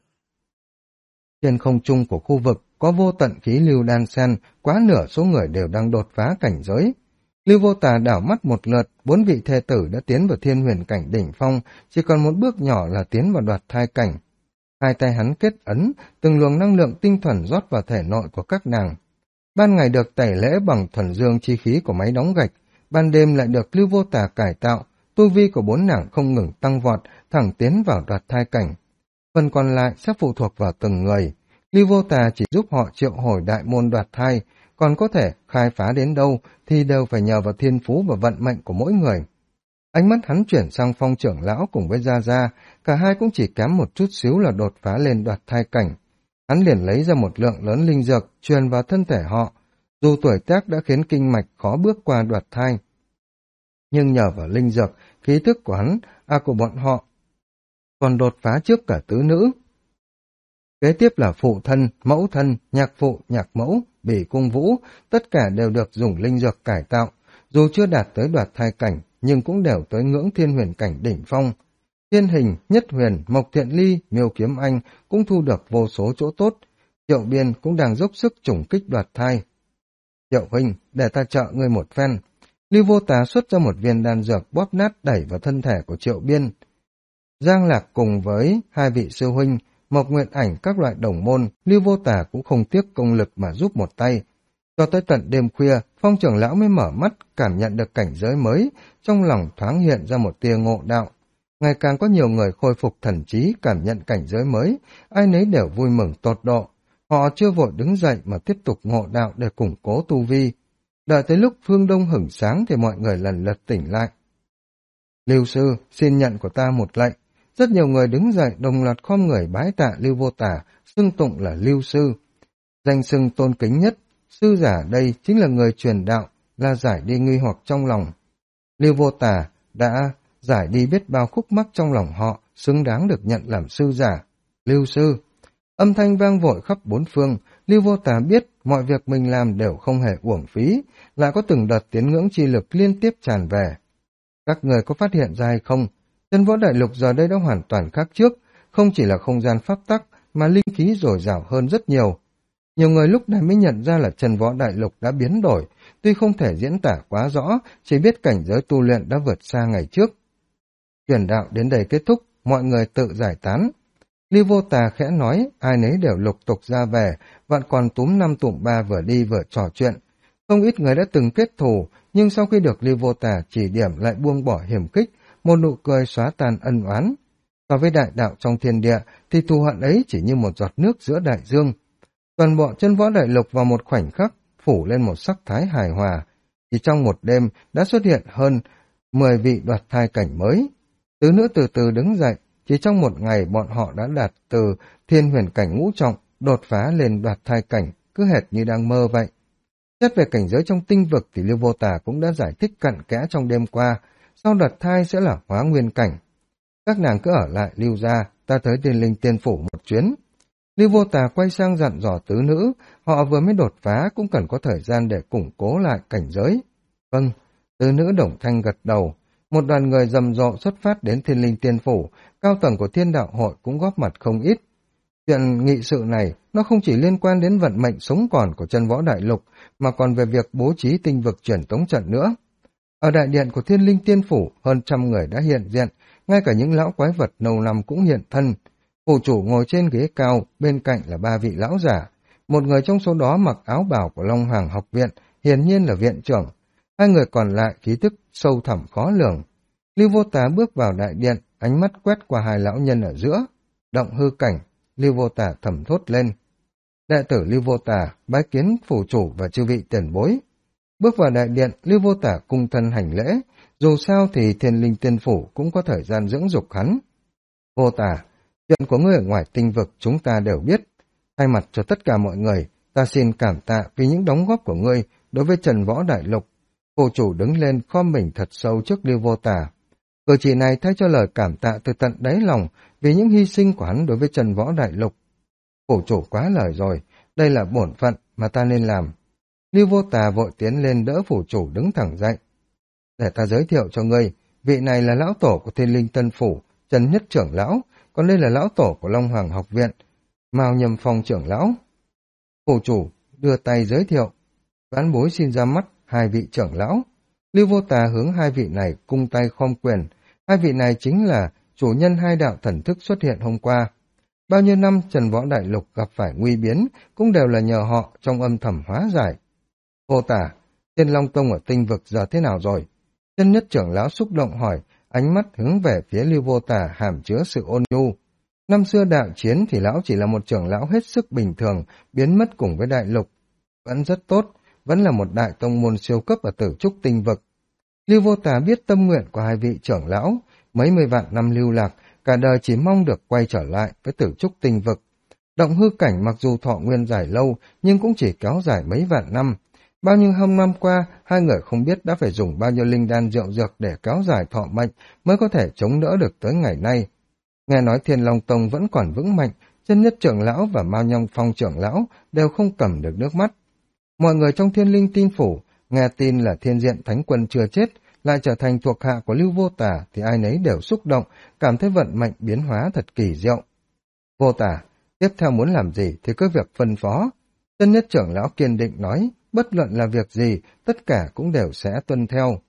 Trên không trung của khu vực có vô tận khí lưu đan xen, quá nửa số người đều đang đột phá cảnh giới. Lưu Vô Tà đảo mắt một lượt, 4 vị thê tử đã tiến vào thiên huyền cảnh đỉnh phong, chỉ còn một bước nhỏ là tiến vào đoạt thai cảnh. Hai tay hắn kết ấn, từng luồng năng lượng tinh thuần rót vào thể nội của các nàng. Ban ngày được tẩy lễ bằng thuần dương chi khí của máy đóng gạch, ban đêm lại được Lưu Vô Tà cải tạo, tu vi của 4 nàng không ngừng tăng vọt, thẳng tiến vào đoạt thai cảnh. Phần còn lại sẽ phụ thuộc vào từng người. Lưu Vô Tà chỉ giúp họ triệu hồi đại môn đoạt thai, còn có thể khai phá đến đâu thì đều phải nhờ vào thiên phú và vận mệnh của mỗi người. Ánh mắt hắn chuyển sang Phong trưởng lão cùng với Gia Gia, cả hai cũng chỉ kém một chút xíu là đột phá lên đoạt thai cảnh. Hắn liền lấy ra một lượng lớn linh dược truyền vào thân thể họ, dù tuổi tác đã khiến kinh mạch khó bước qua đoạt thai. Nhưng nhờ vào linh dược, khí tức của hắn, của bọn họ còn đột phá trước cả tứ nữ. Kế tiếp là phụ thân, mẫu thân, nhạc phụ, nhạc mẫu, bỉ cung vũ, tất cả đều được dùng linh dược cải tạo. Dù chưa đạt tới đoạt thai cảnh, nhưng cũng đều tới ngưỡng thiên huyền cảnh đỉnh phong. Thiên hình, nhất huyền, mộc thiện ly, miêu kiếm anh cũng thu được vô số chỗ tốt. Triệu Biên cũng đang dốc sức chủng kích đoạt thai. Triệu huynh, để ta trợ ngươi một phen. Lưu Vô Tà xuất ra một viên đan dược bóp nát đẩy vào thân thể của Triệu Biên. Giang Lạc cùng với hai vị sư huynh, Mộc Nguyệt Ảnh các loại đồng môn, Lưu Vô Tà cũng không tiếc công lực mà giúp một tay. Cho tới tận đêm khuya, Phong trưởng lão mới mở mắt, cảm nhận được cảnh giới mới, trong lòng thoáng hiện ra một tia ngộ đạo. Ngày càng có nhiều người khôi phục thần trí, cảm nhận cảnh giới mới, ai nấy đều vui mừng tột độ. Họ chưa vội đứng dậy mà tiếp tục ngộ đạo để củng cố tu vi. Đợi tới lúc phương đông hửng sáng thì mọi người lần lượt tỉnh lại. Lưu sư, xin nhận của ta một lệnh. Rất nhiều người đứng dậy đồng loạt khom người bái tạ Lưu Vô Tà, xưng tụng là Lưu sư. Danh xưng tôn kính nhất, sư giả đây chính là người truyền đạo, là giải đi nghi hoặc trong lòng. Lưu Vô Tà đã giải đi biết bao khúc mắc trong lòng họ, xứng đáng được nhận làm sư giả. Lưu sư, âm thanh vang vội khắp bốn phương, Lưu Vô Tà biết mọi việc mình làm đều không hề uổng phí, lại có từng đợt tiến ngưỡng chi lực liên tiếp tràn về. Các người có phát hiện ra hay không? Chân võ đại lục giờ đây đã hoàn toàn khác trước, không chỉ là không gian pháp tắc mà linh khí dồi dào hơn rất nhiều. Nhiều người lúc này mới nhận ra là chân võ đại lục đã biến đổi, tuy không thể diễn tả quá rõ, chỉ biết cảnh giới tu luyện đã vượt xa ngày trước. Truyền đạo đến đây kết thúc, mọi người tự giải tán. Lưu Vô Tà khẽ nói, ai nấy đều lục tục ra về, vạn còn túm năm tụm ba vừa đi vừa trò chuyện. Không ít người đã từng kết thù, nhưng sau khi được Lưu Vô Tà chỉ điểm lại buông bỏ hiểm khích, một nụ cười xóa tan ân oán. So với đại đạo trong thiên địa, thì thù hận ấy chỉ như một giọt nước giữa đại dương. Toàn bộ chân võ đại lục vào một khoảnh khắc, phủ lên một sắc thái hài hòa. Chỉ trong một đêm đã xuất hiện hơn 10 vị đoạt thai cảnh mới. Tứ nữ từ từ đứng dậy, chỉ trong một ngày bọn họ đã đạt từ thiên huyền cảnh ngũ trọng, đột phá lên đoạt thai cảnh, cứ hệt như đang mơ vậy. Xét về cảnh giới trong tinh vực thì Lưu Vô Tà cũng đã giải thích cặn kẽ trong đêm qua, sau đoạt thai sẽ là hóa nguyên cảnh. Các nàng cứ ở lại Lưu gia, ta tới Tiên Linh Tiên Phủ một chuyến. Lưu Vô Tà quay sang dặn dò tứ nữ, họ vừa mới đột phá cũng cần có thời gian để củng cố lại cảnh giới. Vâng, tứ nữ đồng thanh gật đầu. Một đoàn người rầm rộ xuất phát đến Thiên Linh Tiên Phủ, cao tầng của Thiên Đạo Hội cũng góp mặt không ít. Chuyện nghị sự này, nó không chỉ liên quan đến vận mệnh sống còn của chân võ đại lục, mà còn về việc bố trí tinh vực truyền tống trận nữa. Ở đại điện của Thiên Linh Tiên Phủ, hơn 100 người đã hiện diện, ngay cả những lão quái vật lâu năm cũng hiện thân. Phủ chủ ngồi trên ghế cao, bên cạnh là 3 vị lão giả. Một người trong số đó mặc áo bào của Long Hoàng học viện, hiển nhiên là viện trưởng. Hai người còn lại khí tức sâu thẳm khó lường. Lưu Vô Tà bước vào đại điện, ánh mắt quét qua hai lão nhân ở giữa. Động hư cảnh, Lưu Vô Tà thầm thốt lên. Đệ tử Lưu Vô Tà bái kiến phủ chủ và chư vị tiền bối. Bước vào đại điện, Lưu Vô Tà cung thân hành lễ. Dù sao thì Thiên Linh Tiên Phủ cũng có thời gian dưỡng dục hắn. Vô Tà, chuyện của ngươi ở ngoài tinh vực chúng ta đều biết. Thay mặt cho tất cả mọi người, ta xin cảm tạ vì những đóng góp của ngươi đối với Trần Võ Đại Lục. Phủ chủ đứng lên khom mình thật sâu trước Lưu Vô Tà. Cử chỉ này thay cho lời cảm tạ từ tận đáy lòng vì những hy sinh của hắn đối với Trần Võ Đại Lục. Phủ chủ quá lời rồi, đây là bổn phận mà ta nên làm. Lưu Vô Tà vội tiến lên đỡ phủ chủ đứng thẳng dậy. Để ta giới thiệu cho ngươi, vị này là lão tổ của Thiên Linh Tân Phủ, Trần Nhất trưởng lão, còn đây là lão tổ của Long Hoàng học viện, Mao Nhâm Phong trưởng lão. Phủ chủ đưa tay giới thiệu, vãn bối xin ra mắt hai vị trưởng lão. Lưu Vô Tà hướng hai vị này cung tay khom quyền, hai vị này chính là chủ nhân hai đạo thần thức xuất hiện hôm qua. Bao nhiêu năm Trần Võ Đại Lục gặp phải nguy biến, cũng đều là nhờ họ trong âm thầm hóa giải. Vô Tà, Thiên Long Tông ở tinh vực giờ thế nào rồi? Chân Nhất trưởng lão xúc động hỏi, ánh mắt hướng về phía Lưu Vô Tà hàm chứa sự ôn nhu. Năm xưa đạo chiến thì lão chỉ là một trưởng lão hết sức bình thường, biến mất cùng với đại lục. Vẫn rất tốt, vẫn là một đại tông môn siêu cấp ở Tử Trúc tinh vực. Lưu Vô Tà biết tâm nguyện của hai vị trưởng lão, mấy mươi vạn năm lưu lạc, cả đời chỉ mong được quay trở lại với Tử Trúc tinh vực. Động hư cảnh mặc dù thọ nguyên dài lâu, nhưng cũng chỉ kéo dài mấy vạn năm. Bao nhiêu năm qua, hai người không biết đã phải dùng bao nhiêu linh đan rượu dược để kéo dài thọ mệnh mới có thể chống đỡ được tới ngày nay. Nghe nói Thiên Long Tông vẫn còn vững mạnh, Chân Nhất trưởng lão và Mao Nhâm Phong trưởng lão đều không cầm được nước mắt. Mọi người trong Thiên Linh Tin Phủ nghe tin là Thiên Diện Thánh Quân chưa chết, lại trở thành thuộc hạ của Lưu Vô Tả thì ai nấy đều xúc động, cảm thấy vận mệnh biến hóa thật kỳ diệu. Vô Tả, tiếp theo muốn làm gì thì cứ việc phân phó. Chân Nhất trưởng lão kiên định nói, bất luận là việc gì, tất cả cũng đều sẽ tuân theo.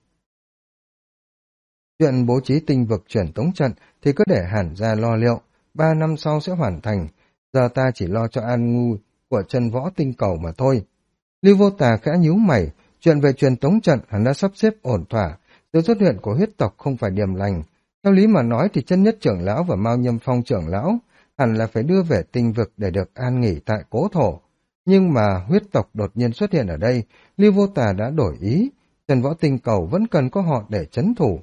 Chuyện bố trí tinh vực chuyển tống trận thì cứ để Hàn gia lo liệu, 3 năm sau sẽ hoàn thành, giờ ta chỉ lo cho an nguy của chân võ tinh cầu mà thôi. Lưu Vô Tà khẽ nhíu mày, chuyện về truyền tống trận hắn đã sắp xếp ổn thỏa, sự xuất hiện của huyết tộc không phải điềm lành. Theo lý mà nói thì Chân Nhất trưởng lão và Mao Nhâm Phong trưởng lão hẳn là phải đưa về tinh vực để được an nghỉ tại cố thổ. Nhưng mà huyết tộc đột nhiên xuất hiện ở đây, Lưu Vô Tà đã đổi ý, chân võ tinh cầu vẫn cần có họ để trấn thủ.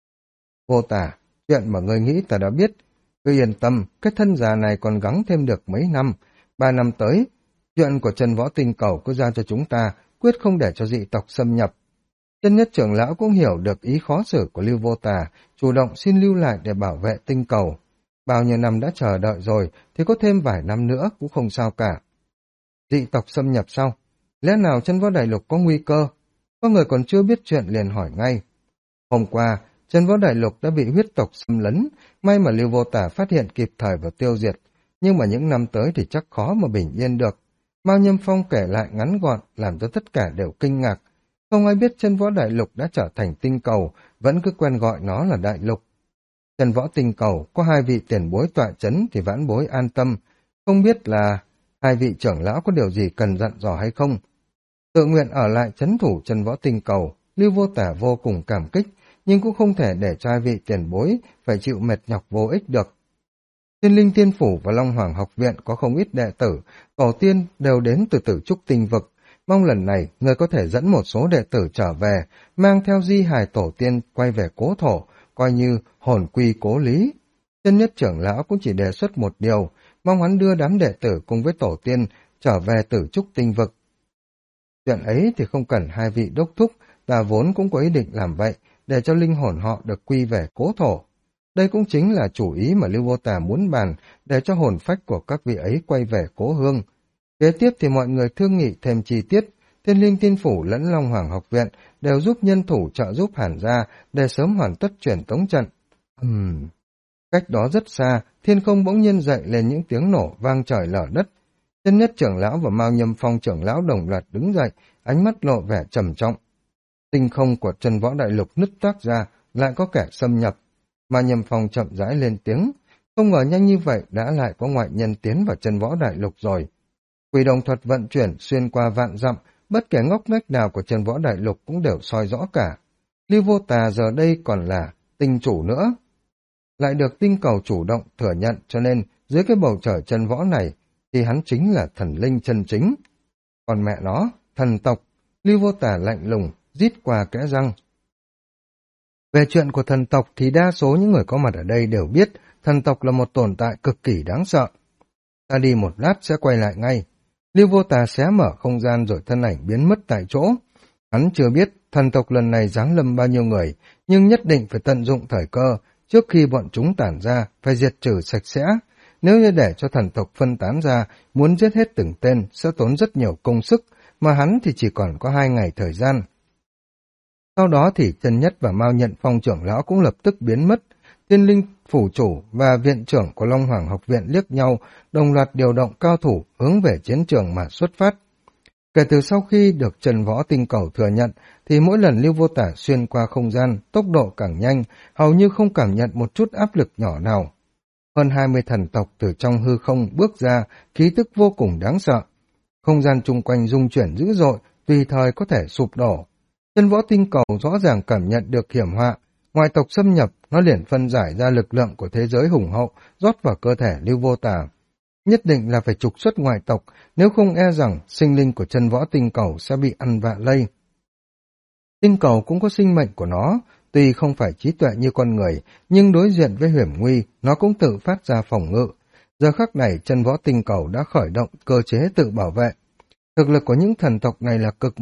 Vô Tà, chuyện mà ngươi nghĩ ta đã biết, cứ yên tâm, cái thân già này còn gắng thêm được mấy năm, 3 năm tới, chuyện của chân võ tinh cầu cứ giao cho chúng ta, quyết không để cho dị tộc xâm nhập. Chân Nhất trưởng lão cũng hiểu được ý khó xử của Lưu Vô Tà, chủ động xin lưu lại để bảo vệ tinh cầu. Bao nhiêu năm đã chờ đợi rồi, thì có thêm vài năm nữa cũng không sao cả. Dị tộc xâm nhập sau, lẽ nào chân võ đại lục có nguy cơ? Có người còn chưa biết chuyện liền hỏi ngay. Hôm qua, chân võ đại lục đã bị huyết tộc xâm lấn, may mà Lưu Vô Tả phát hiện kịp thời và tiêu diệt, nhưng mà những năm tới thì chắc khó mà bình yên được. Mao Nhâm Phong kể lại ngắn gọn, làm cho tất cả đều kinh ngạc. Không ai biết chân võ đại lục đã trở thành tinh cầu, vẫn cứ quen gọi nó là đại lục. Chân võ tinh cầu có 2 vị tiền bối tọa chấn thì vãn bối an tâm, không biết là 2 vị trưởng lão có điều gì cần dặn dò hay không. Tự nguyện ở lại trấn thủ chân võ tinh cầu, Lưu Vô Tả vô cùng cảm kích, nhưng cũng không thể để cho 2 vị tiền bối phải chịu mệt nhọc vô ích được. Thiên Linh Tiên Phủ và Long Hoàng Học Viện có không ít đệ tử, tổ tiên đều đến từ Tử Trúc Tinh Vực. Mong lần này người có thể dẫn một số đệ tử trở về, mang theo di hài tổ tiên quay về cố thổ, coi như hồn quy cố lý. Chân Nhất trưởng lão cũng chỉ đề xuất một điều, mong hắn đưa đám đệ tử cùng với tổ tiên trở về Tử Trúc Tinh Vực. Chuyện ấy thì không cần 2 vị đốc thúc, ta vốn cũng có ý định làm vậy, để cho linh hồn họ được quy về cố thổ. Đây cũng chính là chủ ý mà Lưu Vô Tà muốn bàn, để cho hồn phách của các vị ấy quay về cố hương. Kế tiếp thì mọi người thương nghị thêm chi tiết, Thiên Linh Tiên Phủ lẫn Long Hoàng Học Viện đều giúp nhân thủ trợ giúp Hàn gia để sớm hoàn tất truyền tống trận. Cách đó rất xa, thiên không bỗng nhiên dậy lên những tiếng nổ vang trời lở đất. Chân Nhất trưởng lão và Mao Nhâm Phong trưởng lão đồng loạt đứng dậy, ánh mắt lộ vẻ trầm trọng. Tinh không của chân võ đại lục nứt toác ra, lại có kẻ xâm nhập. Mao Nhâm Phong chậm rãi lên tiếng, không ngờ nhanh như vậy đã lại có ngoại nhân tiến vào chân võ đại lục rồi. Quỷ đồng thuật vận chuyển xuyên qua vạn dặm, bất kể ngóc ngách nào của chân võ đại lục cũng đều soi rõ cả. Lưu Vô Tà giờ đây còn là tinh chủ nữa. Lại được tinh cầu chủ động thừa nhận, cho nên dưới cái bầu trời chân võ này thì hắn chính là thần linh chân chính. Còn mẹ nó, thần tộc, Lưu Vô Tà lạnh lùng, rít qua kẽ răng. Về chuyện của thần tộc thì đa số những người có mặt ở đây đều biết thần tộc là một tồn tại cực kỳ đáng sợ. Ta đi một lát sẽ quay lại ngay. Lưu Vô Tà xé mở không gian rồi thân ảnh biến mất tại chỗ. Hắn chưa biết thần tộc lần này giáng lâm bao nhiêu người, nhưng nhất định phải tận dụng thời cơ, trước khi bọn chúng tản ra, phải diệt trừ sạch sẽ. Nếu như để cho thần tộc phân tán ra, muốn giết hết từng tên sẽ tốn rất nhiều công sức, mà hắn thì chỉ còn có 2 ngày thời gian. Sau đó thì Chân Nhất và Mao Nhận Phong trưởng lão cũng lập tức biến mất. Thiên Linh phủ chủ và viện trưởng của Long Hoàng Học Viện liếc nhau, đồng loạt điều động cao thủ hướng về chiến trường mà xuất phát. Kể từ sau khi được Trần Võ Tinh Cầu thừa nhận, thì mỗi lần Lưu Vô Tả xuyên qua không gian, tốc độ càng nhanh, hầu như không cảm nhận một chút áp lực nhỏ nào. Hơn 20 thần tộc từ trong hư không bước ra, khí tức vô cùng đáng sợ. Không gian chung quanh rung chuyển dữ dội, tùy thời có thể sụp đổ. Chân Võ Tinh Cầu rõ ràng cảm nhận được hiểm họa, ngoại tộc xâm nhập, nó liền phân giải ra lực lượng của thế giới hùng hậu, rót vào cơ thể Lưu Vô Tả. Nhất định là phải trục xuất ngoại tộc, nếu không e rằng sinh linh của Chân Võ Tinh Cầu sẽ bị ăn vạ lây. Tinh cầu cũng có sinh mệnh của nó, tuy không phải trí tuệ như con người, nhưng đối diện với hiểm nguy, nó cũng tự phát ra phòng ngự. Giờ khắc này, Chân Võ Tinh Cầu đã khởi động cơ chế tự bảo vệ. Thực lực của những thần tộc này là cực mạnh,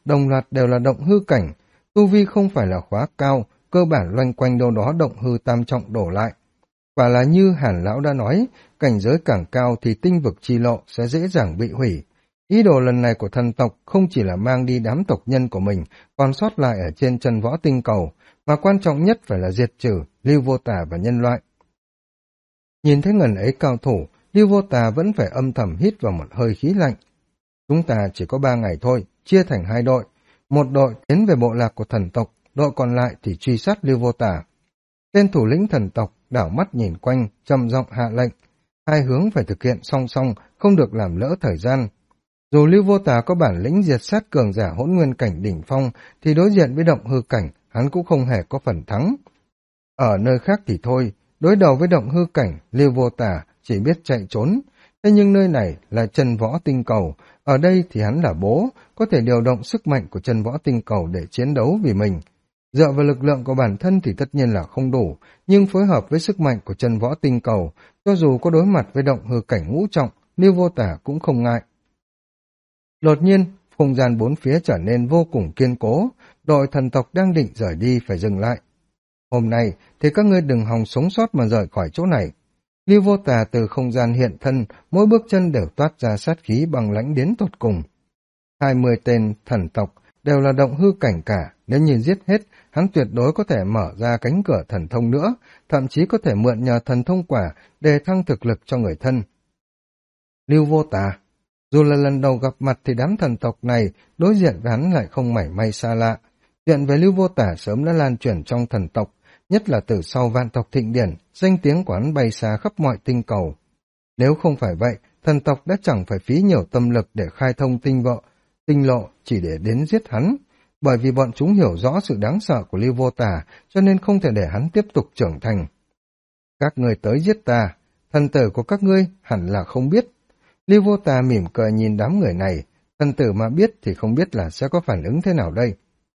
đồng loạt đều là động hư cảnh, tu vi không phải là khóa cao, cơ bản loanh quanh đâu đó động hư tam trọng đổ lại. Quả là như Hàn Lão đã nói, cảnh giới càng cao thì tinh vực chi lộ sẽ dễ dàng bị hủy. Ý đồ lần này của thần tộc không chỉ là mang đi đám tộc nhân của mình, còn sót lại ở trên chân võ tinh cầu, mà quan trọng nhất phải là diệt trừ Lưu Vô Tà và nhân loại. Nhìn thấy ngần ấy cao thủ, Lưu Vô Tà vẫn phải âm thầm hít vào một hơi khí lạnh. Chúng ta chỉ có 3 ngày thôi, chia thành 2 đội. Một đội tiến về bộ lạc của thần tộc, đội còn lại thì truy sát Lưu Vô Tà. Tên thủ lĩnh thần tộc đảo mắt nhìn quanh, trầm giọng hạ lệnh. 2 hướng phải thực hiện song song, không được làm lỡ thời gian. Dù Lưu Vô Tà có bản lĩnh diệt sát cường giả hỗn nguyên cảnh đỉnh phong, thì đối diện với động hư cảnh, hắn cũng không hề có phần thắng. Ở nơi khác thì thôi, đối đầu với động hư cảnh, Lưu Vô Tà chỉ biết chạy trốn. Thế nhưng nơi này là chân võ tinh cầu, ở đây thì hắn là bố, có thể điều động sức mạnh của chân võ tinh cầu để chiến đấu vì mình. Dựa vào lực lượng của bản thân thì tất nhiên là không đủ, nhưng phối hợp với sức mạnh của chân võ tinh cầu, cho dù có đối mặt với động hư cảnh ngũ trọng, Lưu Vô Tà cũng không ngại. Đột nhiên, không gian bốn phía trở nên vô cùng kiên cố, đội thần tộc đang định rời đi phải dừng lại. Hôm nay thì các ngươi đừng hòng sống sót mà rời khỏi chỗ này. Lưu Vô Tà từ không gian hiện thân, mỗi bước chân đều toát ra sát khí bằng lãnh đến tột cùng. 20 tên thần tộc đều là động hư cảnh cả, nếu như giết hết, hắn tuyệt đối có thể mở ra cánh cửa thần thông nữa, thậm chí có thể mượn nhờ thần thông quả để thăng thực lực cho người thân. Lưu Vô Tà, dù là lần đầu gặp mặt thì đám thần tộc này đối diện với hắn lại không mảy may xa lạ. Chuyện về Lưu Vô Tà sớm đã lan truyền trong thần tộc, nhất là từ sau Vạn tộc thịnh điển, danh tiếng của hắn bay xa khắp mọi tinh cầu. Nếu không phải vậy, thần tộc đã chẳng phải phí nhiều tâm lực để khai thông tinh lộ chỉ để đến giết hắn, bởi vì bọn chúng hiểu rõ sự đáng sợ của Lưu Vô Tà, cho nên không thể để hắn tiếp tục trưởng thành. Các ngươi tới giết ta, thần tử của các ngươi hẳn là không biết. Lưu Vô Tà mỉm cười nhìn đám người này, thần tử mà biết thì không biết là sẽ có phản ứng thế nào đây.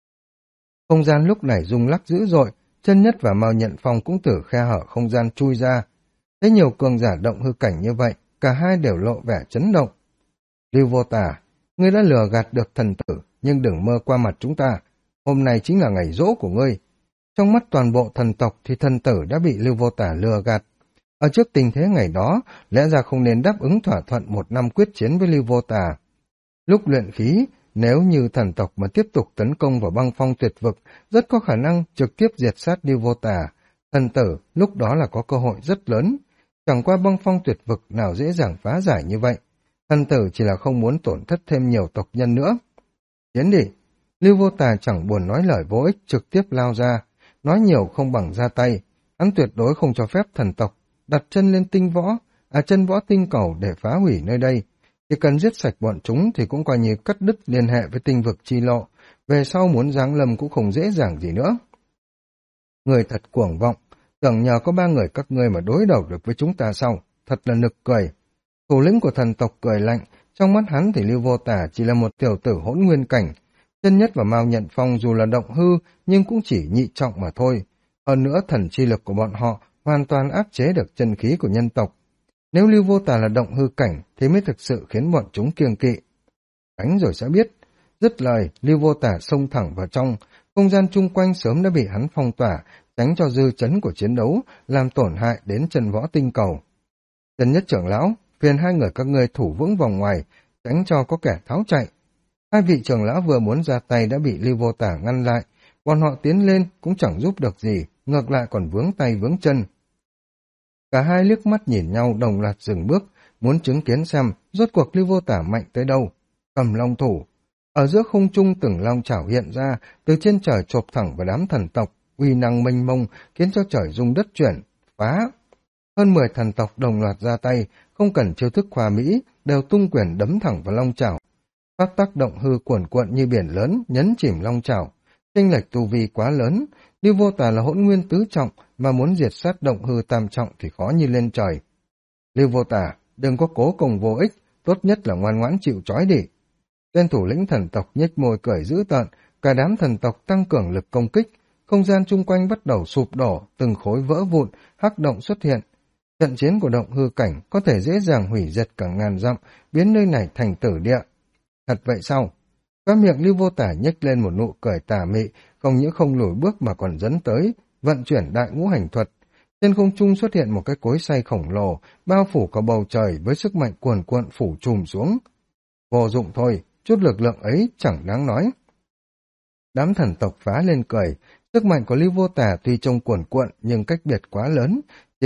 Không gian lúc này rung lắc dữ dội, Chân Nhất và Mao Nhận Phong cũng từ khe hở không gian chui ra. Thấy nhiều cường giả động hư cảnh như vậy, cả hai đều lộ vẻ chấn động. Lưu Vô Tà, ngươi đã lừa gạt được thần tử, nhưng đừng mơ qua mặt chúng ta. Hôm nay chính là ngày giỗ của ngươi. Trong mắt toàn bộ thần tộc thì thần tử đã bị Lưu Vô Tà lừa gạt. Ở trước tình thế ngày đó, lẽ ra không nên đáp ứng thỏa thuận 1 năm quyết chiến với Lưu Vô Tà. Lúc luyện khí, nếu như thần tộc mà tiếp tục tấn công vào băng phong tuyệt vực, rất có khả năng trực tiếp diệt sát Lưu Vô Tà. Thần tử lúc đó là có cơ hội rất lớn. Chẳng qua băng phong tuyệt vực nào dễ dàng phá giải như vậy. Thần tử chỉ là không muốn tổn thất thêm nhiều tộc nhân nữa. Tiến đi! Lưu Vô Tà chẳng buồn nói lời vô ích, trực tiếp lao ra. Nói nhiều không bằng ra tay. Hắn tuyệt đối không cho phép thần tộc đặt chân lên chân võ tinh cầu để phá hủy nơi đây. Chỉ cần giết sạch bọn chúng thì cũng coi như cắt đứt liên hệ với tinh vực chi lộ. Về sau muốn giáng lâm cũng không dễ dàng gì nữa. Người thật cuồng vọng, tưởng nhờ có 3 người các ngươi mà đối đầu được với chúng ta sao? Thật là nực cười. Thủ lĩnh của thần tộc cười lạnh, trong mắt hắn thì Lưu Vô Tà chỉ là một tiểu tử hỗn nguyên cảnh. Chân Nhất và Mao Nhận Phong dù là động hư nhưng cũng chỉ nhị trọng mà thôi. Hơn nữa thần chi lực của bọn họ hoàn toàn áp chế được chân khí của nhân tộc. Nếu Lưu Vô Tà là động hư cảnh thì mới thực sự khiến bọn chúng kiêng kỵ. Đánh rồi sẽ biết. Dứt lời, Lưu Vô Tà xông thẳng vào trong, không gian chung quanh sớm đã bị hắn phong tỏa, tránh cho dư chấn của chiến đấu, làm tổn hại đến chân võ tinh cầu. Chân Nhất trưởng lão, phiền 2 người các ngươi thủ vững vòng ngoài, tránh cho có kẻ tháo chạy. 2 vị trưởng lão vừa muốn ra tay đã bị Lưu Vô Tà ngăn lại, bọn họ tiến lên cũng chẳng giúp được gì, ngược lại còn vướng tay vướng chân. Cả hai liếc mắt nhìn nhau đồng loạt dừng bước, muốn chứng kiến xem rốt cuộc Lưu Vô Tà mạnh tới đâu. Cầm long thủ. Ở giữa không trung từng long chảo hiện ra, từ trên trời chộp thẳng vào đám thần tộc, uy năng mênh mông khiến cho trời rung đất chuyển, phá. Hơn 10 thần tộc đồng loạt ra tay, không cần chiêu thức khoa mỹ, đều tung quyền đấm thẳng vào long chảo. Các tác động hư cuồn cuộn như biển lớn, nhấn chìm long chảo. Chênh lệch tu vi quá lớn, Lưu Vô Tà là hỗn nguyên tứ trọng, mà muốn diệt sát động hư tam trọng thì khó như lên trời. Lưu Vô Tà, đừng có cố cùng vô ích, tốt nhất là ngoan ngoãn chịu trói đi. Tên thủ lĩnh thần tộc nhếch môi cười dữ tợn, cả đám thần tộc tăng cường lực công kích, không gian chung quanh bắt đầu sụp đổ, từng khối vỡ vụn, hắc động xuất hiện. Trận chiến của động hư cảnh có thể dễ dàng hủy diệt cả ngàn dặm, biến nơi này thành tử địa. Thật vậy sao? Khóe miệng Lưu Vô Tả nhếch lên một nụ cười tà mị, không những không lùi bước mà còn dẫn tới, vận chuyển đại ngũ hành thuật. Trên không trung xuất hiện một cái cối xay khổng lồ, bao phủ cả bầu trời với sức mạnh cuồn cuộn phủ trùm xuống. Vô dụng thôi, chút lực lượng ấy chẳng đáng nói. Đám thần tộc phá lên cười, sức mạnh của Lưu Vô Tả tuy trông cuồn cuộn nhưng cách biệt quá lớn,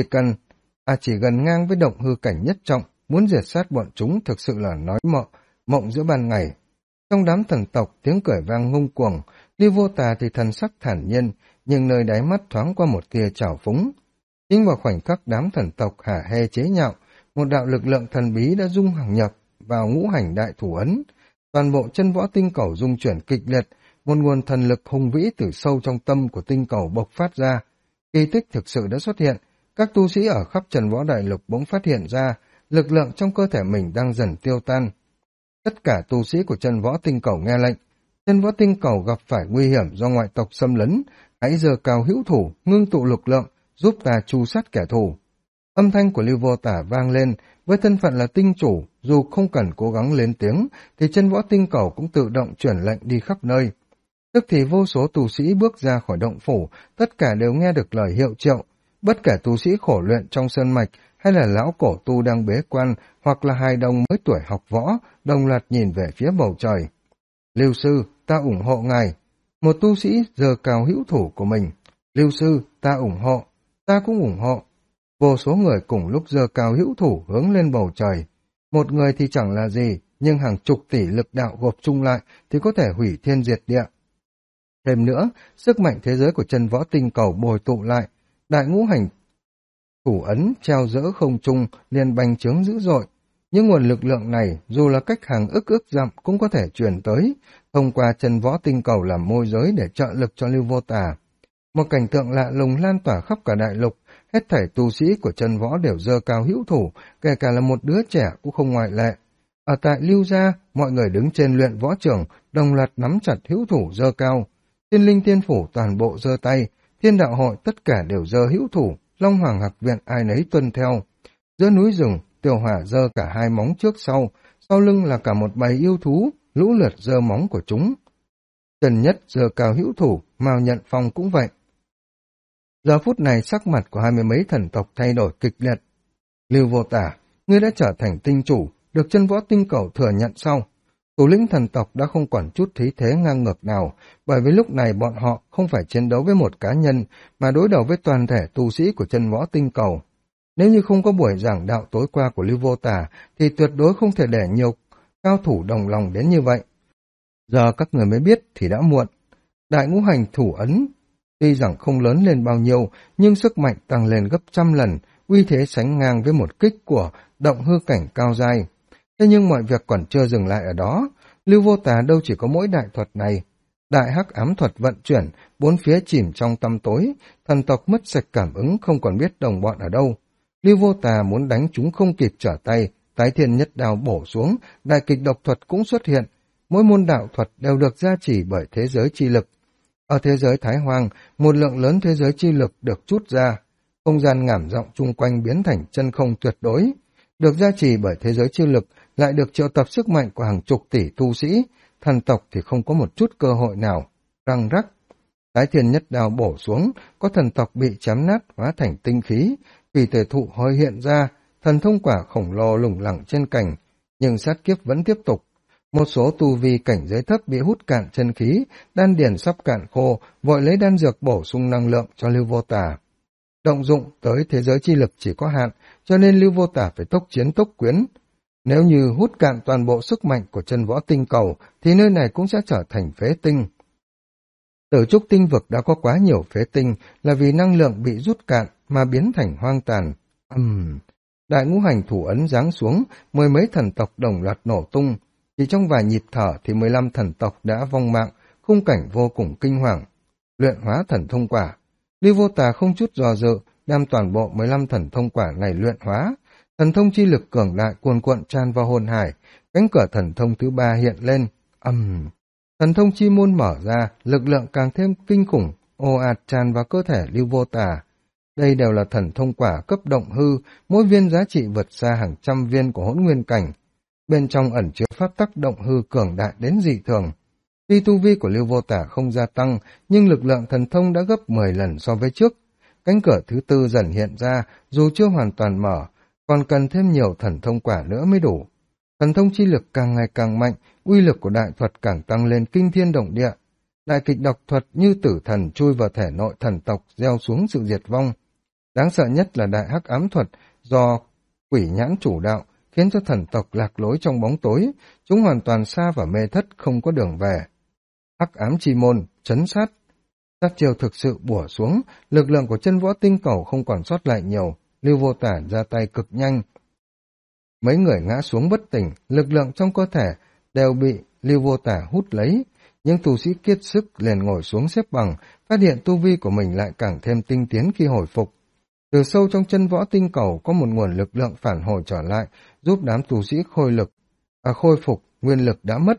chỉ gần ngang với động hư cảnh nhất trọng, muốn diệt sát bọn chúng thực sự là nói mộng giữa ban ngày. Trong đám thần tộc tiếng cười vang ngông cuồng, Lưu Vô Tả thì thần sắc thản nhiên, nhưng nơi đáy mắt thoáng qua một tia trào phúng. Chính vào khoảnh khắc đám thần tộc hả hê chế nhạo, một đạo lực lượng thần bí đã dung hàng nhập vào ngũ hành đại thủ ấn. Toàn bộ chân võ tinh cầu rung chuyển kịch liệt, một nguồn thần lực hùng vĩ từ sâu trong tâm của tinh cầu bộc phát ra. Kỳ tích thực sự đã xuất hiện, các tu sĩ ở khắp trần võ đại lục bỗng phát hiện ra, lực lượng trong cơ thể mình đang dần tiêu tan. Tất cả tu sĩ của chân võ tinh cầu nghe lệnh, chân võ tinh cầu gặp phải nguy hiểm do ngoại tộc xâm lấn, hãy giơ cao hữu thủ, ngưng tụ lực lượng, giúp ta tru sát kẻ thù. Âm thanh của Lưu Vô Tả vang lên, với thân phận là tinh chủ, dù không cần cố gắng lên tiếng, thì chân võ tinh cầu cũng tự động chuyển lệnh đi khắp nơi. Tức thì vô số tu sĩ bước ra khỏi động phủ, tất cả đều nghe được lời hiệu triệu. Bất kể tu sĩ khổ luyện trong sơn mạch, hay là lão cổ tu đang bế quan, hoặc là hài đồng mới tuổi học võ, đồng loạt nhìn về phía bầu trời. Lưu sư, ta ủng hộ ngài. Một tu sĩ giơ cao hữu thủ của mình. Lưu sư, ta ủng hộ. Ta cũng ủng hộ. Vô số người cùng lúc giơ cao hữu thủ hướng lên bầu trời. Một người thì chẳng là gì, nhưng hàng chục tỷ lực đạo gộp chung lại thì có thể hủy thiên diệt địa. Thêm nữa, sức mạnh thế giới của chân võ tinh cầu bồi tụ lại, đại ngũ hành thủ ấn treo giữa không trung liền bành trướng dữ dội. Những nguồn lực lượng này dù là cách hàng ức dặm cũng có thể truyền tới, thông qua chân võ tinh cầu làm môi giới để trợ lực cho Lưu Vô Tả. Một cảnh tượng lạ lùng lan tỏa khắp cả đại lục, hết thảy tu sĩ của chân võ đều giơ cao hữu thủ, kể cả là một đứa trẻ cũng không ngoại lệ. Ở tại Lưu gia, mọi người đứng trên luyện võ trường, đồng loạt nắm chặt hữu thủ giơ cao. Thiên linh tiên phủ toàn bộ giơ tay, thiên đạo hội tất cả đều giơ hữu thủ, Long Hoàng học viện ai nấy tuân theo. Giữa núi rừng, Tiểu Hỏa giơ cả hai móng trước sau lưng là cả một bầy yêu thú, lũ lượt giơ móng của chúng. Trần Nhất giơ cao hữu thủ, Mao Nhận Phong cũng vậy. Giờ phút này sắc mặt của 20 mấy thần tộc thay đổi kịch liệt. Lưu Vô Tả, ngươi đã trở thành tinh chủ, được chân võ tinh cầu thừa nhận sau. Thủ lĩnh thần tộc đã không còn chút khí thế ngang ngược nào, bởi vì lúc này bọn họ không phải chiến đấu với một cá nhân, mà đối đầu với toàn thể tu sĩ của chân võ tinh cầu. Nếu như không có buổi giảng đạo tối qua của Lưu Vô Tả, thì tuyệt đối không thể để nhiều cao thủ đồng lòng đến như vậy. Giờ các người mới biết thì đã muộn. Đại ngũ hành thủ ấn, tuy rằng không lớn lên bao nhiêu, nhưng sức mạnh tăng lên gấp trăm lần, uy thế sánh ngang với một kích của động hư cảnh cao giai. Thế nhưng mọi việc còn chưa dừng lại ở đó, Lưu Vô Tả đâu chỉ có mỗi đại thuật này. Đại hắc ám thuật vận chuyển, bốn phía chìm trong tăm tối, thần tộc mất sạch cảm ứng không còn biết đồng bọn ở đâu. Lưu Vô Tả muốn đánh chúng không kịp trở tay, tái thiên nhất đao bổ xuống, đại kịch độc thuật cũng xuất hiện. Mỗi môn đạo thuật đều được gia trì bởi thế giới chi lực. Ở thế giới Thái Hoang, một lượng lớn thế giới chi lực được trút ra, không gian ngảm rộng chung quanh biến thành chân không tuyệt đối. Được gia trì bởi thế giới chi lực, lại được triệu tập sức mạnh của hàng chục tỷ tu sĩ, thần tộc thì không có một chút cơ hội nào. Răng rắc, tái thiên nhất đao bổ xuống, có thần tộc bị chém nát hóa thành tinh khí, vì tề thụ hơi hiện ra, thần thông quả khổng lồ lủng lẳng trên cành, nhưng sát kiếp vẫn tiếp tục. Một số tu vi cảnh giới thấp bị hút cạn chân khí, đan điền sắp cạn khô, vội lấy đan dược bổ sung năng lượng cho Lưu Vô Tả. Động dụng tới thế giới chi lực chỉ có hạn, cho nên Lưu Vô Tả phải tốc chiến tốc quyến. Nếu như hút cạn toàn bộ sức mạnh của chân võ tinh cầu, thì nơi này cũng sẽ trở thành phế tinh. Tử trúc tinh vực đã có quá nhiều phế tinh, là vì năng lượng bị rút cạn mà biến thành hoang tàn. Đại ngũ hành thủ ấn giáng xuống, mười mấy thần tộc đồng loạt nổ tung. Chỉ trong vài nhịp thở thì 15 thần tộc đã vong mạng, khung cảnh vô cùng kinh hoàng. Luyện hóa thần thông quả. Lưu Vô Tả không chút do dự, đem toàn bộ 15 thần thông quả này luyện hóa. Thần thông chi lực cường đại cuồn cuộn tràn vào hồn hải, cánh cửa thần thông thứ 3 hiện lên. Thần thông chi môn mở ra, lực lượng càng thêm kinh khủng, ồ ạt tràn vào cơ thể Lưu Vô Tả. Đây đều là thần thông quả cấp động hư, mỗi viên giá trị vượt xa hàng trăm viên của hỗn nguyên cảnh. Bên trong ẩn chứa pháp tắc động hư cường đại đến dị thường. Tuy tu vi của Lưu Vô Tả không gia tăng, nhưng lực lượng thần thông đã gấp 10 lần so với trước. Cánh cửa thứ tư dần hiện ra, dù chưa hoàn toàn mở, còn cần thêm nhiều thần thông quả nữa mới đủ. Thần thông chi lực càng ngày càng mạnh, uy lực của đại thuật càng tăng lên kinh thiên động địa. Đại kịch độc thuật như tử thần chui vào thể nội thần tộc, gieo xuống sự diệt vong. Đáng sợ nhất là đại hắc ám thuật do quỷ nhãn chủ đạo, khiến cho thần tộc lạc lối trong bóng tối, chúng hoàn toàn xa và mê thất, không có đường về. Hắc ám chi môn, trấn sát. Sát chiêu thực sự bủa xuống, lực lượng của chân võ tinh cầu không còn sót lại nhiều, Lưu Vô Tả ra tay cực nhanh. Mấy người ngã xuống bất tỉnh, lực lượng trong cơ thể đều bị Lưu Vô Tả hút lấy, nhưng tu sĩ kiệt sức liền ngồi xuống xếp bằng, phát hiện tu vi của mình lại càng thêm tinh tiến khi hồi phục. Từ sâu trong chân võ tinh cầu có một nguồn lực lượng phản hồi trở lại, giúp đám tu sĩ khôi phục nguyên lực đã mất.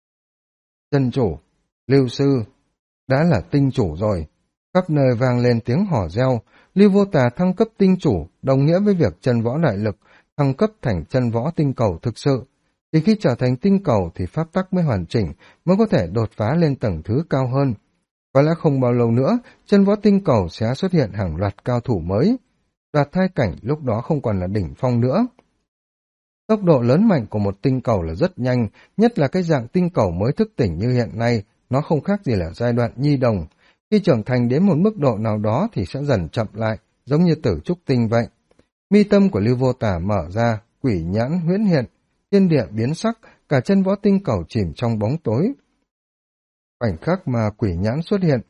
Chân chủ, Lưu sư, đã là tinh chủ rồi. Khắp nơi vang lên tiếng hò reo, Lưu Vô Tà thăng cấp tinh chủ, đồng nghĩa với việc chân võ đại lực, thăng cấp thành chân võ tinh cầu thực sự. Chỉ khi trở thành tinh cầu thì pháp tắc mới hoàn chỉnh, mới có thể đột phá lên tầng thứ cao hơn. Có lẽ không bao lâu nữa, chân võ tinh cầu sẽ xuất hiện hàng loạt cao thủ mới. Đoạt thai cảnh lúc đó không còn là đỉnh phong nữa. Tốc độ lớn mạnh của một tinh cầu là rất nhanh, nhất là cái dạng tinh cầu mới thức tỉnh như hiện nay, nó không khác gì là giai đoạn nhi đồng. Khi trưởng thành đến một mức độ nào đó thì sẽ dần chậm lại, giống như tử trúc tinh vậy. Mi tâm của Lưu Vô Tả mở ra, quỷ nhãn huyễn hiện, thiên địa biến sắc, cả chân võ tinh cầu chìm trong bóng tối. Khoảnh khắc mà quỷ nhãn xuất hiện,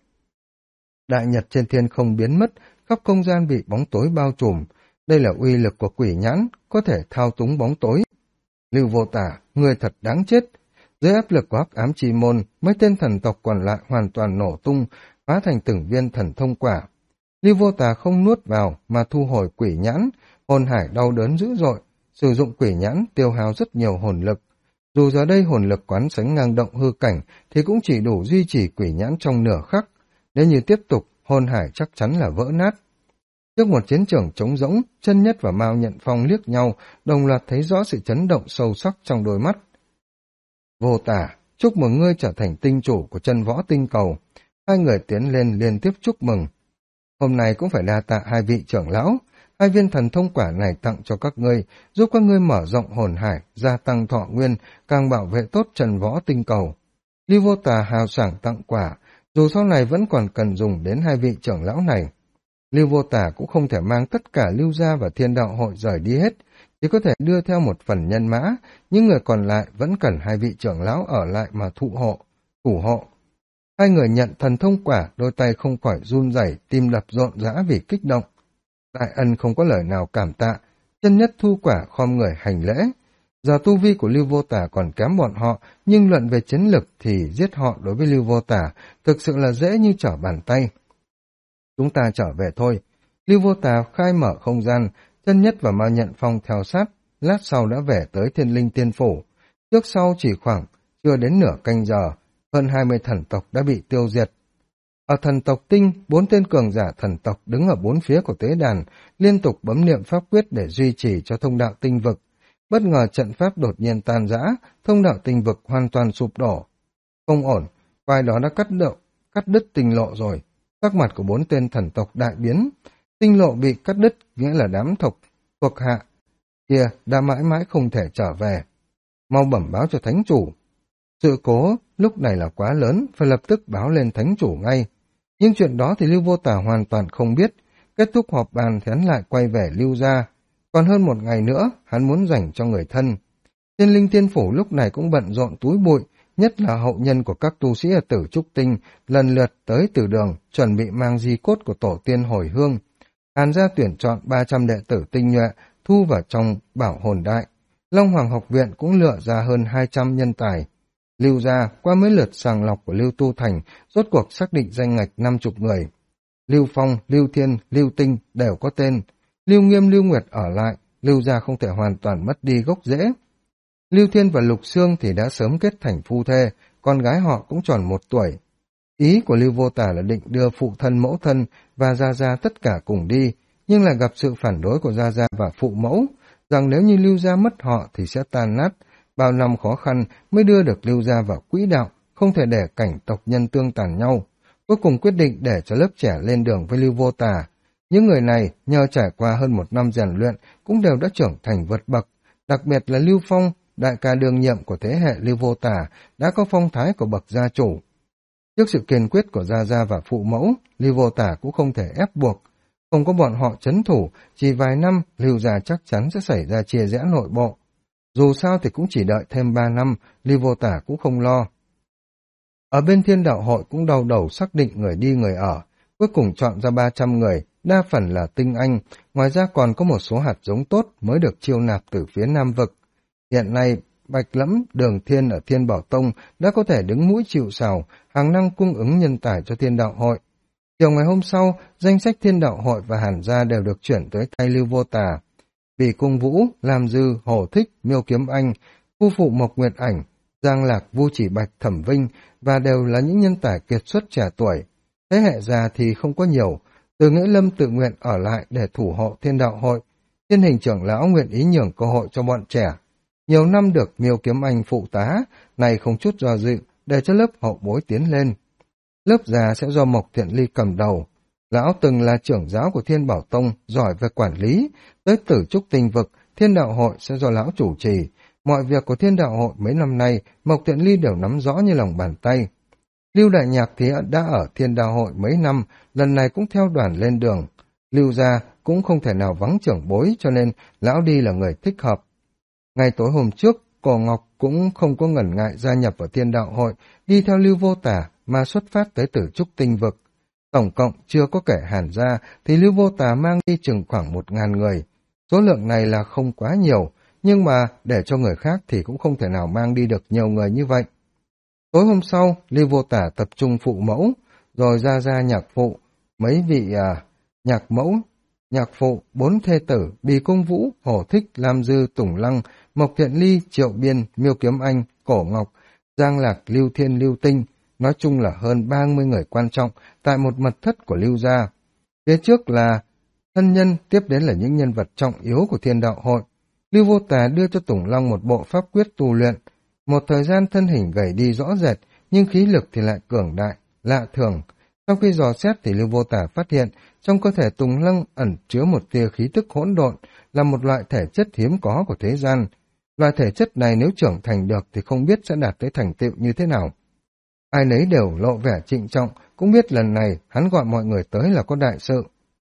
đại nhật trên thiên không biến mất, khắp không gian bị bóng tối bao trùm. Đây là uy lực của quỷ nhãn, có thể thao túng bóng tối. Lưu Vô Tả, người thật đáng chết. Dưới áp lực của hắc ám chi môn, mấy tên thần tộc còn lại hoàn toàn nổ tung, hóa thành từng viên thần thông quả. Lưu Vô Tả không nuốt vào mà thu hồi quỷ nhãn, hồn hải đau đớn dữ dội, sử dụng quỷ nhãn tiêu hao rất nhiều hồn lực. Dù giờ đây hồn lực quán sánh ngang động hư cảnh thì cũng chỉ đủ duy trì quỷ nhãn trong nửa khắc. Nếu như tiếp tục, hồn hải chắc chắn là vỡ nát. Trước một chiến trường trống rỗng, Chân Nhất và Mao Nhận Phong liếc nhau, đồng loạt thấy rõ sự chấn động sâu sắc trong đôi mắt. Vô Tả, chúc mừng ngươi trở thành tinh chủ của chân võ tinh cầu. Hai người tiến lên liên tiếp chúc mừng. Hôm nay cũng phải đa tạ hai vị trưởng lão. Hai viên thần thông quả này tặng cho các ngươi, giúp các ngươi mở rộng hồn hải, gia tăng thọ nguyên, càng bảo vệ tốt chân võ tinh cầu. Lưu Vô Tà hào sảng tặng quả, dù sau này vẫn còn cần dùng đến hai vị trưởng lão này. Lưu Vô Tà cũng không thể mang tất cả Lưu gia và Thiên Đạo hội rời đi hết, chỉ có thể đưa theo một phần nhân mã, những người còn lại vẫn cần hai vị trưởng lão ở lại mà thủ hộ. Hai người nhận thần thông quả, đôi tay không khỏi run rẩy, tim đập rộn rã vì kích động. Đại ân không có lời nào cảm tạ, Chân Nhất thu quả khom người hành lễ. Giờ tu vi của Lưu Vô Tả còn kém bọn họ, nhưng luận về chiến lực thì giết họ đối với Lưu Vô Tả thực sự là dễ như trở bàn tay. Chúng ta trở về thôi. Lưu Vô Tả khai mở không gian, Chân Nhất và Mao Nhận Phong theo sát, lát sau đã về tới Thiên Linh Tiên Phủ. Trước sau chỉ khoảng chưa đến nửa canh giờ, hơn 20 thần tộc đã bị tiêu diệt. Ở thần tộc tinh, 4 tên cường giả thần tộc đứng ở bốn phía của tế đàn, liên tục bấm niệm pháp quyết để duy trì cho thông đạo tinh vực. Bất ngờ trận pháp đột nhiên tan rã, thông đạo tinh vực hoàn toàn sụp đổ. Không ổn, vai đó đã cắt đứt tinh lộ rồi. Sắc mặt của 4 tên thần tộc đại biến. Tinh lộ bị cắt đứt, nghĩa là đám thuộc hạ kia đã mãi mãi không thể trở về. Mau bẩm báo cho thánh chủ. Sự cố lúc này là quá lớn, phải lập tức báo lên thánh chủ ngay. Nhưng chuyện đó thì Lưu Vô Tả hoàn toàn không biết. Kết thúc họp bàn thì hắn lại quay về Lưu gia. Còn hơn một ngày nữa, hắn muốn dành cho người thân. Thiên Linh Tiên Phủ lúc này cũng bận rộn túi bụi, nhất là hậu nhân của các tu sĩ ở Tử Trúc Tinh, lần lượt tới từ đường, chuẩn bị mang di cốt của tổ tiên hồi hương. Hàn gia tuyển chọn 300 đệ tử tinh nhuệ, thu vào trong bảo hồn đại. Long Hoàng học viện cũng lựa ra hơn 200 nhân tài. Lưu gia, qua mấy lượt sàng lọc của Lưu Tu Thành, rốt cuộc xác định danh ngạch 50 người. Lưu Phong, Lưu Thiên, Lưu Tinh đều có tên. Lưu Nghiêm, Lưu Nguyệt ở lại, Lưu gia không thể hoàn toàn mất đi gốc rễ. Lưu Thiên và Lục Xương thì đã sớm kết thành phu thê, con gái họ cũng tròn 1 tuổi. Ý của Lưu Vô Tả là định đưa phụ thân mẫu thân và Gia Gia tất cả cùng đi, nhưng lại gặp sự phản đối của Gia Gia và phụ mẫu, rằng nếu như Lưu gia mất họ thì sẽ tan nát, bao năm khó khăn mới đưa được Lưu gia vào quỹ đạo, không thể để cảnh tộc nhân tương tàn nhau. Cuối cùng quyết định để cho lớp trẻ lên đường với Lưu Vô Tà. Những người này nhờ trải qua hơn 1 năm rèn luyện cũng đều đã trưởng thành vượt bậc, đặc biệt là Lưu Phong, đại ca đương nhiệm của thế hệ Lưu Vô Tà, đã có phong thái của bậc gia chủ. Trước sự kiên quyết của Gia Gia và phụ mẫu, Lưu Vô Tả cũng không thể ép buộc. Không có bọn họ trấn thủ, chỉ vài năm Lưu gia chắc chắn sẽ xảy ra chia rẽ nội bộ. Dù sao thì cũng chỉ đợi thêm 3 năm, Lưu Vô Tả cũng không lo. Ở bên Thiên Đạo Hội cũng đau đầu xác định người đi người ở, cuối cùng chọn ra 300 người, đa phần là tinh anh, ngoài ra còn có một số hạt giống tốt mới được chiêu nạp từ phía Nam Vực. Hiện nay, Bạch Lẫm, Đường Thiên ở Thiên Bảo Tông đã có thể đứng mũi chịu sào, hàng năm cung ứng nhân tài cho Thiên Đạo Hội. Chiều ngày hôm sau, danh sách Thiên Đạo Hội và Hàn Gia đều được chuyển tới tay Lưu Vô Tà. Vì Cung Vũ, Lam Dư, Hổ Thích, Miêu Kiếm Anh, Phu Phụ Mộc Nguyệt Ảnh, Giang Lạc, Vu Chỉ Bạch, Thẩm Vinh và đều là những nhân tài kiệt xuất trẻ tuổi. Thế hệ già thì không có nhiều, Từ Nghĩa Lâm tự nguyện ở lại để thủ hộ Thiên Đạo Hội. Thiên Hình trưởng lão nguyện ý nhường cơ hội cho bọn trẻ. Nhiều năm được Miêu Kiếm Anh phụ tá, này không chút do dự, để cho lớp hậu bối tiến lên. Lớp già sẽ do Mộc Thiện Ly cầm đầu. Lão từng là trưởng giáo của Thiên Bảo Tông, giỏi về quản lý. Tới Tử Trúc Tinh Vực, Thiên Đạo Hội sẽ do lão chủ trì. Mọi việc của Thiên Đạo Hội mấy năm nay, Mộc Thiện Ly đều nắm rõ như lòng bàn tay. Lưu Đại Nhạc thì đã ở Thiên Đạo Hội mấy năm, lần này cũng theo đoàn lên đường. Lưu gia cũng không thể nào vắng trưởng bối, cho nên lão đi là người thích hợp. Ngày tối hôm trước, Cổ Ngọc cũng không có ngần ngại gia nhập vào Thiên Đạo Hội, đi theo Lưu Vô Tả mà xuất phát tới Tử Trúc Tinh Vực. Tổng cộng chưa có kể Hàn Gia thì Lưu Vô Tả mang đi chừng khoảng 1000 người. Số lượng này là không quá nhiều, nhưng mà để cho người khác thì cũng không thể nào mang đi được nhiều người như vậy. Tối hôm sau, Lưu Vô Tả tập trung phụ mẫu, rồi Gia nhạc phụ, mấy vị nhạc mẫu, nhạc phụ, 4 thê tử, Bì Cung Vũ, Hổ Thích, Lam Dư, Tùng Lăng, Mộc Thiện Ly, Triệu Biên, Miêu Kiếm Anh, Cổ Ngọc, Giang Lạc, Lưu Thiên, Lưu Tinh, nói chung là hơn 30 người quan trọng tại một mật thất của Lưu gia. Phía trước là thân nhân, tiếp đến là những nhân vật trọng yếu của Thiên Đạo Hội. Lưu Vô Tà đưa cho Tùng Long một bộ pháp quyết tu luyện. Một thời gian thân hình gầy đi rõ rệt, nhưng khí lực thì lại cường đại, lạ thường. Sau khi dò xét thì Lưu Vô Tả phát hiện trong cơ thể Tùng Lăng ẩn chứa một tia khí tức hỗn độn, là một loại thể chất hiếm có của thế gian. Loại thể chất này nếu trưởng thành được thì không biết sẽ đạt tới thành tựu như thế nào. Ai nấy đều lộ vẻ trịnh trọng, cũng biết lần này hắn gọi mọi người tới là có đại sự.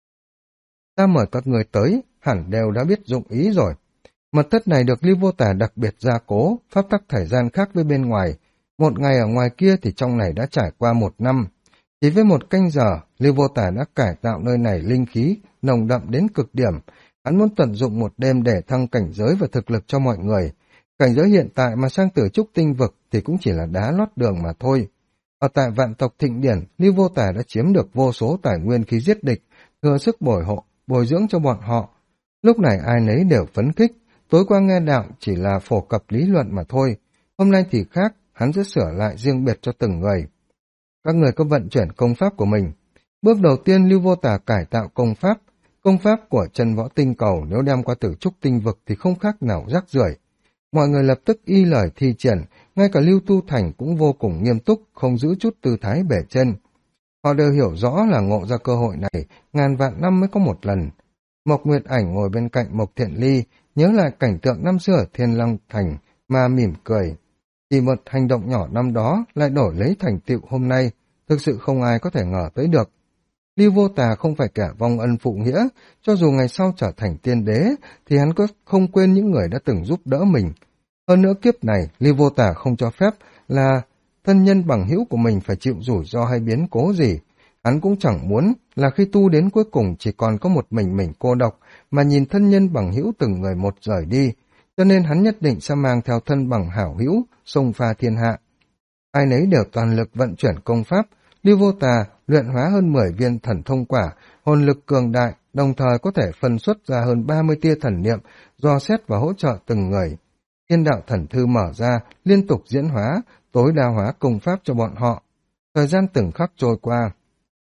Ta mời các người tới, hẳn đều đã biết dụng ý rồi. Mật thất này được Lưu Vô Tả đặc biệt gia cố, pháp tắc thời gian khác với bên ngoài. Một ngày ở ngoài kia thì trong này đã trải qua 1 năm. Chỉ với 1 canh giờ, Lưu Vô Tả đã cải tạo nơi này linh khí, nồng đậm đến cực điểm. Hắn muốn tận dụng một đêm để thăng cảnh giới và thực lực cho mọi người. Cảnh giới hiện tại mà sang Tử Trúc Tinh Vực thì cũng chỉ là đá lót đường mà thôi. Ở tại Vạn Tộc Thịnh Điển, Lưu Vô Tả đã chiếm được vô số tài nguyên khí giết địch, thừa sức bồi dưỡng cho bọn họ. Lúc này ai nấy đều phấn khích, tối qua nghe đạo chỉ là phổ cập lý luận mà thôi. Hôm nay thì khác, hắn sẽ sửa lại riêng biệt cho từng người. Các người có vận chuyển công pháp của mình. Bước đầu tiên Lưu Vô Tả cải tạo công pháp. Công pháp của Chân Võ Tinh Cầu nếu đem qua Tử Trúc Tinh Vực thì không khác nào rác rưởi. Mọi người lập tức y lời thi triển, ngay cả Lưu Tu Thành cũng vô cùng nghiêm túc, không giữ chút tư thái bể chân. Họ đều hiểu rõ là ngộ ra cơ hội này, ngàn vạn năm mới có một lần. Mộc Nguyệt Ảnh ngồi bên cạnh Mộc Thiện Ly, nhớ lại cảnh tượng năm xưa ở Thiên Lăng Thành mà mỉm cười. Chỉ một hành động nhỏ năm đó lại đổi lấy thành tựu hôm nay, thực sự không ai có thể ngờ tới được. Lưu Vô Tà không phải kẻ vong ân phụ nghĩa, cho dù ngày sau trở thành tiên đế, thì hắn có không quên những người đã từng giúp đỡ mình. Hơn nữa kiếp này, Lưu Vô Tà không cho phép là thân nhân bằng hữu của mình phải chịu rủi ro hay biến cố gì. Hắn cũng chẳng muốn là khi tu đến cuối cùng chỉ còn có một mình cô độc, mà nhìn thân nhân bằng hữu từng người một rời đi, cho nên hắn nhất định sẽ mang theo thân bằng hảo hữu, xông pha thiên hạ. Ai nấy đều toàn lực vận chuyển công pháp, Lưu Vô Tà luyện hóa hơn 10 viên thần thông quả, hồn lực cường đại, đồng thời có thể phân xuất ra hơn 30 tia thần niệm, dò xét và hỗ trợ từng người. Thiên đạo thần thư mở ra, liên tục diễn hóa, tối đa hóa công pháp cho bọn họ. Thời gian từng khắc trôi qua.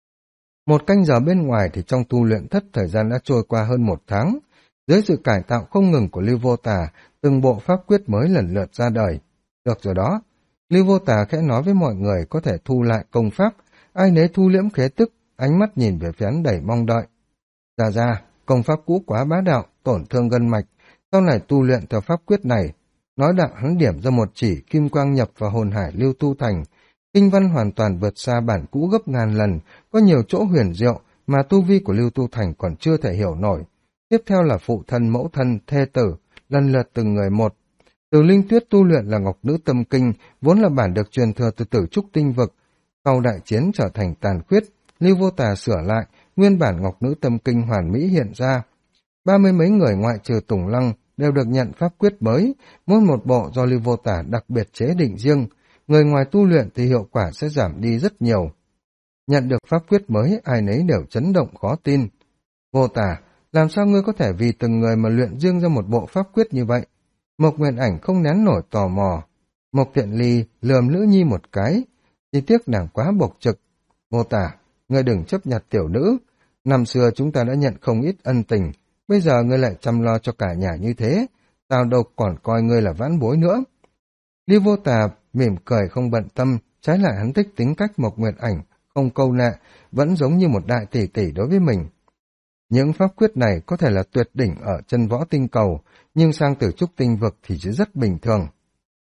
1 canh giờ bên ngoài thì trong tu luyện thất thời gian đã trôi qua hơn 1 tháng. Dưới sự cải tạo không ngừng của Lưu Vô Tà, từng bộ pháp quyết mới lần lượt ra đời. Được rồi đó, Lưu Vô Tà khẽ nói với mọi người có thể thu lại công pháp, ai nấy thu liễm khế tức, ánh mắt nhìn về phía hắn đầy mong đợi. Ra, công pháp cũ quá bá đạo, tổn thương gân mạch, sau này tu luyện theo pháp quyết này. Nói đoạn hắn điểm ra một chỉ kim quang nhập vào hồn hải Lưu Tu Thành. Kinh văn hoàn toàn vượt xa bản cũ gấp ngàn lần, có nhiều chỗ huyền diệu mà tu vi của Lưu Tu Thành còn chưa thể hiểu nổi. Tiếp theo là phụ thân, mẫu thân, thê tử, lần lượt từng người một. Từ Linh Tuyết tu luyện là Ngọc Nữ Tâm Kinh, vốn là bản được truyền thừa từ Tử Trúc Tinh Vực. Sau đại chiến trở thành tàn khuyết, Lưu Vô Tà sửa lại, nguyên bản Ngọc Nữ Tâm Kinh hoàn mỹ hiện ra. 30 mấy người ngoại trừ Tùng Lăng đều được nhận pháp quyết mới, mỗi một bộ do Lưu Vô Tà đặc biệt chế định riêng. Người ngoài tu luyện thì hiệu quả sẽ giảm đi rất nhiều. Nhận được pháp quyết mới, ai nấy đều chấn động khó tin. Vô Tà, làm sao ngươi có thể vì từng người mà luyện riêng ra một bộ pháp quyết như vậy? Mộc Nguyên Ảnh không nén nổi tò mò. Mộc Thiện Ly lườm Lữ Nhi một cái, chỉ tiếc nàng quá bộc trực. Vô Tà, ngươi đừng chấp nhặt tiểu nữ. Năm xưa chúng ta đã nhận không ít ân tình, bây giờ ngươi lại chăm lo cho cả nhà như thế, tao đâu còn coi ngươi là vãn bối nữa. Lưu Vô Tà mỉm cười không bận tâm, trái lại hắn thích tính cách Mộc Nguyệt Ảnh, không câu nệ, vẫn giống như một đại tỷ tỷ đối với mình. Những pháp quyết này có thể là tuyệt đỉnh ở chân võ tinh cầu, nhưng sang Tử Trúc Tinh Vực thì chỉ rất bình thường.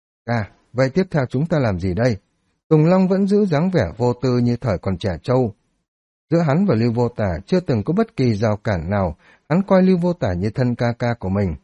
Vậy tiếp theo chúng ta làm gì đây? Tùng Long vẫn giữ dáng vẻ vô tư như thời còn trẻ trâu. Giữa hắn và Lưu Vô Tà chưa từng có bất kỳ rào cản nào, hắn coi Lưu Vô Tà như thân ca ca của mình.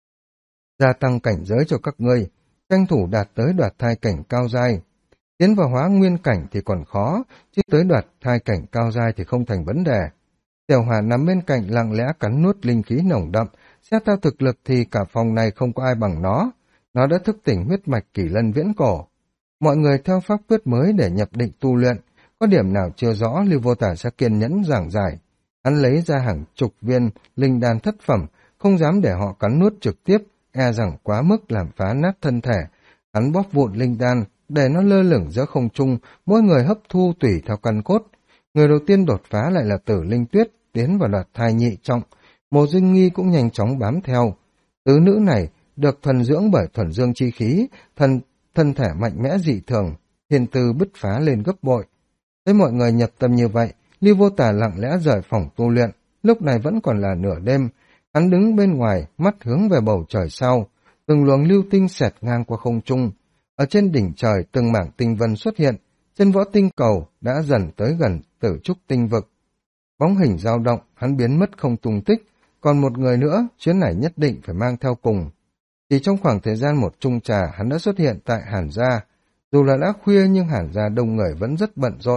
Gia tăng cảnh giới cho các ngươi, tranh thủ đạt tới đoạt thai cảnh cao giai. Tiến vào hóa nguyên cảnh thì còn khó, chứ tới đoạt thai cảnh cao giai thì không thành vấn đề. Tiểu Hà nằm bên cạnh lặng lẽ cắn nuốt linh khí nồng đậm, xét theo thực lực thì cả phòng này không có ai bằng nó. Nó đã thức tỉnh huyết mạch Kỷ Lân viễn cổ. Mọi người theo pháp quyết mới để nhập định tu luyện, có điểm nào chưa rõ Lưu Vô Tà sẽ kiên nhẫn giảng giải. Hắn lấy ra hàng chục viên linh đan thất phẩm, không dám để họ cắn nuốt trực tiếp, e rằng quá mức làm phá nát thân thể. Hắn bóp vụn linh đan, để nó lơ lửng giữa không trung, mỗi người hấp thu tùy theo căn cốt. Người đầu tiên đột phá lại là Tử Linh Tuyết, tiến vào đoạt thai nhị trọng. Mộ Dinh Nghi cũng nhanh chóng bám theo. Tứ nữ này được thuần dưỡng bởi thuần dương chi khí, thân thể mạnh mẽ dị thường, thiên tư bứt phá lên gấp bội. Thấy mọi người nhập tâm như vậy, Lưu Vô Tà lặng lẽ rời phòng tu luyện, lúc này vẫn còn là nửa đêm. Hắn đứng bên ngoài, mắt hướng về bầu trời sau, từng luồng lưu tinh xẹt ngang qua không trung. Ở trên đỉnh trời từng mảng tinh vân xuất hiện, trên võ tinh cầu đã dần tới gần Tử Trúc Tinh Vực. Bóng hình dao động, hắn biến mất không tung tích, còn một người nữa, chuyến này nhất định phải mang theo cùng. Chỉ trong khoảng thời gian một chung trà, hắn đã xuất hiện tại Hàn Gia. Dù là đã khuya nhưng Hàn Gia đông người vẫn rất bận rộn.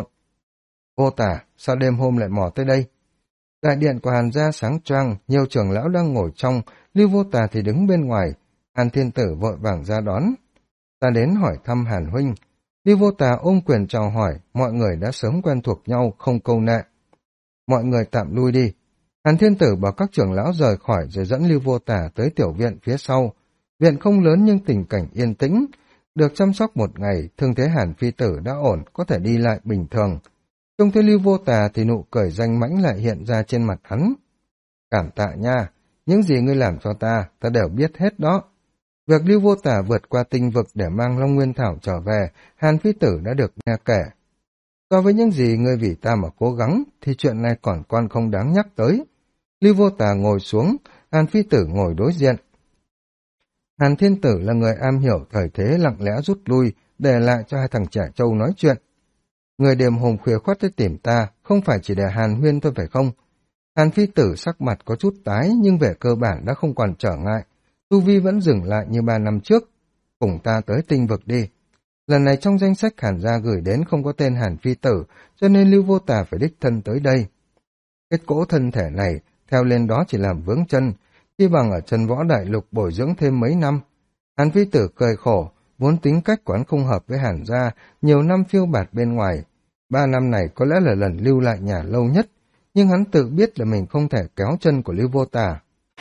Vô Tà, sao đêm hôm lại mò tới đây? Đại điện của Hàn Gia sáng choang, nhiều trưởng lão đang ngồi trong, Lưu Vô Tà thì đứng bên ngoài. Hàn Thiên Tử vội vàng ra đón. Ta đến hỏi thăm Hàn huynh. Lưu Vô Tà ôm quyền chào hỏi, mọi người đã sớm quen thuộc nhau, không câu nệ. Mọi người tạm lui đi. Hàn Thiên Tử bảo các trưởng lão rời khỏi rồi dẫn Lưu Vô Tà tới tiểu viện phía sau. Viện không lớn nhưng tình cảnh yên tĩnh. Được chăm sóc một ngày, thương thế Hàn Phi Tử đã ổn, có thể đi lại bình thường. Trông thấy Lưu Vô Tà thì nụ cười danh mãnh lại hiện ra trên mặt hắn. Cảm tạ nha, những gì ngươi làm cho ta đều biết hết đó. Việc Lưu Vô Tà vượt qua tinh vực để mang Long Nguyên Thảo trở về, Hàn Phi Tử đã được nghe kể. So với những gì ngươi vì ta mà cố gắng, thì chuyện này còn không đáng nhắc tới. Lưu Vô Tà ngồi xuống, Hàn Phi Tử ngồi đối diện. Hàn Thiên Tử là người am hiểu thời thế lặng lẽ rút lui, để lại cho hai thằng trẻ trâu nói chuyện. Người đêm hôm khuya khoắt tới tìm ta, không phải chỉ để hàn huyên thôi phải không? Hàn Phi Tử sắc mặt có chút tái, nhưng về cơ bản đã không còn trở ngại. Tu vi vẫn dừng lại như 3 năm trước. Cùng ta tới tinh vực đi. Lần này trong danh sách Hàn Gia gửi đến không có tên Hàn Phi Tử, cho nên Lưu Vô Tà phải đích thân tới đây. Cái cỗ thân thể này, theo lên đó chỉ làm vướng chân, chi bằng ở chân võ đại lục bồi dưỡng thêm mấy năm. Hàn Phi Tử cười khổ, vốn tính cách của hắn không hợp với Hàn Gia, nhiều năm phiêu bạt bên ngoài. 3 năm này có lẽ là lần lưu lại nhà lâu nhất, nhưng hắn tự biết là mình không thể kéo chân của Lưu Vô Tà.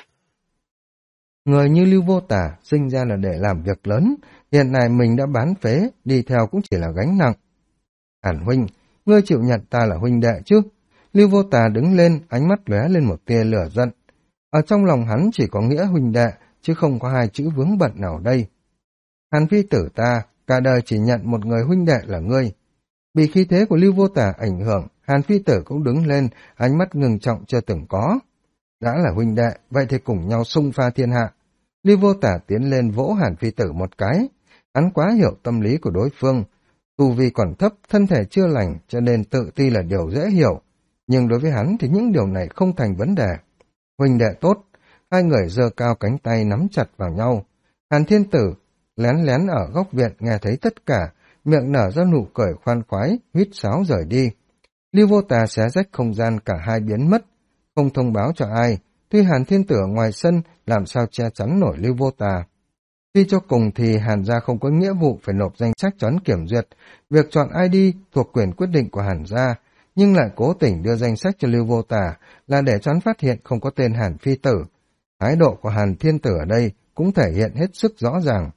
Người như Lưu Vô Tà sinh ra là để làm việc lớn, hiện nay mình đã bán phế, đi theo cũng chỉ là gánh nặng. Hàn huynh, ngươi chịu nhận ta là huynh đệ chứ? Lưu Vô Tà đứng lên, ánh mắt lóe lên một tia lửa giận. Ở trong lòng hắn chỉ có nghĩa huynh đệ, chứ không có hai chữ vướng bận nào đây. Hàn Phi Tử ta cả đời chỉ nhận một người huynh đệ là ngươi. Bị khí thế của Lưu Vô Tả ảnh hưởng, Hàn Phi Tử cũng đứng lên, ánh mắt ngưng trọng chưa từng có. Đã là huynh đệ, vậy thì cùng nhau xung pha thiên hạ. Lưu Vô Tả tiến lên vỗ Hàn Phi Tử một cái. Hắn quá hiểu tâm lý của đối phương. Tu vi còn thấp, thân thể chưa lành, cho nên tự ti là điều dễ hiểu. Nhưng đối với hắn thì những điều này không thành vấn đề. Huynh đệ tốt, hai người giơ cao cánh tay nắm chặt vào nhau. Hàn Thiên Tử lén lén ở góc viện nghe thấy tất cả, miệng nở ra nụ cười khoan khoái, huýt sáo rời đi. Lưu Vô Tà xé rách không gian, cả hai biến mất, không thông báo cho ai. Tuy Hàn Thiên Tử ở ngoài sân làm sao che chắn nổi Lưu Vô Tà. Tuy cho cùng thì Hàn gia không có nghĩa vụ phải nộp danh sách cho hắn kiểm duyệt, việc chọn ID thuộc quyền quyết định của Hàn gia, nhưng lại cố tình đưa danh sách cho Lưu Vô Tà là để cho hắn phát hiện không có tên Hàn Phi Tử. Thái độ của Hàn Thiên Tử ở đây cũng thể hiện hết sức rõ ràng.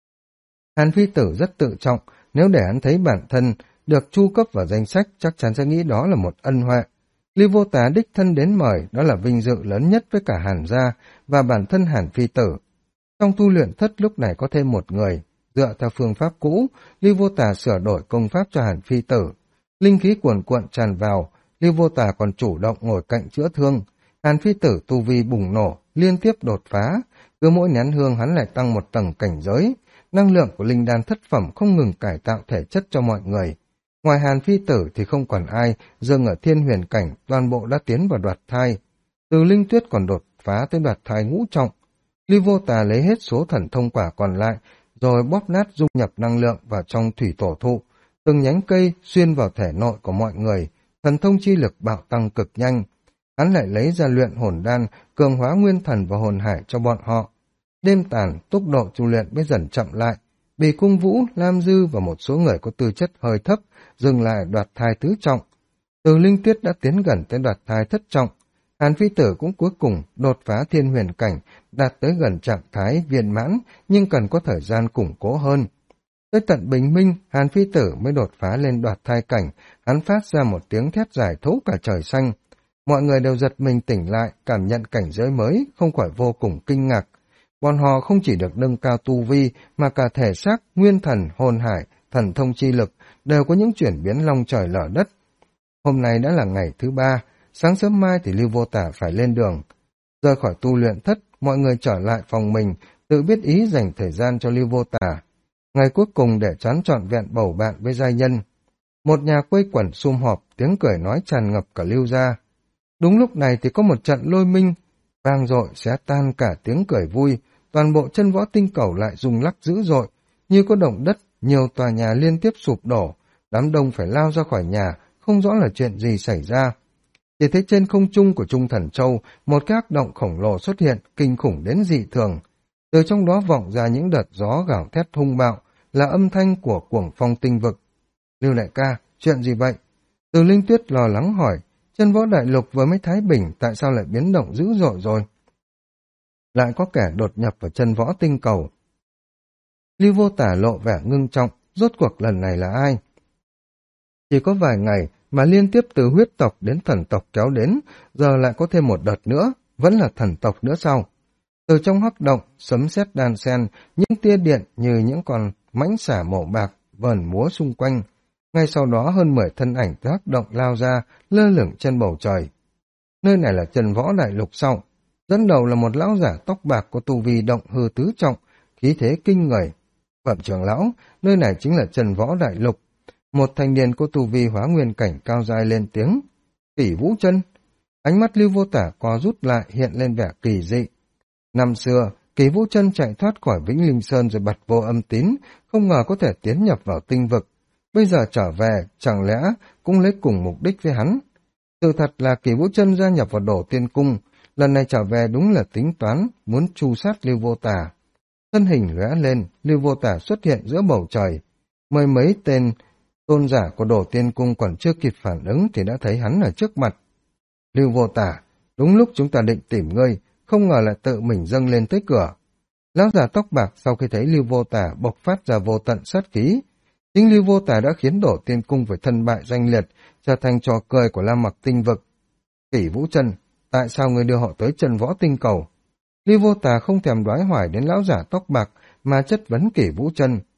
Hàn Phi Tử rất tự trọng, nếu để hắn thấy bản thân được chu cấp vào danh sách chắc chắn sẽ nghĩ đó là một ân huệ. Lưu Vô Tà đích thân đến mời, đó là vinh dự lớn nhất với cả Hàn gia và bản thân Hàn Phi Tử. Trong tu luyện thất lúc này có thêm một người, dựa theo phương pháp cũ, Lưu Vô Tà sửa đổi công pháp cho Hàn Phi Tử. Linh khí cuồn cuộn tràn vào, Lưu Vô Tà còn chủ động ngồi cạnh chữa thương. Hàn Phi Tử tu vi bùng nổ, liên tiếp đột phá, cứ mỗi nén hương hắn lại tăng một tầng cảnh giới. Năng lượng của linh đan thất phẩm không ngừng cải tạo thể chất cho mọi người. Ngoài Hàn Phi Tử thì không còn ai, dừng ở thiên huyền cảnh, toàn bộ đã tiến vào đoạt thai. Từ Linh Tuyết còn đột phá tới đoạt thai ngũ trọng. Lưu Vô Tà lấy hết số thần thông quả còn lại, rồi bóp nát dung nhập năng lượng vào trong thủy tổ thụ. Từng nhánh cây xuyên vào thể nội của mọi người, thần thông chi lực bạo tăng cực nhanh. Hắn lại lấy ra luyện hồn đan, cường hóa nguyên thần và hồn hải cho bọn họ. Đêm tàn, tốc độ tu luyện mới dần chậm lại. Bì Cung Vũ, Lam Dư và một số người có tư chất hơi thấp dừng lại đoạt thai tứ trọng. Từ Linh Tuyết đã tiến gần tới đoạt thai thất trọng. Hàn Phi Tử cũng cuối cùng đột phá thiên huyền cảnh, đạt tới gần trạng thái viên mãn, nhưng cần có thời gian củng cố hơn. Tới tận bình minh, Hàn Phi Tử mới đột phá lên đoạt thai cảnh, hắn phát ra một tiếng thét dài thấu cả trời xanh. Mọi người đều giật mình tỉnh lại, cảm nhận cảnh giới mới, không khỏi vô cùng kinh ngạc. Bọn họ không chỉ được nâng cao tu vi, mà cả thể xác, nguyên thần, hồn hải, thần thông chi lực, đều có những chuyển biến long trời lở đất. Hôm nay đã là ngày thứ 3, sáng sớm mai thì Lưu Vô Tả phải lên đường. Rời khỏi tu luyện thất, mọi người trở lại phòng mình, tự biết ý dành thời gian cho Lưu Vô Tả. Ngày cuối cùng để chán trọn vẹn bầu bạn với giai nhân. Một nhà quây quần sum họp, tiếng cười nói tràn ngập cả Lưu gia. Đúng lúc này thì có một trận lôi minh, vang dội xé tan cả tiếng cười vui, toàn bộ chân võ tinh cầu lại rung lắc dữ dội, như có động đất, nhiều tòa nhà liên tiếp sụp đổ, đám đông phải lao ra khỏi nhà, không rõ là chuyện gì xảy ra. Chỉ thấy trên không trung của Trung Thần Châu, một cái hắc động khổng lồ xuất hiện, kinh khủng đến dị thường. Từ trong đó vọng ra những đợt gió gào thét hung bạo, là âm thanh của cuồng phong tinh vực. Lưu đại ca, chuyện gì vậy? Từ Linh Tuyết lo lắng hỏi, chân võ đại lục vừa mới thái bình, tại sao lại biến động dữ dội rồi? Lại có kẻ đột nhập vào chân võ tinh cầu. Lưu Vô Tả lộ vẻ ngưng trọng, rốt cuộc lần này là ai? Chỉ có vài ngày mà liên tiếp từ huyết tộc đến thần tộc kéo đến, giờ lại có thêm một đợt nữa, vẫn là thần tộc nữa sao? Từ trong hắc động, sấm sét đan sen, những tia điện như những con mãnh xả màu bạc vờn múa xung quanh. Ngay sau đó hơn 10 thân ảnh từ hắc động lao ra, lơ lửng trên bầu trời. Nơi này là chân võ đại lục sau. Dẫn đầu là một lão giả tóc bạc có tu vi động hư tứ trọng, khí thế kinh người. Bẩm trưởng lão, nơi này chính là chân võ đại lục. Một thanh niên có tu vi hóa nguyên cảnh cao dài lên tiếng. Kỷ Vũ Chân. Ánh mắt Lưu Vô Tả co rút lại hiện lên vẻ kỳ dị. Năm xưa, Kỷ Vũ Chân chạy thoát khỏi Vĩnh Linh Sơn rồi bật vô âm tín, không ngờ có thể tiến nhập vào tinh vực. Bây giờ trở về, chẳng lẽ cũng lấy cùng mục đích với hắn? Sự thật là Kỷ Vũ Chân gia nhập vào Đổ Tiên Cung, lần này trở về đúng là tính toán, muốn tru sát Lưu Vô Tả. Thân hình lóe lên, Lưu Vô Tả xuất hiện giữa bầu trời. Mười mấy tên tôn giả của Đổ Tiên Cung còn chưa kịp phản ứng thì đã thấy hắn ở trước mặt. Lưu Vô Tả, đúng lúc chúng ta định tìm ngươi, không ngờ lại tự mình dâng lên tới cửa. Lão giả tóc bạc sau khi thấy Lưu Vô Tả bộc phát ra vô tận sát khí. Chính Lưu Vô Tả đã khiến Đổ Tiên Cung phải thân bại danh liệt, trở thành trò cười của La Mặc tinh vực. Kỷ Vũ Chân, tại sao ngươi đưa họ tới chân võ tinh cầu? Lưu Vô Tả không thèm đoái hoài đến lão giả tóc bạc mà chất vấn Kỷ Vũ Chân.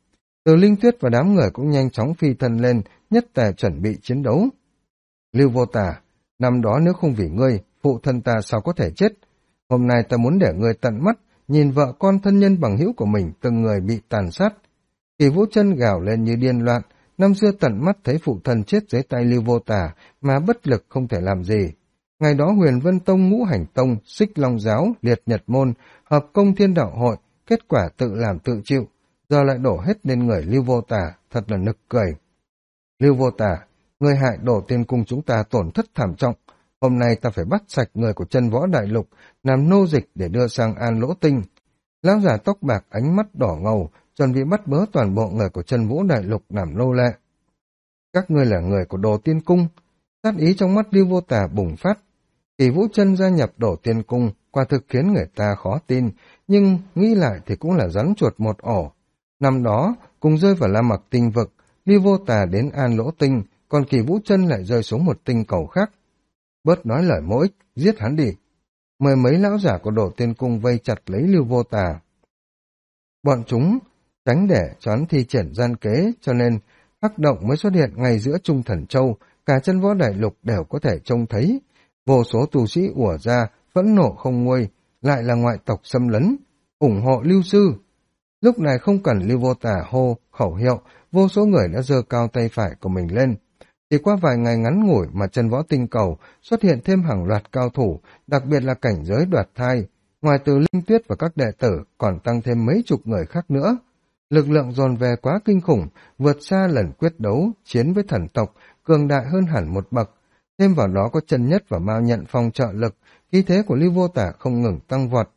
Từ Linh Tuyết và đám người cũng nhanh chóng phi thân lên, nhất tề chuẩn bị chiến đấu. Lưu Vô Tả, năm đó nếu không vì ngươi, phụ thân ta sao có thể chết? Hôm nay ta muốn để ngươi tận mắt, nhìn vợ con thân nhân bằng hữu của mình từng người bị tàn sát. Kỳ Vũ Chân gào lên như điên loạn, năm xưa tận mắt thấy phụ thân chết dưới tay Lưu Vô Tả mà bất lực không thể làm gì. Ngày đó Huyền Vân Tông, Ngũ Hành Tông, Xích Long Giáo, Liệt Nhật Môn, hợp công Thiên Đạo Hội, kết quả tự làm tự chịu, giờ lại đổ hết lên người Lưu Vô Tả, thật là nực cười. Lưu Vô Tả, người hại Đổ Tiên Cung chúng ta tổn thất thảm trọng, hôm nay ta phải bắt sạch người của Chân Võ Đại Lục, làm nô dịch để đưa sang An Lỗ Tinh. Lão già tóc bạc ánh mắt đỏ ngầu, chuẩn bị bắt bớ toàn bộ người của Chân Vũ Đại Lục làm nô lệ. Các ngươi là người của Đồ Tiên Cung. Sát ý trong mắt Lưu Vô Tả bùng phát. Kỳ Vũ Chân gia nhập Đồ Tiên Cung, quả thực khiến người ta khó tin, nhưng nghĩ lại thì cũng là rắn chuột một ổ. Năm đó, cùng rơi vào La Mặc Tinh Vực, Lưu Vô Tả đến An Lỗ Tinh, còn Kỳ Vũ Chân lại rơi xuống một tinh cầu khác. Bớt nói lời mỗi, giết hắn đi. Mười mấy lão giả của Đồ Tiên Cung vây chặt lấy Lưu Vô Tả. Bọn chúng tránh để cho hắn thi triển gian kế, cho nên hắc động mới xuất hiện ngay giữa Trung Thần Châu, cả Chân Võ Đại Lục đều có thể trông thấy. Vô số tu sĩ ùa ra, phẫn nộ không nguôi, lại là ngoại tộc xâm lấn, ủng hộ Lưu Sư. Lúc này không cần Lưu Vô Tả hô khẩu hiệu, vô số người đã giơ cao tay phải của mình lên. Chỉ qua vài ngày ngắn ngủi mà Chân Võ Tinh Cầu xuất hiện thêm hàng loạt cao thủ, đặc biệt là cảnh giới đoạt thai. Ngoài Từ Linh Tuyết và các đệ tử còn tăng thêm mấy chục người khác nữa. Lực lượng dồn về quá kinh khủng, vượt xa lần quyết đấu, chiến với thần tộc, cường đại hơn hẳn một bậc. Thêm vào đó có Chân Nhất và Mao Nhận Phong trợ lực, khí thế của Lưu Vô Tả không ngừng tăng vọt.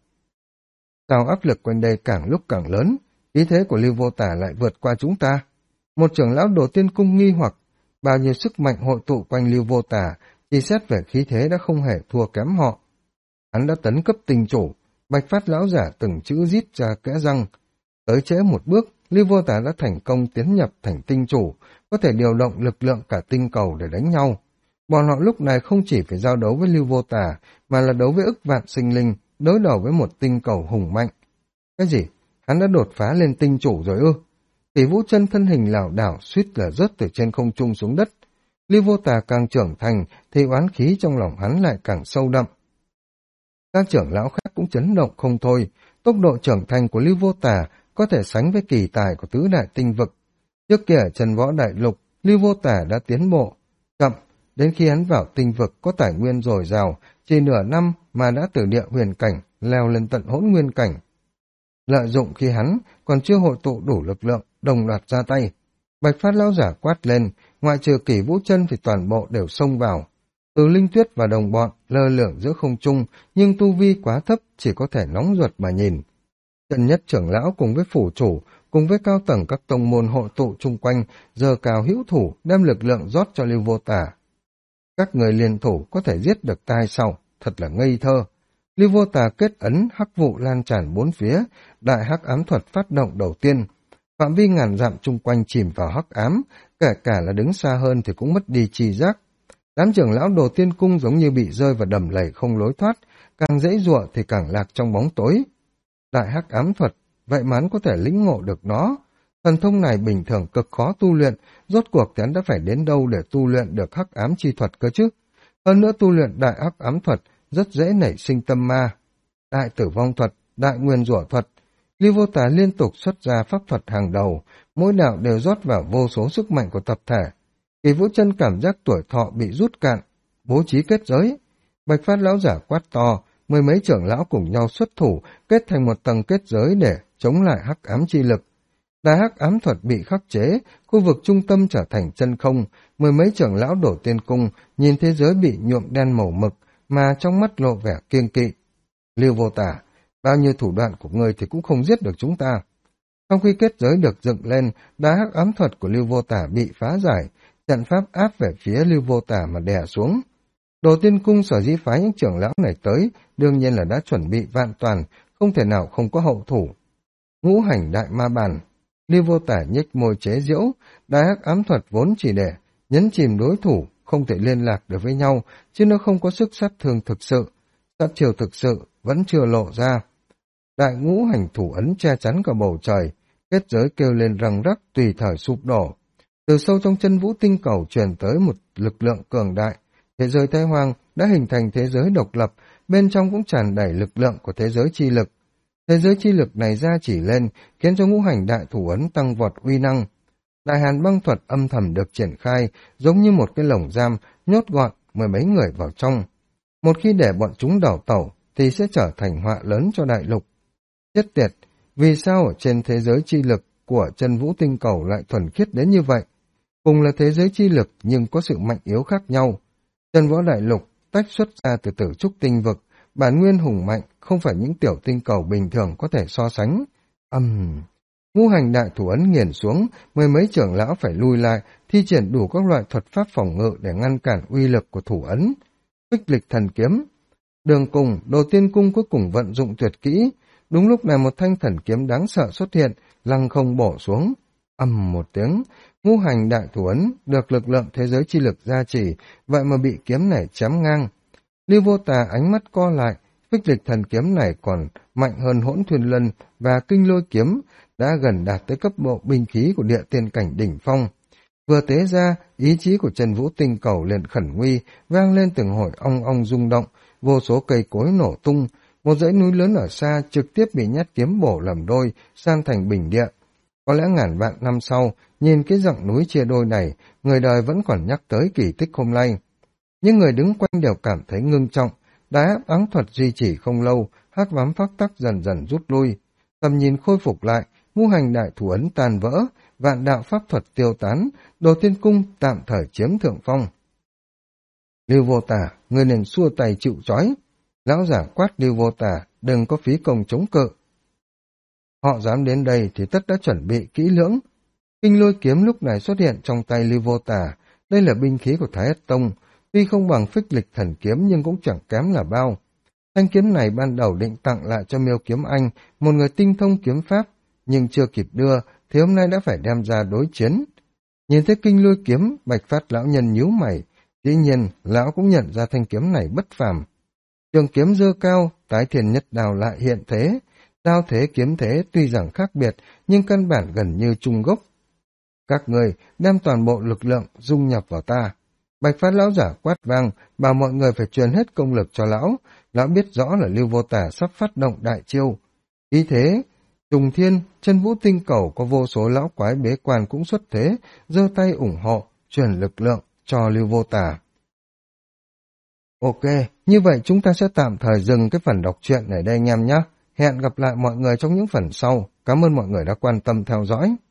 Sao áp lực quanh đây càng lúc càng lớn, khí thế của Lưu Vô Tả lại vượt qua chúng ta. Một trưởng lão Đồ Tiên Cung nghi hoặc, bao nhiêu sức mạnh hội tụ quanh Lưu Vô Tả, chỉ xét về khí thế đã không hề thua kém họ. Hắn đã tấn cấp tinh chủ, Bạch Phát lão giả từng chữ rít ra kẽ răng. Tới trễ một bước, Lưu Vô Tả đã thành công tiến nhập thành tinh chủ, có thể điều động lực lượng cả tinh cầu để đánh nhau. Bọn họ lúc này không chỉ phải giao đấu với Lưu Vô Tả, mà là đấu với ức vạn sinh linh, đối đầu với một tinh cầu hùng mạnh. Cái gì? Hắn đã đột phá lên tinh chủ rồi ư? Kỳ Vũ Chân thân hình lảo đảo suýt là rớt từ trên không trung xuống đất. Lưu Vô Tả càng trưởng thành thì oán khí trong lòng hắn lại càng sâu đậm. Các trưởng lão khác cũng chấn động không thôi, tốc độ trưởng thành của Lưu Vô Tả có thể sánh với kỳ tài của tứ đại tinh vực. Trước kia ở Chân Võ Đại Lục, Lưu Vô Tả đã tiến bộ chậm, đến khi hắn vào tinh vực có tài nguyên dồi dào, chỉ nửa năm mà đã từ địa huyền cảnh leo lên tận hỗn nguyên cảnh. Lợi dụng khi hắn còn chưa hội tụ đủ lực lượng, đồng loạt ra tay. Bạch Phát lão giả quát lên, ngoại trừ Kỳ Vũ Chân thì toàn bộ đều xông vào. Từ Linh Tuyết và đồng bọn lơ lửng giữa không trung, nhưng tu vi quá thấp, chỉ có thể nóng ruột mà nhìn. Chân Nhất trưởng lão cùng với phủ chủ, cùng với cao tầng các tông môn hội tụ chung quanh, giơ cao hữu thủ, đem lực lượng rót cho Lưu Vô Tả. Các người liên thủ có thể giết được ta hay sao? Thật là ngây thơ. Lưu Vô Tả kết ấn, hắc vụ lan tràn bốn phía, đại hắc ám thuật phát động đầu tiên. Phạm vi ngàn dặm chung quanh chìm vào hắc ám, kể cả là đứng xa hơn thì cũng mất đi tri giác. Đám trưởng lão Đồ Tiên Cung giống như bị rơi vào đầm lầy không lối thoát, càng dễ dụa thì càng lạc trong bóng tối. Đại hắc ám thuật, vậy mà hắn có thể lĩnh ngộ được nó. Thần thông này bình thường cực khó tu luyện, rốt cuộc thì hắn đã phải đến đâu để tu luyện được hắc ám chi thuật cơ chứ. Hơn nữa tu luyện đại hắc ám thuật rất dễ nảy sinh tâm ma. Đại tử vong thuật, đại nguyên rủa thuật. Lưu Vô Tả liên tục xuất ra pháp thuật hàng đầu, mỗi đạo đều rót vào vô số sức mạnh của tập thể. Kỳ Vũ Chân cảm giác tuổi thọ bị rút cạn, bố trí kết giới. Bạch Phát lão giả quát to, mười mấy trưởng lão cùng nhau xuất thủ, kết thành một tầng kết giới để chống lại hắc ám chi lực. Đại hắc ám thuật bị khắc chế, khu vực trung tâm trở thành chân không, mười mấy trưởng lão Đổ Tiên Cung nhìn thế giới bị nhuộm đen màu mực, mà trong mắt lộ vẻ kiêng kỵ. Lưu Vô Tả, bao nhiêu thủ đoạn của ngươi thì cũng không giết được chúng ta. Trong khi kết giới được dựng lên, đại hắc ám thuật của Lưu Vô Tả bị phá giải, trận pháp áp về phía Lưu Vô Tả mà đè xuống. Đồ Tiên Cung sở dĩ phái những trưởng lão này tới, đương nhiên là đã chuẩn bị vạn toàn, không thể nào không có hậu thủ. Ngũ hành đại ma bàn, Lưu Vô Tả nhếch môi chế giễu, đại hắc ám thuật vốn chỉ để nhấn chìm đối thủ, không thể liên lạc được với nhau, chứ nó không có sức sát thương thực sự. Sát chiều thực sự vẫn chưa lộ ra. Đại ngũ hành thủ ấn che chắn cả bầu trời, kết giới kêu lên răng rắc tùy thời sụp đổ. Từ sâu trong chân vũ tinh cầu truyền tới một lực lượng cường đại. Thế giới Thái Hoang đã hình thành thế giới độc lập, bên trong cũng tràn đầy lực lượng của thế giới chi lực. Thế giới chi lực này gia chỉ lên, khiến cho ngũ hành đại thủ ấn tăng vọt uy năng. Đại hàn băng thuật âm thầm được triển khai, giống như một cái lồng giam, nhốt gọn mười mấy người vào trong. Một khi để bọn chúng đảo tẩu, thì sẽ trở thành họa lớn cho đại lục. Chết tiệt, vì sao ở trên thế giới chi lực của chân vũ tinh cầu lại thuần khiết đến như vậy? Cùng là thế giới chi lực nhưng có sự mạnh yếu khác nhau. Chân võ đại lục tách xuất ra từ tử trúc tinh vực, bản nguyên hùng mạnh, không phải những tiểu tinh cầu bình thường có thể so sánh. Ngũ hành đại thủ ấn nghiền xuống, mười mấy trưởng lão phải lui lại, thi triển đủ các loại thuật pháp phòng ngự để ngăn cản uy lực của thủ ấn. Phích lịch thần kiếm. Đường cùng, Đồ Tiên Cung cuối cùng vận dụng tuyệt kỹ. Đúng lúc này một thanh thần kiếm đáng sợ xuất hiện, lăng không bổ xuống. Một tiếng, ngũ hành đại thủ ấn được lực lượng thế giới chi lực gia trì, vậy mà bị kiếm này chém ngang. Lưu Vô Tà ánh mắt co lại, phích lịch thần kiếm này còn mạnh hơn Hỗn Thuyền Lân và Kinh Lôi kiếm, đã gần đạt tới cấp bộ binh khí của địa tiên cảnh đỉnh phong. Vừa tế ra, ý chí của Trần Vũ Tinh cầu liền khẩn nguy, vang lên từng hồi ong ong rung động, vô số cây cối nổ tung, một dãy núi lớn ở xa trực tiếp bị nhát kiếm bổ làm đôi, san thành bình địa. Có lẽ ngàn vạn năm sau, nhìn cái dặng núi chia đôi này, người đời vẫn còn nhắc tới kỳ tích hôm nay. Nhưng người đứng quanh đều cảm thấy ngưng trọng, đá áng thuật duy trì không lâu, hắc ám phác tắc dần dần rút lui. Tầm nhìn khôi phục lại, ngũ hành đại thủ ấn tan vỡ, vạn đạo pháp thuật tiêu tán, Đồ Tiên Cung tạm thời chiếm thượng phong. Lưu Vô Tà, người nên xua tay chịu trói. Lão giả quát Lưu Vô Tà, đừng có phí công chống cự. Họ dám đến đây thì tất đã chuẩn bị kỹ lưỡng. Kinh Lôi kiếm lúc này xuất hiện trong tay Lưu Vô Tà, đây là binh khí của Thái Ất Tông, tuy không bằng phích lịch thần kiếm nhưng cũng chẳng kém là bao. Thanh kiếm này ban đầu định tặng lại cho Miêu Kiếm Anh, một người tinh thông kiếm pháp, nhưng chưa kịp đưa thì hôm nay đã phải đem ra đối chiến. Nhìn thấy Kinh Lôi kiếm, Bạch Phát lão nhân nhíu mày, dĩ nhiên lão cũng nhận ra thanh kiếm này bất phàm. Trường kiếm giơ cao, Tái Thiên Nhất Đao lại hiện thế, đao thế kiếm thế tuy rằng khác biệt nhưng căn bản gần như chung gốc. Các người đem toàn bộ lực lượng dung nhập vào ta. Bạch Phát lão giả quát vang, bảo mọi người phải truyền hết công lực cho lão. Lão biết rõ là Lưu Vô Tà sắp phát động đại chiêu. Ý thế, trùng thiên, chân vũ tinh cầu có vô số lão quái bế quan cũng xuất thế, giơ tay ủng hộ, truyền lực lượng cho Lưu Vô Tà. Ok, như vậy chúng ta sẽ tạm thời dừng cái phần đọc truyện ở đây anh em nhé. Hẹn gặp lại mọi người trong những phần sau. Cảm ơn mọi người đã quan tâm theo dõi.